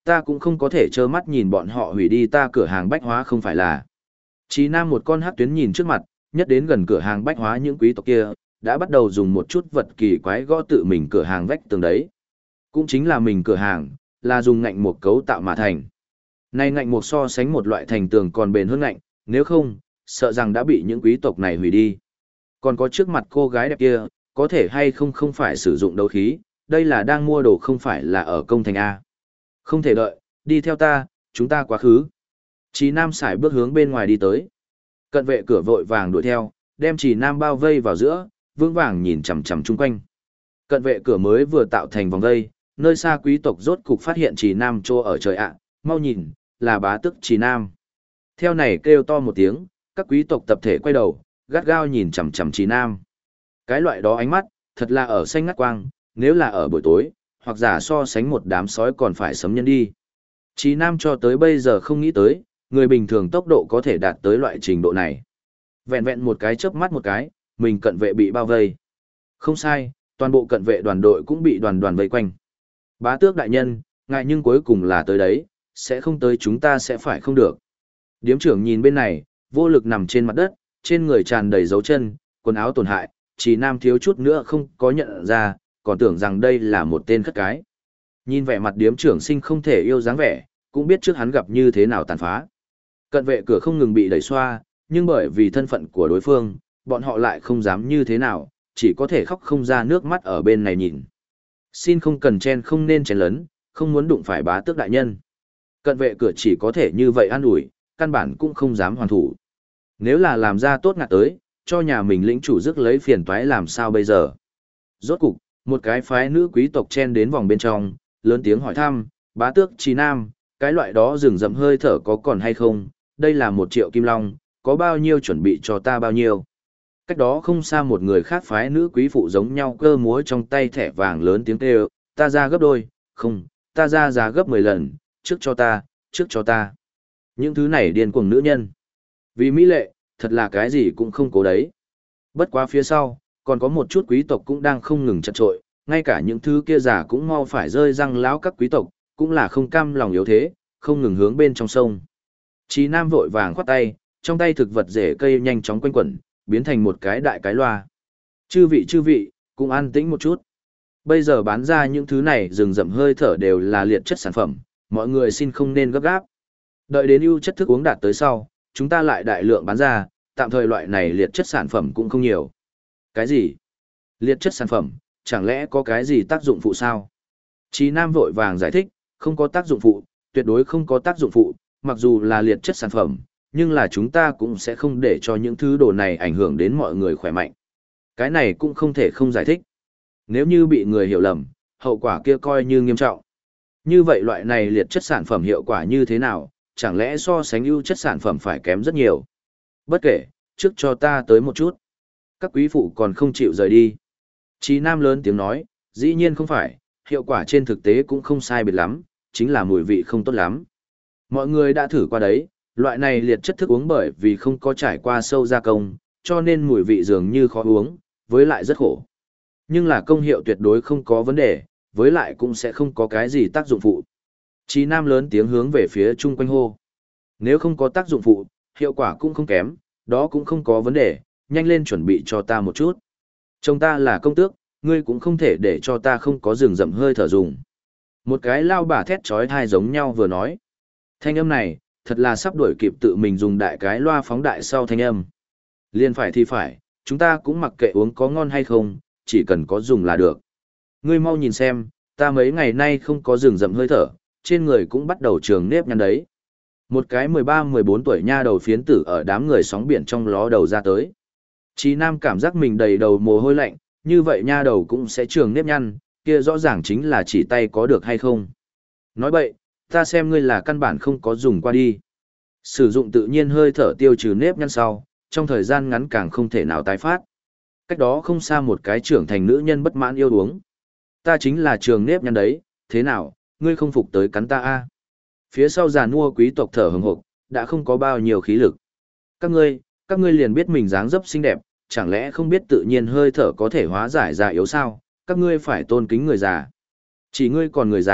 Ta cũng không có thể trơ mắt nhìn bọn họ hủy đi ta cửa hàng bách hóa không phải là. Chí Nam một con hắc tuyến nhìn trước mặt, nhất đến gần cửa hàng bách hóa những quý tộc kia, đã bắt đầu dùng một chút vật kỳ quái gõ tự mình cửa hàng vách tường đấy. Cũng chính là mình cửa hàng, là dùng ngạnh một cấu tạo mà thành. Nay ngạnh một so sánh một loại thành tường còn bền hơn ngạnh, nếu không, sợ rằng đã bị những quý tộc này hủy đi. Còn có trước mặt cô gái đẹp kia, có thể hay không không phải sử dụng đấu khí, đây là đang mua đồ không phải là ở công thành A. Không thể đợi, đi theo ta, chúng ta quá khứ. Chí Nam sải bước hướng bên ngoài đi tới. Cận vệ cửa vội vàng đuổi theo, đem Chí Nam bao vây vào giữa, vững vàng nhìn chằm chằm chung quanh. Cận vệ cửa mới vừa tạo thành vòng vây, nơi xa quý tộc rốt cục phát hiện Chí Nam trô ở trời ạ, mau nhìn, là bá tước Chí Nam. Theo này kêu to một tiếng, các quý tộc tập thể quay đầu, gắt gao nhìn chằm chằm Chí Nam. Cái loại đó ánh mắt, thật là ở xanh ngắt quang, nếu là ở buổi tối, hoặc giả so sánh một đám sói còn phải sấm nhân đi. Chí Nam cho tới bây giờ không nghĩ tới, người bình thường tốc độ có thể đạt tới loại trình độ này. Vẹn vẹn một cái chớp mắt một cái, mình cận vệ bị bao vây. Không sai, toàn bộ cận vệ đoàn đội cũng bị đoàn đoàn vây quanh. Bá tước đại nhân, ngại nhưng cuối cùng là tới đấy, sẽ không tới chúng ta sẽ phải không được. Điếm trưởng nhìn bên này, vô lực nằm trên mặt đất, trên người tràn đầy dấu chân, quần áo tổn hại, Chí Nam thiếu chút nữa không có nhận ra, còn tưởng rằng đây là một tên khất cái. Nhìn vẻ mặt điếm trưởng sinh không thể yêu dáng vẻ, cũng biết trước hắn gặp như thế nào tàn phá. Cận vệ cửa không ngừng bị đẩy xoa, nhưng bởi vì thân phận của đối phương, bọn họ lại không dám như thế nào, chỉ có thể khóc không ra nước mắt ở bên này nhìn. Xin không cần chen không nên chen lấn, không muốn đụng phải bá tước đại nhân. Cận vệ cửa chỉ có thể như vậy an ủi, căn bản cũng không dám hoàn thủ. Nếu là làm ra tốt ngặt tới, cho nhà mình lĩnh chủ rước lấy phiền toái làm sao bây giờ. Rốt cục, một cái phái nữ quý tộc chen đến vòng bên trong, lớn tiếng hỏi thăm, bá tước Chí Nam, cái loại đó rừng rậm hơi thở có còn hay không, đây là 1 triệu kim long, có bao nhiêu chuẩn bị cho ta bao nhiêu. Cách đó không xa một người khác phái nữ quý phụ giống nhau cơ múa trong tay thẻ vàng lớn tiếng kêu, ta ra gấp đôi, không, ta ra giá gấp 10 lần, trước cho ta, trước cho ta. Những thứ này điên cuồng nữ nhân. Vì mỹ lệ, thật là cái gì cũng không cố đấy. Bất quá phía sau, còn có một chút quý tộc cũng đang không ngừng chật trội, ngay cả những thứ kia giả cũng mau phải rơi răng láo các quý tộc, cũng là không cam lòng yếu thế, không ngừng hướng bên trong sông. Chí Nam vội vàng khoát tay, trong tay thực vật rễ cây nhanh chóng quanh quẩn, biến thành một cái đại cái loa. Chư vị, cũng an tĩnh một chút. Bây giờ bán ra những thứ này rừng rậm hơi thở đều là liệt chất sản phẩm, mọi người xin không nên gấp gáp. Đợi đến ưu chất thức uống đạt tới sau, chúng ta lại đại lượng bán ra, tạm thời loại này liệt chất sản phẩm cũng không nhiều. Cái gì? Liệt chất sản phẩm, chẳng lẽ có cái gì tác dụng phụ sao? Chí Nam vội vàng giải thích, không có tác dụng phụ, tuyệt đối không có tác dụng phụ, mặc dù là liệt chất sản phẩm, nhưng là chúng ta cũng sẽ không để cho những thứ đồ này ảnh hưởng đến mọi người khỏe mạnh. Cái này cũng không thể không giải thích. Nếu như bị người hiểu lầm, hậu quả kia coi như nghiêm trọng. Như vậy loại này liệt chất sản phẩm hiệu quả như thế nào, chẳng lẽ so sánh ưu chất sản phẩm phải kém rất nhiều. Bất kể, trước cho ta tới một chút. Các quý phụ còn không chịu rời đi. Chí Nam lớn tiếng nói, dĩ nhiên không phải, hiệu quả trên thực tế cũng không sai biệt lắm, chính là mùi vị không tốt lắm. Mọi người đã thử qua đấy, loại này liệt chất thức uống bởi vì không có trải qua sâu gia công, cho nên mùi vị dường như khó uống, với lại rất khổ. Nhưng là công hiệu tuyệt đối không có vấn đề, với lại cũng sẽ không có cái gì tác dụng phụ. Chí Nam lớn tiếng hướng về phía chung quanh hô. Nếu không có tác dụng phụ, hiệu quả cũng không kém, đó cũng không có vấn đề, nhanh lên chuẩn bị cho ta một chút. Chồng ta là công tước, ngươi cũng không thể để cho ta không có rừng rậm hơi thở dùng. Một cái lao bà thét chói tai giống nhau vừa nói. Thanh âm này, thật là sắp đuổi kịp tự mình dùng đại cái loa phóng đại sau thanh âm. Liên phải thì phải, chúng ta cũng mặc kệ uống có ngon hay không, chỉ cần có dùng là được. Ngươi mau nhìn xem, ta mấy ngày nay không có rừng rậm hơi thở, trên người cũng bắt đầu trường nếp nhăn đấy. Một cái 13-14 tuổi nha đầu phiến tử ở đám người sóng biển trong ló đầu ra tới. Chí Nam cảm giác mình đầy đầu mồ hôi lạnh, như vậy nha đầu cũng sẽ trường nếp nhăn, kia rõ ràng chính là chỉ tay có được hay không. Nói bậy, ta xem ngươi là căn bản không có dùng qua đi. Sử dụng tự nhiên hơi thở tiêu trừ nếp nhăn sau, trong thời gian ngắn càng không thể nào tái phát. Cách đó không xa một cái trưởng thành nữ nhân bất mãn yêu uống. Ta chính là trường nếp nhăn đấy, thế nào, ngươi không phục tới cắn ta a? Phía sau giàn mua quý tộc thở hừng hực, đã không có bao nhiêu khí lực. Các ngươi liền biết mình dáng dấp xinh đẹp, chẳng lẽ không biết tự nhiên hơi thở có thể hóa giải già yếu sao? Các ngươi phải tôn kính người già. Chỉ ngươi còn người già,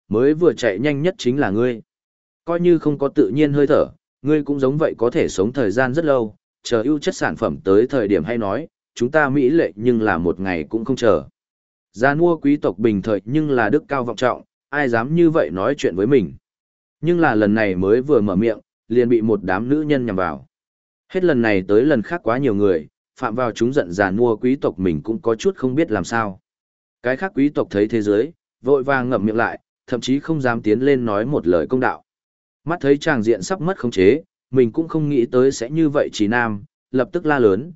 mới vừa chạy nhanh nhất chính là ngươi. Coi như không có tự nhiên hơi thở, ngươi cũng giống vậy có thể sống thời gian rất lâu, chờ ưu chất sản phẩm tới thời điểm hay nói, chúng ta mỹ lệ nhưng là một ngày cũng không chờ. Gia mua quý tộc bình thời nhưng là đức cao vọng trọng, ai dám như vậy nói chuyện với mình. Nhưng là lần này mới vừa mở miệng, liền bị một đám nữ nhân nhằm vào. Hết lần này tới lần khác quá nhiều người, phạm vào chúng giận giàn mua quý tộc mình cũng có chút không biết làm sao. Cái khác quý tộc thấy thế giới, vội vàng ngậm miệng lại, thậm chí không dám tiến lên nói một lời công đạo. Mắt thấy tràng diện sắp mất khống chế, mình cũng không nghĩ tới sẽ như vậy Trí Nam, lập tức la lớn,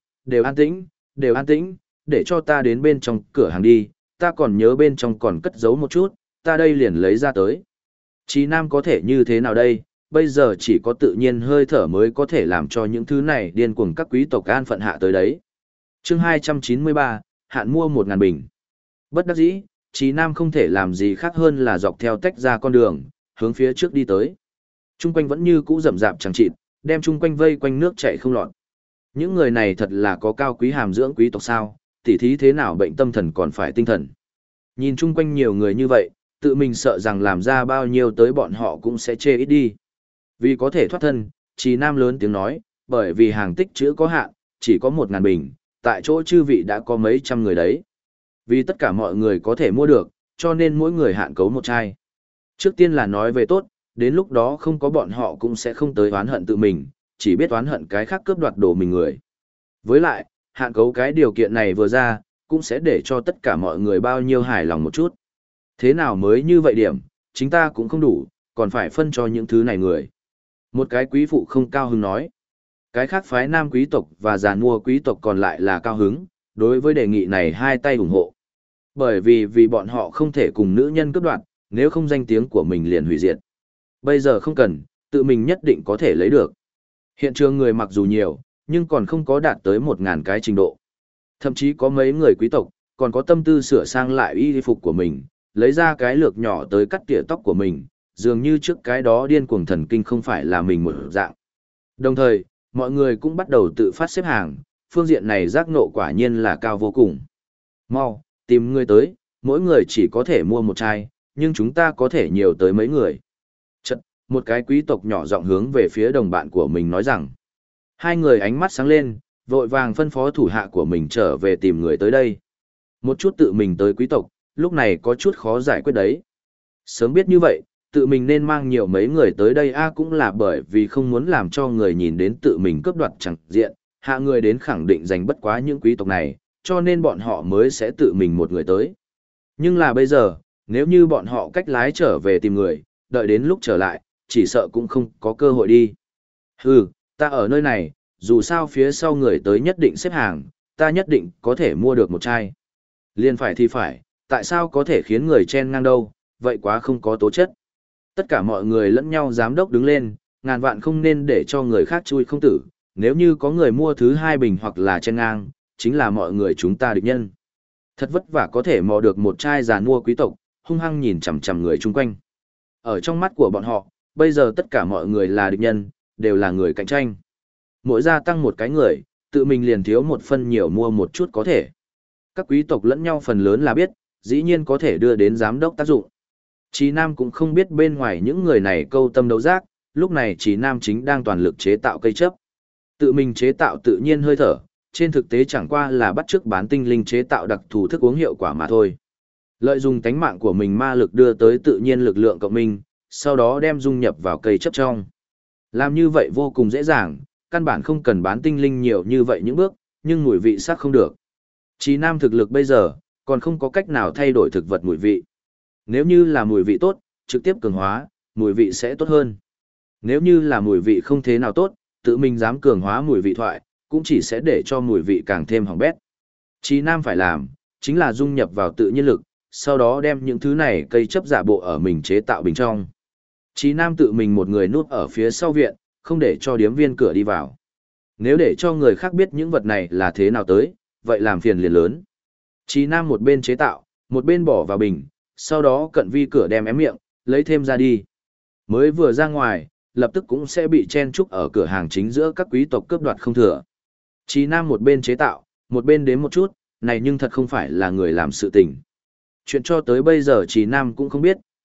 đều an tĩnh, để cho ta đến bên trong cửa hàng đi, ta còn nhớ bên trong còn cất giấu một chút, ta đây liền lấy ra tới. Trí Nam có thể như thế nào đây, bây giờ chỉ có tự nhiên hơi thở mới có thể làm cho những thứ này điên cuồng các quý tộc an phận hạ tới đấy. Chương 293, hạn mua 1.000 bình. Bất đắc dĩ, Trí Nam không thể làm gì khác hơn là dọc theo tách ra con đường, hướng phía trước đi tới. Trung quanh vẫn như cũ rậm rạp chẳng chịt, đem chung quanh vây quanh nước chảy không lọt. Những người này thật là có cao quý hàm dưỡng quý tộc sao, tỉ thí thế nào bệnh tâm thần còn phải tinh thần. Nhìn chung quanh nhiều người như vậy, tự mình sợ rằng làm ra bao nhiêu tới bọn họ cũng sẽ chê ít đi. Vì có thể thoát thân, Trí Nam lớn tiếng nói, bởi vì hàng tích trữ có hạn, chỉ có 1.000 bình, tại chỗ chư vị đã có mấy trăm người đấy. Vì tất cả mọi người có thể mua được, cho nên mỗi người hạn cấu một chai. Trước tiên là nói về tốt, đến lúc đó không có bọn họ cũng sẽ không tới oán hận tự mình, chỉ biết oán hận cái khác cướp đoạt đồ mình người. Với lại, hạn cấu cái điều kiện này vừa ra, cũng sẽ để cho tất cả mọi người bao nhiêu hài lòng một chút. Thế nào mới như vậy điểm, chính ta cũng không đủ, còn phải phân cho những thứ này người. Một cái quý phụ không cao hứng nói. Cái khác phái nam quý tộc và giàn mua quý tộc còn lại là cao hứng, đối với đề nghị này hai tay ủng hộ. Bởi vì bọn họ không thể cùng nữ nhân cướp đoạt, nếu không danh tiếng của mình liền hủy diệt. Bây giờ không cần, tự mình nhất định có thể lấy được. Hiện trường người mặc dù nhiều, nhưng còn không có đạt tới 1.000 cái trình độ. Thậm chí có mấy người quý tộc, còn có tâm tư sửa sang lại y phục của mình, lấy ra cái lược nhỏ tới cắt tỉa tóc của mình, dường như trước cái đó điên cuồng thần kinh không phải là mình một dạng. Đồng thời, mọi người cũng bắt đầu tự phát xếp hàng, phương diện này giác ngộ quả nhiên là cao vô cùng. Mau, tìm người tới, mỗi người chỉ có thể mua một chai, nhưng chúng ta có thể nhiều tới mấy người. Chật, một cái quý tộc nhỏ giọng hướng về phía đồng bạn của mình nói rằng, hai người ánh mắt sáng lên, vội vàng phân phó thủ hạ của mình trở về tìm người tới đây. Một chút tự mình tới quý tộc, lúc này có chút khó giải quyết đấy. Sớm biết như vậy, tự mình nên mang nhiều mấy người tới đây cũng là bởi vì không muốn làm cho người nhìn đến tự mình cướp đoạt chẳng diện, hạ người đến khẳng định giành bất quá những quý tộc này, cho nên bọn họ mới sẽ tự mình một người tới. Nhưng là bây giờ, nếu như bọn họ cách lái trở về tìm người, đợi đến lúc trở lại, chỉ sợ cũng không có cơ hội đi. Hừ, ta ở nơi này, dù sao phía sau người tới nhất định xếp hàng, ta nhất định có thể mua được một chai. Liên phải thì phải, tại sao có thể khiến người chen ngang đâu, vậy quá không có tố chất. Tất cả mọi người lẫn nhau giám đốc đứng lên, ngàn vạn không nên để cho người khác chui không tử, nếu như có người mua thứ 2 bình hoặc là chen ngang, chính là mọi người chúng ta địch nhân. Thật vất vả có thể mò được một chai giàn mua quý tộc, hung hăng nhìn chằm chằm người chung quanh. Ở trong mắt của bọn họ, bây giờ tất cả mọi người là địch nhân, đều là người cạnh tranh. Mỗi gia tăng một cái người, tự mình liền thiếu một phân nhiều mua một chút có thể. Các quý tộc lẫn nhau phần lớn là biết, dĩ nhiên có thể đưa đến giám đốc tác dụng. Chí Nam cũng không biết bên ngoài những người này câu tâm đấu giác, lúc này Chí Nam chính đang toàn lực chế tạo cây chấp. Tự mình chế tạo tự nhiên hơi thở, trên thực tế chẳng qua là bắt chước bán tinh linh chế tạo đặc thù thức uống hiệu quả mà thôi. Lợi dụng tánh mạng của mình ma lực đưa tới tự nhiên lực lượng cộng minh, sau đó đem dung nhập vào cây chấp trong. Làm như vậy vô cùng dễ dàng, căn bản không cần bán tinh linh nhiều như vậy những bước, nhưng mùi vị sắc không được. Chí Nam thực lực bây giờ, còn không có cách nào thay đổi thực vật mùi vị. Nếu như là mùi vị tốt, trực tiếp cường hóa, mùi vị sẽ tốt hơn. Nếu như là mùi vị không thế nào tốt, tự mình dám cường hóa mùi vị thoại, cũng chỉ sẽ để cho mùi vị càng thêm hỏng bét. Chí Nam phải làm, chính là dung nhập vào tự nhiên lực, sau đó đem những thứ này cây chấp giả bộ ở mình chế tạo bình trong. Chí Nam tự mình một người núp ở phía sau viện, không để cho điếm viên cửa đi vào. Nếu để cho người khác biết những vật này là thế nào tới, vậy làm phiền liền lớn. Chí Nam một bên chế tạo, một bên bỏ vào bình, sau đó cận vi cửa đem ém miệng, lấy thêm ra đi. Mới vừa ra ngoài, lập tức cũng sẽ bị chen chúc ở cửa hàng chính giữa các quý tộc cướp đoạt không thừa. Chí Nam một bên chế tạo, một bên đếm một chút, này nhưng thật không phải là người làm sự tình. Chuyện cho tới bây giờ Chí Nam cũng không biết,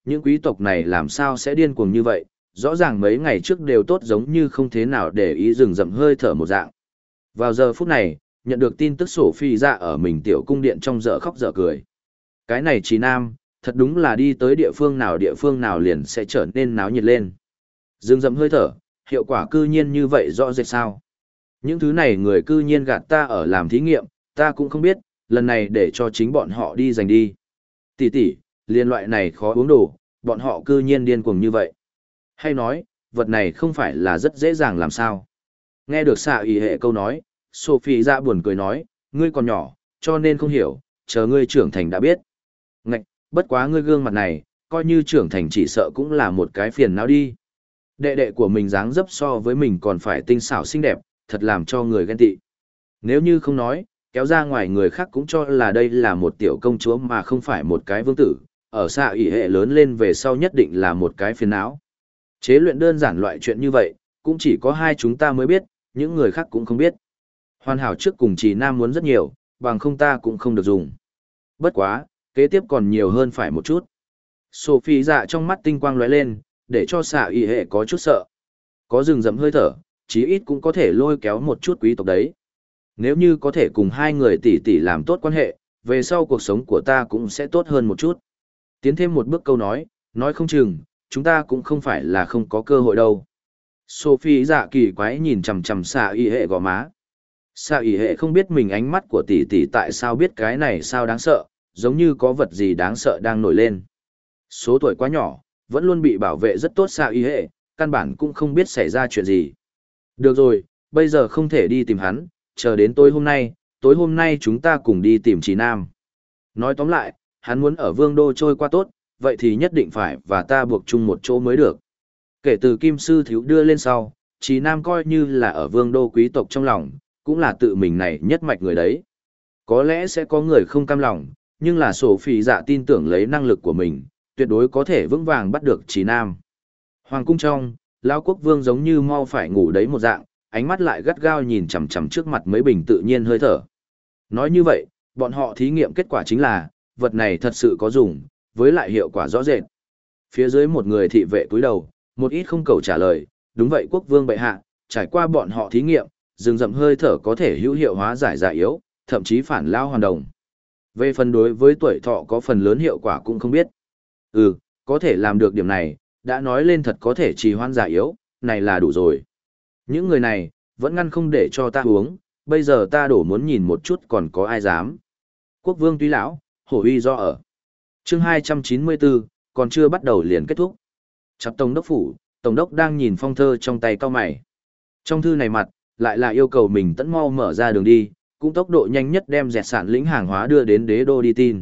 Những quý tộc này làm sao sẽ điên cuồng như vậy, rõ ràng mấy ngày trước đều tốt giống như không thế nào để ý rừng rậm hơi thở một dạng. Vào giờ phút này, nhận được tin tức sổ phi ra ở mình tiểu cung điện trong dở khóc dở cười. Cái này Trí Nam, thật đúng là đi tới địa phương nào liền sẽ trở nên náo nhiệt lên. Rừng rậm hơi thở, hiệu quả cư nhiên như vậy rõ rệt sao. Những thứ này người cư nhiên gạt ta ở làm thí nghiệm, ta cũng không biết, lần này để cho chính bọn họ đi giành đi. Tỷ tỷ, liên loại này khó uống đồ, bọn họ cư nhiên điên cuồng như vậy. Hay nói, vật này không phải là rất dễ dàng làm sao. Nghe được xạ ý hệ câu nói, Sophie ra buồn cười nói, ngươi còn nhỏ, cho nên không hiểu, chờ ngươi trưởng thành đã biết. Ngạch, bất quá ngươi gương mặt này, coi như trưởng thành chỉ sợ cũng là một cái phiền não đi. Đệ đệ của mình dáng dấp so với mình còn phải tinh xảo xinh đẹp, thật làm cho người ghen tị. Nếu như không nói, kéo ra ngoài người khác cũng cho là đây là một tiểu công chúa mà không phải một cái vương tử, ở xạ ỷ hệ lớn lên về sau nhất định là một cái phiền não. Chế luyện đơn giản loại chuyện như vậy, cũng chỉ có hai chúng ta mới biết, những người khác cũng không biết. Hoàn hảo trước cùng Trì Nam muốn rất nhiều, bằng không ta cũng không được dùng. Bất quá, kế tiếp còn nhiều hơn phải một chút. Sophie dạ trong mắt tinh quang lóe lên, để cho xạ ỷ hệ có chút sợ. Có rừng rậm hơi thở, chí ít cũng có thể lôi kéo một chút quý tộc đấy. Nếu như có thể cùng hai người tỷ tỷ làm tốt quan hệ, về sau cuộc sống của ta cũng sẽ tốt hơn một chút. Tiến thêm một bước câu nói không chừng, chúng ta cũng không phải là không có cơ hội đâu. Sophie dạ kỳ quái nhìn chằm chằm xạ y hệ gò má. Xạ y hệ không biết mình ánh mắt của tỷ tỷ tại sao biết cái này sao đáng sợ, giống như có vật gì đáng sợ đang nổi lên. Số tuổi quá nhỏ, vẫn luôn bị bảo vệ rất tốt xạ y hệ, căn bản cũng không biết xảy ra chuyện gì. Được rồi, bây giờ không thể đi tìm hắn, chờ đến tối hôm nay chúng ta cùng đi tìm Trì Nam. Nói tóm lại, hắn muốn ở Vương Đô trôi qua tốt, vậy thì nhất định phải và ta buộc chung một chỗ mới được. Kể từ Kim Sư Thiếu đưa lên sau, Trì Nam coi như là ở Vương Đô quý tộc trong lòng, cũng là tự mình này nhất mạch người đấy. Có lẽ sẽ có người không cam lòng, nhưng là Sophie dạ tin tưởng lấy năng lực của mình, tuyệt đối có thể vững vàng bắt được Trì Nam. Hoàng cung trong, Lão Quốc Vương giống như mau phải ngủ đấy một dạng, ánh mắt lại gắt gao nhìn chằm chằm trước mặt mấy bình tự nhiên hơi thở. Nói như vậy, bọn họ thí nghiệm kết quả chính là, vật này thật sự có dùng, với lại hiệu quả rõ rệt. Phía dưới một người thị vệ cúi đầu, một ít không cầu trả lời, đúng vậy quốc vương bệ hạ, trải qua bọn họ thí nghiệm, rừng rậm hơi thở có thể hữu hiệu hóa giải già yếu, thậm chí phản lao hoàn đồng. Về phần đối với tuổi thọ có phần lớn hiệu quả cũng không biết. Có thể làm được điểm này, đã nói lên thật có thể trì hoãn già yếu, này là đủ rồi. Những người này, vẫn ngăn không để cho ta uống, bây giờ ta đổ muốn nhìn một chút còn có ai dám. Quốc vương tuy lão, hổ uy do ở. Chương 294, còn chưa bắt đầu liền kết thúc. Chập tổng đốc phủ, tổng đốc đang nhìn phong thơ trong tay cao mày. Trong thư này mặt, lại là yêu cầu mình tận mau mở ra đường đi, cũng tốc độ nhanh nhất đem dẹt sản lĩnh hàng hóa đưa đến đế đô đi tin.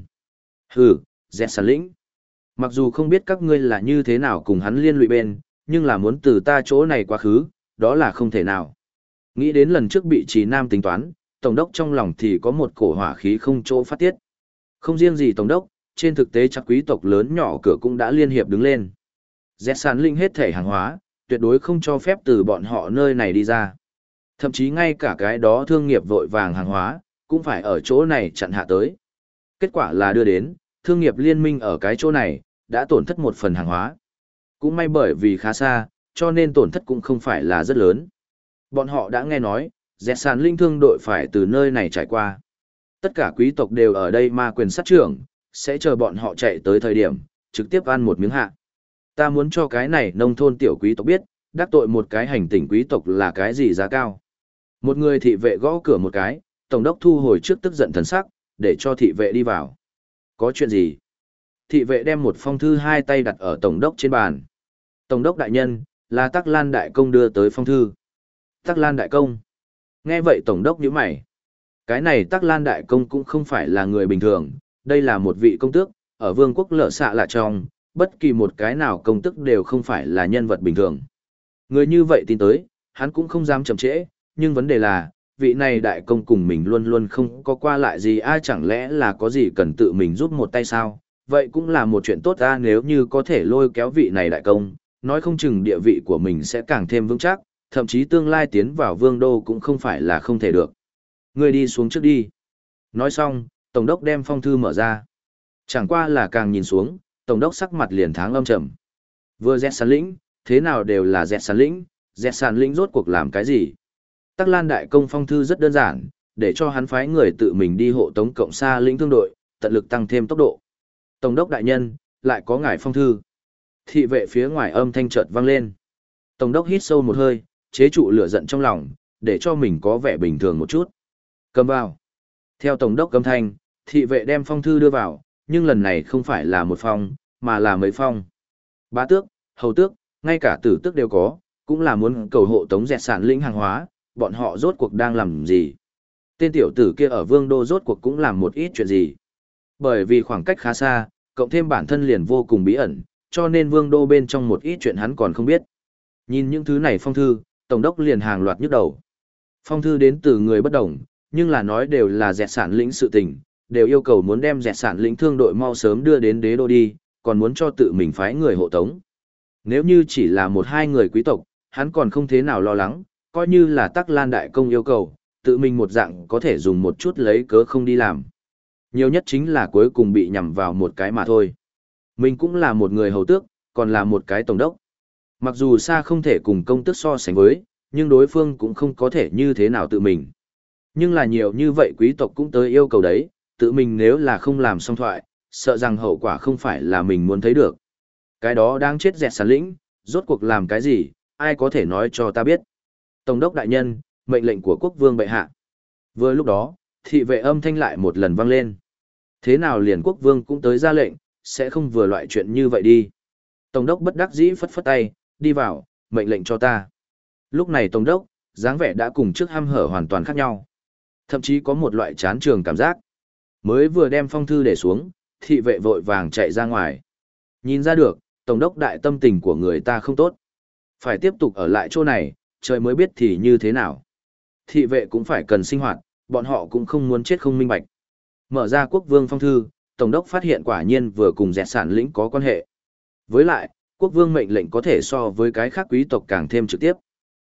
Dẹt sản lĩnh. Mặc dù không biết các ngươi là như thế nào cùng hắn liên lụy bên, nhưng là muốn từ ta chỗ này quá khứ, đó là không thể nào. Nghĩ đến lần trước bị Trì Nam tính toán, tổng đốc trong lòng thì có một cổ hỏa khí không chỗ phát tiết. Không riêng gì tổng đốc, trên thực tế chắc quý tộc lớn nhỏ cửa cũng đã liên hiệp đứng lên. Dẹt sản linh hết thể hàng hóa, tuyệt đối không cho phép từ bọn họ nơi này đi ra. Thậm chí ngay cả cái đó thương nghiệp vội vàng hàng hóa, cũng phải ở chỗ này chặn hạ tới. Kết quả là đưa đến, thương nghiệp liên minh ở cái chỗ này, đã tổn thất một phần hàng hóa. Cũng may bởi vì khá xa, cho nên tổn thất cũng không phải là rất lớn. Bọn họ đã nghe nói, dẹt sàn linh thương đội phải từ nơi này trải qua. Tất cả quý tộc đều ở đây ma quyền sát trưởng, sẽ chờ bọn họ chạy tới thời điểm, trực tiếp ăn một miếng hạ. Ta muốn cho cái này nông thôn tiểu quý tộc biết, đắc tội một cái hành tỉnh quý tộc là cái gì giá cao. Một người thị vệ gõ cửa một cái, tổng đốc thu hồi trước tức giận thần sắc, để cho thị vệ đi vào. Có chuyện gì? Thị vệ đem một phong thư hai tay đặt ở tổng đốc trên bàn. Tổng đốc đại nhân, là Tắc Lan đại công đưa tới phong thư. Tắc Lan đại công. Nghe vậy tổng đốc nhíu mày. Cái này Tắc Lan đại công cũng không phải là người bình thường, đây là một vị công tước, ở vương quốc lợ xạ lạ trong, bất kỳ một cái nào công tước đều không phải là nhân vật bình thường. Người như vậy tin tới, hắn cũng không dám chậm trễ, nhưng vấn đề là, vị này đại công cùng mình luôn luôn không có qua lại gì, ai chẳng lẽ là có gì cần tự mình giúp một tay sao? Vậy cũng là một chuyện tốt ra nếu như có thể lôi kéo vị này đại công, nói không chừng địa vị của mình sẽ càng thêm vững chắc, thậm chí tương lai tiến vào vương đô cũng không phải là không thể được. Người đi xuống trước đi. Nói xong, tổng đốc đem phong thư mở ra. Chẳng qua là càng nhìn xuống, tổng đốc sắc mặt liền tháng âm trầm. Vừa dẹt sàn lĩnh, thế nào đều là dẹt sàn lĩnh rốt cuộc làm cái gì? Tắc Lan đại công phong thư rất đơn giản, để cho hắn phái người tự mình đi hộ tống cộng xa lĩnh thương đội, tận lực tăng thêm tốc độ. Tổng đốc đại nhân, lại có ngài phong thư. Thị vệ phía ngoài âm thanh chợt vang lên. Tổng đốc hít sâu một hơi, chế trụ lửa giận trong lòng, để cho mình có vẻ bình thường một chút. Cầm vào. Theo tổng đốc âm thanh, thị vệ đem phong thư đưa vào, nhưng lần này không phải là một phong, mà là mấy phong. Bá tước, hầu tước, ngay cả tử tước đều có, cũng là muốn cầu hộ tống dẹt sản lĩnh hàng hóa, bọn họ rốt cuộc đang làm gì? Tên tiểu tử kia ở Vương Đô rốt cuộc cũng làm một ít chuyện gì? Bởi vì khoảng cách khá xa, cộng thêm bản thân liền vô cùng bí ẩn, cho nên Vương Đô bên trong một ít chuyện hắn còn không biết. Nhìn những thứ này phong thư, tổng đốc liền hàng loạt nhức đầu. Phong thư đến từ người bất đồng, nhưng là nói đều là dẹt sản lĩnh sự tình, đều yêu cầu muốn đem dẹt sản lĩnh thương đội mau sớm đưa đến đế đô đi, còn muốn cho tự mình phái người hộ tống. Nếu như chỉ là một hai người quý tộc, hắn còn không thế nào lo lắng, coi như là Tắc Lan đại công yêu cầu, tự mình một dạng có thể dùng một chút lấy cớ không đi làm. Nhiều nhất chính là cuối cùng bị nhằm vào một cái mà thôi. Mình cũng là một người hầu tước, còn là một cái tổng đốc. Mặc dù xa không thể cùng công tước so sánh với, nhưng đối phương cũng không có thể như thế nào tự mình. Nhưng là nhiều như vậy quý tộc cũng tới yêu cầu đấy, tự mình nếu là không làm xong thoại, sợ rằng hậu quả không phải là mình muốn thấy được. Cái đó đang chết dẹt sàn lĩnh, rốt cuộc làm cái gì, ai có thể nói cho ta biết. Tổng đốc đại nhân, mệnh lệnh của quốc vương bệ hạ. Vừa lúc đó, thị vệ âm thanh lại một lần vang lên. Thế nào liền quốc vương cũng tới ra lệnh, sẽ không vừa loại chuyện như vậy đi. Tổng đốc bất đắc dĩ phất phất tay, đi vào, mệnh lệnh cho ta. Lúc này tổng đốc, dáng vẻ đã cùng trước hăm hở hoàn toàn khác nhau. Thậm chí có một loại chán trường cảm giác. Mới vừa đem phong thư để xuống, thị vệ vội vàng chạy ra ngoài. Nhìn ra được, tổng đốc đại tâm tình của người ta không tốt. Phải tiếp tục ở lại chỗ này, trời mới biết thì như thế nào. Thị vệ cũng phải cần sinh hoạt, bọn họ cũng không muốn chết không minh bạch. Mở ra quốc vương phong thư, tổng đốc phát hiện quả nhiên vừa cùng dẹt sản lĩnh có quan hệ. Với lại, quốc vương mệnh lệnh có thể so với cái khác quý tộc càng thêm trực tiếp.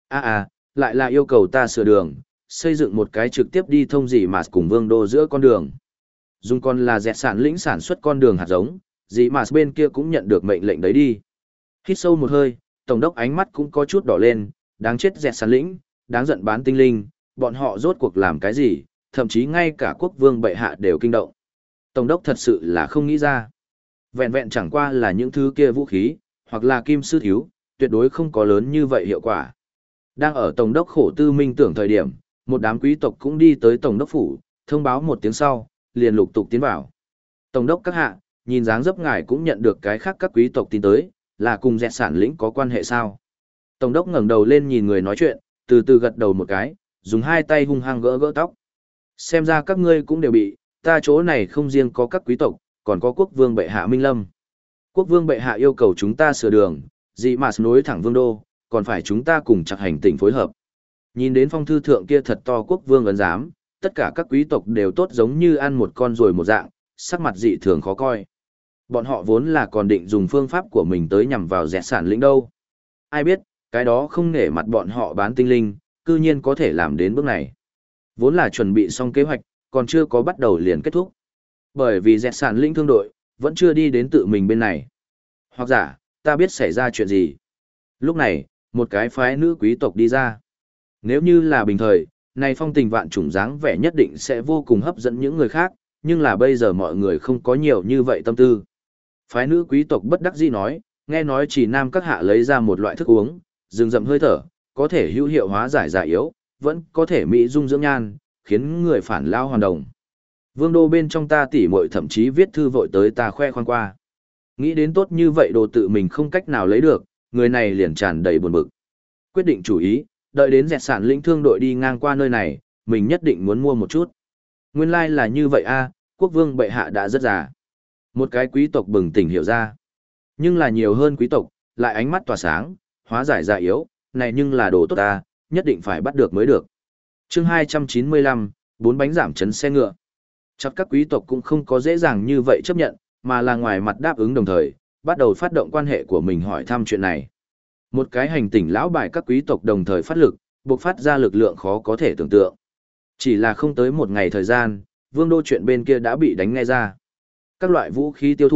Lại là yêu cầu ta sửa đường, xây dựng một cái trực tiếp đi thông dì mà cùng Vương Đô giữa con đường. Dùng con là dẹt sản lĩnh sản xuất con đường hạt giống, dì mà bên kia cũng nhận được mệnh lệnh đấy đi. Hít sâu một hơi, tổng đốc ánh mắt cũng có chút đỏ lên, đáng chết dẹt sản lĩnh, đáng giận bán tinh linh, bọn họ rốt cuộc làm cái gì, thậm chí ngay cả quốc vương bệ hạ đều kinh động. Tổng đốc thật sự là không nghĩ ra. Vẹn vẹn chẳng qua là những thứ kia vũ khí, hoặc là kim sư thiếu, tuyệt đối không có lớn như vậy hiệu quả. Đang ở tổng đốc khổ tư minh tưởng thời điểm, một đám quý tộc cũng đi tới tổng đốc phủ, thông báo một tiếng sau, liền lục tục tiến vào. Tổng đốc các hạ, nhìn dáng dấp ngài cũng nhận được cái khác các quý tộc tin tới, là cùng dẹt sản lĩnh có quan hệ sao? Tổng đốc ngẩng đầu lên nhìn người nói chuyện, từ từ gật đầu một cái, dùng hai tay hung hăng gỡ gỡ tóc. Xem ra các ngươi cũng đều bị, ta chỗ này không riêng có các quý tộc, còn có quốc vương bệ hạ Minh Lâm. Quốc vương bệ hạ yêu cầu chúng ta sửa đường, dị mà nối thẳng Vương Đô, còn phải chúng ta cùng chặt hành tỉnh phối hợp. Nhìn đến phong thư thượng kia thật to quốc vương ấn giám, tất cả các quý tộc đều tốt giống như ăn một con ruồi một dạng, sắc mặt dị thường khó coi. Bọn họ vốn là còn định dùng phương pháp của mình tới nhằm vào dẹt sản lĩnh đâu. Ai biết, cái đó không nể mặt bọn họ bán tinh linh, cư nhiên có thể làm đến bước này. Vốn là chuẩn bị xong kế hoạch, còn chưa có bắt đầu liền kết thúc. Bởi vì dẹt sản lĩnh thương đội, vẫn chưa đi đến tự mình bên này. Hoặc giả, ta biết xảy ra chuyện gì. Lúc này, một cái phái nữ quý tộc đi ra. Nếu như là bình thời, này phong tình vạn trùng dáng vẻ nhất định sẽ vô cùng hấp dẫn những người khác, nhưng là bây giờ mọi người không có nhiều như vậy tâm tư. Phái nữ quý tộc bất đắc dĩ nói, nghe nói chỉ nam các hạ lấy ra một loại thức uống, rừng rậm hơi thở, có thể hữu hiệu hóa giải già yếu, vẫn có thể mỹ dung dưỡng nhan, khiến người phản lao hoàn đồng. Vương Đô bên trong ta tỉ muội thậm chí viết thư vội tới ta khoe khoang qua. Nghĩ đến tốt như vậy đồ tự mình không cách nào lấy được, người này liền tràn đầy buồn bực. Quyết định chủ ý, đợi đến dẹt sản lĩnh thương đội đi ngang qua nơi này, mình nhất định muốn mua một chút. Nguyên lai là như vậy a, quốc vương bệ hạ đã rất già. Một cái quý tộc bừng tỉnh hiểu ra. Nhưng là nhiều hơn quý tộc, lại ánh mắt tỏa sáng, hóa giải già yếu, này nhưng là đồ tốt ta, nhất định phải bắt được mới được. Chương 295, 4 bánh giảm chấn xe ngựa. Chắc các quý tộc cũng không có dễ dàng như vậy chấp nhận, mà là ngoài mặt đáp ứng đồng thời, bắt đầu phát động quan hệ của mình hỏi thăm chuyện này. Một cái hành tỉnh lão bài các quý tộc đồng thời phát lực, bộc phát ra lực lượng khó có thể tưởng tượng. Chỉ là không tới một ngày thời gian, Vương Đô chuyện bên kia đã bị đánh nghe ra. Các loại vũ khí tiêu thụ,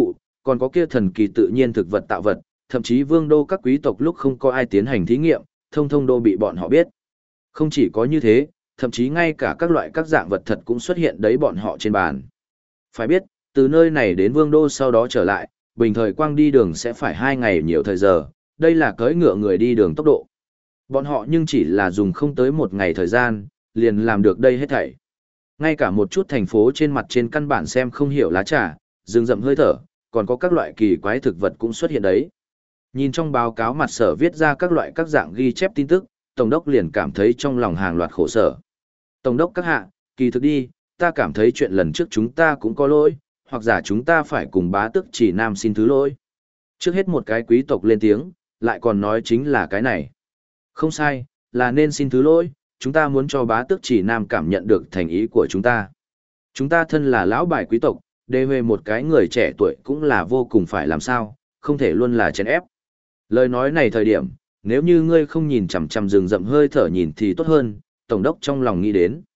Còn có kia thần kỳ tự nhiên thực vật tạo vật, thậm chí vương đô các quý tộc lúc không có ai tiến hành thí nghiệm, thông thông đô bị bọn họ biết. Không chỉ có như thế, thậm chí ngay cả các loại các dạng vật thật cũng xuất hiện đấy bọn họ trên bàn. Phải biết, từ nơi này đến vương đô sau đó trở lại, bình thời quang đi đường sẽ phải 2 ngày nhiều thời giờ, đây là cưỡi ngựa người đi đường tốc độ. Bọn họ nhưng chỉ là dùng không tới 1 ngày thời gian, liền làm được đây hết thảy. Ngay cả một chút thành phố trên mặt trên căn bản xem không hiểu lá trà, rừng rậm hơi thở, còn có các loại kỳ quái thực vật cũng xuất hiện đấy. Nhìn trong báo cáo mặt sở viết ra các loại các dạng ghi chép tin tức, Tổng đốc liền cảm thấy trong lòng hàng loạt khổ sở. Tổng đốc các hạ, kỳ thực đi, ta cảm thấy chuyện lần trước chúng ta cũng có lỗi, hoặc giả chúng ta phải cùng bá tước chỉ nam xin thứ lỗi. Trước hết một cái quý tộc lên tiếng, lại còn nói chính là cái này. Không sai, là nên xin thứ lỗi, chúng ta muốn cho bá tước chỉ nam cảm nhận được thành ý của chúng ta. Chúng ta thân là lão bài quý tộc, đề về một cái người trẻ tuổi cũng là vô cùng phải làm sao, không thể luôn là chèn ép. Lời nói này thời điểm, nếu như ngươi không nhìn chằm chằm rừng rậm hơi thở nhìn thì tốt hơn, tổng đốc trong lòng nghĩ đến.